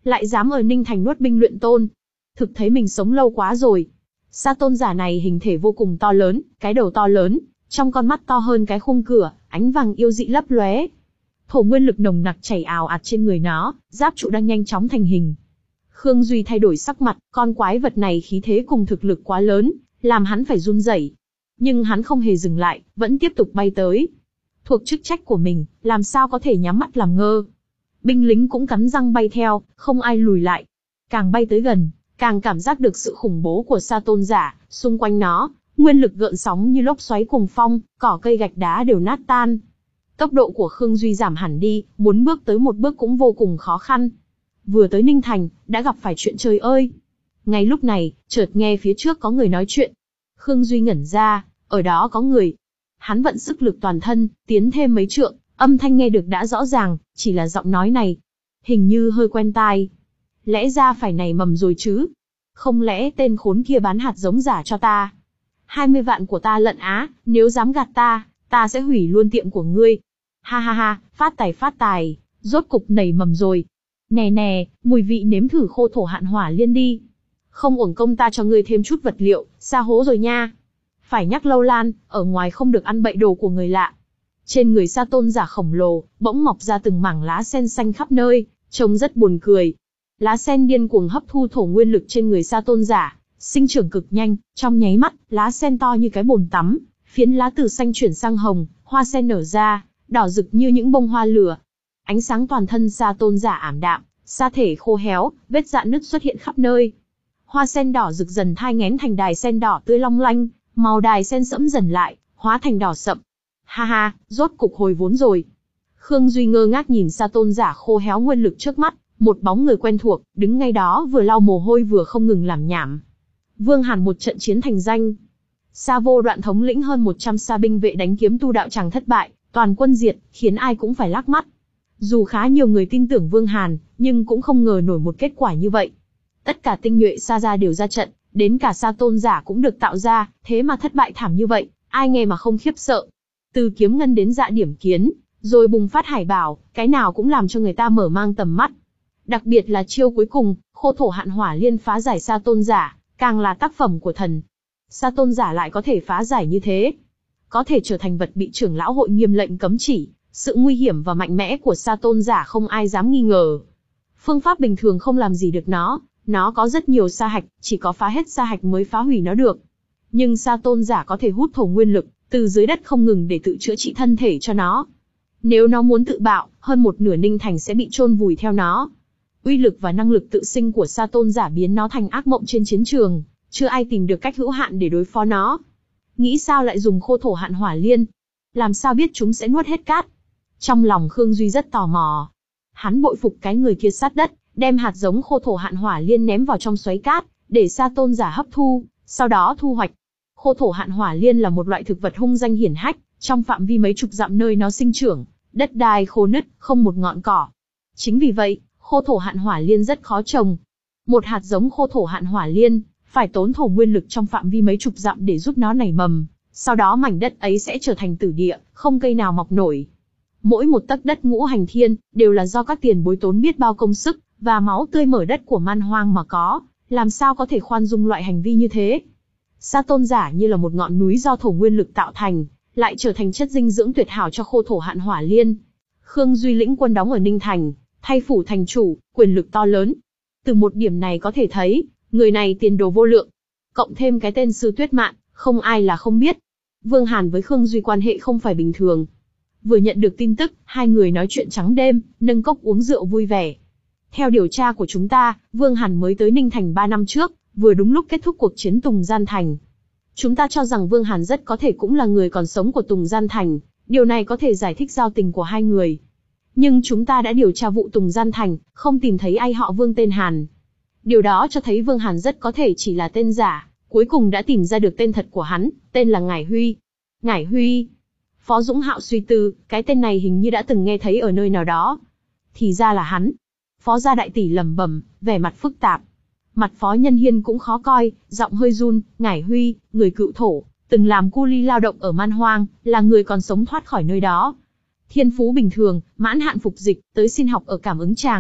lại dám ở Ninh Thành nuốt binh luyện tôn. Thực thấy mình sống lâu quá rồi. Sa tôn giả này hình thể vô cùng to lớn, cái đầu to lớn, trong con mắt to hơn cái khung cửa, ánh vàng yêu dị lấp lóe. Thổ nguyên lực nồng nặc chảy ào ạt trên người nó, giáp trụ đang nhanh chóng thành hình. Khương Duy thay đổi sắc mặt, con quái vật này khí thế cùng thực lực quá lớn, làm hắn phải run rẩy. Nhưng hắn không hề dừng lại, vẫn tiếp tục bay tới. Thuộc chức trách của mình, làm sao có thể nhắm mắt làm ngơ. Binh lính cũng cắn răng bay theo, không ai lùi lại. Càng bay tới gần, càng cảm giác được sự khủng bố của Sa tôn giả, xung quanh nó, nguyên lực gợn sóng như lốc xoáy cuồng phong, cỏ cây gạch đá đều nát tan. Tốc độ của Khương Duy giảm hẳn đi, muốn bước tới một bước cũng vô cùng khó khăn. Vừa tới Ninh Thành, đã gặp phải chuyện trời ơi. Ngay lúc này, chợt nghe phía trước có người nói chuyện. Khương Duy ngẩn ra, ở đó có người. Hắn vận sức lực toàn thân, tiến thêm mấy trượng, âm thanh nghe được đã rõ ràng, chỉ là giọng nói này. Hình như hơi quen tai. Lẽ ra phải nảy mầm rồi chứ. Không lẽ tên khốn kia bán hạt giống giả cho ta? hai mươi vạn của ta lận á, nếu dám gạt ta, ta sẽ hủy luôn tiệm của ngươi. Ha ha ha, phát tài phát tài, rốt cục nảy mầm rồi. Nè nè, mùi vị nếm thử khô thổ hạn hỏa liên đi. Không uổng công ta cho ngươi thêm chút vật liệu, xa hố rồi nha. Phải nhắc Lâu Lan, ở ngoài không được ăn bậy đồ của người lạ. Trên người Sa tôn giả khổng lồ, bỗng mọc ra từng mảng lá sen xanh khắp nơi, trông rất buồn cười. Lá sen điên cuồng hấp thu thổ nguyên lực trên người Sa tôn giả, sinh trưởng cực nhanh, trong nháy mắt, lá sen to như cái bồn tắm, phiến lá từ xanh chuyển sang hồng, hoa sen nở ra, đỏ rực như những bông hoa lửa. Ánh sáng toàn thân Sa tôn giả ảm đạm, sa thể khô héo, vết rạn nứt xuất hiện khắp nơi. Hoa sen đỏ rực dần thai nghén thành đài sen đỏ tươi long lanh, màu đài sen sẫm dần lại, hóa thành đỏ sậm. Ha ha, rốt cục hồi vốn rồi. Khương Duy ngơ ngác nhìn Sa tôn giả khô héo nguyên lực trước mắt, một bóng người quen thuộc, đứng ngay đó vừa lau mồ hôi vừa không ngừng làm nhảm. Vương Hàn một trận chiến thành danh. Sa vô đoạn thống lĩnh hơn một trăm sa binh vệ đánh kiếm tu đạo tràng thất bại, toàn quân diệt, khiến ai cũng phải lắc mắt. Dù khá nhiều người tin tưởng Vương Hàn, nhưng cũng không ngờ nổi một kết quả như vậy. Tất cả tinh nhuệ Sa gia đều ra trận, đến cả Sa tôn giả cũng được tạo ra, thế mà thất bại thảm như vậy, ai nghe mà không khiếp sợ. Từ kiếm ngân đến dạ điểm kiến, rồi bùng phát hải bảo, cái nào cũng làm cho người ta mở mang tầm mắt. Đặc biệt là chiêu cuối cùng, khô thổ hạn hỏa liên phá giải Sa tôn giả, càng là tác phẩm của thần. Sa tôn giả lại có thể phá giải như thế, có thể trở thành vật bị trưởng lão hội nghiêm lệnh cấm chỉ. Sự nguy hiểm và mạnh mẽ của Sa tôn giả không ai dám nghi ngờ. Phương pháp bình thường không làm gì được nó, nó có rất nhiều sa hạch, chỉ có phá hết sa hạch mới phá hủy nó được. Nhưng Sa tôn giả có thể hút thổ nguyên lực từ dưới đất không ngừng để tự chữa trị thân thể cho nó. Nếu nó muốn tự bạo, hơn một nửa Ninh Thành sẽ bị chôn vùi theo nó. Uy lực và năng lực tự sinh của Sa tôn giả biến nó thành ác mộng trên chiến trường, chưa ai tìm được cách hữu hạn để đối phó nó. Nghĩ sao lại dùng khô thổ hạn hỏa liên? Làm sao biết chúng sẽ nuốt hết cát? Trong lòng Khương Duy rất tò mò. Hắn bội phục cái người kia sát đất, đem hạt giống khô thổ hạn hỏa liên ném vào trong xoáy cát, để Sa tôn giả hấp thu, sau đó thu hoạch. Khô thổ hạn hỏa liên là một loại thực vật hung danh hiển hách, trong phạm vi mấy chục dặm nơi nó sinh trưởng, đất đai khô nứt, không một ngọn cỏ. Chính vì vậy, khô thổ hạn hỏa liên rất khó trồng. Một hạt giống khô thổ hạn hỏa liên, phải tốn thổ nguyên lực trong phạm vi mấy chục dặm để giúp nó nảy mầm, sau đó mảnh đất ấy sẽ trở thành tử địa, không cây nào mọc nổi. Mỗi một tấc đất ngũ hành thiên, đều là do các tiền bối tốn biết bao công sức, và máu tươi mở đất của man hoang mà có, làm sao có thể khoan dung loại hành vi như thế. Sa tôn giả như là một ngọn núi do thổ nguyên lực tạo thành, lại trở thành chất dinh dưỡng tuyệt hảo cho khô thổ hạn hỏa liên. Khương Duy lĩnh quân đóng ở Ninh Thành, thay phủ thành chủ, quyền lực to lớn. Từ một điểm này có thể thấy, người này tiền đồ vô lượng. Cộng thêm cái tên Sư Tuyết Mạn, không ai là không biết. Vương Hàn với Khương Duy quan hệ không phải bình thường. Vừa nhận được tin tức, hai người nói chuyện trắng đêm, nâng cốc uống rượu vui vẻ. Theo điều tra của chúng ta, Vương Hàn mới tới Ninh Thành ba năm trước, vừa đúng lúc kết thúc cuộc chiến Tùng Gian Thành. Chúng ta cho rằng Vương Hàn rất có thể cũng là người còn sống của Tùng Gian Thành, điều này có thể giải thích giao tình của hai người. Nhưng chúng ta đã điều tra vụ Tùng Gian Thành, không tìm thấy ai họ Vương tên Hàn. Điều đó cho thấy Vương Hàn rất có thể chỉ là tên giả, cuối cùng đã tìm ra được tên thật của hắn, tên là Ngải Huy. Ngải Huy. Phó Dũng Hạo suy tư, cái tên này hình như đã từng nghe thấy ở nơi nào đó. Thì ra là hắn. Phó gia đại tỷ lẩm bẩm, vẻ mặt phức tạp. Mặt Phó Nhân Hiên cũng khó coi, giọng hơi run. Ngải Huy, người cựu thổ, từng làm cu li lao động ở man hoang, là người còn sống thoát khỏi nơi đó. Thiên phú bình thường, mãn hạn phục dịch, tới xin học ở cảm ứng tràng,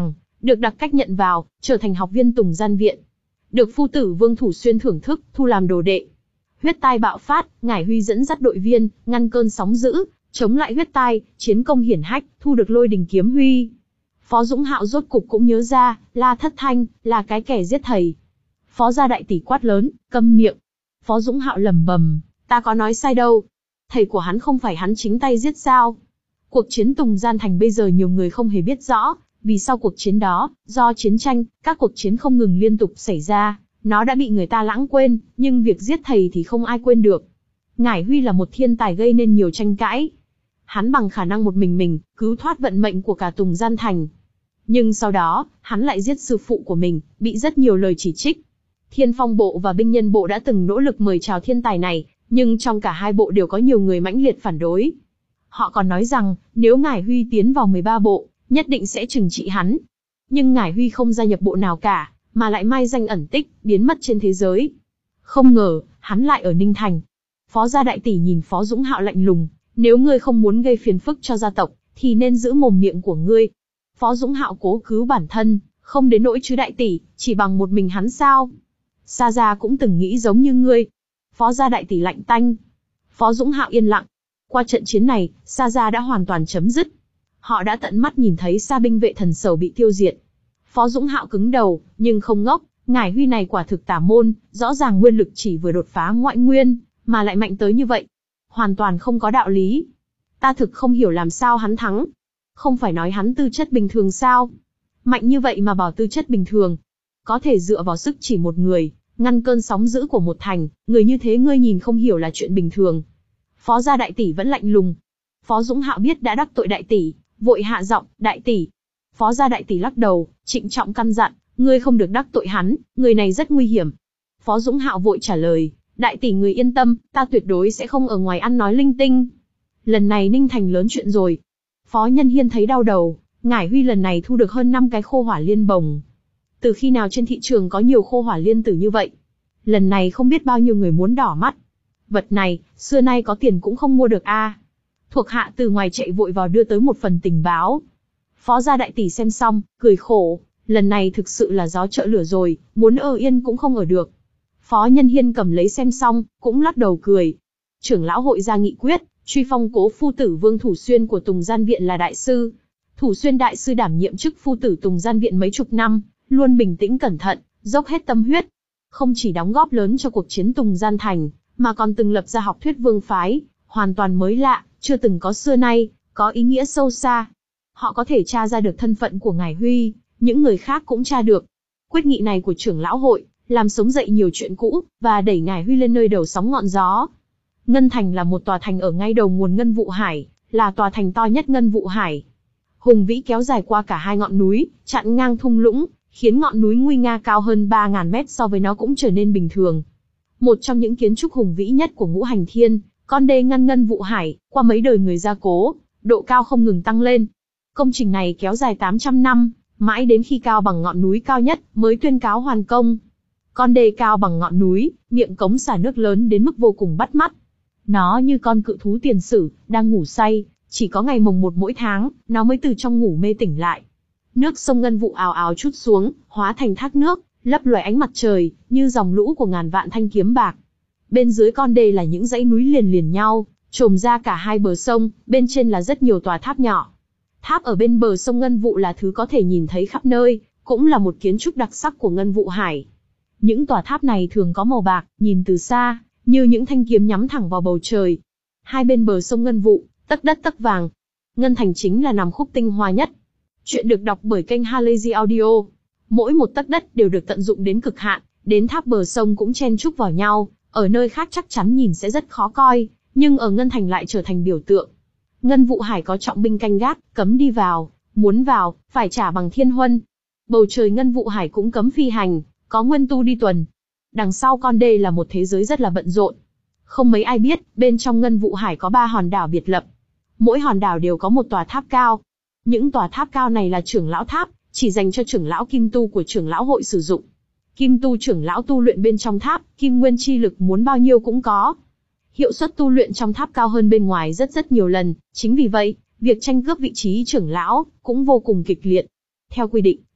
được đặc cách nhận vào, trở thành học viên Tùng Gian Viện. Được phu tử Vương Thủ Xuyên thưởng thức, thu làm đồ đệ. Huyết tai bạo phát, Ngải Huy dẫn dắt đội viên, ngăn cơn sóng dữ, chống lại huyết tai, chiến công hiển hách, thu được Lôi Đình Kiếm Huy. Phó Dũng Hạo rốt cục cũng nhớ ra, La Thất Thanh, là cái kẻ giết thầy. Phó gia đại tỷ quát lớn, câm miệng. Phó Dũng Hạo lẩm bẩm, ta có nói sai đâu. Thầy của hắn không phải hắn chính tay giết sao? Cuộc chiến Tùng Gian Thành bây giờ nhiều người không hề biết rõ, vì sau cuộc chiến đó, do chiến tranh, các cuộc chiến không ngừng liên tục xảy ra, nó đã bị người ta lãng quên, nhưng việc giết thầy thì không ai quên được. Ngải Huy là một thiên tài gây nên nhiều tranh cãi. Hắn bằng khả năng một mình mình, cứu thoát vận mệnh của cả Tùng Gian Thành. Nhưng sau đó, hắn lại giết sư phụ của mình, bị rất nhiều lời chỉ trích. Thiên Phong Bộ và Binh Nhân Bộ đã từng nỗ lực mời chào thiên tài này, nhưng trong cả hai bộ đều có nhiều người mãnh liệt phản đối. Họ còn nói rằng, nếu Ngải Huy tiến vào mười ba bộ, nhất định sẽ trừng trị hắn. Nhưng Ngải Huy không gia nhập bộ nào cả, mà lại mai danh ẩn tích, biến mất trên thế giới. Không ngờ, hắn lại ở Ninh Thành. Phó gia đại tỷ nhìn Phó Dũng Hạo lạnh lùng, nếu ngươi không muốn gây phiền phức cho gia tộc, thì nên giữ mồm miệng của ngươi. Phó Dũng Hạo cố cứu bản thân, không đến nỗi chứ đại tỷ, chỉ bằng một mình hắn sao? Sa gia cũng từng nghĩ giống như ngươi. Phó gia đại tỷ lạnh tanh. Phó Dũng Hạo yên lặng. Qua trận chiến này, Sa gia đã hoàn toàn chấm dứt. Họ đã tận mắt nhìn thấy Sa binh vệ thần sầu bị tiêu diệt. Phó Dũng Hạo cứng đầu, nhưng không ngốc. Ngải Huy này quả thực tà môn, rõ ràng nguyên lực chỉ vừa đột phá ngoại nguyên, mà lại mạnh tới như vậy. Hoàn toàn không có đạo lý. Ta thực không hiểu làm sao hắn thắng. Không phải nói hắn tư chất bình thường sao? Mạnh như vậy mà bảo tư chất bình thường. Có thể dựa vào sức chỉ một người, ngăn cơn sóng dữ của một thành, người như thế ngươi nhìn không hiểu là chuyện bình thường. Phó gia đại tỷ vẫn lạnh lùng. Phó Dũng Hạo biết đã đắc tội đại tỷ, vội hạ giọng, đại tỷ. Phó gia đại tỷ lắc đầu, trịnh trọng căn dặn, ngươi không được đắc tội hắn, người này rất nguy hiểm. Phó Dũng Hạo vội trả lời, đại tỷ người yên tâm, ta tuyệt đối sẽ không ở ngoài ăn nói linh tinh. Lần này Ninh Thành lớn chuyện rồi. Phó Nhân Hiên thấy đau đầu, Ngải Huy lần này thu được hơn năm cái khô hỏa liên bồng. Từ khi nào trên thị trường có nhiều khô hỏa liên tử như vậy? Lần này không biết bao nhiêu người muốn đỏ mắt. Vật này, xưa nay có tiền cũng không mua được a. À. Thuộc hạ từ ngoài chạy vội vào đưa tới một phần tình báo. Phó gia đại tỷ xem xong, cười khổ, lần này thực sự là gió trợ lửa rồi, muốn ở yên cũng không ở được. Phó Nhân Hiên cầm lấy xem xong, cũng lắc đầu cười. Trưởng lão hội ra nghị quyết, truy phong cố phu tử Vương Thủ Xuyên của Tùng Gian Viện là đại sư. Thủ Xuyên đại sư đảm nhiệm chức phu tử Tùng Gian Viện mấy chục năm, luôn bình tĩnh cẩn thận, dốc hết tâm huyết. Không chỉ đóng góp lớn cho cuộc chiến Tùng Gian Thành, mà còn từng lập ra học thuyết vương phái, hoàn toàn mới lạ, chưa từng có xưa nay, có ý nghĩa sâu xa. Họ có thể tra ra được thân phận của Ngải Huy, những người khác cũng tra được. Quyết nghị này của trưởng lão hội, làm sống dậy nhiều chuyện cũ, và đẩy Ngải Huy lên nơi đầu sóng ngọn gió. Ngân Thành là một tòa thành ở ngay đầu nguồn Ngân Vụ Hải, là tòa thành to nhất Ngân Vụ Hải. Hùng vĩ kéo dài qua cả hai ngọn núi, chặn ngang thung lũng, khiến ngọn núi nguy nga cao hơn ba nghìn mét so với nó cũng trở nên bình thường. Một trong những kiến trúc hùng vĩ nhất của Ngũ Hành Thiên, con đê ngăn Ngân Vụ Hải, qua mấy đời người gia cố, độ cao không ngừng tăng lên. Công trình này kéo dài tám trăm năm, mãi đến khi cao bằng ngọn núi cao nhất, mới tuyên cáo hoàn công. Con đê cao bằng ngọn núi, miệng cống xả nước lớn đến mức vô cùng bắt mắt. Nó như con cự thú tiền sử, đang ngủ say, chỉ có ngày mồng một mỗi tháng, nó mới từ trong ngủ mê tỉnh lại. Nước sông Ngân Vụ ào ào trút xuống, hóa thành thác nước, lấp loài ánh mặt trời, như dòng lũ của ngàn vạn thanh kiếm bạc. Bên dưới con đê là những dãy núi liền liền nhau, chồm ra cả hai bờ sông, bên trên là rất nhiều tòa tháp nhỏ. Tháp ở bên bờ sông Ngân Vụ là thứ có thể nhìn thấy khắp nơi, cũng là một kiến trúc đặc sắc của Ngân Vụ Hải. Những tòa tháp này thường có màu bạc, nhìn từ xa, như những thanh kiếm nhắm thẳng vào bầu trời. Hai bên bờ sông Ngân Vụ, tấc đất tấc vàng. Ngân Thành chính là nằm khúc tinh hoa nhất. Chuyện được đọc bởi kênh Halazy Audio. Mỗi một tấc đất đều được tận dụng đến cực hạn, đến tháp bờ sông cũng chen chúc vào nhau, ở nơi khác chắc chắn nhìn sẽ rất khó coi, nhưng ở Ngân Thành lại trở thành biểu tượng. Ngân Vụ Hải có trọng binh canh gác, cấm đi vào, muốn vào, phải trả bằng thiên huân. Bầu trời Ngân Vụ Hải cũng cấm phi hành, có nguyên tu đi tuần. Đằng sau con đê là một thế giới rất là bận rộn. Không mấy ai biết, bên trong Ngân Vụ Hải có ba hòn đảo biệt lập. Mỗi hòn đảo đều có một tòa tháp cao. Những tòa tháp cao này là trưởng lão tháp, chỉ dành cho trưởng lão kim tu của trưởng lão hội sử dụng. Kim tu trưởng lão tu luyện bên trong tháp, kim nguyên chi lực muốn bao nhiêu cũng có. Hiệu suất tu luyện trong tháp cao hơn bên ngoài rất rất nhiều lần, chính vì vậy, việc tranh cướp vị trí trưởng lão cũng vô cùng kịch liệt. Theo quy định,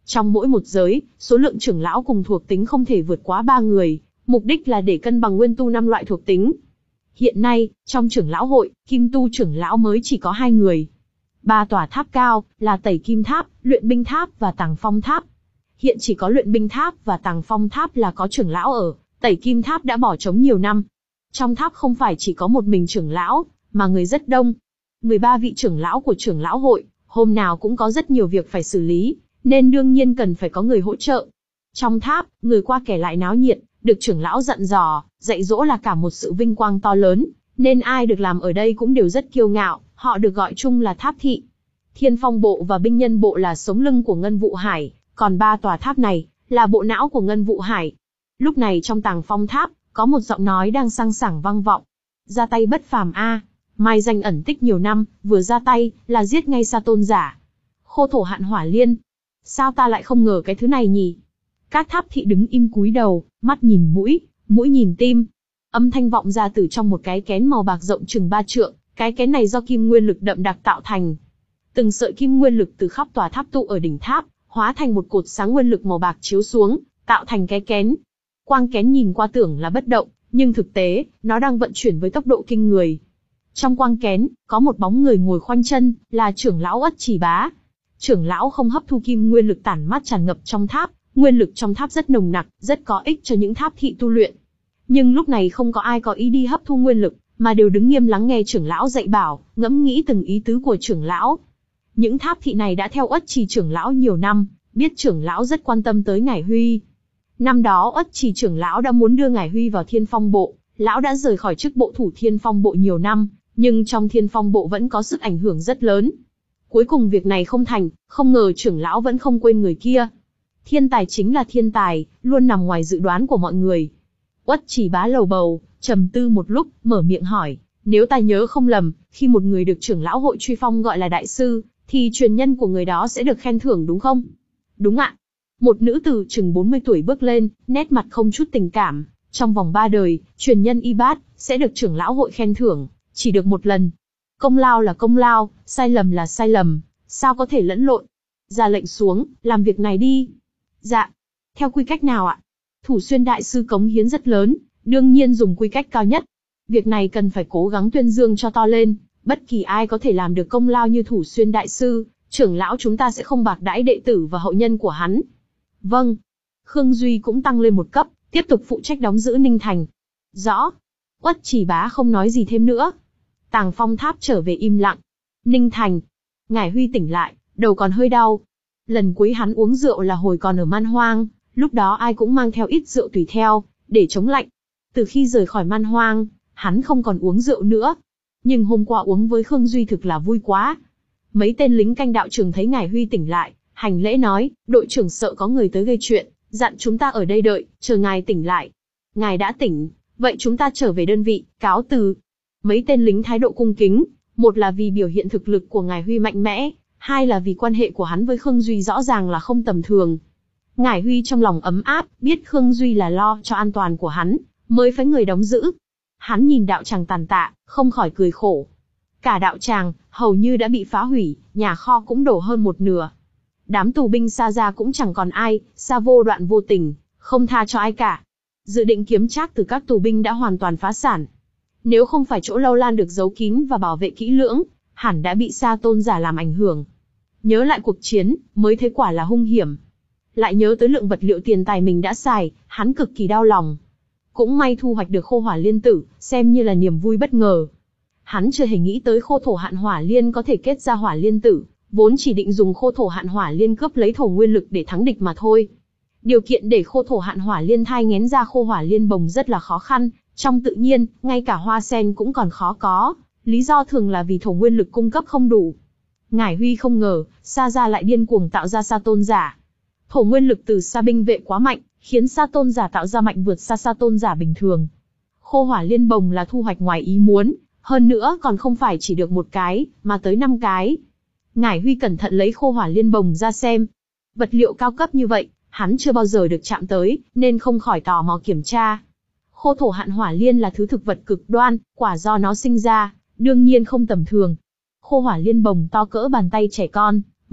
Trong mỗi một giới, số lượng trưởng lão cùng thuộc tính không thể vượt quá ba người, mục đích là để cân bằng nguyên tu năm loại thuộc tính. Hiện nay, trong trưởng lão hội, kim tu trưởng lão mới chỉ có hai người. Ba tòa tháp cao, là Tẩy Kim Tháp, Luyện Binh Tháp và Tàng Phong Tháp. Hiện chỉ có Luyện Binh Tháp và Tàng Phong Tháp là có trưởng lão ở, Tẩy Kim Tháp đã bỏ trống nhiều năm. Trong tháp không phải chỉ có một mình trưởng lão, mà người rất đông. mười ba vị trưởng lão của trưởng lão hội, hôm nào cũng có rất nhiều việc phải xử lý, nên đương nhiên cần phải có người hỗ trợ. Trong tháp, người qua kẻ lại náo nhiệt, được trưởng lão dặn dò, dạy dỗ là cả một sự vinh quang to lớn, nên ai được làm ở đây cũng đều rất kiêu ngạo, họ được gọi chung là tháp thị. Thiên Phong bộ và Binh Nhân bộ là sống lưng của Ngân Vụ Hải, còn ba tòa tháp này là bộ não của Ngân Vụ Hải. Lúc này trong Tàng Phong tháp, có một giọng nói đang sang sảng vang vọng. Ra tay bất phàm a, mai danh ẩn tích nhiều năm, vừa ra tay là giết ngay Sa Tôn giả. Khô Thổ Hạn Hỏa Liên. Sao ta lại không ngờ cái thứ này nhỉ? Các tháp thị đứng im cúi đầu, mắt nhìn mũi, mũi nhìn tim. Âm thanh vọng ra từ trong một cái kén màu bạc rộng chừng ba trượng, cái kén này do kim nguyên lực đậm đặc tạo thành. Từng sợi kim nguyên lực từ khắp tòa tháp tụ ở đỉnh tháp, hóa thành một cột sáng nguyên lực màu bạc chiếu xuống, tạo thành cái kén. Quang kén nhìn qua tưởng là bất động, nhưng thực tế, nó đang vận chuyển với tốc độ kinh người. Trong quang kén, có một bóng người ngồi khoanh chân, là trưởng lão Uất Chỉ Bá. Trưởng lão không hấp thu kim nguyên lực tản mát tràn ngập trong tháp, nguyên lực trong tháp rất nồng nặc, rất có ích cho những tháp thị tu luyện. Nhưng lúc này không có ai có ý đi hấp thu nguyên lực, mà đều đứng nghiêm lắng nghe trưởng lão dạy bảo, ngẫm nghĩ từng ý tứ của trưởng lão. Những tháp thị này đã theo Uất Trì trưởng lão nhiều năm, biết trưởng lão rất quan tâm tới Ngải Huy. Năm đó Uất Trì trưởng lão đã muốn đưa Ngải Huy vào Thiên Phong bộ, lão đã rời khỏi chức bộ thủ Thiên Phong bộ nhiều năm, nhưng trong Thiên Phong bộ vẫn có sức ảnh hưởng rất lớn. Cuối cùng việc này không thành, không ngờ trưởng lão vẫn không quên người kia. Thiên tài chính là thiên tài, luôn nằm ngoài dự đoán của mọi người. Uất Chỉ Bá lầu bầu, trầm tư một lúc, mở miệng hỏi, nếu ta nhớ không lầm, khi một người được trưởng lão hội truy phong gọi là đại sư, thì truyền nhân của người đó sẽ được khen thưởng đúng không? Đúng ạ. Một nữ tử chừng bốn mươi tuổi bước lên, nét mặt không chút tình cảm. Trong vòng ba đời, truyền nhân y bát, sẽ được trưởng lão hội khen thưởng, chỉ được một lần. Công lao là công lao, sai lầm là sai lầm, sao có thể lẫn lộn? Ra lệnh xuống, làm việc này đi. Dạ. Theo quy cách nào ạ? Thủ Xuyên đại sư cống hiến rất lớn, đương nhiên dùng quy cách cao nhất. Việc này cần phải cố gắng tuyên dương cho to lên, bất kỳ ai có thể làm được công lao như Thủ Xuyên đại sư, trưởng lão chúng ta sẽ không bạc đãi đệ tử và hậu nhân của hắn. Vâng. Khương Duy cũng tăng lên một cấp, tiếp tục phụ trách đóng giữ Ninh Thành. Rõ. Uất Chỉ Bá không nói gì thêm nữa. Tàng Phong tháp trở về im lặng. Ninh Thành. Ngải Huy tỉnh lại, đầu còn hơi đau. Lần cuối hắn uống rượu là hồi còn ở Man Hoang, lúc đó ai cũng mang theo ít rượu tùy theo, để chống lạnh. Từ khi rời khỏi Man Hoang, hắn không còn uống rượu nữa. Nhưng hôm qua uống với Khương Duy thực là vui quá. Mấy tên lính canh đạo trường thấy Ngải Huy tỉnh lại, hành lễ nói, đội trưởng sợ có người tới gây chuyện, dặn chúng ta ở đây đợi, chờ ngài tỉnh lại. Ngài đã tỉnh, vậy chúng ta trở về đơn vị, cáo từ. Mấy tên lính thái độ cung kính, một là vì biểu hiện thực lực của Ngải Huy mạnh mẽ, hai là vì quan hệ của hắn với Khương Duy rõ ràng là không tầm thường. Ngải Huy trong lòng ấm áp, biết Khương Duy là lo cho an toàn của hắn, mới phái người đóng giữ. Hắn nhìn đạo tràng tàn tạ, không khỏi cười khổ. Cả đạo tràng, hầu như đã bị phá hủy, nhà kho cũng đổ hơn một nửa. Đám tù binh Sa gia cũng chẳng còn ai, Sa vô đoạn vô tình, không tha cho ai cả. Dự định kiếm trác từ các tù binh đã hoàn toàn phá sản. Nếu không phải chỗ Lâu Lan được giấu kín và bảo vệ kỹ lưỡng, hẳn đã bị Sa tôn giả làm ảnh hưởng. Nhớ lại cuộc chiến, mới thấy quả là hung hiểm. Lại nhớ tới lượng vật liệu tiền tài mình đã xài, hắn cực kỳ đau lòng. Cũng may thu hoạch được khô hỏa liên tử, xem như là niềm vui bất ngờ. Hắn chưa hề nghĩ tới khô thổ hạn hỏa liên có thể kết ra hỏa liên tử, vốn chỉ định dùng khô thổ hạn hỏa liên cướp lấy thổ nguyên lực để thắng địch mà thôi. Điều kiện để khô thổ hạn hỏa liên thai nghén ra khô hỏa liên bồng rất là khó khăn, trong tự nhiên, ngay cả hoa sen cũng còn khó có, lý do thường là vì thổ nguyên lực cung cấp không đủ. Ngải Huy không ngờ, Sa gia lại điên cuồng tạo ra Sa tôn giả. Thổ nguyên lực từ Sa binh vệ quá mạnh, khiến Sa tôn giả tạo ra mạnh vượt xa Sa tôn giả bình thường. Khô hỏa liên bồng là thu hoạch ngoài ý muốn, hơn nữa còn không phải chỉ được một cái, mà tới năm cái. Ngải Huy cẩn thận lấy khô hỏa liên bồng ra xem. Vật liệu cao cấp như vậy, hắn chưa bao giờ được chạm tới, nên không khỏi tò mò kiểm tra. Khô thổ hạn hỏa liên là thứ thực vật cực đoan, quả do nó sinh ra, đương nhiên không tầm thường. Khô hỏa liên bồng to cỡ bàn tay trẻ con,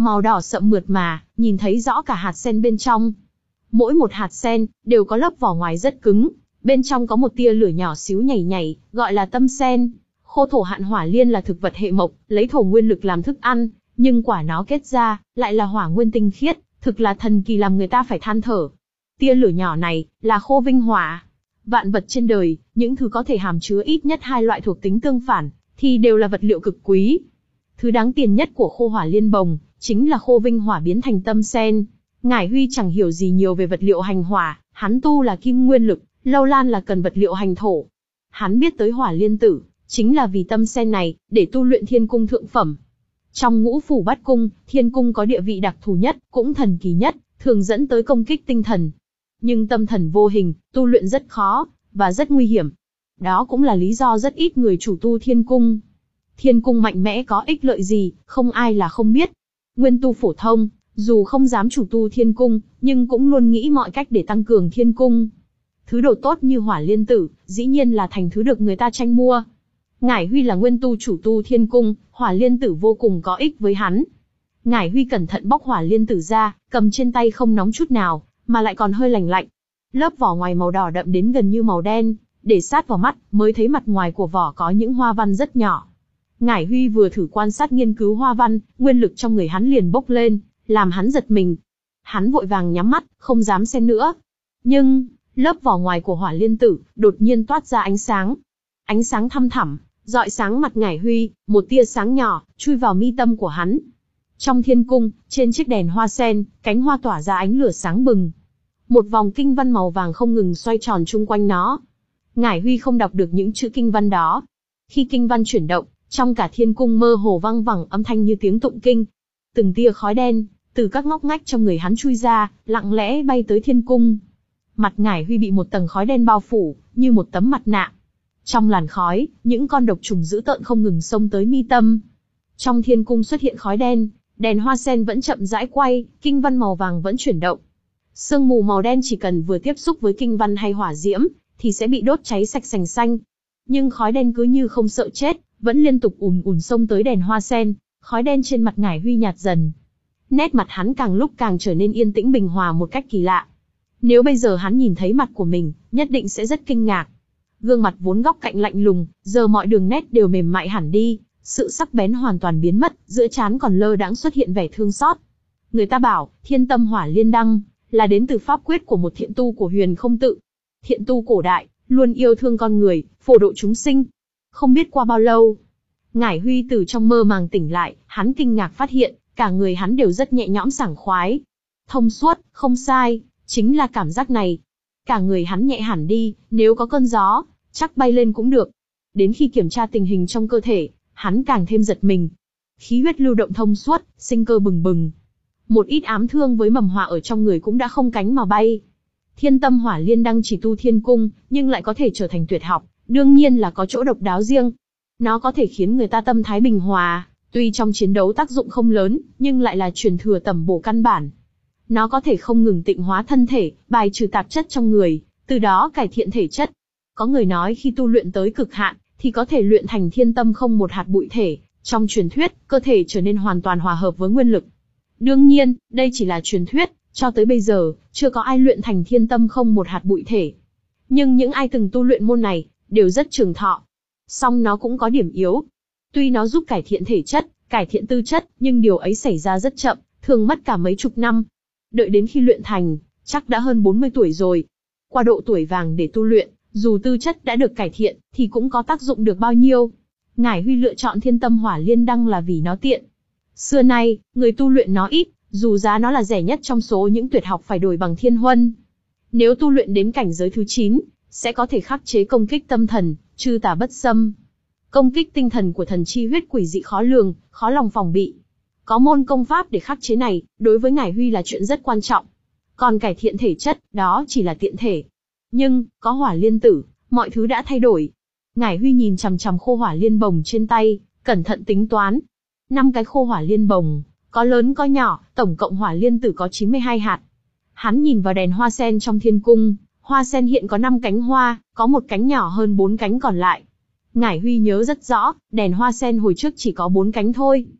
màu đỏ sậm mượt mà, nhìn thấy rõ cả hạt sen bên trong. Mỗi một hạt sen đều có lớp vỏ ngoài rất cứng, bên trong có một tia lửa nhỏ xíu nhảy nhảy, gọi là tâm sen. Khô thổ hạn hỏa liên là thực vật hệ mộc, lấy thổ nguyên lực làm thức ăn, nhưng quả nó kết ra lại là hỏa nguyên tinh khiết, thực là thần kỳ làm người ta phải than thở. Tia lửa nhỏ này là khô vinh hỏa. Vạn vật trên đời, những thứ có thể hàm chứa ít nhất hai loại thuộc tính tương phản, thì đều là vật liệu cực quý. Thứ đáng tiền nhất của khô hỏa liên bồng chính là khô vinh hỏa biến thành tâm sen. Ngải Huy chẳng hiểu gì nhiều về vật liệu hành hỏa, hắn tu là kim nguyên lực, lâu lan là cần vật liệu hành thổ. Hắn biết tới hỏa liên tử, chính là vì tâm sen này, để tu luyện thiên cung thượng phẩm. Trong ngũ phủ bát cung, thiên cung có địa vị đặc thù nhất, cũng thần kỳ nhất, thường dẫn tới công kích tinh thần. Nhưng tâm thần vô hình, tu luyện rất khó, và rất nguy hiểm. Đó cũng là lý do rất ít người chủ tu thiên cung. Thiên cung mạnh mẽ có ích lợi gì, không ai là không biết. Nguyên tu phổ thông, dù không dám chủ tu thiên cung, nhưng cũng luôn nghĩ mọi cách để tăng cường thiên cung. Thứ đồ tốt như hỏa liên tử, dĩ nhiên là thành thứ được người ta tranh mua. Ngải Huy là nguyên tu chủ tu thiên cung, hỏa liên tử vô cùng có ích với hắn. Ngải Huy cẩn thận bóc hỏa liên tử ra, cầm trên tay không nóng chút nào, mà lại còn hơi lành lạnh. Lớp vỏ ngoài màu đỏ đậm đến gần như màu đen, để sát vào mắt, mới thấy mặt ngoài của vỏ có những hoa văn rất nhỏ. Ngải Huy vừa thử quan sát nghiên cứu hoa văn, nguyên lực trong người hắn liền bốc lên, làm hắn giật mình. Hắn vội vàng nhắm mắt, không dám xem nữa. Nhưng, lớp vỏ ngoài của hỏa liên tử, đột nhiên toát ra ánh sáng. Ánh sáng thăm thẳm, rọi sáng mặt Ngải Huy, một tia sáng nhỏ, chui vào mi tâm của hắn. Trong thiên cung, trên chiếc đèn hoa sen, cánh hoa tỏa ra ánh lửa sáng bừng. Một vòng kinh văn màu vàng không ngừng xoay tròn chung quanh nó. Ngải Huy không đọc được những chữ kinh văn đó. Khi kinh văn chuyển động, trong cả thiên cung mơ hồ vang vẳng âm thanh như tiếng tụng kinh. Từng tia khói đen, từ các ngóc ngách trong người hắn chui ra, lặng lẽ bay tới thiên cung. Mặt Ngải Huy bị một tầng khói đen bao phủ, như một tấm mặt nạ. Trong làn khói, những con độc trùng dữ tợn không ngừng xông tới mi tâm. Trong thiên cung xuất hiện khói đen, đèn hoa sen vẫn chậm rãi quay, kinh văn màu vàng vẫn chuyển động. Sương mù màu đen chỉ cần vừa tiếp xúc với kinh văn hay hỏa diễm, thì sẽ bị đốt cháy sạch sành xanh. Nhưng khói đen cứ như không sợ chết, vẫn liên tục ùn ùn xông tới đèn hoa sen. Khói đen trên mặt Ngải Huy nhạt dần. Nét mặt hắn càng lúc càng trở nên yên tĩnh bình hòa một cách kỳ lạ. Nếu bây giờ hắn nhìn thấy mặt của mình, nhất định sẽ rất kinh ngạc. Gương mặt vốn góc cạnh lạnh lùng, giờ mọi đường nét đều mềm mại hẳn đi, sự sắc bén hoàn toàn biến mất, giữa trán còn lơ đãng xuất hiện vẻ thương xót. Người ta bảo, thiên tâm hỏa liên đăng, là đến từ pháp quyết của một thiện tu của Huyền Không Tự. Thiện tu cổ đại, luôn yêu thương con người, phổ độ chúng sinh. Không biết qua bao lâu, Ngải Huy từ trong mơ màng tỉnh lại, hắn kinh ngạc phát hiện, cả người hắn đều rất nhẹ nhõm sảng khoái. Thông suốt, không sai, chính là cảm giác này. Cả người hắn nhẹ hẳn đi, nếu có cơn gió, chắc bay lên cũng được. Đến khi kiểm tra tình hình trong cơ thể, hắn càng thêm giật mình. Khí huyết lưu động thông suốt, sinh cơ bừng bừng. Một ít ám thương với mầm họa ở trong người cũng đã không cánh mà bay. Thiên tâm hỏa liên đăng chỉ tu thiên cung, nhưng lại có thể trở thành tuyệt học, đương nhiên là có chỗ độc đáo riêng. Nó có thể khiến người ta tâm thái bình hòa, tuy trong chiến đấu tác dụng không lớn, nhưng lại là truyền thừa tầm bổ căn bản. Nó có thể không ngừng tịnh hóa thân thể, bài trừ tạp chất trong người, từ đó cải thiện thể chất. Có người nói khi tu luyện tới cực hạn, thì có thể luyện thành thiên tâm không một hạt bụi thể. Trong truyền thuyết, cơ thể trở nên hoàn toàn hòa hợp với nguyên lực. Đương nhiên, đây chỉ là truyền thuyết, cho tới bây giờ, chưa có ai luyện thành thiên tâm không một hạt bụi thể. Nhưng những ai từng tu luyện môn này, đều rất trường thọ. Song nó cũng có điểm yếu. Tuy nó giúp cải thiện thể chất, cải thiện tư chất, nhưng điều ấy xảy ra rất chậm, thường mất cả mấy chục năm. Đợi đến khi luyện thành, chắc đã hơn bốn mươi tuổi rồi. Qua độ tuổi vàng để tu luyện, dù tư chất đã được cải thiện, thì cũng có tác dụng được bao nhiêu. Ngải Huy lựa chọn thiên tâm hỏa liên đăng là vì nó tiện. Xưa nay, người tu luyện nó ít, dù giá nó là rẻ nhất trong số những tuyệt học phải đổi bằng thiên huân. Nếu tu luyện đến cảnh giới thứ chín, sẽ có thể khắc chế công kích tâm thần, trừ tà bất xâm. Công kích tinh thần của thần chi huyết quỷ dị khó lường, khó lòng phòng bị. Có môn công pháp để khắc chế này, đối với Ngải Huy là chuyện rất quan trọng. Còn cải thiện thể chất, đó chỉ là tiện thể. Nhưng, có hỏa liên tử, mọi thứ đã thay đổi. Ngải Huy nhìn chằm chằm khô hỏa liên bồng trên tay, cẩn thận tính toán. Năm cái khô hỏa liên bồng, có lớn có nhỏ, tổng cộng hỏa liên tử có chín mươi hai hạt. Hắn nhìn vào đèn hoa sen trong thiên cung, hoa sen hiện có năm cánh hoa, có một cánh nhỏ hơn bốn cánh còn lại. Ngải Huy nhớ rất rõ, đèn hoa sen hồi trước chỉ có bốn cánh thôi.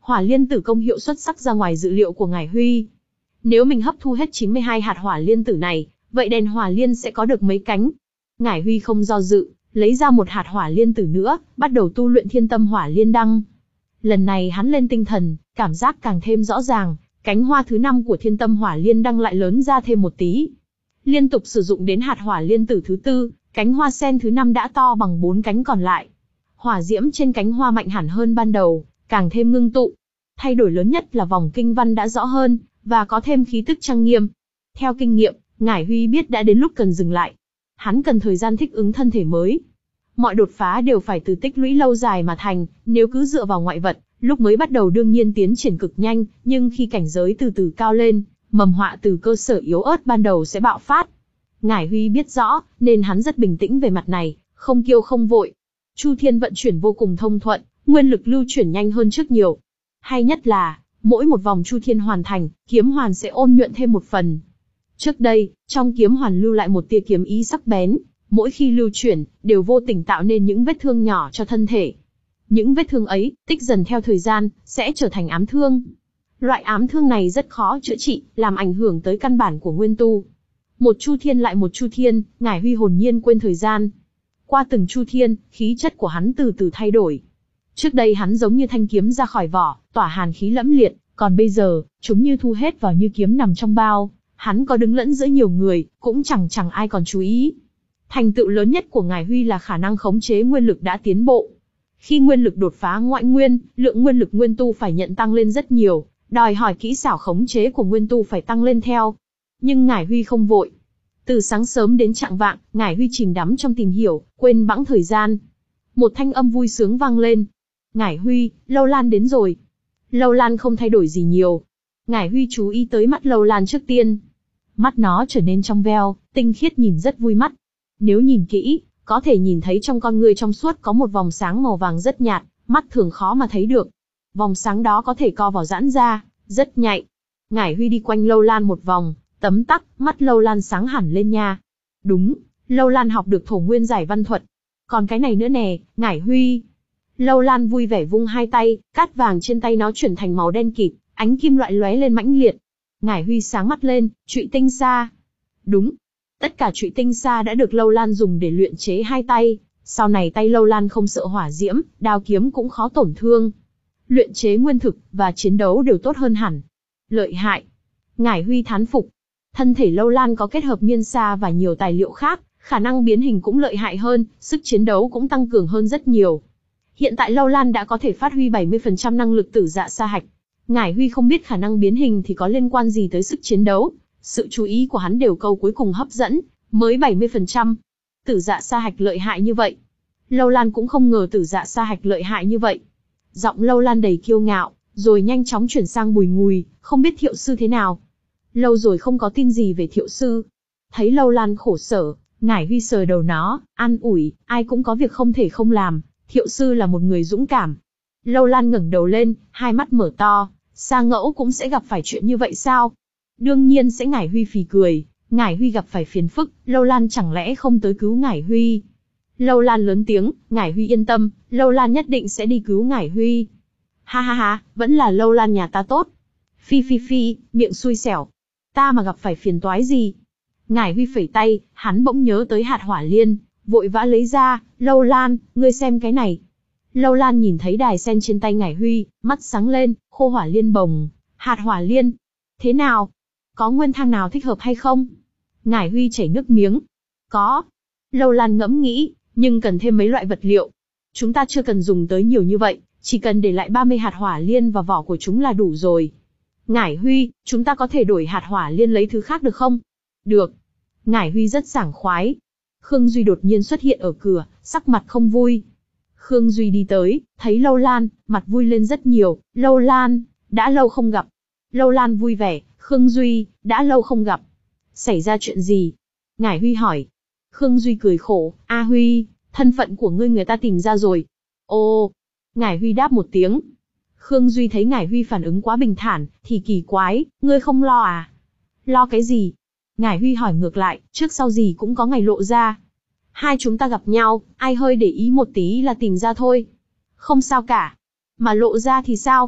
Hỏa liên tử công hiệu xuất sắc ra ngoài dự liệu của Ngải Huy. Nếu mình hấp thu hết chín mươi hai hạt hỏa liên tử này, vậy đèn hỏa liên sẽ có được mấy cánh. Ngải Huy không do dự, lấy ra một hạt hỏa liên tử nữa, bắt đầu tu luyện thiên tâm hỏa liên đăng. Lần này hắn lên tinh thần, cảm giác càng thêm rõ ràng, cánh hoa thứ năm của thiên tâm hỏa liên đăng lại lớn ra thêm một tí. Liên tục sử dụng đến hạt hỏa liên tử thứ tư, cánh hoa sen thứ năm đã to bằng bốn cánh còn lại. Hỏa diễm trên cánh hoa mạnh hẳn hơn ban đầu, càng thêm ngưng tụ. Thay đổi lớn nhất là vòng kinh văn đã rõ hơn, và có thêm khí tức trang nghiêm. Theo kinh nghiệm, Ngải Huy biết đã đến lúc cần dừng lại. Hắn cần thời gian thích ứng thân thể mới. Mọi đột phá đều phải từ tích lũy lâu dài mà thành, nếu cứ dựa vào ngoại vật, lúc mới bắt đầu đương nhiên tiến triển cực nhanh, nhưng khi cảnh giới từ từ cao lên, mầm họa từ cơ sở yếu ớt ban đầu sẽ bạo phát. Ngải Huy biết rõ, nên hắn rất bình tĩnh về mặt này, không kiêu không vội. Chu thiên vận chuyển vô cùng thông thuận, nguyên lực lưu chuyển nhanh hơn trước nhiều. Hay nhất là, mỗi một vòng chu thiên hoàn thành, kiếm hoàn sẽ ôn nhuận thêm một phần. Trước đây, trong kiếm hoàn lưu lại một tia kiếm ý sắc bén, mỗi khi lưu chuyển, đều vô tình tạo nên những vết thương nhỏ cho thân thể. Những vết thương ấy, tích dần theo thời gian, sẽ trở thành ám thương. Loại ám thương này rất khó chữa trị, làm ảnh hưởng tới căn bản của nguyên tu. Một chu thiên lại một chu thiên, Ngải Huy hồn nhiên quên thời gian. Qua từng chu thiên, khí chất của hắn từ từ thay đổi. Trước đây hắn giống như thanh kiếm ra khỏi vỏ, tỏa hàn khí lẫm liệt, còn bây giờ, chúng như thu hết vào như kiếm nằm trong bao. Hắn có đứng lẫn giữa nhiều người, cũng chẳng chẳng ai còn chú ý. Thành tựu lớn nhất của Ngải Huy là khả năng khống chế nguyên lực đã tiến bộ. Khi nguyên lực đột phá ngoại nguyên, lượng nguyên lực nguyên tu phải nhận tăng lên rất nhiều, đòi hỏi kỹ xảo khống chế của nguyên tu phải tăng lên theo. Nhưng Ngải Huy không vội. Từ sáng sớm đến chạng vạng, Ngải Huy chìm đắm trong tìm hiểu, quên bẵng thời gian. Một thanh âm vui sướng vang lên. Ngải Huy, Lâu Lan đến rồi. Lâu Lan không thay đổi gì nhiều. Ngải Huy chú ý tới mắt Lâu Lan trước tiên. Mắt nó trở nên trong veo, tinh khiết nhìn rất vui mắt. Nếu nhìn kỹ, có thể nhìn thấy trong con ngươi trong suốt có một vòng sáng màu vàng rất nhạt, mắt thường khó mà thấy được. Vòng sáng đó có thể co vào giãn ra, rất nhạy. Ngải Huy đi quanh Lâu Lan một vòng, tấm tắc, mắt Lâu Lan sáng hẳn lên nha. Đúng, Lâu Lan học được thổ nguyên giải văn thuật. Còn cái này nữa nè, Ngải Huy. Lâu Lan vui vẻ vung hai tay, cát vàng trên tay nó chuyển thành màu đen kịt, ánh kim loại lóe lên mãnh liệt. Ngải Huy sáng mắt lên, trụy tinh sa. Đúng. Tất cả trụy tinh sa đã được Lâu Lan dùng để luyện chế hai tay, sau này tay Lâu Lan không sợ hỏa diễm, đao kiếm cũng khó tổn thương. Luyện chế nguyên thực và chiến đấu đều tốt hơn hẳn. Lợi hại. Ngải Huy thán phục. Thân thể Lâu Lan có kết hợp miên sa và nhiều tài liệu khác, khả năng biến hình cũng lợi hại hơn, sức chiến đấu cũng tăng cường hơn rất nhiều. Hiện tại Lâu Lan đã có thể phát huy bảy mươi phần trăm năng lực tử dạ sa hạch. Ngải Huy không biết khả năng biến hình thì có liên quan gì tới sức chiến đấu. Sự chú ý của hắn đều câu cuối cùng hấp dẫn, mới bảy mươi phần trăm. Tử dạ sa hạch lợi hại như vậy. Lâu Lan cũng không ngờ tử dạ sa hạch lợi hại như vậy. Giọng Lâu Lan đầy kiêu ngạo, rồi nhanh chóng chuyển sang bùi ngùi, không biết Thiệu sư thế nào. Lâu rồi không có tin gì về Thiệu sư. Thấy Lâu Lan khổ sở, Ngải Huy sờ đầu nó, an ủi, ai cũng có việc không thể không làm, Thiệu sư là một người dũng cảm. Lâu Lan ngẩng đầu lên, hai mắt mở to, Sa Ngẫu cũng sẽ gặp phải chuyện như vậy sao? Đương nhiên sẽ. Ngải Huy phì cười, Ngải Huy gặp phải phiền phức, Lâu Lan chẳng lẽ không tới cứu Ngải Huy? Lâu Lan lớn tiếng, Ngải Huy yên tâm, Lâu Lan nhất định sẽ đi cứu Ngải Huy. Ha ha ha, vẫn là Lâu Lan nhà ta tốt. Phi phi phi, miệng xui xẻo. Ta mà gặp phải phiền toái gì? Ngải Huy phẩy tay, hắn bỗng nhớ tới hạt hỏa liên, vội vã lấy ra, Lâu Lan, ngươi xem cái này. Lâu Lan nhìn thấy đài sen trên tay Ngải Huy, mắt sáng lên, khô hỏa liên bồng, hạt hỏa liên. Thế nào? Có nguyên thang nào thích hợp hay không? Ngải Huy chảy nước miếng. Có. Lâu Lan ngẫm nghĩ, nhưng cần thêm mấy loại vật liệu. Chúng ta chưa cần dùng tới nhiều như vậy, chỉ cần để lại ba mươi hạt hỏa liên và vỏ của chúng là đủ rồi. Ngải Huy, chúng ta có thể đổi hạt hỏa liên lấy thứ khác được không? Được. Ngải Huy rất sảng khoái. Khương Duy đột nhiên xuất hiện ở cửa, sắc mặt không vui. Khương Duy đi tới, thấy Lâu Lan, mặt vui lên rất nhiều. Lâu Lan, đã lâu không gặp. Lâu Lan vui vẻ, Khương Duy, đã lâu không gặp. Xảy ra chuyện gì? Ngải Huy hỏi. Khương Duy cười khổ, A Huy, thân phận của ngươi người ta tìm ra rồi. Ồ. Ngải Huy đáp một tiếng. Khương Duy thấy Ngải Huy phản ứng quá bình thản, thì kỳ quái, ngươi không lo à? Lo cái gì? Ngải Huy hỏi ngược lại, trước sau gì cũng có ngày lộ ra. Hai chúng ta gặp nhau, ai hơi để ý một tí là tìm ra thôi. Không sao cả. Mà lộ ra thì sao?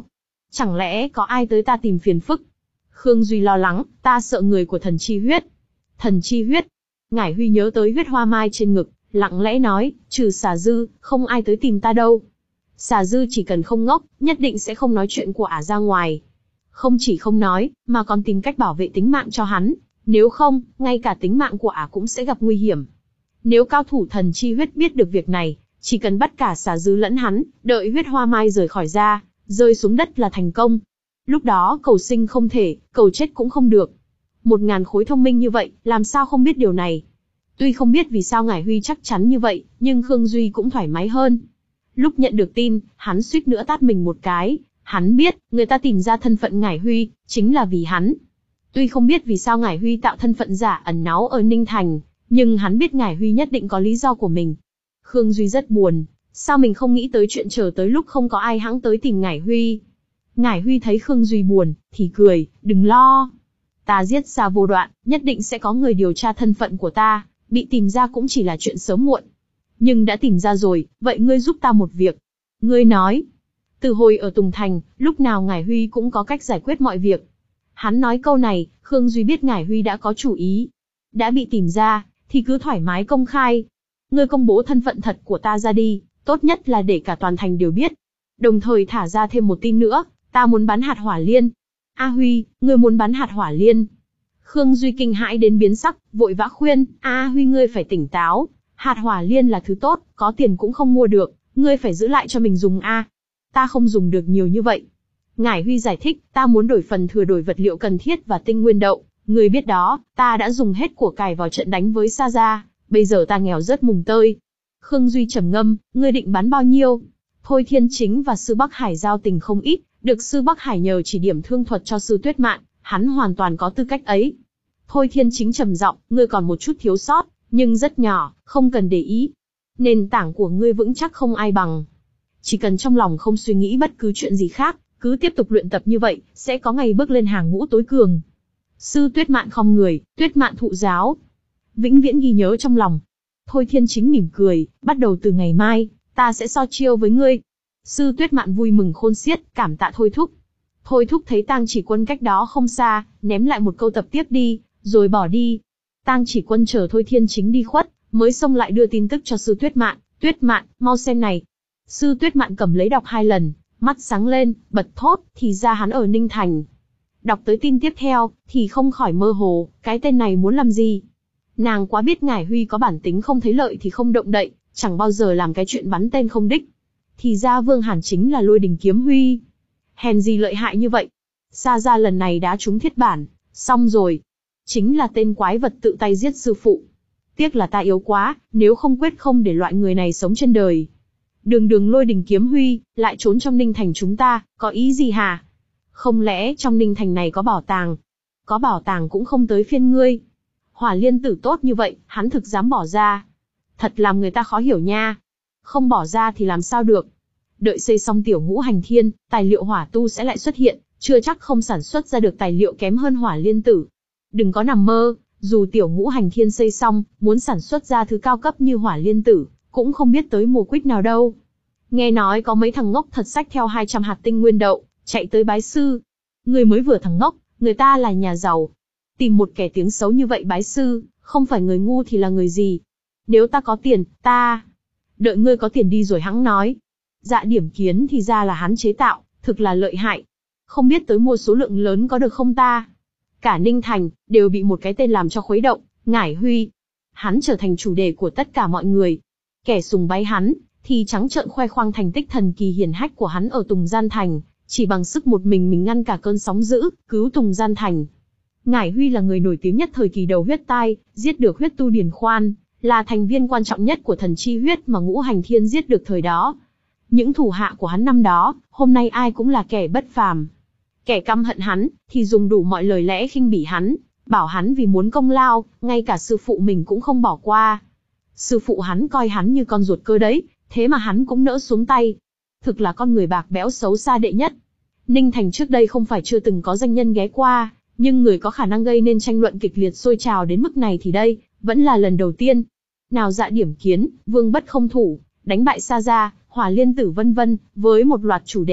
Chẳng lẽ có ai tới ta tìm phiền phức? Khương Duy lo lắng, ta sợ người của thần chi huyết. Thần chi huyết. Ngải Huy nhớ tới huyết hoa mai trên ngực, lặng lẽ nói, trừ Xà Dư, không ai tới tìm ta đâu. Xà Dư chỉ cần không ngốc, nhất định sẽ không nói chuyện của ả ra ngoài. Không chỉ không nói, mà còn tìm cách bảo vệ tính mạng cho hắn. Nếu không, ngay cả tính mạng của ả cũng sẽ gặp nguy hiểm. Nếu cao thủ thần chi huyết biết được việc này, chỉ cần bắt cả Xà Dư lẫn hắn, đợi huyết hoa mai rời khỏi ra, rơi xuống đất là thành công. Lúc đó cầu sinh không thể, cầu chết cũng không được. Một ngàn khối thông minh như vậy, làm sao không biết điều này? Tuy không biết vì sao Ngải Huy chắc chắn như vậy, nhưng Khương Duy cũng thoải mái hơn. Lúc nhận được tin, hắn suýt nữa tát mình một cái. Hắn biết, người ta tìm ra thân phận Ngải Huy, chính là vì hắn. Tuy không biết vì sao Ngải Huy tạo thân phận giả ẩn náu ở Ninh Thành, nhưng hắn biết Ngải Huy nhất định có lý do của mình. Khương Duy rất buồn, sao mình không nghĩ tới chuyện chờ tới lúc không có ai hãng tới tìm Ngải Huy. Ngải Huy thấy Khương Duy buồn, thì cười, đừng lo. Ta giết Xa Vô Đoạn, nhất định sẽ có người điều tra thân phận của ta, bị tìm ra cũng chỉ là chuyện sớm muộn. Nhưng đã tìm ra rồi, vậy ngươi giúp ta một việc. Ngươi nói, từ hồi ở Tùng Thành, lúc nào Ngải Huy cũng có cách giải quyết mọi việc. Hắn nói câu này, Khương Duy biết Ngải Huy đã có chủ ý. Đã bị tìm ra, thì cứ thoải mái công khai. Ngươi công bố thân phận thật của ta ra đi, tốt nhất là để cả toàn thành đều biết. Đồng thời thả ra thêm một tin nữa, ta muốn bắn hạt hỏa liên. A Huy, ngươi muốn bắn hạt hỏa liên? Khương Duy kinh hãi đến biến sắc, vội vã khuyên, A Huy ngươi phải tỉnh táo. Hạt hỏa liên là thứ tốt, có tiền cũng không mua được, ngươi phải giữ lại cho mình dùng a. Ta không dùng được nhiều như vậy. Ngải Huy giải thích, ta muốn đổi phần thừa đổi vật liệu cần thiết và tinh nguyên đậu. Ngươi biết đó, ta đã dùng hết của cải vào trận đánh với Sa Gia, bây giờ ta nghèo rớt mùng tơi. Khương Duy trầm ngâm, ngươi định bán bao nhiêu? Thôi Thiên Chính và Sư Bắc Hải giao tình không ít, được Sư Bắc Hải nhờ chỉ điểm thương thuật cho Sư Tuyết Mạn, hắn hoàn toàn có tư cách ấy. Thôi Thiên Chính trầm giọng, ngươi còn một chút thiếu sót, nhưng rất nhỏ, không cần để ý. Nền tảng của ngươi vững chắc không ai bằng. Chỉ cần trong lòng không suy nghĩ bất cứ chuyện gì khác, cứ tiếp tục luyện tập như vậy, sẽ có ngày bước lên hàng ngũ tối cường. Sư Tuyết Mạn khom người, Tuyết Mạn thụ giáo. Vĩnh viễn ghi nhớ trong lòng. Thôi Thiên Chính mỉm cười, bắt đầu từ ngày mai, ta sẽ so chiêu với ngươi. Sư Tuyết Mạn vui mừng khôn xiết, cảm tạ Thôi Thúc. Thôi Thúc thấy Tang Chỉ Quân cách đó không xa, ném lại một câu tập tiếp đi, rồi bỏ đi. Tang Chỉ Quân chờ Thôi Thiên Chính đi khuất, mới xông lại đưa tin tức cho Sư Tuyết Mạn. Tuyết Mạn, mau xem này. Sư Tuyết Mạn cầm lấy đọc hai lần, mắt sáng lên, bật thốt, thì ra hắn ở Ninh Thành. Đọc tới tin tiếp theo, thì không khỏi mơ hồ, cái tên này muốn làm gì? Nàng quá biết Ngải Huy có bản tính không thấy lợi thì không động đậy, chẳng bao giờ làm cái chuyện bắn tên không đích. Thì ra Vương Hàn chính là Lôi Đình Kiếm Huy. Hèn gì lợi hại như vậy? Sa Gia lần này đã trúng thiết bản, xong rồi. Chính là tên quái vật tự tay giết sư phụ. Tiếc là ta yếu quá, nếu không quyết không để loại người này sống trên đời. Đường đường Lôi Đình Kiếm Huy, lại trốn trong Ninh Thành chúng ta, có ý gì hả? Không lẽ trong Ninh Thành này có bảo tàng? Có bảo tàng cũng không tới phiên ngươi. Hỏa liên tử tốt như vậy, hắn thực dám bỏ ra. Thật làm người ta khó hiểu nha. Không bỏ ra thì làm sao được. Đợi xây xong tiểu ngũ hành thiên, tài liệu hỏa tu sẽ lại xuất hiện, chưa chắc không sản xuất ra được tài liệu kém hơn hỏa liên tử. Đừng có nằm mơ, dù tiểu ngũ hành thiên xây xong, muốn sản xuất ra thứ cao cấp như hỏa liên tử, cũng không biết tới mùa quýt nào đâu. Nghe nói có mấy thằng ngốc thật xách theo hai trăm hạt tinh nguyên đậu, chạy tới bái sư. Người mới vừa thằng ngốc, người ta là nhà giàu. Tìm một kẻ tiếng xấu như vậy bái sư, không phải người ngu thì là người gì? Nếu ta có tiền, ta... Đợi ngươi có tiền đi rồi hẵng nói. Dạ điểm kiến thì ra là hắn chế tạo, thực là lợi hại. Không biết tới mua số lượng lớn có được không ta? Cả Ninh Thành, đều bị một cái tên làm cho khuấy động, Ngải Huy. Hắn trở thành chủ đề của tất cả mọi người. Kẻ sùng bái hắn, thì trắng trợn khoe khoang thành tích thần kỳ hiển hách của hắn ở Tùng Gian Thành, chỉ bằng sức một mình mình ngăn cả cơn sóng dữ, cứu Tùng Gian Thành. Ngải Huy là người nổi tiếng nhất thời kỳ đầu huyết tai, giết được huyết tu Điền Khoan, là thành viên quan trọng nhất của thần chi huyết mà ngũ hành thiên giết được thời đó. Những thủ hạ của hắn năm đó, hôm nay ai cũng là kẻ bất phàm. Kẻ căm hận hắn, thì dùng đủ mọi lời lẽ khinh bỉ hắn, bảo hắn vì muốn công lao, ngay cả sư phụ mình cũng không bỏ qua. Sư phụ hắn coi hắn như con ruột cơ đấy, thế mà hắn cũng nỡ xuống tay. Thực là con người bạc bẽo xấu xa đệ nhất. Ninh Thành trước đây không phải chưa từng có danh nhân ghé qua, nhưng người có khả năng gây nên tranh luận kịch liệt sôi trào đến mức này thì đây, vẫn là lần đầu tiên. Nào dạ điểm kiến, vương bất không thủ, đánh bại Sa Gia, hỏa liên tử vân vân, với một loạt chủ đề,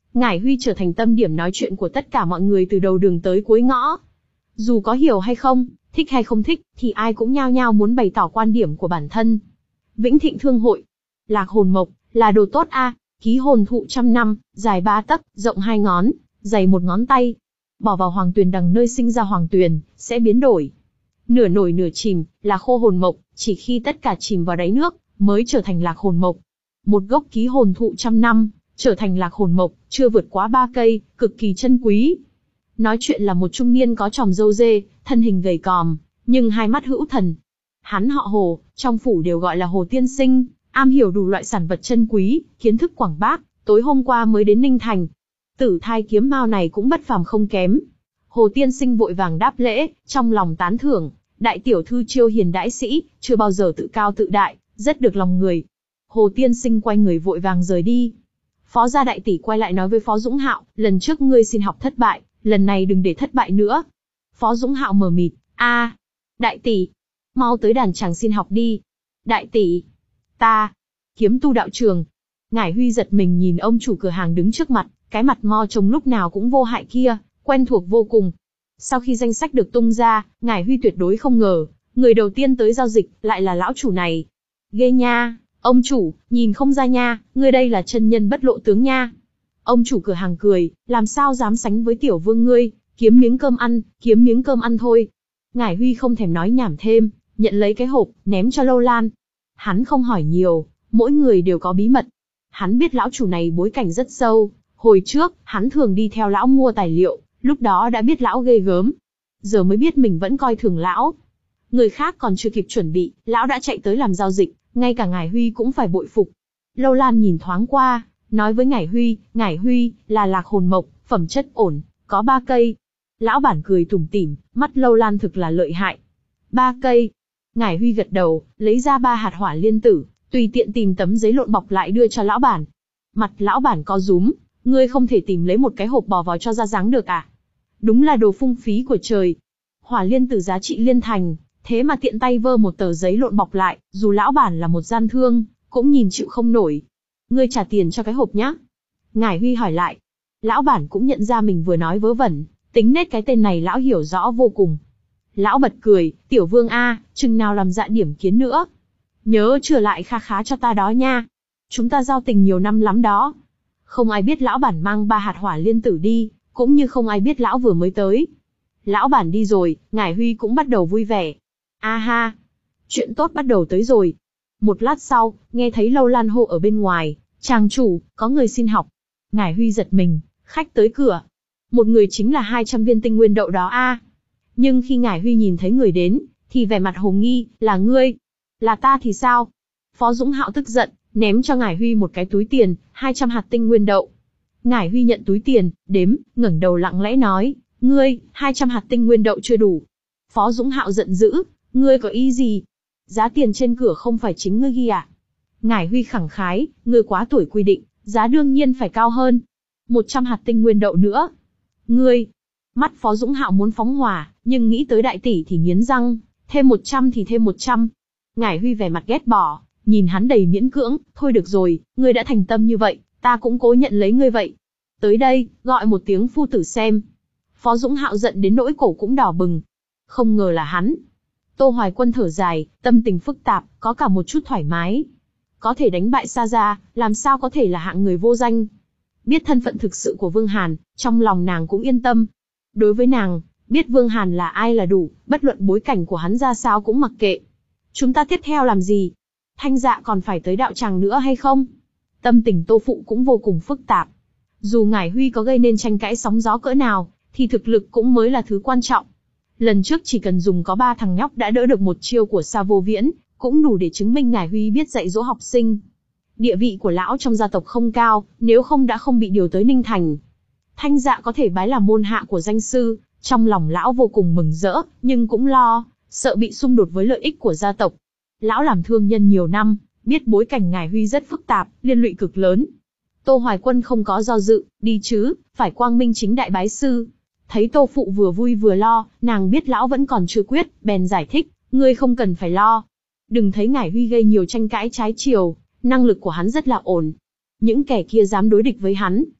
Ngải Huy trở thành tâm điểm nói chuyện của tất cả mọi người từ đầu đường tới cuối ngõ. Dù có hiểu hay không, thích hay không thích, thì ai cũng nhao nhao muốn bày tỏ quan điểm của bản thân. Vĩnh Thịnh Thương hội. Lạc hồn mộc, là đồ tốt a, ký hồn thụ trăm năm, dài ba tấc, rộng hai ngón, dày một ngón tay. Bỏ vào hoàng tuyền đằng nơi sinh ra hoàng tuyền, sẽ biến đổi. Nửa nổi nửa chìm, là khô hồn mộc, chỉ khi tất cả chìm vào đáy nước, mới trở thành lạc hồn mộc. Một gốc ký hồn thụ trăm năm, trở thành lạc hồn mộc, chưa vượt quá ba cây, cực kỳ chân quý. Nói chuyện là một trung niên có tròm râu dê, thân hình gầy còm, nhưng hai mắt hữu thần. Hắn họ Hồ, trong phủ đều gọi là Hồ Tiên Sinh, am hiểu đủ loại sản vật chân quý, kiến thức quảng bác, tối hôm qua mới đến Ninh Thành. Tử thai kiếm mao này cũng bất phàm không kém. Hồ Tiên Sinh vội vàng đáp lễ, trong lòng tán thưởng, đại tiểu thư chiêu hiền đãi sĩ, chưa bao giờ tự cao tự đại, rất được lòng người. Hồ Tiên Sinh quay người vội vàng rời đi. Phó gia đại tỷ quay lại nói với Phó Dũng Hạo, lần trước ngươi xin học thất bại, lần này đừng để thất bại nữa. Phó Dũng Hạo mờ mịt, a, đại tỷ, mau tới đàn chàng xin học đi. Đại tỷ, ta, kiếm tu đạo trường. Ngải Huy giật mình nhìn ông chủ cửa hàng đứng trước mặt, cái mặt mo trông lúc nào cũng vô hại kia, quen thuộc vô cùng. Sau khi danh sách được tung ra, Ngải Huy tuyệt đối không ngờ, người đầu tiên tới giao dịch lại là lão chủ này. Ghê nha, ông chủ, nhìn không ra nha, ngươi đây là chân nhân bất lộ tướng nha. Ông chủ cửa hàng cười, làm sao dám sánh với tiểu vương ngươi, kiếm miếng cơm ăn, kiếm miếng cơm ăn thôi. Ngải Huy không thèm nói nhảm thêm, nhận lấy cái hộp, ném cho Lâu Lan. Hắn không hỏi nhiều, mỗi người đều có bí mật. Hắn biết lão chủ này bối cảnh rất sâu, hồi trước, hắn thường đi theo lão mua tài liệu, lúc đó đã biết lão ghê gớm. Giờ mới biết mình vẫn coi thường lão. Người khác còn chưa kịp chuẩn bị, lão đã chạy tới làm giao dịch, ngay cả Ngải Huy cũng phải bội phục. Lâu Lan nhìn thoáng qua, nói với Ngải Huy, Ngải Huy, là lạc hồn mộc, phẩm chất ổn, có ba cây. Lão bản cười tủm tỉm, mắt Lâu Lan thực là lợi hại. Ba cây. Ngải Huy gật đầu, lấy ra ba hạt hỏa liên tử, tùy tiện tìm tấm giấy lộn bọc lại đưa cho lão bản. Mặt lão bản co rúm, ngươi không thể tìm lấy một cái hộp bò vào cho ra dáng được à? Đúng là đồ phung phí của trời. Hỏa liên tử giá trị liên thành, thế mà tiện tay vơ một tờ giấy lộn bọc lại, dù lão bản là một gian thương, cũng nhìn chịu không nổi. Ngươi trả tiền cho cái hộp nhá. Ngải Huy hỏi lại. Lão bản cũng nhận ra mình vừa nói vớ vẩn, tính nết cái tên này lão hiểu rõ vô cùng. Lão bật cười, tiểu vương a, chừng nào làm dạ điểm kiến nữa. Nhớ trở lại kha khá cho ta đó nha. Chúng ta giao tình nhiều năm lắm đó. Không ai biết lão bản mang ba hạt hỏa liên tử đi, cũng như không ai biết lão vừa mới tới. Lão bản đi rồi, Ngải Huy cũng bắt đầu vui vẻ. A ha, chuyện tốt bắt đầu tới rồi. Một lát sau, nghe thấy Lâu Lan hô ở bên ngoài, chàng chủ, có người xin học. Ngải Huy giật mình, khách tới cửa. Một người chính là hai trăm viên tinh nguyên đậu đó a. Nhưng khi Ngải Huy nhìn thấy người đến, thì vẻ mặt hồ nghi, là ngươi. Là ta thì sao? Phó Dũng Hạo tức giận, ném cho Ngải Huy một cái túi tiền, hai trăm hạt tinh nguyên đậu. Ngải Huy nhận túi tiền, đếm, ngẩng đầu lặng lẽ nói, ngươi, hai trăm hạt tinh nguyên đậu chưa đủ. Phó Dũng Hạo giận dữ, ngươi có ý gì? Giá tiền trên cửa không phải chính ngươi ghi à? Ngải Huy khẳng khái, ngươi quá tuổi quy định, giá đương nhiên phải cao hơn. một trăm hạt tinh nguyên đậu nữa. Ngươi, mắt Phó Dũng Hạo muốn phóng hỏa, nhưng nghĩ tới đại tỷ thì nghiến răng, thêm một trăm thì thêm một trăm. Ngải Huy vẻ mặt ghét bỏ, nhìn hắn đầy miễn cưỡng, thôi được rồi, ngươi đã thành tâm như vậy, ta cũng cố nhận lấy ngươi vậy. Tới đây, gọi một tiếng phu tử xem. Phó Dũng Hạo giận đến nỗi cổ cũng đỏ bừng. Không ngờ là hắn. Tô Hoài Quân thở dài, tâm tình phức tạp, có cả một chút thoải mái. Có thể đánh bại Sa Gia, làm sao có thể là hạng người vô danh. Biết thân phận thực sự của Vương Hàn, trong lòng nàng cũng yên tâm. Đối với nàng, biết Vương Hàn là ai là đủ, bất luận bối cảnh của hắn ra sao cũng mặc kệ. Chúng ta tiếp theo làm gì? Thanh Dạ còn phải tới đạo tràng nữa hay không? Tâm tình Tô Phụ cũng vô cùng phức tạp. Dù Ngải Huy có gây nên tranh cãi sóng gió cỡ nào, thì thực lực cũng mới là thứ quan trọng. Lần trước chỉ cần dùng có ba thằng nhóc đã đỡ được một chiêu của Sa Vô Viễn, cũng đủ để chứng minh Ngải Huy biết dạy dỗ học sinh. Địa vị của lão trong gia tộc không cao, nếu không đã không bị điều tới Ninh Thành. Thanh Dạ có thể bái làm môn hạ của danh sư, trong lòng lão vô cùng mừng rỡ, nhưng cũng lo, sợ bị xung đột với lợi ích của gia tộc. Lão làm thương nhân nhiều năm, biết bối cảnh Ngải Huy rất phức tạp, liên lụy cực lớn. Tô Hoài Quân không có do dự, đi chứ, phải quang minh chính đại bái sư. Thấy Tô Phụ vừa vui vừa lo, nàng biết lão vẫn còn chưa quyết, bèn giải thích, ngươi không cần phải lo. Đừng thấy Ngải Huy gây nhiều tranh cãi trái chiều, năng lực của hắn rất là ổn. Những kẻ kia dám đối địch với hắn,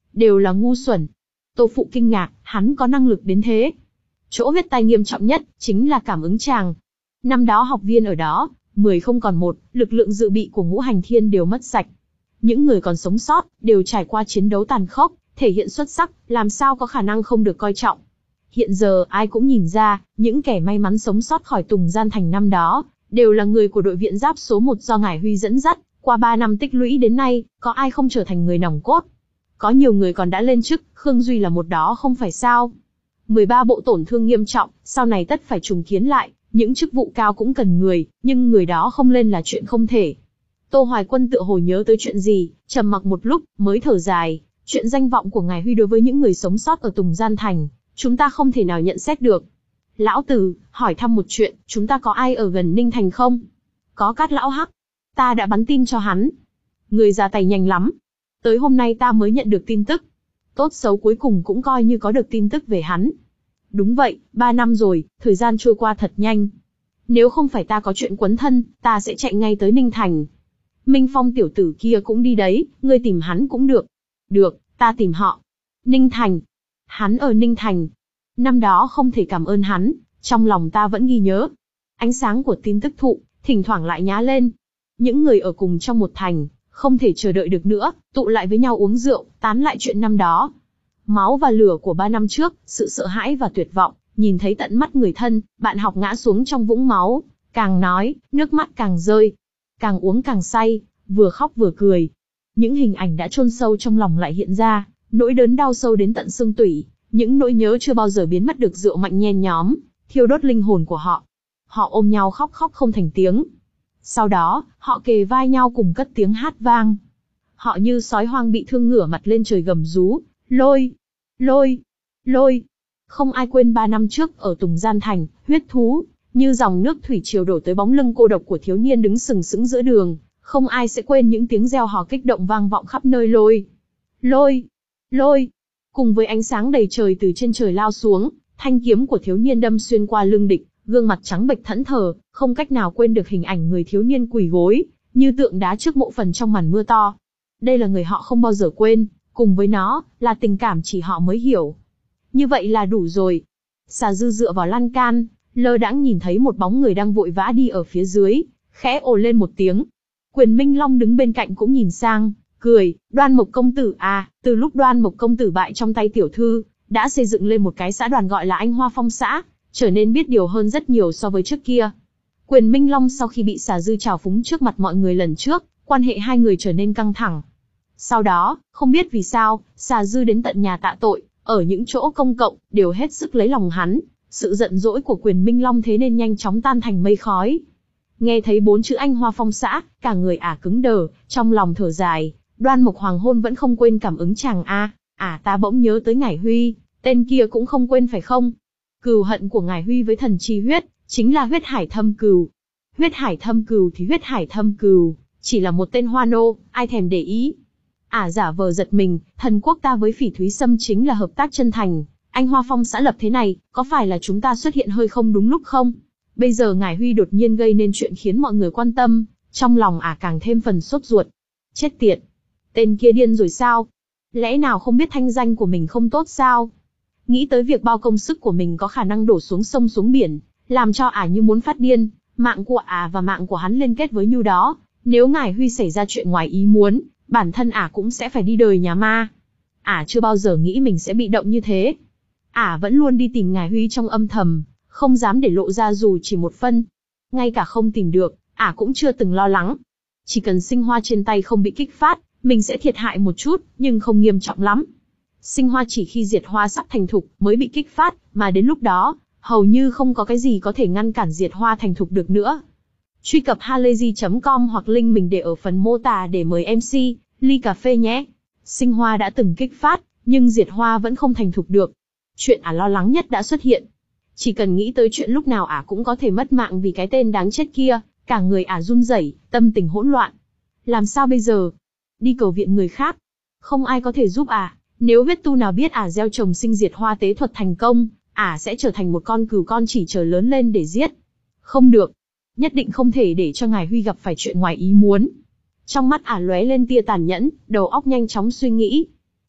đều là ngu xuẩn. Tô Phụ kinh ngạc, hắn có năng lực đến thế. Chỗ huyết tai nghiêm trọng nhất, chính là cảm ứng tràng. Năm đó học viên ở đó, mười không còn một, lực lượng dự bị của ngũ hành thiên đều mất sạch. Những người còn sống sót, đều trải qua chiến đấu tàn khốc, thể hiện xuất sắc, làm sao có khả năng không được coi trọng. Hiện giờ ai cũng nhìn ra, những kẻ may mắn sống sót khỏi Tùng Gian Thành năm đó, đều là người của đội viện giáp số một do Ngải Huy dẫn dắt, qua ba năm tích lũy đến nay, có ai không trở thành người nòng cốt. Có nhiều người còn đã lên chức, Khương Duy là một đó không phải sao. mười ba bộ tổn thương nghiêm trọng, sau này tất phải trùng kiến lại, những chức vụ cao cũng cần người, nhưng người đó không lên là chuyện không thể. Tô Hoài Quân tựa hồ nhớ tới chuyện gì, trầm mặc một lúc, mới thở dài, chuyện danh vọng của Ngải Huy đối với những người sống sót ở Tùng Gian Thành, chúng ta không thể nào nhận xét được. Lão Tử, hỏi thăm một chuyện, chúng ta có ai ở gần Ninh Thành không? Có Cát Lão Hắc. Ta đã bắn tin cho hắn. Người ra tay nhanh lắm. Tới hôm nay ta mới nhận được tin tức. Tốt xấu cuối cùng cũng coi như có được tin tức về hắn. Đúng vậy, ba năm rồi, thời gian trôi qua thật nhanh. Nếu không phải ta có chuyện quấn thân, ta sẽ chạy ngay tới Ninh Thành. Minh Phong tiểu tử kia cũng đi đấy, ngươi tìm hắn cũng được. Được, ta tìm họ. Ninh Thành. Hắn ở Ninh Thành. Năm đó không thể cảm ơn hắn, trong lòng ta vẫn ghi nhớ. Ánh sáng của tin tức thụ, thỉnh thoảng lại nhá lên. Những người ở cùng trong một thành, không thể chờ đợi được nữa, tụ lại với nhau uống rượu, tán lại chuyện năm đó. Máu và lửa của ba năm trước, sự sợ hãi và tuyệt vọng, nhìn thấy tận mắt người thân, bạn học ngã xuống trong vũng máu, càng nói, nước mắt càng rơi, càng uống càng say, vừa khóc vừa cười. Những hình ảnh đã chôn sâu trong lòng lại hiện ra, nỗi đớn đau sâu đến tận xương tủy, những nỗi nhớ chưa bao giờ biến mất được rượu mạnh nhen nhóm, thiêu đốt linh hồn của họ. Họ ôm nhau khóc khóc không thành tiếng. Sau đó, họ kề vai nhau cùng cất tiếng hát vang. Họ như sói hoang bị thương ngửa mặt lên trời gầm rú, lôi, lôi, lôi. Không ai quên ba năm trước ở Tùng Gian Thành, huyết thú, như dòng nước thủy triều đổ tới bóng lưng cô độc của thiếu niên đứng sừng sững giữa đường. Không ai sẽ quên những tiếng reo hò kích động vang vọng khắp nơi lôi, lôi, lôi. Cùng với ánh sáng đầy trời từ trên trời lao xuống, thanh kiếm của thiếu niên đâm xuyên qua lưng địch, gương mặt trắng bệch thẫn thờ, không cách nào quên được hình ảnh người thiếu niên quỳ gối, như tượng đá trước mộ phần trong màn mưa to. Đây là người họ không bao giờ quên, cùng với nó, là tình cảm chỉ họ mới hiểu. Như vậy là đủ rồi. Xà Dư dựa vào lan can, lơ đãng nhìn thấy một bóng người đang vội vã đi ở phía dưới, khẽ ồ lên một tiếng. Quyền Minh Long đứng bên cạnh cũng nhìn sang, cười, Đoan Mộc công tử à, từ lúc Đoan Mộc công tử bại trong tay tiểu thư, đã xây dựng lên một cái xã đoàn gọi là Anh Hoa Phong xã, trở nên biết điều hơn rất nhiều so với trước kia. Quyền Minh Long sau khi bị Xà Dư trào phúng trước mặt mọi người lần trước, quan hệ hai người trở nên căng thẳng. Sau đó, không biết vì sao, Xà Dư đến tận nhà tạ tội, ở những chỗ công cộng, đều hết sức lấy lòng hắn. Sự giận dỗi của Quyền Minh Long thế nên nhanh chóng tan thành mây khói. Nghe thấy bốn chữ Anh Hoa Phong xã, cả người ả cứng đờ, trong lòng thở dài, Đoan Mộc hoàng hôn vẫn không quên cảm ứng chàng a, ả ta bỗng nhớ tới Ngải Huy, tên kia cũng không quên phải không? Cừu hận của Ngải Huy với thần chi huyết, chính là huyết hải thâm cừu. Huyết hải thâm cừu thì huyết hải thâm cừu, chỉ là một tên hoa nô, ai thèm để ý. Ả giả vờ giật mình, thần quốc ta với Phỉ Thúy Sâm chính là hợp tác chân thành, Anh Hoa Phong xã lập thế này, có phải là chúng ta xuất hiện hơi không đúng lúc không? Bây giờ Ngải Huy đột nhiên gây nên chuyện khiến mọi người quan tâm, trong lòng ả càng thêm phần sốt ruột. Chết tiệt! Tên kia điên rồi sao? Lẽ nào không biết thanh danh của mình không tốt sao? Nghĩ tới việc bao công sức của mình có khả năng đổ xuống sông xuống biển, làm cho ả như muốn phát điên, mạng của ả và mạng của hắn liên kết với như đó. Nếu Ngải Huy xảy ra chuyện ngoài ý muốn, bản thân ả cũng sẽ phải đi đời nhà ma. Ả chưa bao giờ nghĩ mình sẽ bị động như thế. Ả vẫn luôn đi tìm Ngải Huy trong âm thầm, không dám để lộ ra dù chỉ một phân. Ngay cả không tìm được, ả cũng chưa từng lo lắng. Chỉ cần sinh hoa trên tay không bị kích phát, mình sẽ thiệt hại một chút, nhưng không nghiêm trọng lắm. Sinh hoa chỉ khi diệt hoa sắp thành thục mới bị kích phát, mà đến lúc đó, hầu như không có cái gì có thể ngăn cản diệt hoa thành thục được nữa. Truy cập halayzi chấm com hoặc link mình để ở phần mô tả để mời em xê, ly cà phê nhé. Sinh hoa đã từng kích phát, nhưng diệt hoa vẫn không thành thục được. Chuyện ả lo lắng nhất đã xuất hiện. Chỉ cần nghĩ tới chuyện lúc nào ả cũng có thể mất mạng vì cái tên đáng chết kia, cả người ả run rẩy, tâm tình hỗn loạn. Làm sao bây giờ? Đi cầu viện người khác? Không ai có thể giúp ả. Nếu huyết tu nào biết ả gieo trồng sinh diệt hoa tế thuật thành công, ả sẽ trở thành một con cừu con chỉ chờ lớn lên để giết. Không được. Nhất định không thể để cho Ngải Huy gặp phải chuyện ngoài ý muốn. Trong mắt ả lóe lên tia tàn nhẫn, đầu óc nhanh chóng suy nghĩ.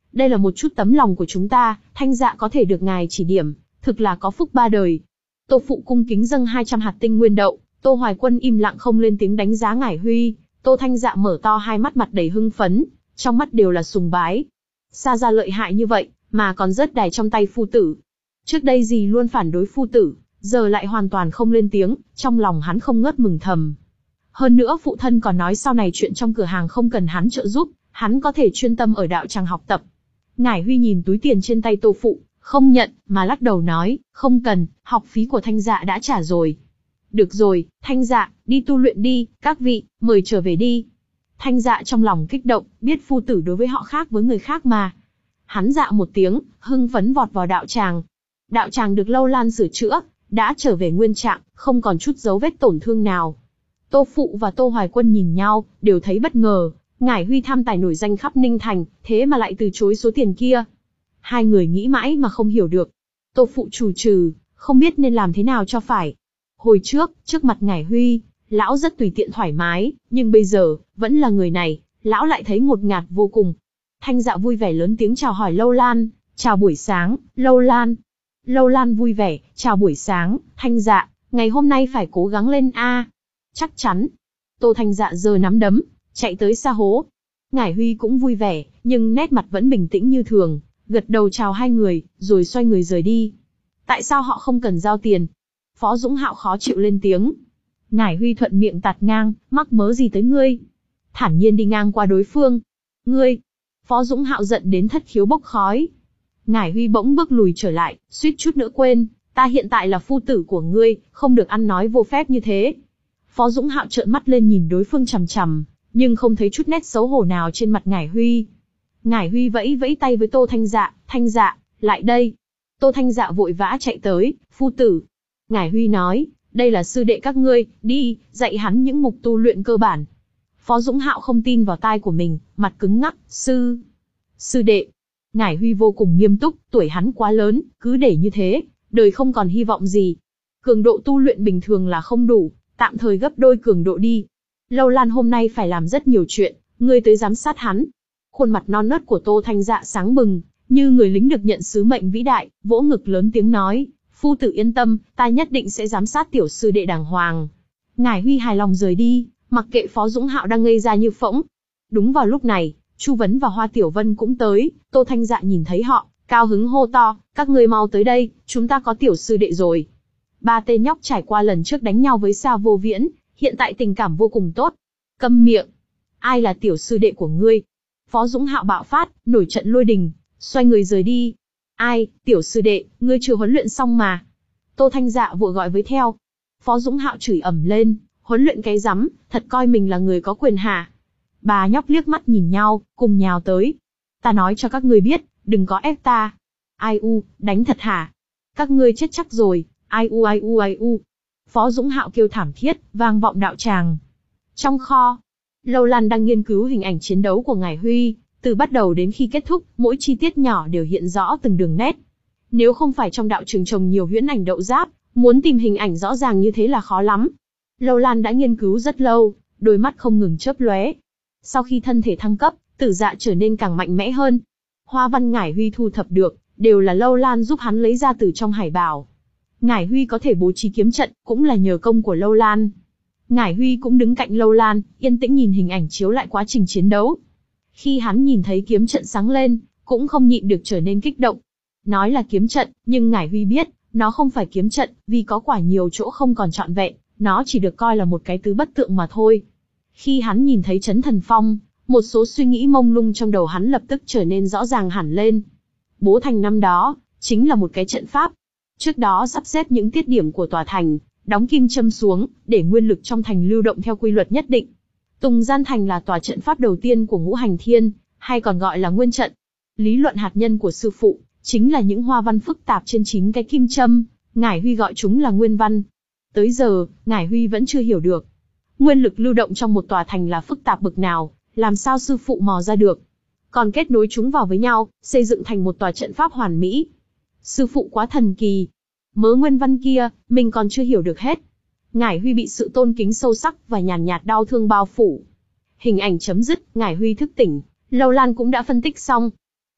Đây là một chút tấm lòng của chúng ta, Thanh Dạ có thể được ngài chỉ điểm, thực là có phúc ba đời. Tô Phụ cung kính dâng hai trăm hạt tinh nguyên đậu, Tô Hoài Quân im lặng không lên tiếng đánh giá Ngải Huy. Tô Thanh Dạ mở to hai mắt mặt đầy hưng phấn, trong mắt đều là sùng bái. Xa ra lợi hại như vậy, mà còn rớt đài trong tay phu tử. Trước đây gì luôn phản đối phu tử, giờ lại hoàn toàn không lên tiếng, trong lòng hắn không ngớt mừng thầm. Hơn nữa phụ thân còn nói sau này chuyện trong cửa hàng không cần hắn trợ giúp, hắn có thể chuyên tâm ở đạo tràng học tập. Ngải Huy nhìn túi tiền trên tay Tô Phụ, không nhận, mà lắc đầu nói, không cần, học phí của Thanh Dạ đã trả rồi. Được rồi, Thanh Dạ, đi tu luyện đi, các vị, mời trở về đi. Thanh Dạ trong lòng kích động, biết phu tử đối với họ khác với người khác mà. Hắn dạ một tiếng, hưng phấn vọt vào đạo tràng. Đạo tràng được Lâu Lan sửa chữa, đã trở về nguyên trạng, không còn chút dấu vết tổn thương nào. Tô Phụ và Tô Hoài Quân nhìn nhau, đều thấy bất ngờ. Ngải Huy tham tài nổi danh khắp Ninh Thành, thế mà lại từ chối số tiền kia. Hai người nghĩ mãi mà không hiểu được. Tô Phụ trù trừ, không biết nên làm thế nào cho phải. Hồi trước, trước mặt Ngải Huy, lão rất tùy tiện thoải mái, nhưng bây giờ, vẫn là người này, lão lại thấy ngột ngạt vô cùng. Thanh Dạ vui vẻ lớn tiếng chào hỏi Lâu Lan, chào buổi sáng, Lâu Lan. Lâu Lan vui vẻ, chào buổi sáng, Thanh Dạ, ngày hôm nay phải cố gắng lên a. Chắc chắn. Tô Thanh Dạ giơ nắm đấm, chạy tới xa hố. Ngải Huy cũng vui vẻ, nhưng nét mặt vẫn bình tĩnh như thường, gật đầu chào hai người, rồi xoay người rời đi. Tại sao họ không cần giao tiền? Phó Dũng Hạo khó chịu lên tiếng. Ngải Huy thuận miệng tạt ngang, mắc mớ gì tới ngươi? Thản nhiên đi ngang qua đối phương. Ngươi! Phó Dũng Hạo giận đến thất khiếu bốc khói. Ngải Huy bỗng bước lùi trở lại, suýt chút nữa quên, ta hiện tại là phu tử của ngươi, không được ăn nói vô phép như thế. Phó Dũng Hạo trợn mắt lên nhìn đối phương chằm chằm, nhưng không thấy chút nét xấu hổ nào trên mặt Ngải Huy. Ngải Huy vẫy vẫy tay với Tô Thanh Dạ, Thanh Dạ, lại đây. Tô Thanh Dạ vội vã chạy tới, phu tử. Ngải Huy nói, đây là sư đệ các ngươi, đi, dạy hắn những mục tu luyện cơ bản. Phó Dũng Hạo không tin vào tai của mình, mặt cứng ngắc, sư. Sư đệ. Ngải Huy vô cùng nghiêm túc, tuổi hắn quá lớn, cứ để như thế, đời không còn hy vọng gì. Cường độ tu luyện bình thường là không đủ, tạm thời gấp đôi cường độ đi. Lâu Lan hôm nay phải làm rất nhiều chuyện, ngươi tới giám sát hắn. Khuôn mặt non nớt của Tô Thanh Dạ sáng bừng, như người lính được nhận sứ mệnh vĩ đại, vỗ ngực lớn tiếng nói, phu tử yên tâm, ta nhất định sẽ giám sát tiểu sư đệ đàng hoàng. Ngải Huy hài lòng rời đi, mặc kệ Phó Dũng Hạo đang ngây ra như phỗng. Đúng vào lúc này, Chu Vấn và Hoa Tiểu Vân cũng tới, Tô Thanh Dạ nhìn thấy họ, cao hứng hô to, các ngươi mau tới đây, chúng ta có tiểu sư đệ rồi. Ba tên nhóc trải qua lần trước đánh nhau với Sa Vô Viễn, hiện tại tình cảm vô cùng tốt. Câm miệng. Ai là tiểu sư đệ của ngươi? Phó Dũng Hạo bạo phát, nổi trận lôi đình, xoay người rời đi. Ai, tiểu sư đệ, ngươi chưa huấn luyện xong mà. Tô Thanh Dạ vội gọi với theo. Phó Dũng Hạo chửi ầm lên, huấn luyện cái rắm, thật coi mình là người có quyền hả? Bà nhóc liếc mắt nhìn nhau, cùng nhào tới. Ta nói cho các ngươi biết, đừng có ép ta. Ai u, đánh thật hả? Các ngươi chết chắc rồi, ai u ai u ai u. Phó Dũng Hạo kêu thảm thiết, vang vọng đạo tràng. Trong kho, Lâu Lan đang nghiên cứu hình ảnh chiến đấu của Ngải Huy, từ bắt đầu đến khi kết thúc, mỗi chi tiết nhỏ đều hiện rõ từng đường nét. Nếu không phải trong đạo trường trồng nhiều huyễn ảnh đậu giáp, muốn tìm hình ảnh rõ ràng như thế là khó lắm. Lâu Lan đã nghiên cứu rất lâu, đôi mắt không ngừng chớp lóe. Sau khi thân thể thăng cấp, Tử Dạ trở nên càng mạnh mẽ hơn. Hoa văn Ngải Huy thu thập được, đều là Lâu Lan giúp hắn lấy ra từ trong hải bảo. Ngải Huy có thể bố trí kiếm trận, cũng là nhờ công của Lâu Lan. Ngải Huy cũng đứng cạnh Lâu Lan, yên tĩnh nhìn hình ảnh chiếu lại quá trình chiến đấu. Khi hắn nhìn thấy kiếm trận sáng lên, cũng không nhịn được trở nên kích động. Nói là kiếm trận, nhưng Ngải Huy biết, nó không phải kiếm trận, vì có quả nhiều chỗ không còn trọn vẹn, nó chỉ được coi là một cái tứ bất tượng mà thôi. Khi hắn nhìn thấy Chấn Thần Phong, một số suy nghĩ mông lung trong đầu hắn lập tức trở nên rõ ràng hẳn lên. Bố thành năm đó, chính là một cái trận pháp. Trước đó sắp xếp những tiết điểm của tòa thành, đóng kim châm xuống, để nguyên lực trong thành lưu động theo quy luật nhất định. Tùng Gian Thành là tòa trận pháp đầu tiên của Ngũ Hành Thiên, hay còn gọi là Nguyên Trận. Lý luận hạt nhân của sư phụ, chính là những hoa văn phức tạp trên chín cái kim châm, Ngải Huy gọi chúng là Nguyên Văn. Tới giờ, Ngải Huy vẫn chưa hiểu được. Nguyên lực lưu động trong một tòa thành là phức tạp bực nào, làm sao sư phụ mò ra được. Còn kết nối chúng vào với nhau, xây dựng thành một tòa trận pháp hoàn mỹ. Sư phụ quá thần kỳ. Mớ nguyên văn kia, mình còn chưa hiểu được hết. Ngải Huy bị sự tôn kính sâu sắc và nhàn nhạt đau thương bao phủ. Hình ảnh chấm dứt, Ngải Huy thức tỉnh, Lâu Lan cũng đã phân tích xong.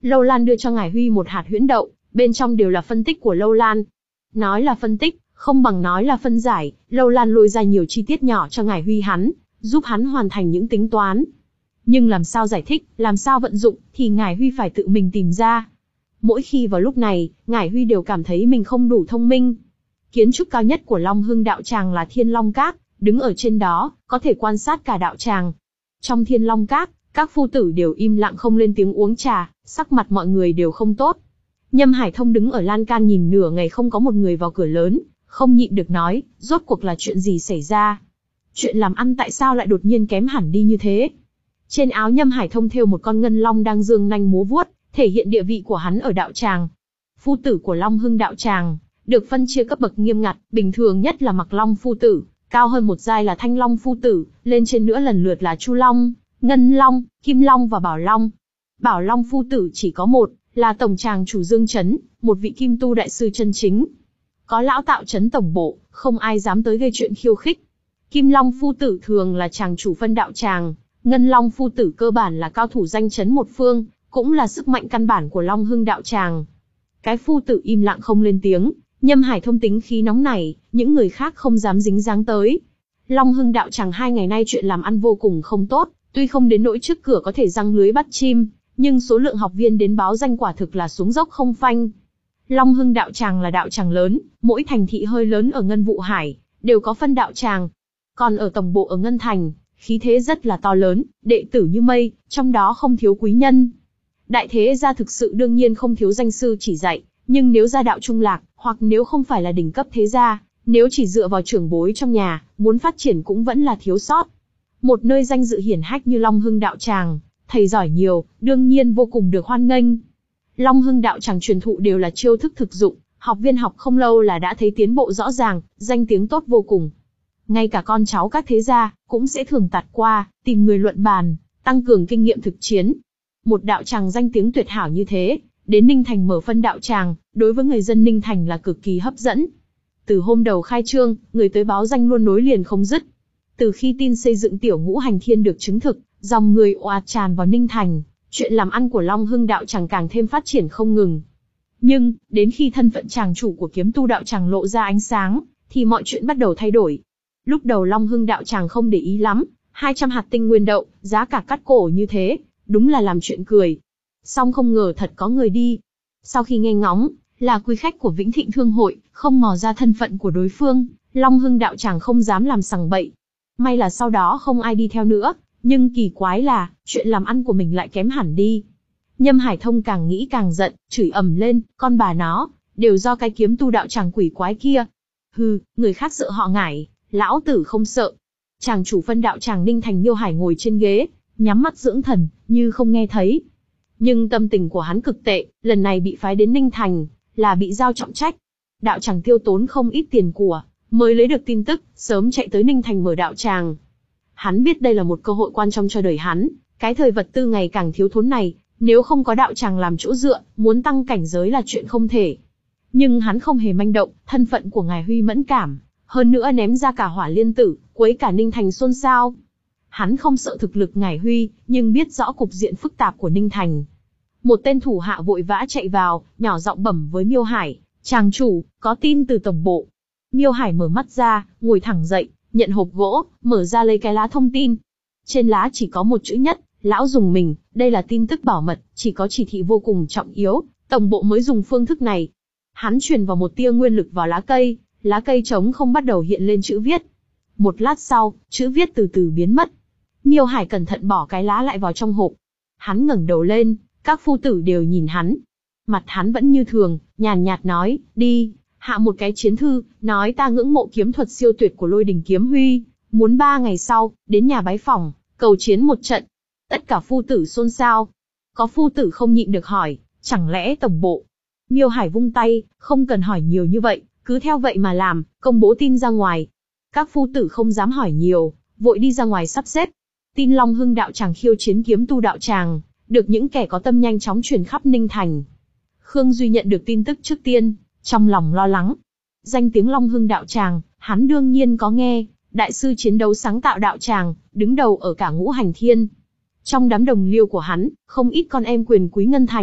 Lâu Lan đưa cho Ngải Huy một hạt huyễn đậu, bên trong đều là phân tích của Lâu Lan. Nói là phân tích, không bằng nói là phân giải, Lâu Lan lôi ra nhiều chi tiết nhỏ cho Ngải Huy hắn, giúp hắn hoàn thành những tính toán. Nhưng làm sao giải thích, làm sao vận dụng, thì Ngải Huy phải tự mình tìm ra. Mỗi khi vào lúc này, Ngải Huy đều cảm thấy mình không đủ thông minh. Kiến trúc cao nhất của Long Hưng đạo tràng là Thiên Long Các, đứng ở trên đó, có thể quan sát cả đạo tràng. Trong Thiên Long Các, các phu tử đều im lặng không lên tiếng uống trà, sắc mặt mọi người đều không tốt. Nhâm Hải Thông đứng ở lan can nhìn nửa ngày không có một người vào cửa lớn, không nhịn được nói, rốt cuộc là chuyện gì xảy ra? Chuyện làm ăn tại sao lại đột nhiên kém hẳn đi như thế? Trên áo Nhâm Hải Thông thêu một con ngân long đang dương nanh múa vuốt, thể hiện địa vị của hắn ở đạo tràng. Phu tử của Long Hưng đạo tràng được phân chia cấp bậc nghiêm ngặt, bình thường nhất là Mặc Long phu tử, cao hơn một giai là Thanh Long phu tử, lên trên nữa lần lượt là Chu Long, Ngân Long, Kim Long và Bảo Long. Bảo Long phu tử chỉ có một, là tổng tràng chủ Dương Trấn, một vị kim tu đại sư chân chính. Có lão tạo trấn tổng bộ, không ai dám tới gây chuyện khiêu khích. Kim Long phu tử thường là tràng chủ phân đạo tràng, Ngân Long phu tử cơ bản là cao thủ danh chấn một phương, cũng là sức mạnh căn bản của Long Hưng đạo tràng. Cái phu tử im lặng không lên tiếng, Nhâm Hải Thông tính khí nóng nảy, những người khác không dám dính dáng tới. Long Hưng đạo tràng hai ngày nay chuyện làm ăn vô cùng không tốt, tuy không đến nỗi trước cửa có thể giăng lưới bắt chim, nhưng số lượng học viên đến báo danh quả thực là xuống dốc không phanh. Long Hưng đạo tràng là đạo tràng lớn, mỗi thành thị hơi lớn ở Ngân Vụ Hải đều có phân đạo tràng. Còn ở tổng bộ ở Ngân Thành, khí thế rất là to lớn, đệ tử như mây, trong đó không thiếu quý nhân. Đại thế gia thực sự đương nhiên không thiếu danh sư chỉ dạy, nhưng nếu gia đạo trung lạc, hoặc nếu không phải là đỉnh cấp thế gia, nếu chỉ dựa vào trưởng bối trong nhà, muốn phát triển cũng vẫn là thiếu sót. Một nơi danh dự hiển hách như Long Hưng đạo tràng, thầy giỏi nhiều, đương nhiên vô cùng được hoan nghênh. Long Hưng đạo tràng truyền thụ đều là chiêu thức thực dụng, học viên học không lâu là đã thấy tiến bộ rõ ràng, danh tiếng tốt vô cùng. Ngay cả con cháu các thế gia cũng sẽ thường tạt qua, tìm người luận bàn, tăng cường kinh nghiệm thực chiến. Một đạo tràng danh tiếng tuyệt hảo như thế, đến Ninh Thành mở phân đạo tràng, đối với người dân Ninh Thành là cực kỳ hấp dẫn. Từ hôm đầu khai trương, người tới báo danh luôn nối liền không dứt. Từ khi tin xây dựng tiểu ngũ hành thiên được chứng thực, dòng người ồ ạt tràn vào Ninh Thành, chuyện làm ăn của Long Hưng đạo tràng càng thêm phát triển không ngừng. Nhưng, đến khi thân phận tràng chủ của kiếm tu đạo tràng lộ ra ánh sáng, thì mọi chuyện bắt đầu thay đổi. Lúc đầu Long Hưng đạo tràng không để ý lắm, hai trăm hạt tinh nguyên đậu, giá cả cắt cổ như thế, đúng là làm chuyện cười. Song không ngờ thật có người đi. Sau khi nghe ngóng, là quý khách của Vĩnh Thịnh Thương hội, không mò ra thân phận của đối phương, Long Hưng đạo tràng không dám làm sằng bậy. May là sau đó không ai đi theo nữa, nhưng kỳ quái là, chuyện làm ăn của mình lại kém hẳn đi. Nhâm Hải Thông càng nghĩ càng giận, chửi ầm lên, con bà nó, đều do cái kiếm tu đạo tràng quỷ quái kia. Hừ, người khác sợ họ Ngải, lão tử không sợ. Tràng chủ phân đạo tràng Ninh Thành Miêu Hải ngồi trên ghế, nhắm mắt dưỡng thần, như không nghe thấy. Nhưng tâm tình của hắn cực tệ, lần này bị phái đến Ninh Thành, là bị giao trọng trách. Đạo tràng tiêu tốn không ít tiền của, mới lấy được tin tức, sớm chạy tới Ninh Thành mở đạo tràng. Hắn biết đây là một cơ hội quan trọng cho đời hắn, cái thời vật tư ngày càng thiếu thốn này, nếu không có đạo tràng làm chỗ dựa, muốn tăng cảnh giới là chuyện không thể. Nhưng hắn không hề manh động, thân phận của ngài Huy mẫn cảm, hơn nữa ném ra cả hỏa liên tử, quấy cả Ninh Thành xôn xao. Hắn không sợ thực lực ngài Huy, nhưng biết rõ cục diện phức tạp của Ninh Thành. Một tên thủ hạ vội vã chạy vào, nhỏ giọng bẩm với Miêu Hải, "Tràng chủ, có tin từ tổng bộ." Miêu Hải mở mắt ra, ngồi thẳng dậy, nhận hộp gỗ, mở ra lấy cái lá thông tin. Trên lá chỉ có một chữ nhất, lão dùng mình, đây là tin tức bảo mật, chỉ có chỉ thị vô cùng trọng yếu, tổng bộ mới dùng phương thức này. Hắn truyền vào một tia nguyên lực vào lá cây, lá cây trống không bắt đầu hiện lên chữ viết. Một lát sau, chữ viết từ từ biến mất. Miêu Hải cẩn thận bỏ cái lá lại vào trong hộp. Hắn ngẩng đầu lên, các phu tử đều nhìn hắn. Mặt hắn vẫn như thường, nhàn nhạt nói, đi, hạ một cái chiến thư, nói ta ngưỡng mộ kiếm thuật siêu tuyệt của Lôi Đình Kiếm Huy, muốn ba ngày sau, đến nhà bái phỏng, cầu chiến một trận. Tất cả phu tử xôn xao. Có phu tử không nhịn được hỏi, chẳng lẽ tổng bộ? Miêu Hải vung tay, không cần hỏi nhiều như vậy, cứ theo vậy mà làm, công bố tin ra ngoài. Các phu tử không dám hỏi nhiều, vội đi ra ngoài sắp xếp. Tin Long Hưng đạo tràng khiêu chiến kiếm tu đạo tràng, được những kẻ có tâm nhanh chóng truyền khắp Ninh Thành. Khương Duy nhận được tin tức trước tiên, trong lòng lo lắng. Danh tiếng Long Hưng đạo tràng, hắn đương nhiên có nghe, đại sư chiến đấu sáng tạo đạo tràng, đứng đầu ở cả ngũ hành thiên. Trong đám đồng liêu của hắn, không ít con em quyền quý Ngân Thành,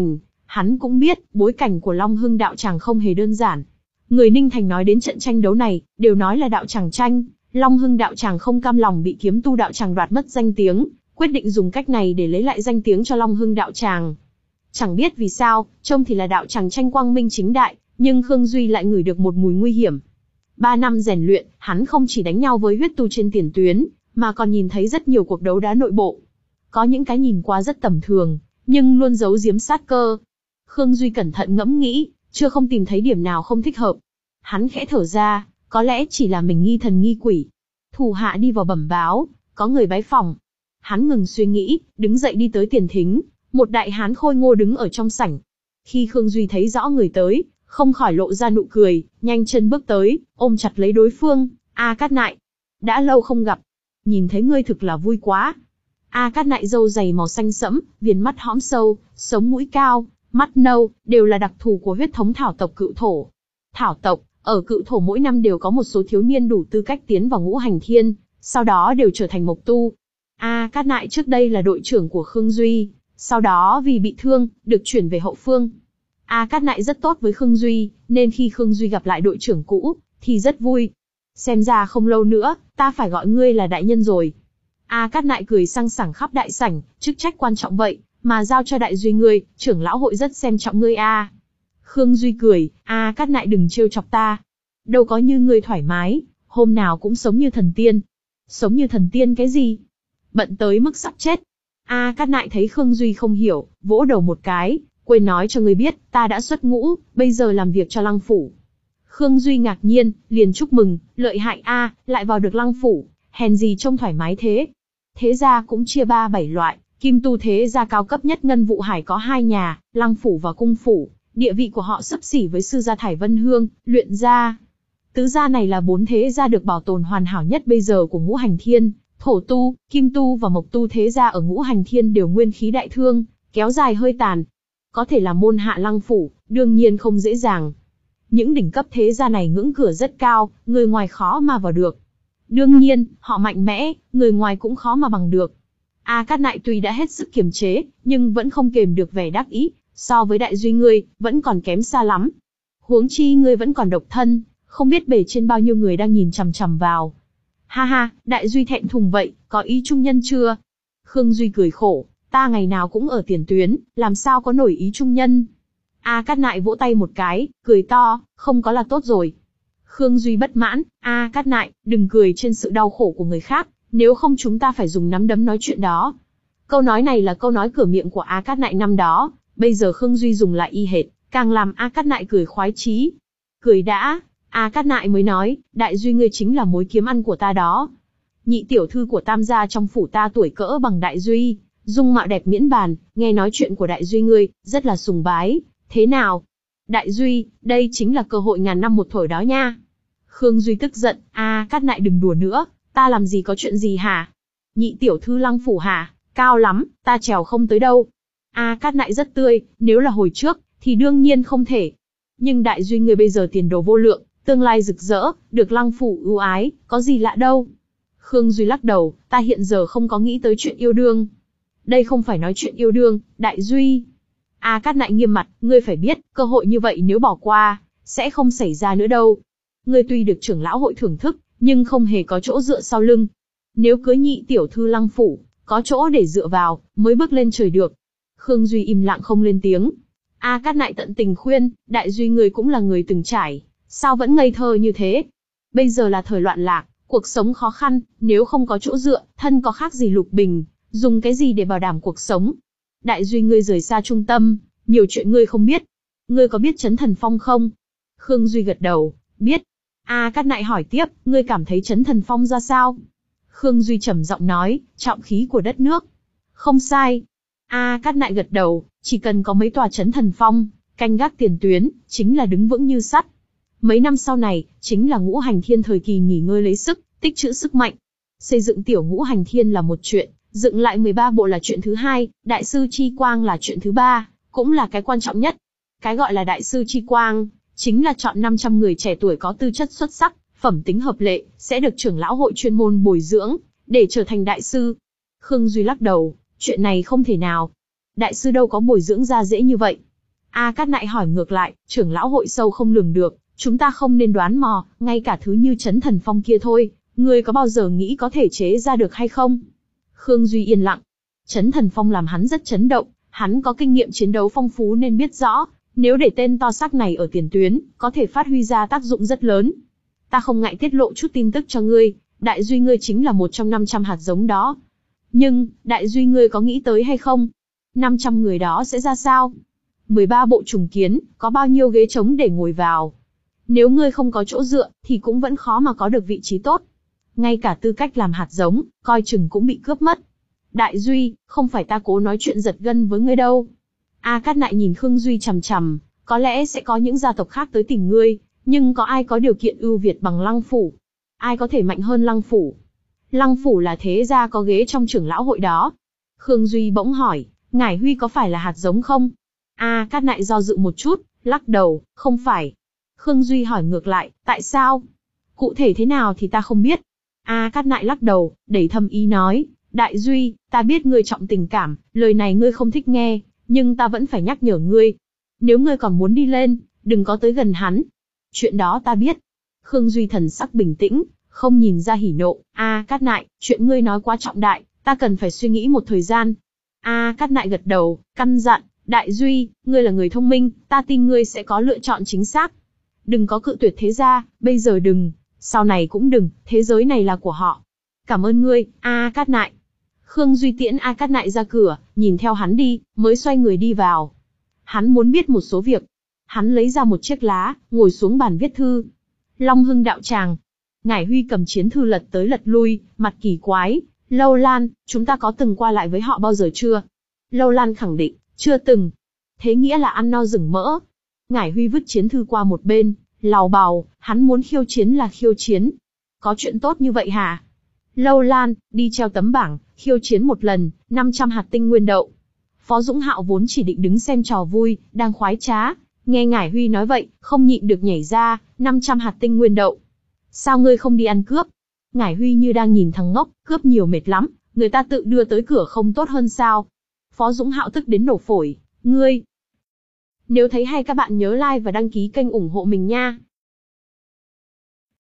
Hắn cũng biết, bối cảnh của Long Hưng đạo tràng không hề đơn giản. Người Ninh Thành nói đến trận tranh đấu này, đều nói là đạo tràng tranh. Long Hưng đạo tràng không cam lòng bị kiếm tu đạo tràng đoạt mất danh tiếng, quyết định dùng cách này để lấy lại danh tiếng cho Long Hưng đạo tràng. Chẳng biết vì sao, trông thì là đạo tràng tranh quang minh chính đại, nhưng Khương Duy lại ngửi được một mùi nguy hiểm. Ba năm rèn luyện, hắn không chỉ đánh nhau với huyết tu trên tiền tuyến, mà còn nhìn thấy rất nhiều cuộc đấu đá nội bộ. Có những cái nhìn qua rất tầm thường, nhưng luôn giấu giếm sát cơ. Khương Duy cẩn thận ngẫm nghĩ, chưa không tìm thấy điểm nào không thích hợp. Hắn khẽ thở ra, có lẽ chỉ là mình nghi thần nghi quỷ. Thủ hạ đi vào bẩm báo, có người bái phòng. Hắn ngừng suy nghĩ, đứng dậy đi tới tiền thính, một đại hán khôi ngô đứng ở trong sảnh. Khi Khương Duy thấy rõ người tới, không khỏi lộ ra nụ cười, nhanh chân bước tới, ôm chặt lấy đối phương. A Cát Nại, đã lâu không gặp, nhìn thấy ngươi thực là vui quá. A Cát Nại râu dày màu xanh sẫm, viền mắt hõm sâu, sống mũi cao, mắt nâu, đều là đặc thù của huyết thống thảo tộc Cựu Thổ. Thảo tộc, ở Cựu Thổ mỗi năm đều có một số thiếu niên đủ tư cách tiến vào ngũ hành thiên, sau đó đều trở thành mộc tu. A Cát Nại trước đây là đội trưởng của Khương Duy, sau đó vì bị thương, được chuyển về hậu phương. A Cát Nại rất tốt với Khương Duy, nên khi Khương Duy gặp lại đội trưởng cũ, thì rất vui. Xem ra không lâu nữa, ta phải gọi ngươi là đại nhân rồi. A Cát Nại cười sang sảng khắp đại sảnh, chức trách quan trọng vậy, mà giao cho đại Duy ngươi, trưởng lão hội rất xem trọng ngươi a. Khương Duy cười, A Cát Nại đừng trêu chọc ta. Đâu có như ngươi thoải mái, hôm nào cũng sống như thần tiên. Sống như thần tiên cái gì? Bận tới mức sắp chết. A Cát Nại thấy Khương Duy không hiểu, vỗ đầu một cái, quên nói cho ngươi biết, ta đã xuất ngũ, bây giờ làm việc cho Lăng phủ. Khương Duy ngạc nhiên, liền chúc mừng, lợi hại a, lại vào được Lăng phủ, hèn gì trông thoải mái thế. Thế gia cũng chia ba bảy loại, kim tu thế gia cao cấp nhất Ngân Vụ Hải có hai nhà, Lăng phủ và Cung phủ, địa vị của họ xấp xỉ với sư gia Thải Vân Hương, Luyện gia. Tứ gia này là bốn thế gia được bảo tồn hoàn hảo nhất bây giờ của ngũ hành thiên. Thổ tu, kim tu và mộc tu thế gia ở ngũ hành thiên đều nguyên khí đại thương, kéo dài hơi tàn. Có thể là môn hạ Lăng phủ, đương nhiên không dễ dàng. Những đỉnh cấp thế gia này ngưỡng cửa rất cao, người ngoài khó mà vào được. Đương nhiên, họ mạnh mẽ, người ngoài cũng khó mà bằng được. A Cát Nại tuy đã hết sức kiềm chế, nhưng vẫn không kềm được vẻ đắc ý, so với đại Duy ngươi, vẫn còn kém xa lắm. Huống chi ngươi vẫn còn độc thân, không biết bề trên bao nhiêu người đang nhìn chằm chằm vào. Ha ha, đại Duy thẹn thùng vậy, có ý trung nhân chưa? Khương Duy cười khổ, ta ngày nào cũng ở tiền tuyến, làm sao có nổi ý trung nhân? A Cát Nại vỗ tay một cái, cười to, không có là tốt rồi. Khương Duy bất mãn, A Cát Nại, đừng cười trên sự đau khổ của người khác, nếu không chúng ta phải dùng nắm đấm nói chuyện đó. Câu nói này là câu nói cửa miệng của A Cát Nại năm đó, bây giờ Khương Duy dùng lại y hệt, càng làm A Cát Nại cười khoái chí. Cười đã, A Cát Nại mới nói, đại Duy ngươi chính là mối kiếm ăn của ta đó. Nhị tiểu thư của Tam gia trong phủ ta tuổi cỡ bằng đại Duy, dung mạo đẹp miễn bàn, nghe nói chuyện của đại Duy ngươi, rất là sùng bái, thế nào? Đại Duy, đây chính là cơ hội ngàn năm một thổi đó nha. Khương Duy tức giận, A Cát Nại đừng đùa nữa, ta làm gì có chuyện gì hả? Nhị tiểu thư Lăng phủ hả? Cao lắm, ta trèo không tới đâu. A Cát Nại rất tươi, nếu là hồi trước, thì đương nhiên không thể. Nhưng đại Duy người bây giờ tiền đồ vô lượng, tương lai rực rỡ, được Lăng phủ ưu ái, có gì lạ đâu. Khương Duy lắc đầu, ta hiện giờ không có nghĩ tới chuyện yêu đương. Đây không phải nói chuyện yêu đương, đại Duy. A Cát Nại nghiêm mặt, ngươi phải biết, cơ hội như vậy nếu bỏ qua, sẽ không xảy ra nữa đâu. Ngươi tuy được trưởng lão hội thưởng thức, nhưng không hề có chỗ dựa sau lưng. Nếu cưới nhị tiểu thư Lăng phủ, có chỗ để dựa vào, mới bước lên trời được. Khương Duy im lặng không lên tiếng. A Cát Nại tận tình khuyên, đại Duy ngươi cũng là người từng trải, sao vẫn ngây thơ như thế? Bây giờ là thời loạn lạc, cuộc sống khó khăn, nếu không có chỗ dựa, thân có khác gì Lục Bình, dùng cái gì để bảo đảm cuộc sống? Đại Duy ngươi rời xa trung tâm, nhiều chuyện ngươi không biết. Ngươi có biết Chấn Thần Phong không? Khương Duy gật đầu, biết. A Cát Nại hỏi tiếp, ngươi cảm thấy Chấn Thần Phong ra sao? Khương Duy trầm giọng nói, trọng khí của đất nước. Không sai. A Cát Nại gật đầu, chỉ cần có mấy tòa Chấn Thần Phong, canh gác tiền tuyến, chính là đứng vững như sắt. Mấy năm sau này, chính là ngũ hành thiên thời kỳ nghỉ ngơi lấy sức, tích trữ sức mạnh. Xây dựng tiểu ngũ hành thiên là một chuyện, dựng lại mười ba bộ là chuyện thứ hai, đại sư chi quang là chuyện thứ ba, cũng là cái quan trọng nhất. Cái gọi là đại sư chi quang, chính là chọn năm trăm người trẻ tuổi có tư chất xuất sắc, phẩm tính hợp lệ, sẽ được trưởng lão hội chuyên môn bồi dưỡng, để trở thành đại sư. Khương Duy lắc đầu, chuyện này không thể nào. Đại sư đâu có bồi dưỡng ra dễ như vậy. A Cát Nại hỏi ngược lại, trưởng lão hội sâu không lường được, chúng ta không nên đoán mò, ngay cả thứ như Chấn Thần Phong kia thôi, ngươi có bao giờ nghĩ có thể chế ra được hay không? Khương Duy yên lặng. Chấn Thần Phong làm hắn rất chấn động, hắn có kinh nghiệm chiến đấu phong phú nên biết rõ, nếu để tên to xác này ở tiền tuyến, có thể phát huy ra tác dụng rất lớn. Ta không ngại tiết lộ chút tin tức cho ngươi, Đại Duy ngươi chính là một trong năm trăm hạt giống đó. Nhưng, Đại Duy ngươi có nghĩ tới hay không? năm trăm người đó sẽ ra sao? mười ba bộ trùng kiến, có bao nhiêu ghế trống để ngồi vào? Nếu ngươi không có chỗ dựa, thì cũng vẫn khó mà có được vị trí tốt. Ngay cả tư cách làm hạt giống, coi chừng cũng bị cướp mất. Đại Duy, không phải ta cố nói chuyện giật gân với ngươi đâu. A Cát Nại nhìn Khương Duy chằm chằm, có lẽ sẽ có những gia tộc khác tới tìm ngươi, nhưng có ai có điều kiện ưu việt bằng Lăng Phủ? Ai có thể mạnh hơn Lăng Phủ? Lăng Phủ là thế gia có ghế trong trưởng lão hội đó. Khương Duy bỗng hỏi, Ngải Huy có phải là hạt giống không? A Cát Nại do dự một chút, lắc đầu, không phải. Khương Duy hỏi ngược lại, tại sao? Cụ thể thế nào thì ta không biết. A Cát Nại lắc đầu, đầy thâm ý nói, Đại Duy, ta biết ngươi trọng tình cảm, lời này ngươi không thích nghe, nhưng ta vẫn phải nhắc nhở ngươi. Nếu ngươi còn muốn đi lên, đừng có tới gần hắn. Chuyện đó ta biết. Khương Duy thần sắc bình tĩnh, không nhìn ra hỉ nộ. A Cát Nại, chuyện ngươi nói quá trọng đại, ta cần phải suy nghĩ một thời gian. A Cát Nại gật đầu, căn dặn, Đại Duy, ngươi là người thông minh, ta tin ngươi sẽ có lựa chọn chính xác. Đừng có cự tuyệt thế gia, bây giờ đừng, sau này cũng đừng, thế giới này là của họ. Cảm ơn ngươi, A Cát Nại. Khương Duy tiễn A Cát Nại ra cửa, nhìn theo hắn đi, mới xoay người đi vào. Hắn muốn biết một số việc. Hắn lấy ra một chiếc lá, ngồi xuống bàn viết thư. Long Hưng đạo tràng. Ngải Huy cầm chiến thư lật tới lật lui, mặt kỳ quái. Lâu Lan, chúng ta có từng qua lại với họ bao giờ chưa? Lâu Lan khẳng định, chưa từng. Thế nghĩa là ăn no rừng mỡ. Ngải Huy vứt chiến thư qua một bên, lào bào, hắn muốn khiêu chiến là khiêu chiến. Có chuyện tốt như vậy hả? Lâu Lan, đi treo tấm bảng, khiêu chiến một lần, năm trăm hạt tinh nguyên đậu. Phó Dũng Hạo vốn chỉ định đứng xem trò vui, đang khoái trá. Nghe Ngải Huy nói vậy, không nhịn được nhảy ra, năm trăm hạt tinh nguyên đậu. Sao ngươi không đi ăn cướp? Ngải Huy như đang nhìn thằng ngốc, cướp nhiều mệt lắm, người ta tự đưa tới cửa không tốt hơn sao? Phó Dũng Hạo tức đến nổ phổi, ngươi. Nếu thấy hay các bạn nhớ like và đăng ký kênh ủng hộ mình nha.